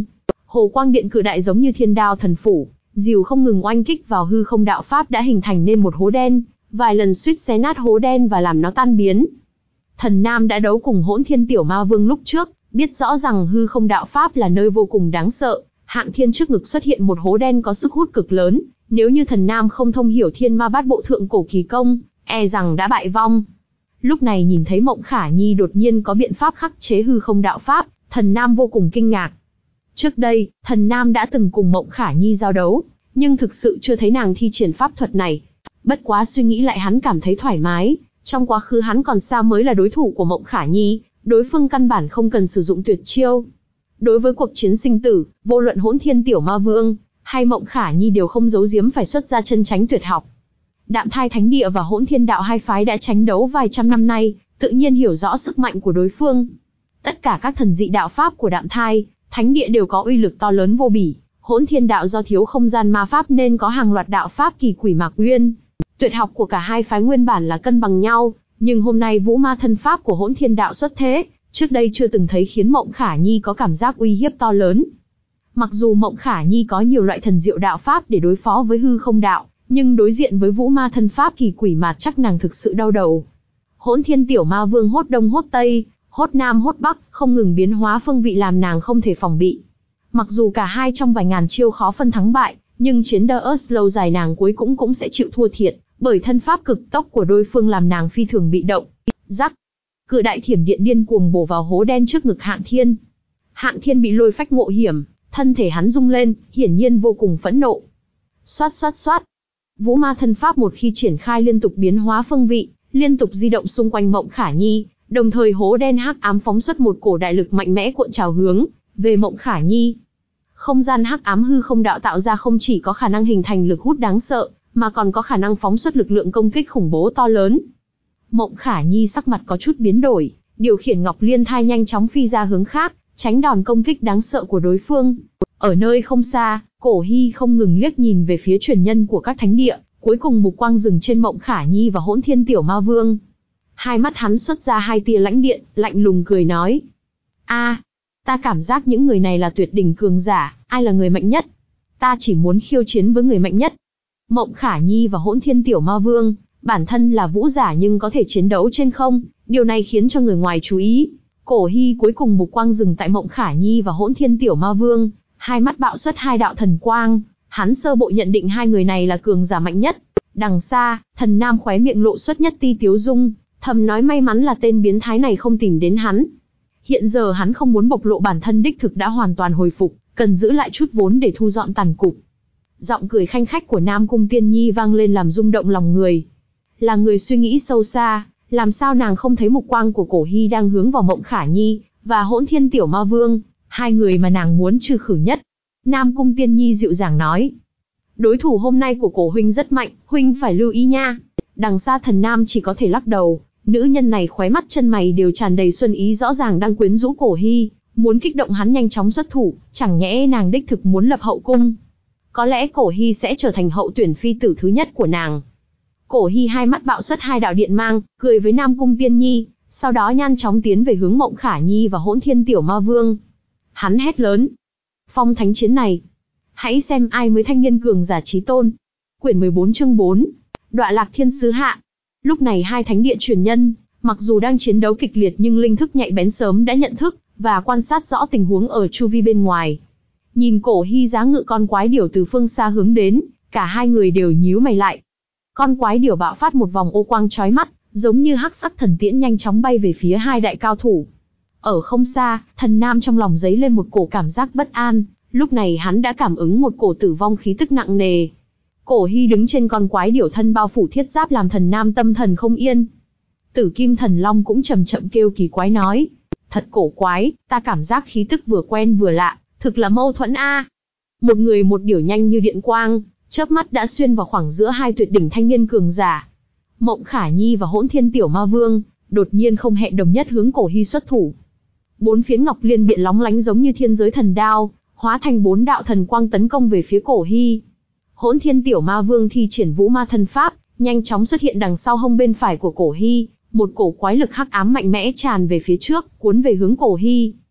Hồ quang điện cự đại giống như thiên đao thần phủ, dìu không ngừng oanh kích vào hư không đạo pháp đã hình thành nên một hố đen, vài lần suýt xé nát hố đen và làm nó tan biến. Thần Nam đã đấu cùng Hỗn Thiên Tiểu Ma Vương lúc trước, biết rõ rằng hư không đạo pháp là nơi vô cùng đáng sợ. Hạng Thiên trước ngực xuất hiện một hố đen có sức hút cực lớn, nếu như Thần Nam không thông hiểu Thiên Ma Bát Bộ Thượng Cổ Kỳ Công, e rằng đã bại vong. Lúc này nhìn thấy Mộng Khả Nhi đột nhiên có biện pháp khắc chế hư không đạo pháp, Thần Nam vô cùng kinh ngạc. Trước đây, Thần Nam đã từng cùng Mộng Khả Nhi giao đấu, nhưng thực sự chưa thấy nàng thi triển pháp thuật này. Bất quá suy nghĩ lại hắn cảm thấy thoải mái, trong quá khứ hắn còn xa mới là đối thủ của Mộng Khả Nhi, đối phương căn bản không cần sử dụng tuyệt chiêu. Đối với cuộc chiến sinh tử, vô luận Hỗn Thiên Tiểu Ma Vương hay Mộng Khả Nhi đều không giấu giếm phải xuất ra chân chánh tuyệt học. Đạm Thai Thánh Địa và Hỗn Thiên Đạo hai phái đã tranh đấu vài trăm năm nay, tự nhiên hiểu rõ sức mạnh của đối phương. Tất cả các thần dị đạo pháp của Đạm Thai Thánh Địa đều có uy lực to lớn vô bỉ. Hỗn Thiên Đạo do thiếu không gian ma pháp nên có hàng loạt đạo pháp kỳ quỷ mạc uyên. Tuyệt học của cả hai phái nguyên bản là cân bằng nhau, nhưng hôm nay Vũ Ma thân pháp của Hỗn Thiên Đạo xuất thế, trước đây chưa từng thấy, khiến Mộng Khả Nhi có cảm giác uy hiếp to lớn. Mặc dù Mộng Khả Nhi có nhiều loại thần diệu đạo pháp để đối phó với hư không đạo, nhưng đối diện với Vũ Ma thân pháp kỳ quỷ mà chắc nàng thực sự đau đầu. Hỗn Thiên Tiểu Ma Vương hốt đông hốt tây, hốt nam hốt bắc, không ngừng biến hóa phương vị làm nàng không thể phòng bị. Mặc dù cả hai trong vài ngàn chiêu khó phân thắng bại, nhưng chiến đấu lâu dài nàng cuối cũng cũng sẽ chịu thua thiệt, bởi thân pháp cực tốc của đối phương làm nàng phi thường bị động. Rắc, cự đại thiểm điện điên cuồng bổ vào hố đen trước ngực Hạng Thiên. Hạng Thiên bị lôi phách ngộ hiểm, thân thể hắn rung lên, hiển nhiên vô cùng phẫn nộ. Xoát xoát xoát. Vũ Ma thân pháp một khi triển khai liên tục biến hóa phương vị, liên tục di động xung quanh Mộng Khả Nhi, đồng thời hố đen hắc ám phóng xuất một cổ đại lực mạnh mẽ cuộn trào hướng về Mộng Khả Nhi. Không gian hắc ám hư không đạo tạo ra không chỉ có khả năng hình thành lực hút đáng sợ, mà còn có khả năng phóng xuất lực lượng công kích khủng bố to lớn. Mộng Khả Nhi sắc mặt có chút biến đổi, điều khiển Ngọc Liên Thai nhanh chóng phi ra hướng khác, tránh đòn công kích đáng sợ của đối phương. Ở nơi không xa, Cổ Hy không ngừng liếc nhìn về phía truyền nhân của các thánh địa, cuối cùng mục quang dừng trên Mộng Khả Nhi và Hỗn Thiên Tiểu Ma Vương. Hai mắt hắn xuất ra hai tia lãnh điện, lạnh lùng cười nói: "A, ta cảm giác những người này là tuyệt đỉnh cường giả, ai là người mạnh nhất? Ta chỉ muốn khiêu chiến với người mạnh nhất." Mộng Khả Nhi và Hỗn Thiên Tiểu Ma Vương, bản thân là vũ giả nhưng có thể chiến đấu trên không, điều này khiến cho người ngoài chú ý. Cổ Hy cuối cùng mục quang dừng tại Mộng Khả Nhi và Hỗn Thiên Tiểu Ma Vương, hai mắt bạo xuất hai đạo thần quang, hắn sơ bộ nhận định hai người này là cường giả mạnh nhất. Đằng xa, Thần Nam khóe miệng lộ xuất nhất ti tiếu dung, thầm nói may mắn là tên biến thái này không tìm đến hắn. Hiện giờ hắn không muốn bộc lộ bản thân đích thực đã hoàn toàn hồi phục, cần giữ lại chút vốn để thu dọn tàn cục. Giọng cười khanh khách của Nam Cung Tiên Nhi vang lên làm rung động lòng người. Là người suy nghĩ sâu xa, làm sao nàng không thấy mục quang của Cổ Hy đang hướng vào Mộng Khả Nhi và Hỗn Thiên Tiểu Ma Vương, hai người mà nàng muốn trừ khử nhất. Nam Cung Tiên Nhi dịu dàng nói: "Đối thủ hôm nay của Cổ huynh rất mạnh, huynh phải lưu ý nha." Đằng xa Thần Nam chỉ có thể lắc đầu, nữ nhân này khóe mắt chân mày đều tràn đầy xuân ý, rõ ràng đang quyến rũ Cổ Hy, muốn kích động hắn nhanh chóng xuất thủ, chẳng nhẽ nàng đích thực muốn lập hậu cung. Có lẽ Cổ Hy sẽ trở thành hậu tuyển phi tử thứ nhất của nàng. Cổ Hy hai mắt bạo xuất hai đạo điện mang, cười với Nam Cung Tiên Nhi, sau đó nhanh chóng tiến về hướng Mộng Khả Nhi và Hỗn Thiên Tiểu Ma Vương. Hắn hét lớn: "Phong thánh chiến này, hãy xem ai mới thanh niên cường giả chí tôn." Quyển mười bốn chương bốn, Đọa Lạc Thiên Sứ Hạ. Lúc này hai thánh địa truyền nhân, mặc dù đang chiến đấu kịch liệt nhưng linh thức nhạy bén sớm đã nhận thức và quan sát rõ tình huống ở chu vi bên ngoài. Nhìn Cổ Hy giá ngự con quái điểu từ phương xa hướng đến, cả hai người đều nhíu mày lại. Con quái điểu bạo phát một vòng ô quang chói mắt, giống như hắc sắc thần tiễn nhanh chóng bay về phía hai đại cao thủ. Ở không xa, Thần Nam trong lòng dấy lên một cổ cảm giác bất an, lúc này hắn đã cảm ứng một cổ tử vong khí tức nặng nề. Cổ Hy đứng trên con quái điểu thân bao phủ thiết giáp làm Thần Nam tâm thần không yên. Tử Kim Thần Long cũng chậm chậm kêu kỳ quái nói: "Thật cổ quái, ta cảm giác khí tức vừa quen vừa lạ, thực là mâu thuẫn a." Một người một điểu nhanh như điện quang, chớp mắt đã xuyên vào khoảng giữa hai tuyệt đỉnh thanh niên cường giả. Mộng Khả Nhi và Hỗn Thiên Tiểu Ma Vương đột nhiên không hẹn đồng nhất hướng Cổ Hy xuất thủ. Bốn phiến ngọc liên biện lóng lánh giống như thiên giới thần đao, hóa thành bốn đạo thần quang tấn công về phía Cổ Hy. Hỗn Thiên Tiểu Ma Vương thi triển Vũ Ma thân pháp, nhanh chóng xuất hiện đằng sau hông bên phải của Cổ Hy, một cổ quái lực hắc ám mạnh mẽ tràn về phía trước, cuốn về hướng Cổ Hy.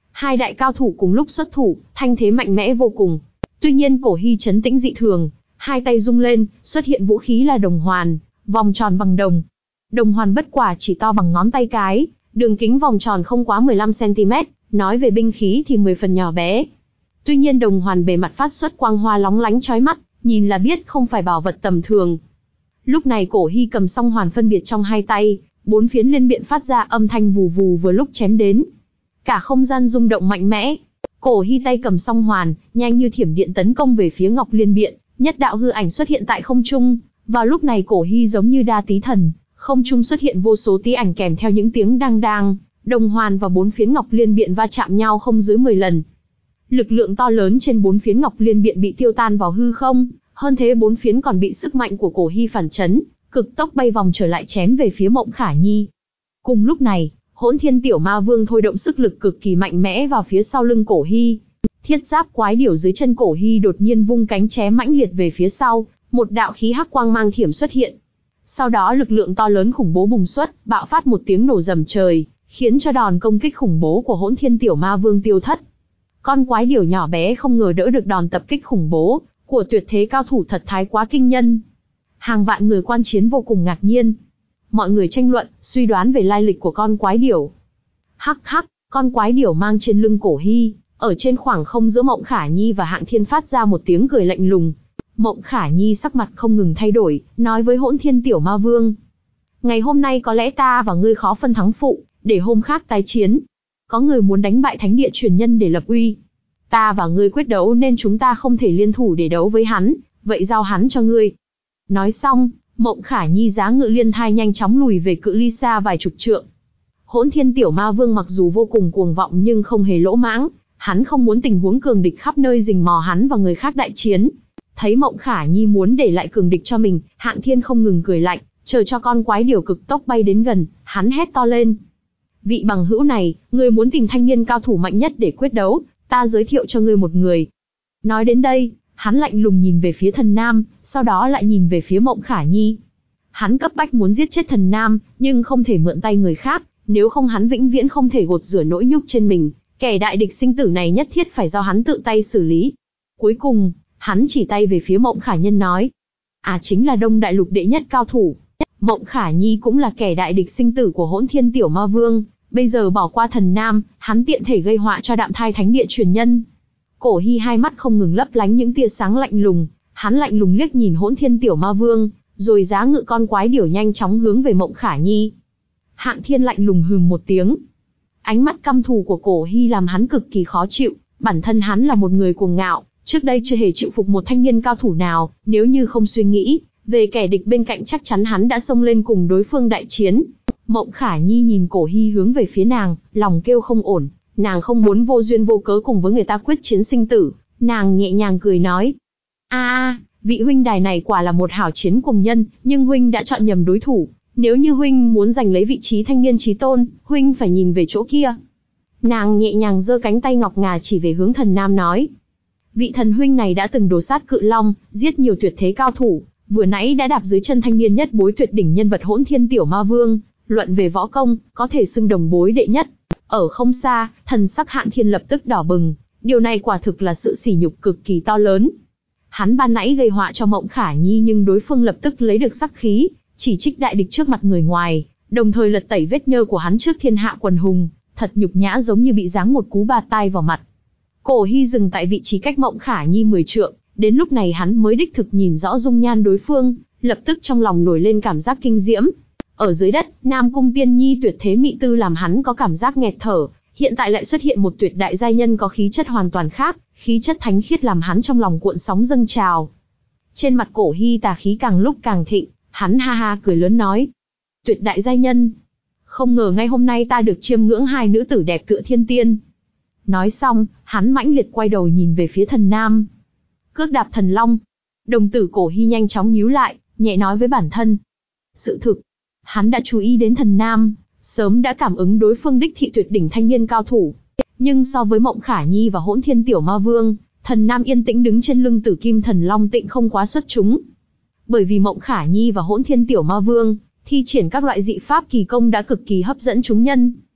Hai đại cao thủ cùng lúc xuất thủ, thanh thế mạnh mẽ vô cùng. Tuy nhiên Cổ Hy trấn tĩnh dị thường, hai tay rung lên, xuất hiện vũ khí là đồng hoàn, vòng tròn bằng đồng. Đồng hoàn bất quả chỉ to bằng ngón tay cái, đường kính vòng tròn không quá mười lăm xăng ti mét, nói về binh khí thì mười phần nhỏ bé. Tuy nhiên đồng hoàn bề mặt phát xuất quang hoa lóng lánh chói mắt, nhìn là biết không phải bảo vật tầm thường. Lúc này Cổ Hy cầm song hoàn phân biệt trong hai tay, bốn phiến liên biện phát ra âm thanh vù vù vừa lúc chém đến. Cả không gian rung động mạnh mẽ. Cổ Hy tay cầm song hoàn, nhanh như thiểm điện tấn công về phía Ngọc Liên Biện, nhất đạo hư ảnh xuất hiện tại không trung. Vào lúc này Cổ Hy giống như đa tí thần, không trung xuất hiện vô số tí ảnh kèm theo những tiếng đang đang, đồng hoàn và bốn phiến Ngọc Liên Biện va chạm nhau không dưới mười lần. Lực lượng to lớn trên bốn phiến Ngọc Liên Biện bị tiêu tan vào hư không, hơn thế bốn phiến còn bị sức mạnh của Cổ Hy phản chấn, cực tốc bay vòng trở lại chém về phía Mộng Khả Nhi. Cùng lúc này, Hỗn Thiên Tiểu Ma Vương thôi động sức lực cực kỳ mạnh mẽ vào phía sau lưng Cổ Hy. Thiết giáp quái điểu dưới chân Cổ Hy đột nhiên vung cánh chém mãnh liệt về phía sau, một đạo khí hắc quang mang thiểm xuất hiện. Sau đó lực lượng to lớn khủng bố bùng xuất, bạo phát một tiếng nổ rầm trời, khiến cho đòn công kích khủng bố của Hỗn Thiên Tiểu Ma Vương tiêu thất. Con quái điểu nhỏ bé không ngờ đỡ được đòn tập kích khủng bố của tuyệt thế cao thủ thật thái quá kinh nhân. Hàng vạn người quan chiến vô cùng ngạc nhiên. Mọi người tranh luận, suy đoán về lai lịch của con quái điểu. Hắc hắc, con quái điểu mang trên lưng Cổ Hy, ở trên khoảng không giữa Mộng Khả Nhi và Hạng Thiên phát ra một tiếng cười lạnh lùng. Mộng Khả Nhi sắc mặt không ngừng thay đổi, nói với Hỗn Thiên Tiểu Ma Vương. Ngày hôm nay có lẽ ta và ngươi khó phân thắng phụ, để hôm khác tái chiến. Có người muốn đánh bại thánh địa truyền nhân để lập uy. Ta và ngươi quyết đấu nên chúng ta không thể liên thủ để đấu với hắn, vậy giao hắn cho ngươi. Nói xong, Mộng Khả Nhi giá ngự liên thai nhanh chóng lùi về cự ly xa vài chục trượng. Hỗn Thiên Tiểu Ma Vương mặc dù vô cùng cuồng vọng nhưng không hề lỗ mãng, hắn không muốn tình huống cường địch khắp nơi rình mò hắn và người khác đại chiến. Thấy Mộng Khả Nhi muốn để lại cường địch cho mình, Hạng Thiên không ngừng cười lạnh, chờ cho con quái điểu cực tốc bay đến gần, hắn hét to lên. Vị bằng hữu này, ngươi muốn tìm thanh niên cao thủ mạnh nhất để quyết đấu, ta giới thiệu cho ngươi một người. Nói đến đây, hắn lạnh lùng nhìn về phía Thần Nam, sau đó lại nhìn về phía Mộng Khả Nhi. Hắn cấp bách muốn giết chết Thần Nam, nhưng không thể mượn tay người khác, nếu không hắn vĩnh viễn không thể gột rửa nỗi nhục trên mình, kẻ đại địch sinh tử này nhất thiết phải do hắn tự tay xử lý. Cuối cùng, hắn chỉ tay về phía Mộng Khả Nhân nói. À chính là Đông Đại Lục đệ nhất cao thủ. Mộng Khả Nhi cũng là kẻ đại địch sinh tử của Hỗn Thiên Tiểu Ma Vương, bây giờ bỏ qua Thần Nam, hắn tiện thể gây họa cho Đạm Thai Thánh Địa truyền nhân. Cổ Hy hai mắt không ngừng lấp lánh những tia sáng lạnh lùng, hắn lạnh lùng liếc nhìn Hỗn Thiên Tiểu Ma Vương, rồi giá ngự con quái điểu nhanh chóng hướng về Mộng Khả Nhi. Hạng Thiên lạnh lùng hừ một tiếng. Ánh mắt căm thù của Cổ Hy làm hắn cực kỳ khó chịu, bản thân hắn là một người cuồng ngạo, trước đây chưa hề chịu phục một thanh niên cao thủ nào, nếu như không suy nghĩ về kẻ địch bên cạnh chắc chắn hắn đã xông lên cùng đối phương đại chiến. Mộng Khả Nhi nhìn Cổ Hy hướng về phía nàng, lòng kêu không ổn, nàng không muốn vô duyên vô cớ cùng với người ta quyết chiến sinh tử, nàng nhẹ nhàng cười nói. A a, vị huynh đài này quả là một hảo chiến cùng nhân, nhưng huynh đã chọn nhầm đối thủ, nếu như huynh muốn giành lấy vị trí thanh niên chí tôn, huynh phải nhìn về chỗ kia. Nàng nhẹ nhàng giơ cánh tay ngọc ngà chỉ về hướng Thần Nam nói. Vị thần huynh này đã từng đồ sát cự long, giết nhiều tuyệt thế cao thủ, vừa nãy đã đạp dưới chân thanh niên nhất bối tuyệt đỉnh nhân vật Hỗn Thiên Tiểu Ma Vương, luận về võ công, có thể xưng đồng bối đệ nhất. Ở không xa, thần sắc Hạng Thiên lập tức đỏ bừng, điều này quả thực là sự sỉ nhục cực kỳ to lớn. Hắn ban nãy gây họa cho Mộng Khả Nhi nhưng đối phương lập tức lấy được sắc khí, chỉ trích đại địch trước mặt người ngoài, đồng thời lật tẩy vết nhơ của hắn trước thiên hạ quần hùng, thật nhục nhã giống như bị giáng một cú bạt tai vào mặt. Cổ Hy dừng tại vị trí cách Mộng Khả Nhi mười trượng, đến lúc này hắn mới đích thực nhìn rõ dung nhan đối phương, lập tức trong lòng nổi lên cảm giác kinh diễm. Ở dưới đất, Nam Cung Tiên Nhi tuyệt thế mỹ tư làm hắn có cảm giác nghẹt thở, hiện tại lại xuất hiện một tuyệt đại giai nhân có khí chất hoàn toàn khác, khí chất thánh khiết làm hắn trong lòng cuộn sóng dâng trào. Trên mặt Cổ Hy tà khí càng lúc càng thịnh, hắn ha ha cười lớn nói. Tuyệt đại giai nhân, không ngờ ngay hôm nay ta được chiêm ngưỡng hai nữ tử đẹp tựa thiên tiên. Nói xong, hắn mãnh liệt quay đầu nhìn về phía Thần Nam. Cước đạp thần long. Đồng tử Cổ Hy nhanh chóng nhíu lại, nhẹ nói với bản thân. Sự thực, hắn đã chú ý đến Thần Nam, sớm đã cảm ứng đối phương đích thị tuyệt đỉnh thanh niên cao thủ. Nhưng so với Mộng Khả Nhi và Hỗn Thiên Tiểu Ma Vương, Thần Nam yên tĩnh đứng trên lưng Tử Kim Thần Long Tịnh không quá xuất chúng. Bởi vì Mộng Khả Nhi và Hỗn Thiên Tiểu Ma Vương thi triển các loại dị pháp kỳ công đã cực kỳ hấp dẫn chúng nhân.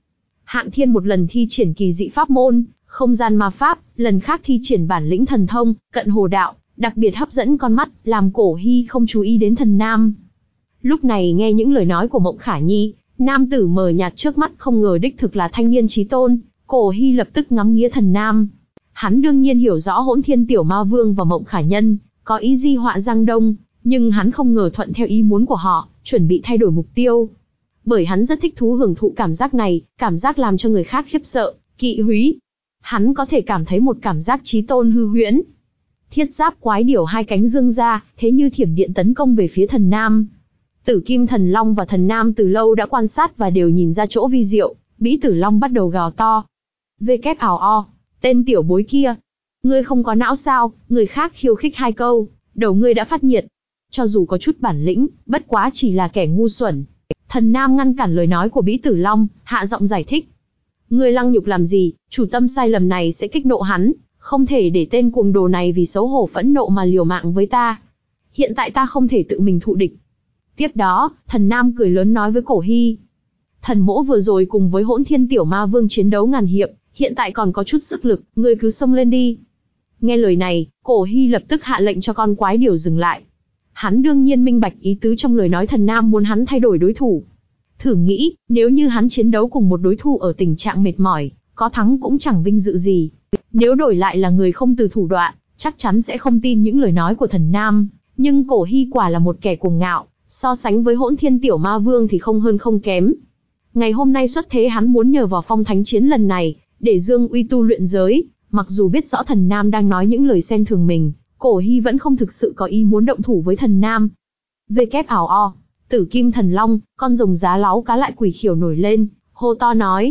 Hạng Thiên một lần thi triển kỳ dị pháp môn, không gian ma pháp, lần khác thi triển bản lĩnh thần thông, cận hồ đạo, đặc biệt hấp dẫn con mắt, làm Cổ Hy không chú ý đến Thần Nam. Lúc này nghe những lời nói của Mộng Khả Nhi, nam tử mờ nhạt trước mắt không ngờ đích thực là thanh niên chí tôn, Cổ Hy lập tức ngắm nghía Thần Nam. Hắn đương nhiên hiểu rõ Hỗn Thiên Tiểu Ma Vương và Mộng Khả Nhân có ý di họa Giang Đông, nhưng hắn không ngờ thuận theo ý muốn của họ, chuẩn bị thay đổi mục tiêu. Bởi hắn rất thích thú hưởng thụ cảm giác này, cảm giác làm cho người khác khiếp sợ, kỵ húy. Hắn có thể cảm thấy một cảm giác chí tôn hư huyễn. Thiết giáp quái điểu hai cánh dương ra, thế như thiểm điện tấn công về phía Thần Nam. Tử Kim Thần Long và Thần Nam từ lâu đã quan sát và đều nhìn ra chỗ vi diệu, Bĩ Tử Long bắt đầu gào to. Vê kép ào o, tên tiểu bối kia. Ngươi không có não sao, người khác khiêu khích hai câu, đầu ngươi đã phát nhiệt. Cho dù có chút bản lĩnh, bất quá chỉ là kẻ ngu xuẩn. Thần Nam ngăn cản lời nói của Bĩ Tử Long, hạ giọng giải thích. Ngươi lăng nhục làm gì, chủ tâm sai lầm này sẽ kích nộ hắn, không thể để tên cuồng đồ này vì xấu hổ phẫn nộ mà liều mạng với ta. Hiện tại ta không thể tự mình thụ địch. Tiếp đó, Thần Nam cười lớn nói với Cổ Hy. Thần mỗ vừa rồi cùng với Hỗn Thiên Tiểu Ma Vương chiến đấu ngàn hiệp, hiện tại còn có chút sức lực, ngươi cứ xông lên đi. Nghe lời này, Cổ Hy lập tức hạ lệnh cho con quái điểu dừng lại. Hắn đương nhiên minh bạch ý tứ trong lời nói Thần Nam muốn hắn thay đổi đối thủ. Thử nghĩ, nếu như hắn chiến đấu cùng một đối thủ ở tình trạng mệt mỏi, có thắng cũng chẳng vinh dự gì. Nếu đổi lại là người không từ thủ đoạn, chắc chắn sẽ không tin những lời nói của Thần Nam. Nhưng Cổ Hy quả là một kẻ cuồng ngạo, so sánh với Hỗn Thiên Tiểu Ma Vương thì không hơn không kém. Ngày hôm nay xuất thế hắn muốn nhờ vào phong thánh chiến lần này, để dương uy tu luyện giới. Mặc dù biết rõ Thần Nam đang nói những lời xem thường mình, Cổ Hy vẫn không thực sự có ý muốn động thủ với Thần Nam. Vê kép ảo o, Tử Kim Thần Long, con rồng giá láu cá lại quỷ khiểu nổi lên, hô to nói.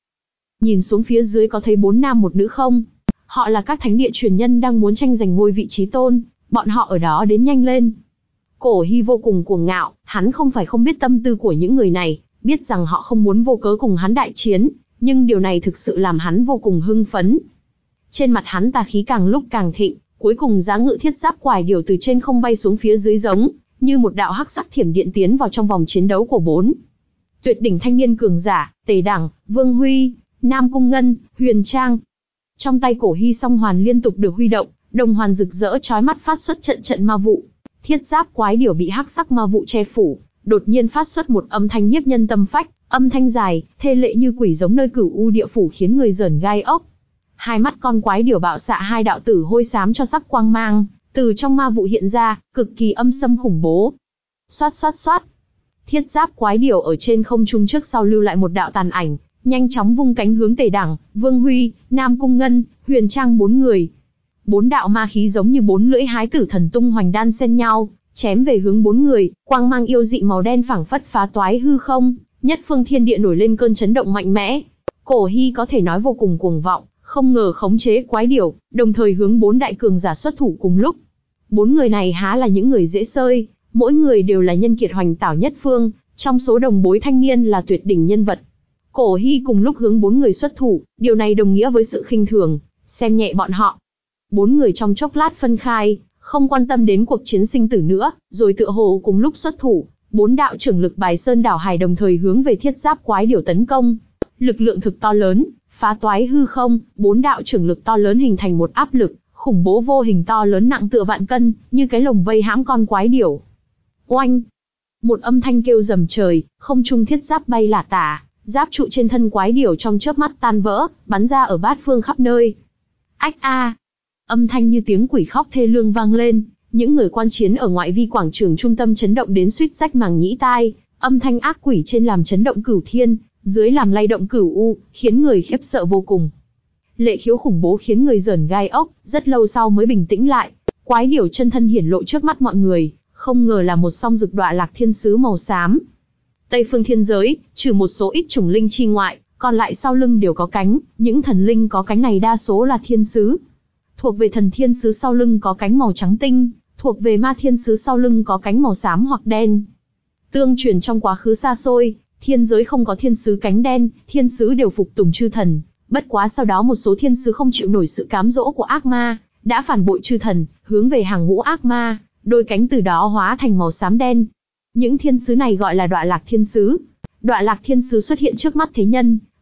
Nhìn xuống phía dưới có thấy bốn nam một nữ không? Họ là các thánh địa truyền nhân đang muốn tranh giành ngôi vị trí tôn, bọn họ ở đó đến nhanh lên. Cổ Hy vô cùng cuồng ngạo, hắn không phải không biết tâm tư của những người này, biết rằng họ không muốn vô cớ cùng hắn đại chiến, nhưng điều này thực sự làm hắn vô cùng hưng phấn. Trên mặt hắn tà khí càng lúc càng thịnh, cuối cùng giá ngự thiết giáp quài điểu từ trên không bay xuống phía dưới giống như một đạo hắc sắc thiểm điện tiến vào trong vòng chiến đấu của bốn tuyệt đỉnh thanh niên cường giả, Tề Đẳng, Vương Huy, Nam Cung Ngân, Huyền Trang. Trong tay Cổ Hy song hoàn liên tục được huy động, đồng hoàn rực rỡ chói mắt phát xuất trận trận ma vụ. Thiết giáp quái điểu bị hắc sắc ma vụ che phủ, đột nhiên phát xuất một âm thanh nhiếp nhân tâm phách, âm thanh dài, thê lệ như quỷ giống nơi cửu u địa phủ khiến người rởn gai ốc. Hai mắt con quái điểu bạo xạ hai đạo tử hôi xám cho sắc quang mang, từ trong ma vụ hiện ra, cực kỳ âm xâm khủng bố. Xoát xoát xoát. Thiết giáp quái điểu ở trên không trung trước sau lưu lại một đạo tàn ảnh, nhanh chóng vung cánh hướng Tề Đẳng, Vương Huy, Nam Cung Ngân, Huyền Trang bốn người. Bốn đạo ma khí giống như bốn lưỡi hái tử thần tung hoành đan xen nhau, chém về hướng bốn người, quang mang yêu dị màu đen phảng phất phá toái hư không, nhất phương thiên địa nổi lên cơn chấn động mạnh mẽ. Cổ Hy có thể nói vô cùng cuồng vọng, không ngờ khống chế quái điểu, đồng thời hướng bốn đại cường giả xuất thủ cùng lúc. Bốn người này há là những người dễ xơi, mỗi người đều là nhân kiệt hoành tảo nhất phương, trong số đồng bối thanh niên là tuyệt đỉnh nhân vật. Cổ Hy cùng lúc hướng bốn người xuất thủ, điều này đồng nghĩa với sự khinh thường, xem nhẹ bọn họ. Bốn người trong chốc lát phân khai, không quan tâm đến cuộc chiến sinh tử nữa, rồi tựa hồ cùng lúc xuất thủ, bốn đạo trưởng lực bài sơn đảo hải đồng thời hướng về thiết giáp quái điểu tấn công. Lực lượng thực to lớn, phá toái hư không, bốn đạo trưởng lực to lớn hình thành một áp lực khủng bố vô hình to lớn nặng tựa vạn cân, như cái lồng vây hãm con quái điểu. Oanh! Một âm thanh kêu rầm trời, không trung thiết giáp bay lả tả, giáp trụ trên thân quái điểu trong chớp mắt tan vỡ, bắn ra ở bát phương khắp nơi. Ách a! Âm thanh như tiếng quỷ khóc thê lương vang lên, những người quan chiến ở ngoại vi quảng trường trung tâm chấn động đến suýt rách màng nhĩ tai, âm thanh ác quỷ trên làm chấn động cửu thiên, dưới làm lay động cửu u, khiến người khiếp sợ vô cùng. Lệ khiếu khủng bố khiến người rởn gai ốc, rất lâu sau mới bình tĩnh lại, quái điểu chân thân hiển lộ trước mắt mọi người, không ngờ là một song dực đọa lạc thiên sứ màu xám. Tây phương thiên giới, trừ một số ít chủng linh chi ngoại, còn lại sau lưng đều có cánh, những thần linh có cánh này đa số là thiên sứ. Thuộc về thần thiên sứ sau lưng có cánh màu trắng tinh, thuộc về ma thiên sứ sau lưng có cánh màu xám hoặc đen. Tương truyền trong quá khứ xa xôi, thiên giới không có thiên sứ cánh đen, thiên sứ đều phục tùng chư thần. Bất quá sau đó một số thiên sứ không chịu nổi sự cám dỗ của ác ma, đã phản bội chư thần, hướng về hàng ngũ ác ma, đôi cánh từ đó hóa thành màu xám đen. Những thiên sứ này gọi là đọa lạc thiên sứ. Đọa lạc thiên sứ xuất hiện trước mắt thế nhân,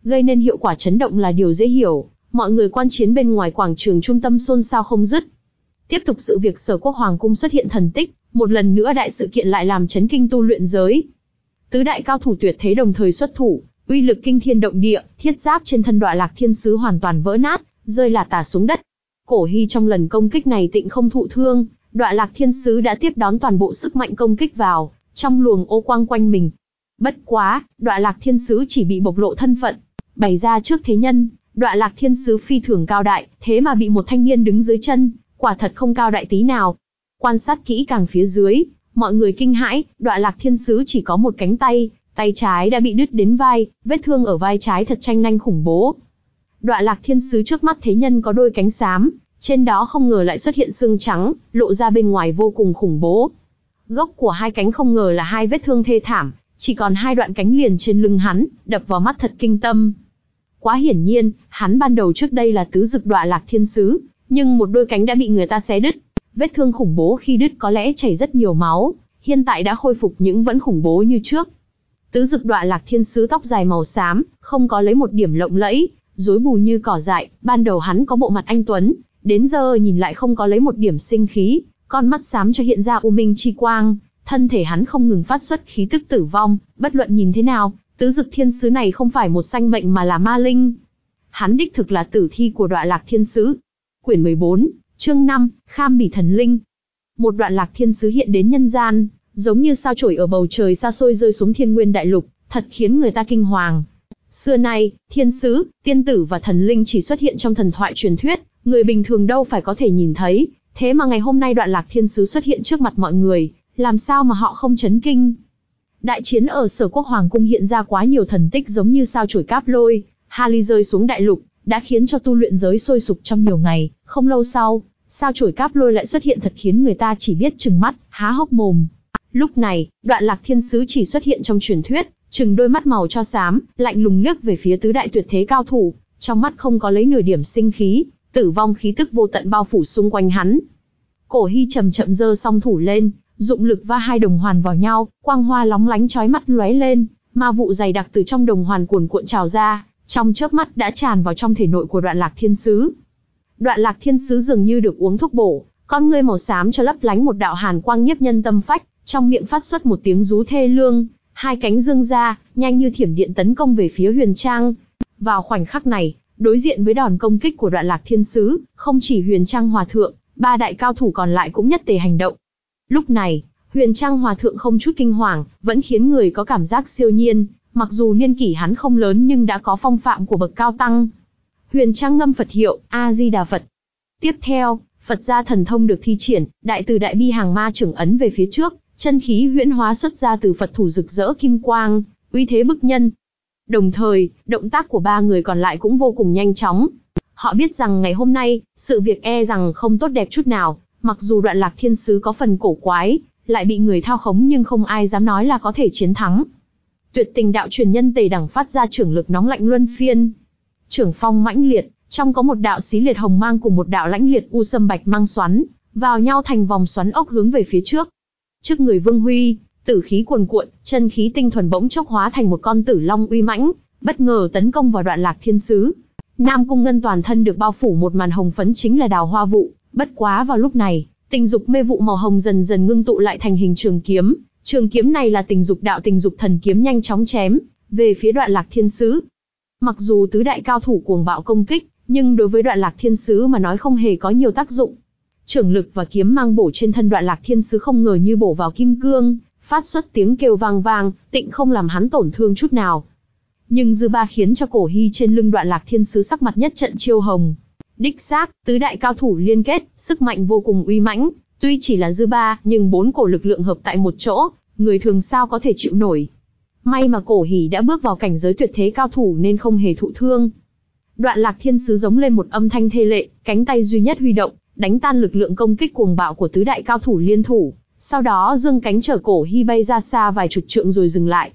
gây nên hiệu quả chấn động là điều dễ hiểu. Mọi người quan chiến bên ngoài quảng trường trung tâm xôn xao không dứt. Tiếp tục sự việc Sở Quốc Hoàng cung xuất hiện thần tích, một lần nữa đại sự kiện lại làm chấn kinh tu luyện giới. Tứ đại cao thủ tuyệt thế đồng thời xuất thủ, uy lực kinh thiên động địa, thiết giáp trên thân Đoạ Lạc Thiên Sứ hoàn toàn vỡ nát, rơi lả tả xuống đất. Cổ Hy trong lần công kích này tịnh không thụ thương, Đoạ Lạc Thiên Sứ đã tiếp đón toàn bộ sức mạnh công kích vào trong luồng ô quang quanh mình. Bất quá, Đoạ Lạc Thiên Sứ chỉ bị bộc lộ thân phận, bày ra trước thế nhân. Đoạ Lạc Thiên Sứ phi thường cao đại, thế mà bị một thanh niên đứng dưới chân, quả thật không cao đại tí nào. Quan sát kỹ càng phía dưới, mọi người kinh hãi, Đoạ Lạc Thiên Sứ chỉ có một cánh tay, tay trái đã bị đứt đến vai, vết thương ở vai trái thật tranh nhanh khủng bố. Đoạ Lạc Thiên Sứ trước mắt thế nhân có đôi cánh xám, trên đó không ngờ lại xuất hiện xương trắng, lộ ra bên ngoài vô cùng khủng bố. Gốc của hai cánh không ngờ là hai vết thương thê thảm, chỉ còn hai đoạn cánh liền trên lưng hắn, đập vào mắt thật kinh tâm. Quá hiển nhiên, hắn ban đầu trước đây là tứ dực Đoạ Lạc Thiên Sứ, nhưng một đôi cánh đã bị người ta xé đứt. Vết thương khủng bố khi đứt có lẽ chảy rất nhiều máu, hiện tại đã khôi phục nhưng vẫn khủng bố như trước. Tứ dực Đoạ Lạc Thiên Sứ tóc dài màu xám, không có lấy một điểm lộng lẫy, rối bù như cỏ dại, ban đầu hắn có bộ mặt anh tuấn, đến giờ nhìn lại không có lấy một điểm sinh khí, con mắt xám cho hiện ra u minh chi quang, thân thể hắn không ngừng phát xuất khí tức tử vong, bất luận nhìn thế nào, tứ dực thiên sứ này không phải một sanh mệnh mà là ma linh. Hắn đích thực là tử thi của Đoạ Lạc Thiên Sứ. Quyển mười bốn, chương năm, Kham Bỉ Thần Linh. Một Đoạ Lạc Thiên Sứ hiện đến nhân gian, giống như sao chổi ở bầu trời xa xôi rơi xuống Thiên Nguyên Đại Lục, thật khiến người ta kinh hoàng. Xưa nay, thiên sứ, tiên tử và thần linh chỉ xuất hiện trong thần thoại truyền thuyết, người bình thường đâu phải có thể nhìn thấy, thế mà ngày hôm nay Đoạ Lạc Thiên Sứ xuất hiện trước mặt mọi người, làm sao mà họ không chấn kinh. Đại chiến ở Sở Quốc Hoàng cung hiện ra quá nhiều thần tích giống như sao chổi cáp lôi, Hali rơi xuống đại lục, đã khiến cho tu luyện giới sôi sục trong nhiều ngày. Không lâu sau, sao chổi cáp lôi lại xuất hiện thật khiến người ta chỉ biết trừng mắt, há hốc mồm. Lúc này, Đoạ Lạc Thiên Sứ chỉ xuất hiện trong truyền thuyết, trừng đôi mắt màu cho xám, lạnh lùng liếc về phía tứ đại tuyệt thế cao thủ, trong mắt không có lấy nửa điểm sinh khí, tử vong khí tức vô tận bao phủ xung quanh hắn. Cổ Hy chậm chậm giơ song thủ lên, dụng lực va hai đồng hoàn vào nhau, quang hoa lóng lánh chói mắt lóe lên, ma vụ dày đặc từ trong đồng hoàn cuồn cuộn trào ra, trong chớp mắt đã tràn vào trong thể nội của Đoạ Lạc Thiên Sứ. Đoạ Lạc Thiên Sứ dường như được uống thuốc bổ, con ngươi màu xám cho lấp lánh một đạo hàn quang nhiếp nhân tâm phách, trong miệng phát xuất một tiếng rú thê lương, hai cánh dương ra, nhanh như thiểm điện tấn công về phía Huyền Trang. Vào khoảnh khắc này, đối diện với đòn công kích của Đoạ Lạc Thiên Sứ, không chỉ Huyền Trang Hòa Thượng, ba đại cao thủ còn lại cũng nhất tề hành động. Lúc này, Huyền Trang Hòa Thượng không chút kinh hoàng, vẫn khiến người có cảm giác siêu nhiên, mặc dù niên kỷ hắn không lớn nhưng đã có phong phạm của bậc cao tăng. Huyền Trang ngâm Phật hiệu, A-di-đà Phật. Tiếp theo, Phật gia thần thông được thi triển, đại từ đại bi hàng ma trưởng ấn về phía trước, chân khí huyễn hóa xuất ra từ Phật thủ rực rỡ kim quang, uy thế bức nhân. Đồng thời, động tác của ba người còn lại cũng vô cùng nhanh chóng. Họ biết rằng ngày hôm nay, sự việc e rằng không tốt đẹp chút nào, mặc dù Đoạ Lạc Thiên Sứ có phần cổ quái, lại bị người thao khống nhưng không ai dám nói là có thể chiến thắng. Tuyệt Tình đạo truyền nhân Tề Đẳng phát ra trưởng lực nóng lạnh luân phiên. Trưởng phong mãnh liệt, trong có một đạo xí liệt hồng mang cùng một đạo lãnh liệt u sâm bạch mang xoắn, vào nhau thành vòng xoắn ốc hướng về phía trước. Trước người Vương Huy, tử khí cuồn cuộn, chân khí tinh thuần bỗng chốc hóa thành một con tử long uy mãnh, bất ngờ tấn công vào Đoạ Lạc Thiên Sứ. Nam Cung Ngân toàn thân được bao phủ một màn hồng phấn chính là đào hoa vụ, bất quá vào lúc này, tình dục mê vụ màu hồng dần dần ngưng tụ lại thành hình trường kiếm, trường kiếm này là tình dục đạo tình dục thần kiếm nhanh chóng chém về phía Đoạ Lạc Thiên Sứ. Mặc dù tứ đại cao thủ cuồng bạo công kích, nhưng đối với Đoạ Lạc Thiên Sứ mà nói không hề có nhiều tác dụng. Trưởng lực và kiếm mang bổ trên thân Đoạ Lạc Thiên Sứ không ngờ như bổ vào kim cương, phát xuất tiếng kêu vang vang, tịnh không làm hắn tổn thương chút nào. Nhưng dư ba khiến cho Cổ Hy trên lưng Đoạ Lạc Thiên Sứ sắc mặt nhất trận chiêu hồng. Đích xác, tứ đại cao thủ liên kết, sức mạnh vô cùng uy mãnh, tuy chỉ là dư ba, nhưng bốn cổ lực lượng hợp tại một chỗ, người thường sao có thể chịu nổi. May mà Cổ Hỉ đã bước vào cảnh giới tuyệt thế cao thủ nên không hề thụ thương. Đoạ Lạc Thiên Sứ giống lên một âm thanh thê lệ, cánh tay duy nhất huy động, đánh tan lực lượng công kích cuồng bạo của tứ đại cao thủ liên thủ, sau đó dương cánh chở Cổ Hy bay ra xa vài chục trượng rồi dừng lại.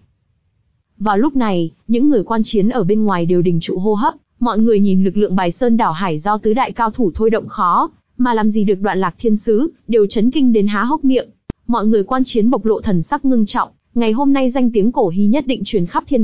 Vào lúc này, những người quan chiến ở bên ngoài đều đình trụ hô hấp, mọi người nhìn lực lượng bài sơn đảo hải do tứ đại cao thủ thôi động khó, mà làm gì được Đoạ Lạc Thiên Sứ, đều chấn kinh đến há hốc miệng. Mọi người quan chiến bộc lộ thần sắc ngưng trọng, ngày hôm nay danh tiếng Cổ Hy nhất định truyền khắp thiên hạ,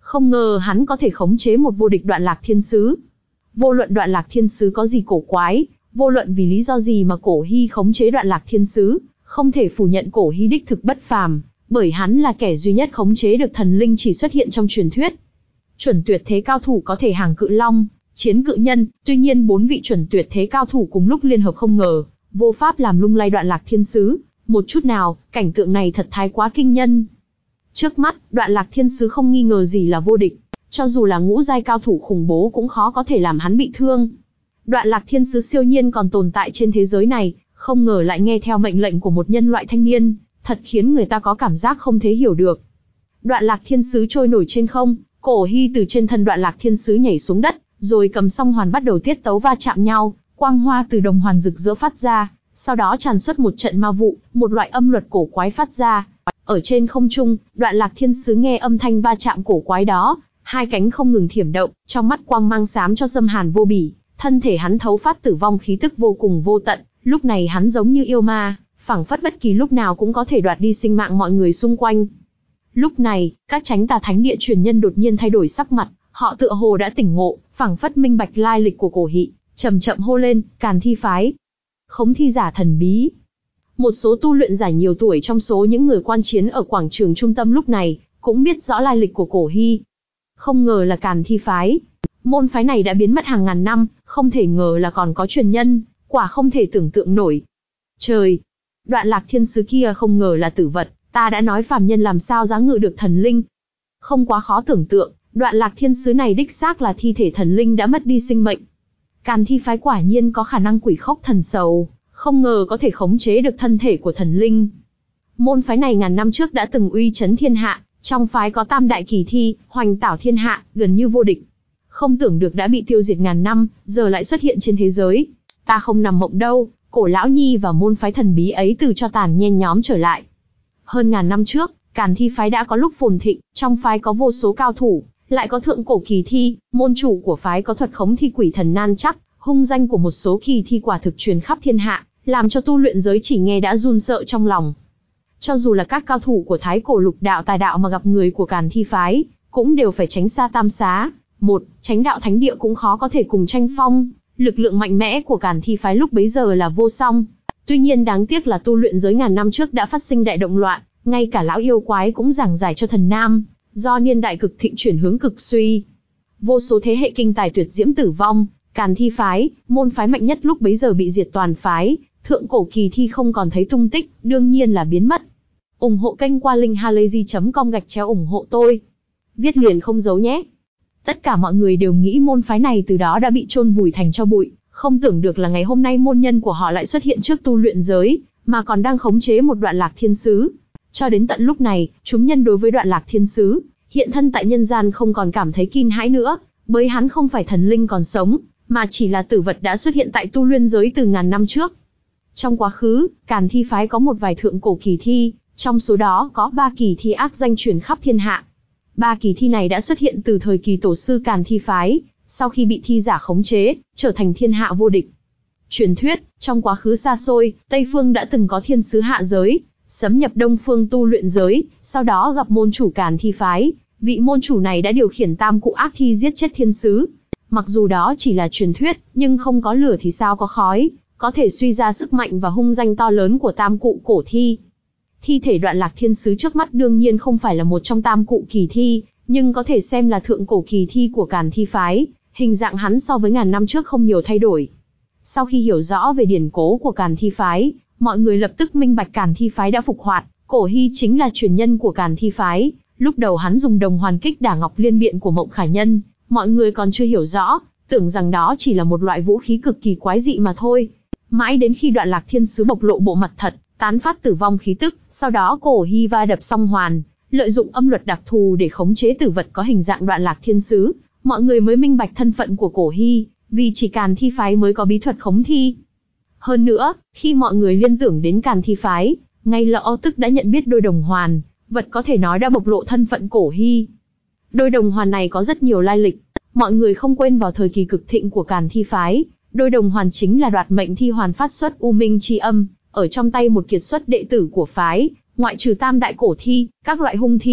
Không ngờ hắn có thể khống chế một vô địch Đoạn Lạc Thiên Sứ. Vô luận Đoạn Lạc Thiên Sứ có gì cổ quái, vô luận vì lý do gì mà Cổ Hy khống chế Đoạn Lạc Thiên Sứ, không thể phủ nhận Cổ Hy đích thực bất phàm, bởi hắn là kẻ duy nhất khống chế được thần linh chỉ xuất hiện trong truyền thuyết. Chuẩn tuyệt thế cao thủ có thể hàng cự long, chiến cự nhân, tuy nhiên bốn vị chuẩn tuyệt thế cao thủ cùng lúc liên hợp không ngờ, vô pháp làm lung lay Đoạn Lạc Thiên Sứ một chút nào, cảnh tượng này thật thái quá kinh nhân. Trước mắt, Đoạn Lạc Thiên Sứ không nghi ngờ gì là vô địch, cho dù là ngũ giai cao thủ khủng bố cũng khó có thể làm hắn bị thương. Đoạn Lạc Thiên Sứ siêu nhiên còn tồn tại trên thế giới này, không ngờ lại nghe theo mệnh lệnh của một nhân loại thanh niên, thật khiến người ta có cảm giác không thể hiểu được. Đoạn Lạc Thiên Sứ trôi nổi trên không, Cổ Hy từ trên thân Đoạn Lạc Thiên Sứ nhảy xuống đất, rồi cầm song hoàn bắt đầu tiết tấu va chạm nhau, quang hoa từ đồng hoàn rực rỡ phát ra, sau đó tràn xuất một trận ma vụ, một loại âm luật cổ quái phát ra. Ở trên không trung, Đoạn Lạc Thiên Sứ nghe âm thanh va chạm cổ quái đó, hai cánh không ngừng thiểm động, trong mắt quang mang xám cho xâm hàn vô bỉ, thân thể hắn thấu phát tử vong khí tức vô cùng vô tận, lúc này hắn giống như yêu ma, phảng phất bất kỳ lúc nào cũng có thể đoạt đi sinh mạng mọi người xung quanh. Lúc này, các Chánh Tà Thánh Địa truyền nhân đột nhiên thay đổi sắc mặt, họ tựa hồ đã tỉnh ngộ, phảng phất minh bạch lai lịch của Cổ Hy, chậm chậm hô lên, Càn Thi phái, khống thi giả thần bí. Một số tu luyện giả nhiều tuổi trong số những người quan chiến ở quảng trường trung tâm lúc này, cũng biết rõ lai lịch của Cổ Hy. Không ngờ là Càn Thi phái. Môn phái này đã biến mất hàng ngàn năm, không thể ngờ là còn có truyền nhân, quả không thể tưởng tượng nổi. Trời! Đoạn Lạc Thiên Sứ kia không ngờ là tử vật, ta đã nói phàm nhân làm sao giá ngự được thần linh. Không quá khó tưởng tượng, Đoạn Lạc Thiên Sứ này đích xác là thi thể thần linh đã mất đi sinh mệnh. Càn Thi phái quả nhiên có khả năng quỷ khốc thần sầu, không ngờ có thể khống chế được thân thể của thần linh. Môn phái này ngàn năm trước đã từng uy chấn thiên hạ, trong phái có tam đại kỳ thi, hoành tảo thiên hạ, gần như vô địch. Không tưởng được đã bị tiêu diệt ngàn năm, giờ lại xuất hiện trên thế giới. Ta không nằm mộng đâu, Cổ lão nhi và môn phái thần bí ấy từ cho tàn nhen nhóm trở lại. Hơn ngàn năm trước, Càn Thi phái đã có lúc phồn thịnh, trong phái có vô số cao thủ, lại có thượng cổ kỳ thi, môn chủ của phái có thuật khống thi quỷ thần nan chắc, hung danh của một số kỳ thi quả thực truyền khắp thiên hạ, làm cho tu luyện giới chỉ nghe đã run sợ trong lòng. Cho dù là các cao thủ của Thái Cổ Lục Đạo Tài Đạo mà gặp người của Càn Thi phái, cũng đều phải tránh xa tam xá. Một, Chánh Đạo Thánh Địa cũng khó có thể cùng tranh phong, lực lượng mạnh mẽ của Càn Thi phái lúc bấy giờ là vô song. Tuy nhiên đáng tiếc là tu luyện giới ngàn năm trước đã phát sinh đại động loạn, ngay cả lão yêu quái cũng giảng giải cho thần nam, do niên đại cực thịnh chuyển hướng cực suy. Vô số thế hệ kinh tài tuyệt diễm tử vong, Càn Thi phái, môn phái mạnh nhất lúc bấy giờ bị diệt toàn phái, thượng cổ kỳ thi không còn thấy tung tích, đương nhiên là biến mất. Ủng hộ kênh qua linkhalazy chấm com gạch chéo ủng hộ tôi. Viết liền không giấu nhé. Tất cả mọi người đều nghĩ môn phái này từ đó đã bị chôn vùi thành tro bụi, không tưởng được là ngày hôm nay môn nhân của họ lại xuất hiện trước tu luyện giới, mà còn đang khống chế một Đoạn Lạc Thiên Sứ. Cho đến tận lúc này, chúng nhân đối với Đoạn Lạc Thiên Sứ, hiện thân tại nhân gian không còn cảm thấy kinh hãi nữa, bởi hắn không phải thần linh còn sống, mà chỉ là tử vật đã xuất hiện tại tu luyện giới từ ngàn năm trước. Trong quá khứ, Càn Thi phái có một vài thượng cổ kỳ thi, trong số đó có ba kỳ thi ác danh truyền khắp thiên hạ. Ba kỳ thi này đã xuất hiện từ thời kỳ tổ sư Càn Thi phái, sau khi bị thi giả khống chế, trở thành thiên hạ vô địch. Truyền thuyết, trong quá khứ xa xôi, Tây Phương đã từng có thiên sứ hạ giới, xâm nhập Đông Phương tu luyện giới, sau đó gặp môn chủ Càn Thi phái, vị môn chủ này đã điều khiển tam cụ ác thi giết chết thiên sứ. Mặc dù đó chỉ là truyền thuyết, nhưng không có lửa thì sao có khói, có thể suy ra sức mạnh và hung danh to lớn của tam cụ cổ thi. Thi thể Đoạn Lạc Thiên Sứ trước mắt đương nhiên không phải là một trong tam cụ kỳ thi, nhưng có thể xem là thượng cổ kỳ thi của Càn Thi phái, hình dạng hắn so với ngàn năm trước không nhiều thay đổi. Sau khi hiểu rõ về điển cố của Càn Thi phái, mọi người lập tức minh bạch Càn Thi phái đã phục hoạt, Cổ Hy chính là truyền nhân của Càn Thi phái. Lúc đầu hắn dùng đồng hoàn kích đả Ngọc Liên Biện của Mộng Khả Nhân, mọi người còn chưa hiểu rõ, tưởng rằng đó chỉ là một loại vũ khí cực kỳ quái dị mà thôi. Mãi đến khi Đoạn Lạc Thiên Sứ bộc lộ bộ mặt thật, tán phát tử vong khí tức, sau đó Cổ Hy va đập song hoàn, lợi dụng âm luật đặc thù để khống chế tử vật có hình dạng Đoạn Lạc Thiên Sứ, mọi người mới minh bạch thân phận của Cổ Hy, vì chỉ Càn Thi phái mới có bí thuật khống thi. Hơn nữa, khi mọi người liên tưởng đến Càn Thi phái, ngay lập tức đã nhận biết đôi đồng hoàn, vật có thể nói đã bộc lộ thân phận Cổ Hy. Đôi đồng hoàn này có rất nhiều lai lịch, mọi người không quên vào thời kỳ cực thịnh của Càn Thi phái, đôi đồng hoàn chính là đoạt mệnh thi hoàn phát xuất U Minh Chi Âm, ở trong tay một kiệt xuất đệ tử của phái, ngoại trừ tam đại cổ thi, các loại hung thi,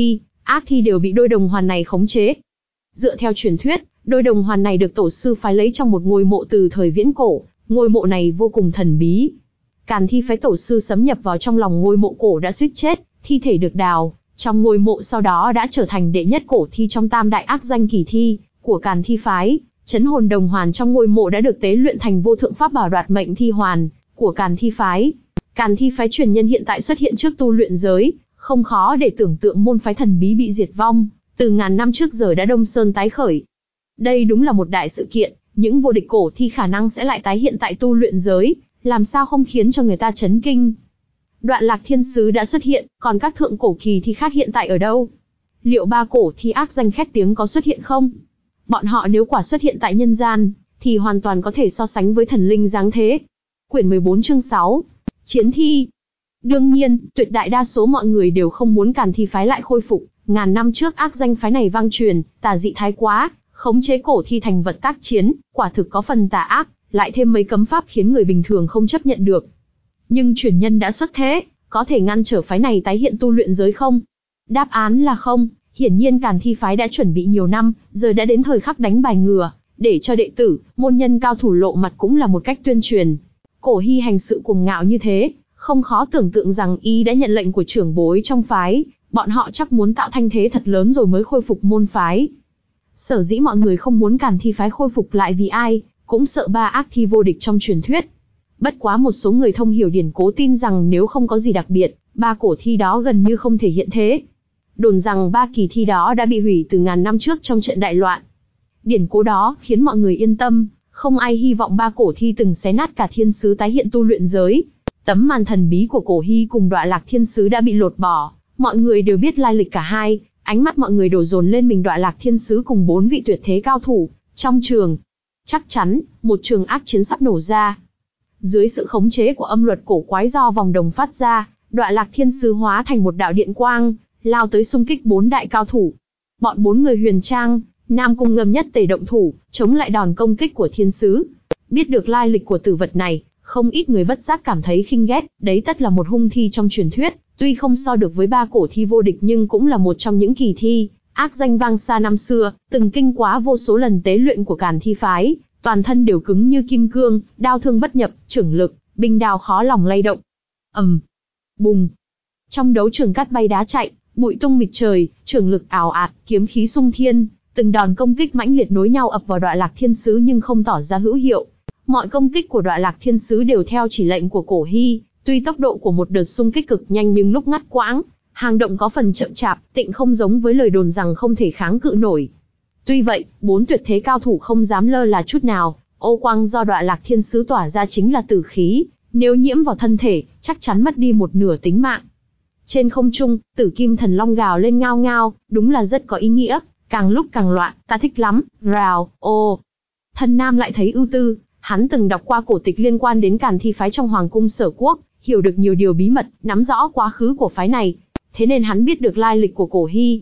ác thi đều bị đôi đồng hoàn này khống chế. Dựa theo truyền thuyết, đôi đồng hoàn này được tổ sư phái lấy trong một ngôi mộ từ thời viễn cổ, ngôi mộ này vô cùng thần bí. Càn thi phái tổ sư xâm nhập vào trong lòng ngôi mộ cổ đã suýt chết, thi thể được đào trong ngôi mộ sau đó đã trở thành đệ nhất cổ thi trong tam đại ác danh kỳ thi của Càn thi phái. Chấn hồn đồng hoàn trong ngôi mộ đã được tế luyện thành vô thượng pháp bảo đoạt mệnh thi hoàn của Càn thi phái. Càn thi phái truyền nhân hiện tại xuất hiện trước tu luyện giới, không khó để tưởng tượng môn phái thần bí bị diệt vong, từ ngàn năm trước giờ đã đông sơn tái khởi. Đây đúng là một đại sự kiện, những vô địch cổ thi khả năng sẽ lại tái hiện tại tu luyện giới, làm sao không khiến cho người ta chấn kinh. Đoạn Lạc Thiên Sứ đã xuất hiện, còn các thượng cổ kỳ thi khác hiện tại ở đâu? Liệu ba cổ thi ác danh khét tiếng có xuất hiện không? Bọn họ nếu quả xuất hiện tại nhân gian, thì hoàn toàn có thể so sánh với thần linh giáng thế. Quyển mười bốn chương sáu, Chiến thi. Đương nhiên, tuyệt đại đa số mọi người đều không muốn Càn thi phái lại khôi phục. Ngàn năm trước ác danh phái này vang truyền, tà dị thái quá, khống chế cổ thi thành vật tác chiến, quả thực có phần tà ác, lại thêm mấy cấm pháp khiến người bình thường không chấp nhận được. Nhưng truyền nhân đã xuất thế, có thể ngăn trở phái này tái hiện tu luyện giới không? Đáp án là không. Hiển nhiên Càn thi phái đã chuẩn bị nhiều năm, giờ đã đến thời khắc đánh bài ngừa, để cho đệ tử, môn nhân cao thủ lộ mặt cũng là một cách tuyên truyền. Cổ Hy hành sự cuồng ngạo như thế, không khó tưởng tượng rằng y đã nhận lệnh của trưởng bối trong phái, bọn họ chắc muốn tạo thanh thế thật lớn rồi mới khôi phục môn phái. Sở dĩ mọi người không muốn Càn thi phái khôi phục lại vì ai, cũng sợ ba ác thi vô địch trong truyền thuyết. Bất quá một số người thông hiểu điển cố tin rằng nếu không có gì đặc biệt, ba cổ thi đó gần như không thể hiện thế. Đồn rằng ba kỳ thi đó đã bị hủy từ ngàn năm trước trong trận đại loạn. Điển cố đó khiến mọi người yên tâm, không ai hy vọng ba cổ thi từng xé nát cả thiên sứ tái hiện tu luyện giới. Tấm màn thần bí của cổ Hy cùng Đoạn Lạc Thiên Sứ đã bị lột bỏ, mọi người đều biết lai lịch cả hai, ánh mắt mọi người đổ dồn lên mình Đoạn Lạc Thiên Sứ cùng bốn vị tuyệt thế cao thủ. Trong trường, chắc chắn, một trường ác chiến sắp nổ ra. Dưới sự khống chế của âm luật cổ quái do vòng đồng phát ra, Đoạn Lạc Thiên Sứ hóa thành một đạo điện quang, lao tới xung kích bốn đại cao thủ. Bọn bốn người Huyền Trang, Nam Cung Ngâm nhất tề động thủ, chống lại đòn công kích của Thiên Sứ. Biết được lai lịch của tử vật này, không ít người bất giác cảm thấy khinh ghét, đấy tất là một hung thi trong truyền thuyết, tuy không so được với ba cổ thi vô địch nhưng cũng là một trong những kỳ thi ác danh vang xa năm xưa, từng kinh quá vô số lần tế luyện của Càn thi phái, toàn thân đều cứng như kim cương, đao thương bất nhập, chưởng lực, binh đao khó lòng lay động. Ầm, bùng. Trong đấu trường cát bay đá chạy, bụi tung mịt trời, chưởng lực ào ạt, kiếm khí xung thiên, từng đòn công kích mãnh liệt nối nhau ập vào Đoạn Lạc Thiên Sứ nhưng không tỏ ra hữu hiệu. Mọi công kích của Đoạn Lạc Thiên Sứ đều theo chỉ lệnh của cổ Hy, tuy tốc độ của một đợt xung kích cực nhanh nhưng lúc ngắt quãng, hàng động có phần chậm chạp, tịnh không giống với lời đồn rằng không thể kháng cự nổi. Tuy vậy, bốn tuyệt thế cao thủ không dám lơ là chút nào, ô quang do Đoạn Lạc Thiên Sứ tỏa ra chính là tử khí, nếu nhiễm vào thân thể, chắc chắn mất đi một nửa tính mạng. Trên không trung, Tử Kim Thần Long gào lên ngao ngao, đúng là rất có ý nghĩa, càng lúc càng loạn, ta thích lắm, rào, ô. Thần Nam lại thấy ưu tư, hắn từng đọc qua cổ tịch liên quan đến Càn thi phái trong Hoàng cung Sở Quốc, hiểu được nhiều điều bí mật, nắm rõ quá khứ của phái này, thế nên hắn biết được lai lịch của cổ Hy.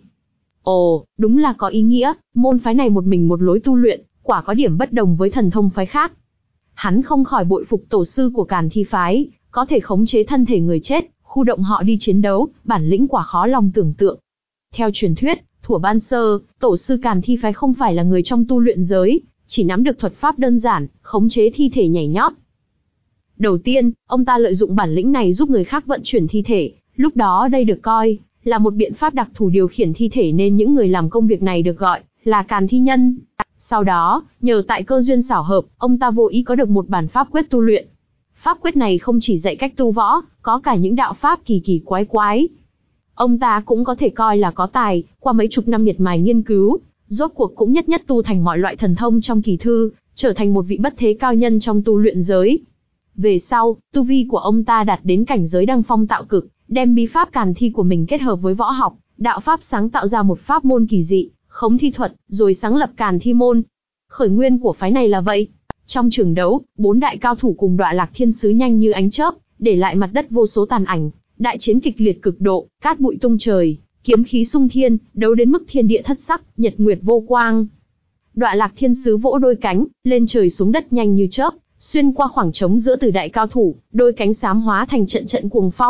Ồ, đúng là có ý nghĩa, môn phái này một mình một lối tu luyện, quả có điểm bất đồng với thần thông phái khác. Hắn không khỏi bội phục tổ sư của Càn thi phái, có thể khống chế thân thể người chết, khu động họ đi chiến đấu, bản lĩnh quả khó lòng tưởng tượng. Theo truyền thuyết, thuở ban sơ, tổ sư Càn thi phái không phải là người trong tu luyện giới, chỉ nắm được thuật pháp đơn giản, khống chế thi thể nhảy nhót. Đầu tiên, ông ta lợi dụng bản lĩnh này giúp người khác vận chuyển thi thể, lúc đó đây được coi là một biện pháp đặc thù điều khiển thi thể nên những người làm công việc này được gọi là Càn thi nhân. Sau đó, nhờ tại cơ duyên xảo hợp, ông ta vô ý có được một bản pháp quyết tu luyện. Pháp quyết này không chỉ dạy cách tu võ, có cả những đạo pháp kỳ kỳ quái quái. Ông ta cũng có thể coi là có tài, qua mấy chục năm miệt mài nghiên cứu, rốt cuộc cũng nhất nhất tu thành mọi loại thần thông trong kỳ thư, trở thành một vị bất thế cao nhân trong tu luyện giới. Về sau, tu vi của ông ta đạt đến cảnh giới đăng phong tạo cực, đem bí pháp Càn thi của mình kết hợp với võ học, đạo pháp sáng tạo ra một pháp môn kỳ dị, khống thi thuật, rồi sáng lập Càn thi môn. Khởi nguyên của phái này là vậy. Trong trường đấu, bốn đại cao thủ cùng Đoạn Lạc Thiên Sứ nhanh như ánh chớp, để lại mặt đất vô số tàn ảnh, đại chiến kịch liệt cực độ, cát bụi tung trời, kiếm khí xung thiên, đấu đến mức thiên địa thất sắc, nhật nguyệt vô quang. Đoạn Lạc Thiên Sứ vỗ đôi cánh, lên trời xuống đất nhanh như chớp, xuyên qua khoảng trống giữa từ đại cao thủ, đôi cánh xám hóa thành trận trận cuồng phong,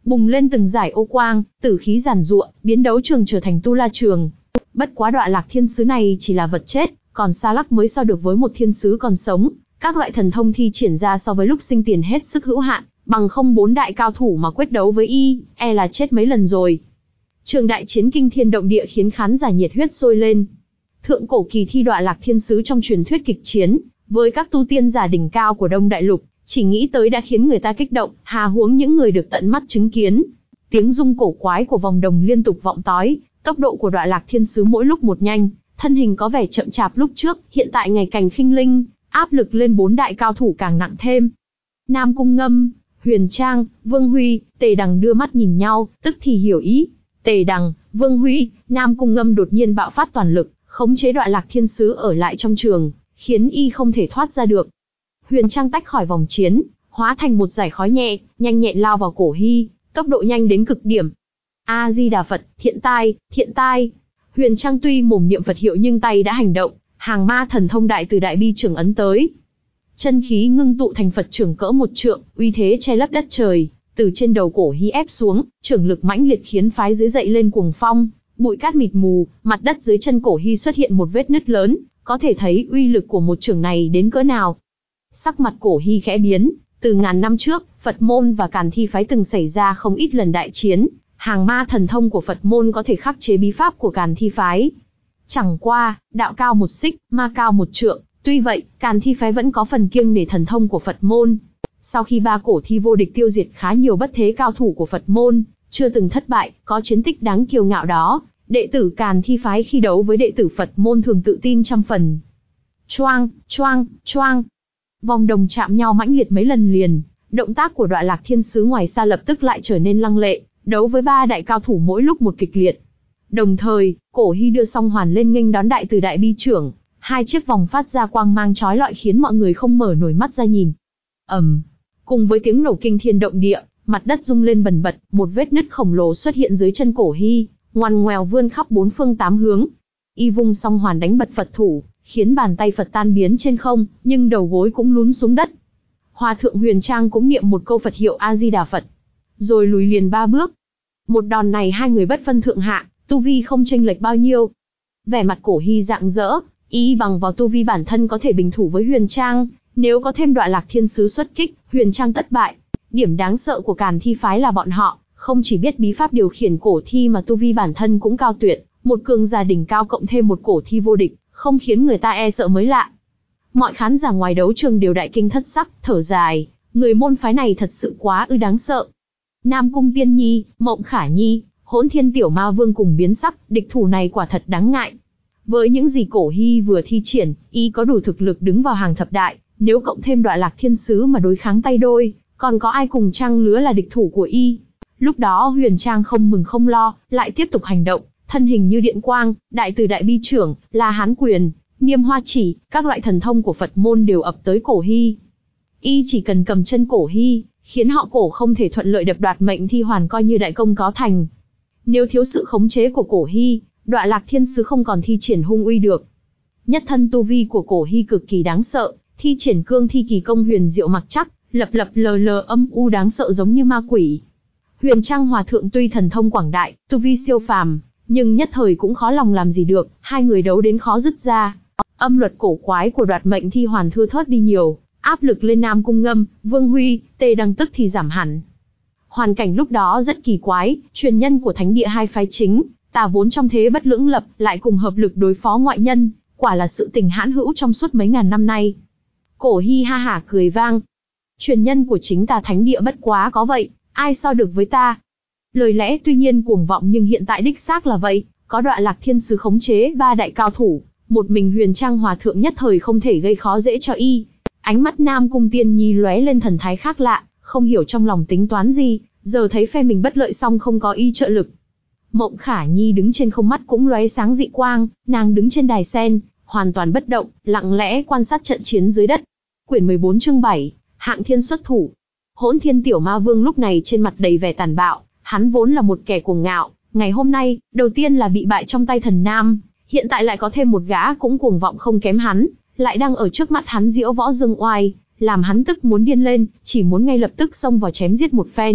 bùng lên từng giải ô quang, tử khí giàn giụa, biến đấu trường trở thành tu la trường. Bất quá Đọa Lạc Thiên Sứ này chỉ là vật chết, còn Sa Lắc mới so được với một thiên sứ còn sống. Các loại thần thông thi triển ra so với lúc sinh tiền hết sức hữu hạn, bằng không bốn đại cao thủ mà quyết đấu với y, e là chết mấy lần rồi. Trường đại chiến kinh thiên động địa khiến khán giả nhiệt huyết sôi lên. Thượng cổ kỳ thi Đọa Lạc Thiên Sứ trong truyền thuyết kịch chiến, với các tu tiên giả đỉnh cao của Đông Đại Lục, chỉ nghĩ tới đã khiến người ta kích động, hà huống những người được tận mắt chứng kiến. Tiếng rung cổ quái của vòng đồng liên tục vọng tói, tốc độ của Đọa Lạc Thiên Sứ mỗi lúc một nhanh, thân hình có vẻ chậm chạp lúc trước, hiện tại ngày càng khinh linh, áp lực lên bốn đại cao thủ càng nặng thêm. Nam Cung Ngâm, Huyền Trang, Vương Huy, Tề Đằng đưa mắt nhìn nhau, tức thì hiểu ý. Tề Đằng, Vương Huy, Nam Cung Ngâm đột nhiên bạo phát toàn lực, khống chế Đọa Lạc Thiên Sứ ở lại trong trường, khiến y không thể thoát ra được. Huyền Trang tách khỏi vòng chiến, hóa thành một dải khói nhẹ, nhanh nhẹn lao vào cổ Hy, tốc độ nhanh đến cực điểm. A Di Đà Phật, thiện tai, thiện tai. Huyền Trang tuy mồm niệm Phật hiệu nhưng tay đã hành động, hàng ma thần thông đại từ đại bi trưởng ấn tới. Chân khí ngưng tụ thành Phật trưởng cỡ một trượng, uy thế che lấp đất trời, từ trên đầu cổ Hy ép xuống, trưởng lực mãnh liệt khiến phái dưới dậy lên cuồng phong, bụi cát mịt mù, mặt đất dưới chân cổ Hy xuất hiện một vết nứt lớn, có thể thấy uy lực của một trưởng này đến cỡ nào. Sắc mặt cổ Hy khẽ biến, từ ngàn năm trước, Phật môn và Càn Thi phái từng xảy ra không ít lần đại chiến, hàng ma thần thông của Phật môn có thể khắc chế bí pháp của Càn Thi phái. Chẳng qua, đạo cao một xích, ma cao một trượng, tuy vậy, Càn Thi phái vẫn có phần kiêng nể thần thông của Phật môn. Sau khi ba cổ thi vô địch tiêu diệt khá nhiều bất thế cao thủ của Phật môn, chưa từng thất bại, có chiến tích đáng kiêu ngạo đó, đệ tử Càn Thi phái khi đấu với đệ tử Phật môn thường tự tin trăm phần. Choang, choang, choang. Vòng đồng chạm nhau mãnh liệt mấy lần liền, động tác của Đọa Lạc Thiên Sứ ngoài xa lập tức lại trở nên lăng lệ, đấu với ba đại cao thủ mỗi lúc một kịch liệt. Đồng thời, cổ Hy đưa song hoàn lên nghênh đón đại từ đại bi trưởng, hai chiếc vòng phát ra quang mang chói lọi khiến mọi người không mở nổi mắt ra nhìn. ầm, cùng với tiếng nổ kinh thiên động địa, mặt đất rung lên bần bật, một vết nứt khổng lồ xuất hiện dưới chân cổ Hy, ngoằn ngoèo vươn khắp bốn phương tám hướng. Y vung song hoàn đánh bật Phật thủ, khiến bàn tay Phật tan biến trên không, nhưng đầu gối cũng lún xuống đất. Hòa thượng Huyền Trang cũng niệm một câu Phật hiệu A Di Đà Phật, rồi lùi liền ba bước. Một đòn này hai người bất phân thượng hạ, tu vi không chênh lệch bao nhiêu. Vẻ mặt cổ Hy rạng rỡ, y bằng vào tu vi bản thân có thể bình thủ với Huyền Trang, nếu có thêm Đọa Lạc Thiên Sứ xuất kích, Huyền Trang tất bại. Điểm đáng sợ của Càn Thi phái là bọn họ không chỉ biết bí pháp điều khiển cổ thi mà tu vi bản thân cũng cao tuyệt, một cường giả đỉnh cao cộng thêm một cổ thi vô địch, không khiến người ta e sợ mới lạ. Mọi khán giả ngoài đấu trường đều đại kinh thất sắc, thở dài, người môn phái này thật sự quá ư đáng sợ. Nam Cung Tiên Nhi, Mộng Khả Nhi, Hỗn Thiên Tiểu Ma Vương cùng biến sắc, địch thủ này quả thật đáng ngại. Với những gì cổ Hy vừa thi triển, y có đủ thực lực đứng vào hàng thập đại, nếu cộng thêm Đọa Lạc Thiên Sứ mà đối kháng tay đôi, còn có ai cùng trang lứa là địch thủ của y. Lúc đó Huyền Trang không mừng không lo, lại tiếp tục hành động, thân hình như điện quang, đại từ đại bi trưởng, La Hán quyền, Niêm Hoa chỉ, các loại thần thông của Phật môn đều ập tới cổ Hy. Y chỉ cần cầm chân cổ Hy, khiến họ cổ không thể thuận lợi đập đoạt mệnh thi hoàn coi như đại công có thành. Nếu thiếu sự khống chế của cổ Hy, Đọa Lạc Thiên Sứ không còn thi triển hung uy được. Nhất thân tu vi của cổ Hy cực kỳ đáng sợ, thi triển cương thi kỳ công huyền diệu mặc chắc, lập lập lờ lờ âm u đáng sợ giống như ma quỷ. Huyền Trang Hòa thượng tuy thần thông quảng đại, tu vi siêu phàm, nhưng nhất thời cũng khó lòng làm gì được, hai người đấu đến khó dứt ra. Âm luật cổ quái của đoạt mệnh thi hoàn thưa thớt đi nhiều, áp lực lên Nam Cung Ngâm, Vương Huy, Tề Đằng tức thì giảm hẳn. Hoàn cảnh lúc đó rất kỳ quái, truyền nhân của thánh địa hai phái chính, ta vốn trong thế bất lưỡng lập, lại cùng hợp lực đối phó ngoại nhân, quả là sự tình hãn hữu trong suốt mấy ngàn năm nay. Cổ Hy ha hả cười vang. Truyền nhân của chính ta thánh địa bất quá có vậy, ai so được với ta? Lời lẽ tuy nhiên cuồng vọng nhưng hiện tại đích xác là vậy, có Đọa Lạc Thiên Sứ khống chế ba đại cao thủ, một mình Huyền Trang Hòa thượng nhất thời không thể gây khó dễ cho y. Ánh mắt Nam Cung Tiên Nhi lóe lên thần thái khác lạ, không hiểu trong lòng tính toán gì, giờ thấy phe mình bất lợi xong không có y trợ lực. Mộng Khả Nhi đứng trên không mắt cũng lóe sáng dị quang, nàng đứng trên đài sen, hoàn toàn bất động, lặng lẽ quan sát trận chiến dưới đất. Quyển mười bốn chương bảy, Hạng Thiên xuất thủ. Hỗn Thiên Tiểu Ma Vương lúc này trên mặt đầy vẻ tàn bạo, hắn vốn là một kẻ cuồng ngạo, ngày hôm nay, đầu tiên là bị bại trong tay Thần Nam, hiện tại lại có thêm một gã cũng cuồng vọng không kém hắn, lại đang ở trước mắt hắn diễu võ dương oai, làm hắn tức muốn điên lên, chỉ muốn ngay lập tức xông vào chém giết một phen.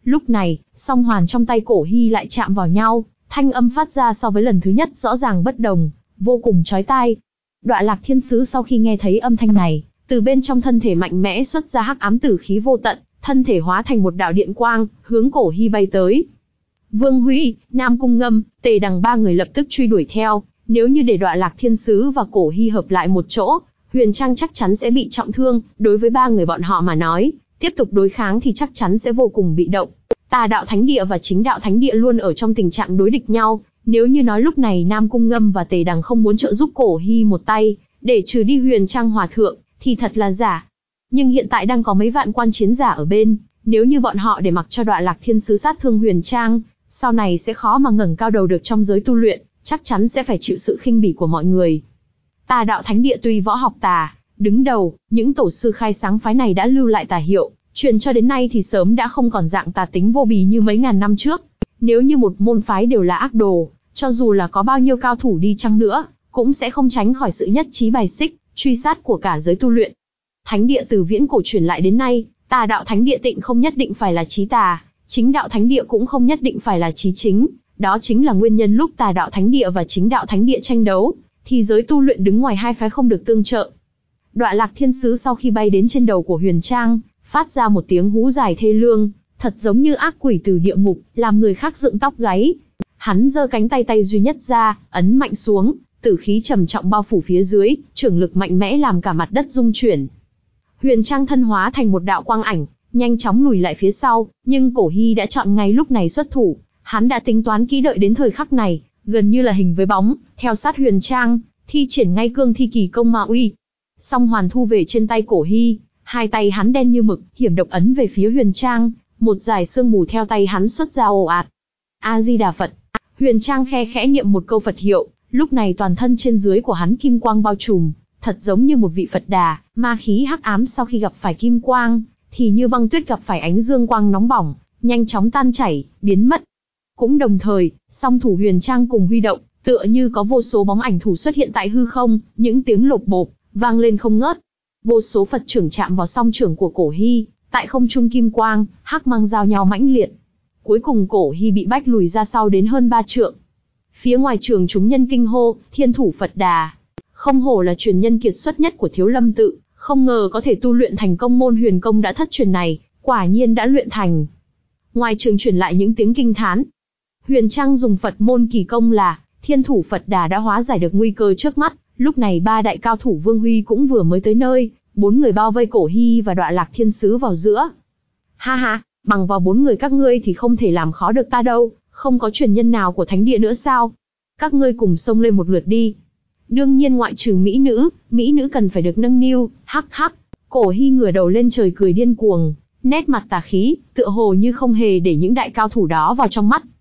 Lúc này, song hoàn trong tay Cổ Hy lại chạm vào nhau, thanh âm phát ra so với lần thứ nhất rõ ràng bất đồng, vô cùng chói tai. Đọa Lạc Thiên Sứ sau khi nghe thấy âm thanh này, từ bên trong thân thể mạnh mẽ xuất ra hắc ám tử khí vô tận, thân thể hóa thành một đạo điện quang, hướng Cổ Hy bay tới. Vương Huy, Nam Cung Ngâm, Tề Đằng ba người lập tức truy đuổi theo, nếu như để Đọa Lạc Thiên Sứ và Cổ Hy hợp lại một chỗ, Huyền Trang chắc chắn sẽ bị trọng thương, đối với ba người bọn họ mà nói, tiếp tục đối kháng thì chắc chắn sẽ vô cùng bị động. Tà đạo thánh địa và chính đạo thánh địa luôn ở trong tình trạng đối địch nhau, nếu như nói lúc này Nam Cung Ngâm và Tề Đằng không muốn trợ giúp Cổ Hy một tay, để trừ đi Huyền Trang hòa thượng, thì thật là giả. Nhưng hiện tại đang có mấy vạn quan chiến giả ở bên, nếu như bọn họ để mặc cho Đọa Lạc Thiên Sứ sát thương Huyền Trang, sau này sẽ khó mà ngẩng cao đầu được trong giới tu luyện, chắc chắn sẽ phải chịu sự khinh bỉ của mọi người. Tà đạo thánh địa tuy võ học tà, đứng đầu, những tổ sư khai sáng phái này đã lưu lại tà hiệu, truyền cho đến nay thì sớm đã không còn dạng tà tính vô bì như mấy ngàn năm trước. Nếu như một môn phái đều là ác đồ, cho dù là có bao nhiêu cao thủ đi chăng nữa, cũng sẽ không tránh khỏi sự nhất trí bài xích, truy sát của cả giới tu luyện. Thánh địa từ viễn cổ truyền lại đến nay, tà đạo thánh địa tịnh không nhất định phải là chí tà, chính đạo thánh địa cũng không nhất định phải là chí chính. Đó chính là nguyên nhân lúc tà đạo thánh địa và chính đạo thánh địa tranh đấu, thì giới tu luyện đứng ngoài hai phái không được tương trợ. Đọa Lạc Thiên Sứ sau khi bay đến trên đầu của Huyền Trang, phát ra một tiếng hú dài thê lương, thật giống như ác quỷ từ địa ngục, làm người khác dựng tóc gáy. Hắn giơ cánh tay tay duy nhất ra, ấn mạnh xuống, tử khí trầm trọng bao phủ phía dưới, trưởng lực mạnh mẽ làm cả mặt đất rung chuyển. Huyền Trang thân hóa thành một đạo quang ảnh, nhanh chóng lùi lại phía sau, nhưng Cổ Hy đã chọn ngay lúc này xuất thủ, hắn đã tính toán kỹ đợi đến thời khắc này, gần như là hình với bóng, theo sát Huyền Trang, thi triển ngay cương thi kỳ công ma uy. Song hoàn thu về trên tay Cổ Hy, hai tay hắn đen như mực, hiểm độc ấn về phía Huyền Trang, một dải sương mù theo tay hắn xuất ra ồ ạt. A Di Đà Phật. Huyền Trang khe khẽ niệm một câu Phật hiệu, lúc này toàn thân trên dưới của hắn kim quang bao trùm, thật giống như một vị Phật Đà, ma khí hắc ám sau khi gặp phải kim quang, thì như băng tuyết gặp phải ánh dương quang nóng bỏng, nhanh chóng tan chảy, biến mất. Cũng đồng thời, song thủ Huyền Trang cùng huy động, tựa như có vô số bóng ảnh thủ xuất hiện tại hư không, những tiếng lộp bộp vang lên không ngớt. Vô số Phật trưởng chạm vào song trưởng của Cổ Hy, tại không trung kim quang, hắc mang giao nhau mãnh liệt. Cuối cùng Cổ Hy bị bách lùi ra sau đến hơn ba trượng. Phía ngoài trường chúng nhân kinh hô, thiên thủ Phật Đà. Không hổ là truyền nhân kiệt xuất nhất của Thiếu Lâm tự, không ngờ có thể tu luyện thành công môn huyền công đã thất truyền này, quả nhiên đã luyện thành. Ngoài trường truyền lại những tiếng kinh thán. Huyền Trang dùng Phật môn kỳ công là thiên thủ Phật Đà đã hóa giải được nguy cơ trước mắt. Lúc này ba đại cao thủ Vương Huy cũng vừa mới tới nơi, bốn người bao vây Cổ Hy và Đọa Lạc Thiên Sứ vào giữa. Ha ha, bằng vào bốn người các ngươi thì không thể làm khó được ta đâu, không có truyền nhân nào của thánh địa nữa sao? Các ngươi cùng xông lên một lượt đi. Đương nhiên ngoại trừ mỹ nữ, mỹ nữ cần phải được nâng niu, hắc hắc. Cổ Hy ngửa đầu lên trời cười điên cuồng, nét mặt tà khí, tựa hồ như không hề để những đại cao thủ đó vào trong mắt.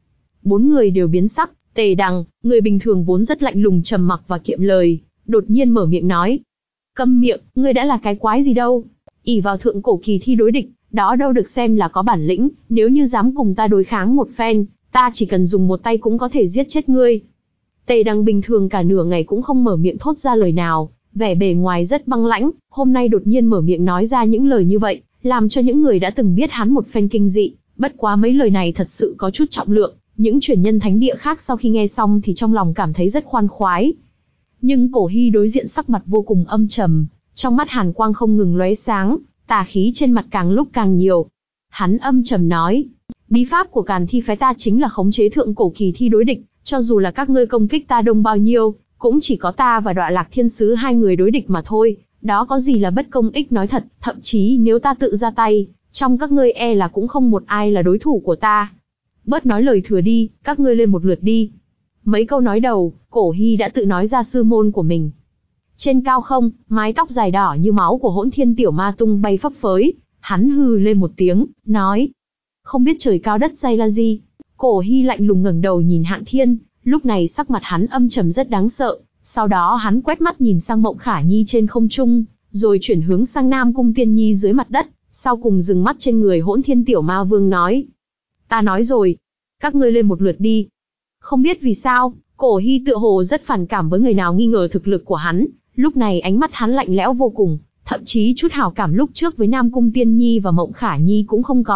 Bốn người đều biến sắc. Tề Đằng, người bình thường vốn rất lạnh lùng trầm mặc và kiệm lời, đột nhiên mở miệng nói. Câm miệng, ngươi đã là cái quái gì đâu. ỷ vào thượng cổ kỳ thi đối địch, đó đâu được xem là có bản lĩnh, nếu như dám cùng ta đối kháng một phen, ta chỉ cần dùng một tay cũng có thể giết chết ngươi. Tề Đằng bình thường cả nửa ngày cũng không mở miệng thốt ra lời nào, vẻ bề ngoài rất băng lãnh, hôm nay đột nhiên mở miệng nói ra những lời như vậy, làm cho những người đã từng biết hắn một phen kinh dị, bất quá mấy lời này thật sự có chút trọng lượng. Những truyền nhân thánh địa khác sau khi nghe xong thì trong lòng cảm thấy rất khoan khoái. Nhưng Cổ Hy đối diện sắc mặt vô cùng âm trầm, trong mắt hàn quang không ngừng lóe sáng, tà khí trên mặt càng lúc càng nhiều. Hắn âm trầm nói, bí pháp của Càn Thi phái ta chính là khống chế thượng cổ kỳ thi đối địch, cho dù là các ngươi công kích ta đông bao nhiêu, cũng chỉ có ta và Đọa Lạc Thiên Sứ hai người đối địch mà thôi, đó có gì là bất công ích nói thật, thậm chí nếu ta tự ra tay, trong các ngươi e là cũng không một ai là đối thủ của ta. Bớt nói lời thừa đi, các ngươi lên một lượt đi. Mấy câu nói đầu, Cổ Hy đã tự nói ra sư môn của mình. Trên cao không, mái tóc dài đỏ như máu của Hỗn Thiên Tiểu Ma tung bay phấp phới, hắn hừ lên một tiếng, nói. Không biết trời cao đất dày là gì. Cổ Hy lạnh lùng ngẩng đầu nhìn Hạng Thiên, lúc này sắc mặt hắn âm trầm rất đáng sợ, sau đó hắn quét mắt nhìn sang Mộng Khả Nhi trên không trung, rồi chuyển hướng sang Nam Cung Tiên Nhi dưới mặt đất, sau cùng dừng mắt trên người Hỗn Thiên Tiểu Ma Vương nói. Ta nói rồi, các ngươi lên một lượt đi. Không biết vì sao, Cổ Hy tựa hồ rất phản cảm với người nào nghi ngờ thực lực của hắn, lúc này ánh mắt hắn lạnh lẽo vô cùng, thậm chí chút hảo cảm lúc trước với Nam Cung Tiên Nhi và Mộng Khả Nhi cũng không còn,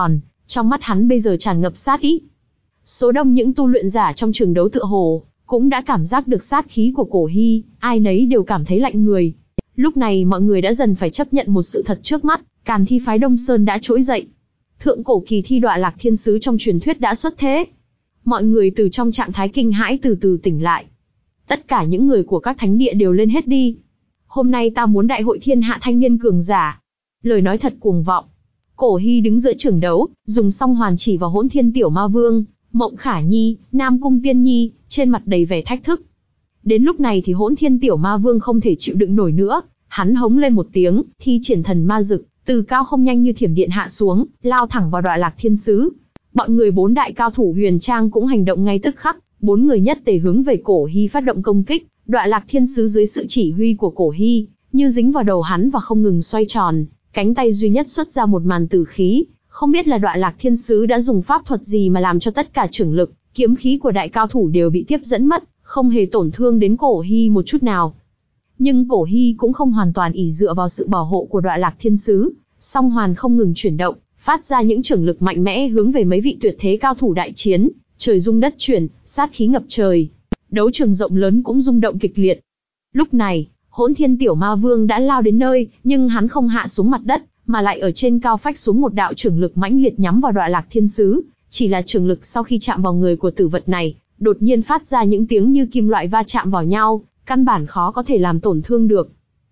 Trong mắt hắn bây giờ tràn ngập sát ý. Số đông những tu luyện giả trong trường đấu tựa hồ cũng đã cảm giác được sát khí của Cổ Hy, ai nấy đều cảm thấy lạnh người. Lúc này mọi người đã dần phải chấp nhận một sự thật trước mắt, Càn Thi phái Đông Sơn đã trỗi dậy. Thượng cổ kỳ thi Đọa Lạc Thiên Sứ trong truyền thuyết đã xuất thế. Mọi người từ trong trạng thái kinh hãi từ từ tỉnh lại. Tất cả những người của các thánh địa đều lên hết đi. Hôm nay ta muốn đại hội thiên hạ thanh niên cường giả. Lời nói thật cuồng vọng. Cổ Hy đứng giữa trường đấu, dùng song hoàn chỉ vào Hỗn Thiên Tiểu Ma Vương, Mộng Khả Nhi, Nam Cung Tiên Nhi, trên mặt đầy vẻ thách thức. Đến lúc này thì Hỗn Thiên Tiểu Ma Vương không thể chịu đựng nổi nữa, hắn hống lên một tiếng, thi triển thần ma dực, từ cao không nhanh như thiểm điện hạ xuống, lao thẳng vào Đọa Lạc Thiên Sứ. Bọn người bốn đại cao thủ Huyền Trang cũng hành động ngay tức khắc, bốn người nhất tề hướng về Cổ Hy phát động công kích. Đọa Lạc Thiên Sứ dưới sự chỉ huy của Cổ Hy, như dính vào đầu hắn và không ngừng xoay tròn, cánh tay duy nhất xuất ra một màn tử khí, không biết là Đọa Lạc Thiên Sứ đã dùng pháp thuật gì mà làm cho tất cả chưởng lực, kiếm khí của đại cao thủ đều bị tiếp dẫn mất, không hề tổn thương đến Cổ Hy một chút nào. Nhưng Cổ Hy cũng không hoàn toàn ỷ dựa vào sự bảo hộ của Đọa Lạc Thiên Sứ, song hoàn không ngừng chuyển động, phát ra những chưởng lực mạnh mẽ hướng về mấy vị tuyệt thế cao thủ đại chiến, trời rung đất chuyển, sát khí ngập trời. Đấu trường rộng lớn cũng rung động kịch liệt. Lúc này, Hỗn Thiên Tiểu Ma Vương đã lao đến nơi, nhưng hắn không hạ xuống mặt đất, mà lại ở trên cao phách xuống một đạo chưởng lực mãnh liệt nhắm vào Đọa Lạc Thiên Sứ. Chỉ là chưởng lực sau khi chạm vào người của tử vật này, đột nhiên phát ra những tiếng như kim loại va chạm vào nhau, căn bản khó có thể làm tổn thương được.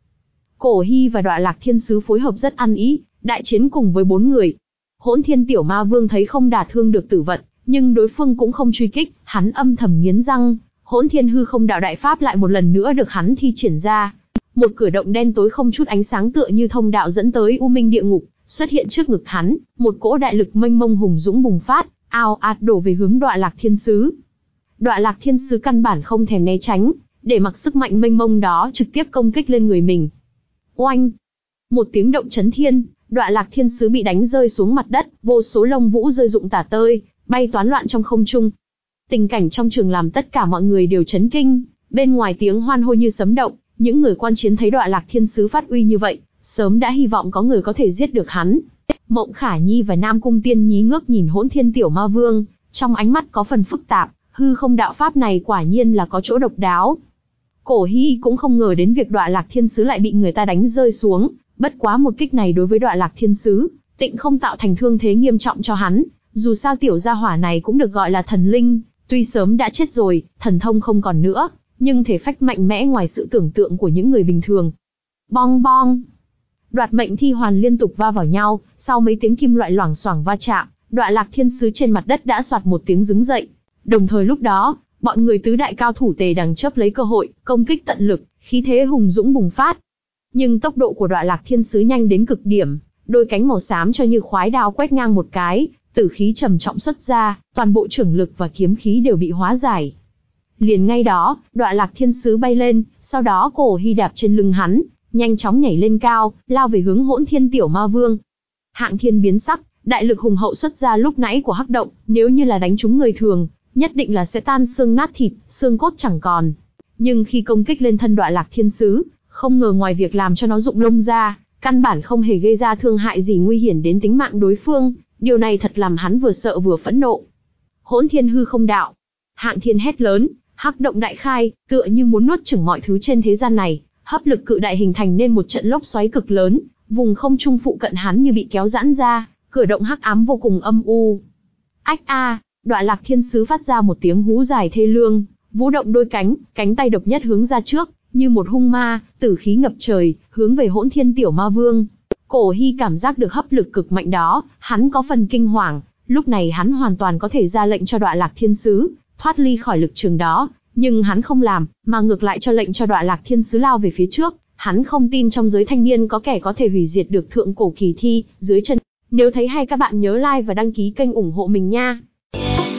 Cổ Hy và Đọa Lạc Thiên Sứ phối hợp rất ăn ý, đại chiến cùng với bốn người. Hỗn Thiên Tiểu Ma Vương thấy không đả thương được tử vật, nhưng đối phương cũng không truy kích, hắn âm thầm nghiến răng. Hỗn Thiên Hư Không Đạo Đại Pháp lại một lần nữa được hắn thi triển ra. Một cửa động đen tối không chút ánh sáng tựa như thông đạo dẫn tới U Minh địa ngục, xuất hiện trước ngực hắn, một cỗ đại lực mênh mông hùng dũng bùng phát, ào ạt đổ về hướng Đọa Lạc Thiên Sứ. Đọa Lạc Thiên Sứ căn bản không thèm né tránh, để mặc sức mạnh mênh mông đó trực tiếp công kích lên người mình. Oanh! Một tiếng động chấn thiên, Đọa Lạc Thiên Sứ bị đánh rơi xuống mặt đất, vô số lông vũ rơi rụng tả tơi, bay toán loạn trong không trung. Tình cảnh trong trường làm tất cả mọi người đều chấn kinh, bên ngoài tiếng hoan hô như sấm động, những người quan chiến thấy Đọa Lạc Thiên Sứ phát uy như vậy, sớm đã hy vọng có người có thể giết được hắn. Mộng Khả Nhi và Nam Cung Tiên Nhi ngước nhìn Hỗn Thiên Tiểu Ma Vương, trong ánh mắt có phần phức tạp, hư không đạo pháp này quả nhiên là có chỗ độc đáo. Cổ Hy cũng không ngờ đến việc Đọa Lạc Thiên Sứ lại bị người ta đánh rơi xuống, bất quá một kích này đối với Đọa Lạc Thiên Sứ, tịnh không tạo thành thương thế nghiêm trọng cho hắn, dù sao tiểu gia hỏa này cũng được gọi là thần linh, tuy sớm đã chết rồi, thần thông không còn nữa, nhưng thể phách mạnh mẽ ngoài sự tưởng tượng của những người bình thường. Bong bong! Đoạt mệnh thi hoàn liên tục va vào nhau, sau mấy tiếng kim loại loảng xoảng va chạm, Đọa Lạc Thiên Sứ trên mặt đất đã soạt một tiếng đứng dậy. Đồng thời lúc đó, bọn người tứ đại cao thủ tề đằng chớp lấy cơ hội, công kích tận lực, khí thế hùng dũng bùng phát. Nhưng tốc độ của Đọa Lạc Thiên Sứ nhanh đến cực điểm, đôi cánh màu xám cho như khoái đao quét ngang một cái, tử khí trầm trọng xuất ra, toàn bộ chưởng lực và kiếm khí đều bị hóa giải. Liền ngay đó, Đọa Lạc Thiên Sứ bay lên, sau đó Cổ Hy đạp trên lưng hắn, nhanh chóng nhảy lên cao, lao về hướng Hỗn Thiên Tiểu Ma Vương. Hạng Thiên biến sắc, đại lực hùng hậu xuất ra lúc nãy của hắc động, nếu như là đánh trúng người thường, nhất định là sẽ tan xương nát thịt, xương cốt chẳng còn. Nhưng khi công kích lên thân Đọa Lạc Thiên Sứ, không ngờ ngoài việc làm cho nó rụng lông ra, căn bản không hề gây ra thương hại gì nguy hiểm đến tính mạng đối phương, điều này thật làm hắn vừa sợ vừa phẫn nộ. Hỗn Thiên Hư Không Đạo! Hạng Thiên hét lớn, hắc động đại khai, tựa như muốn nuốt chửng mọi thứ trên thế gian này, hấp lực cự đại hình thành nên một trận lốc xoáy cực lớn, vùng không trung phụ cận hắn như bị kéo giãn ra, cửa động hắc ám vô cùng âm u. Ách a! Đọa Lạc Thiên Sứ phát ra một tiếng hú dài thê lương, vũ động đôi cánh, cánh tay độc nhất hướng ra trước, như một hung ma, tử khí ngập trời, hướng về Hỗn Thiên Tiểu Ma Vương. Cổ Hy cảm giác được hấp lực cực mạnh đó, hắn có phần kinh hoàng, lúc này hắn hoàn toàn có thể ra lệnh cho Đọa Lạc Thiên Sứ thoát ly khỏi lực trường đó, nhưng hắn không làm, mà ngược lại cho lệnh cho Đọa Lạc Thiên Sứ lao về phía trước. Hắn không tin trong giới thanh niên có kẻ có thể hủy diệt được thượng cổ kỳ thi dưới chân. Nếu thấy hay các bạn nhớ like và đăng ký kênh ủng hộ mình nha.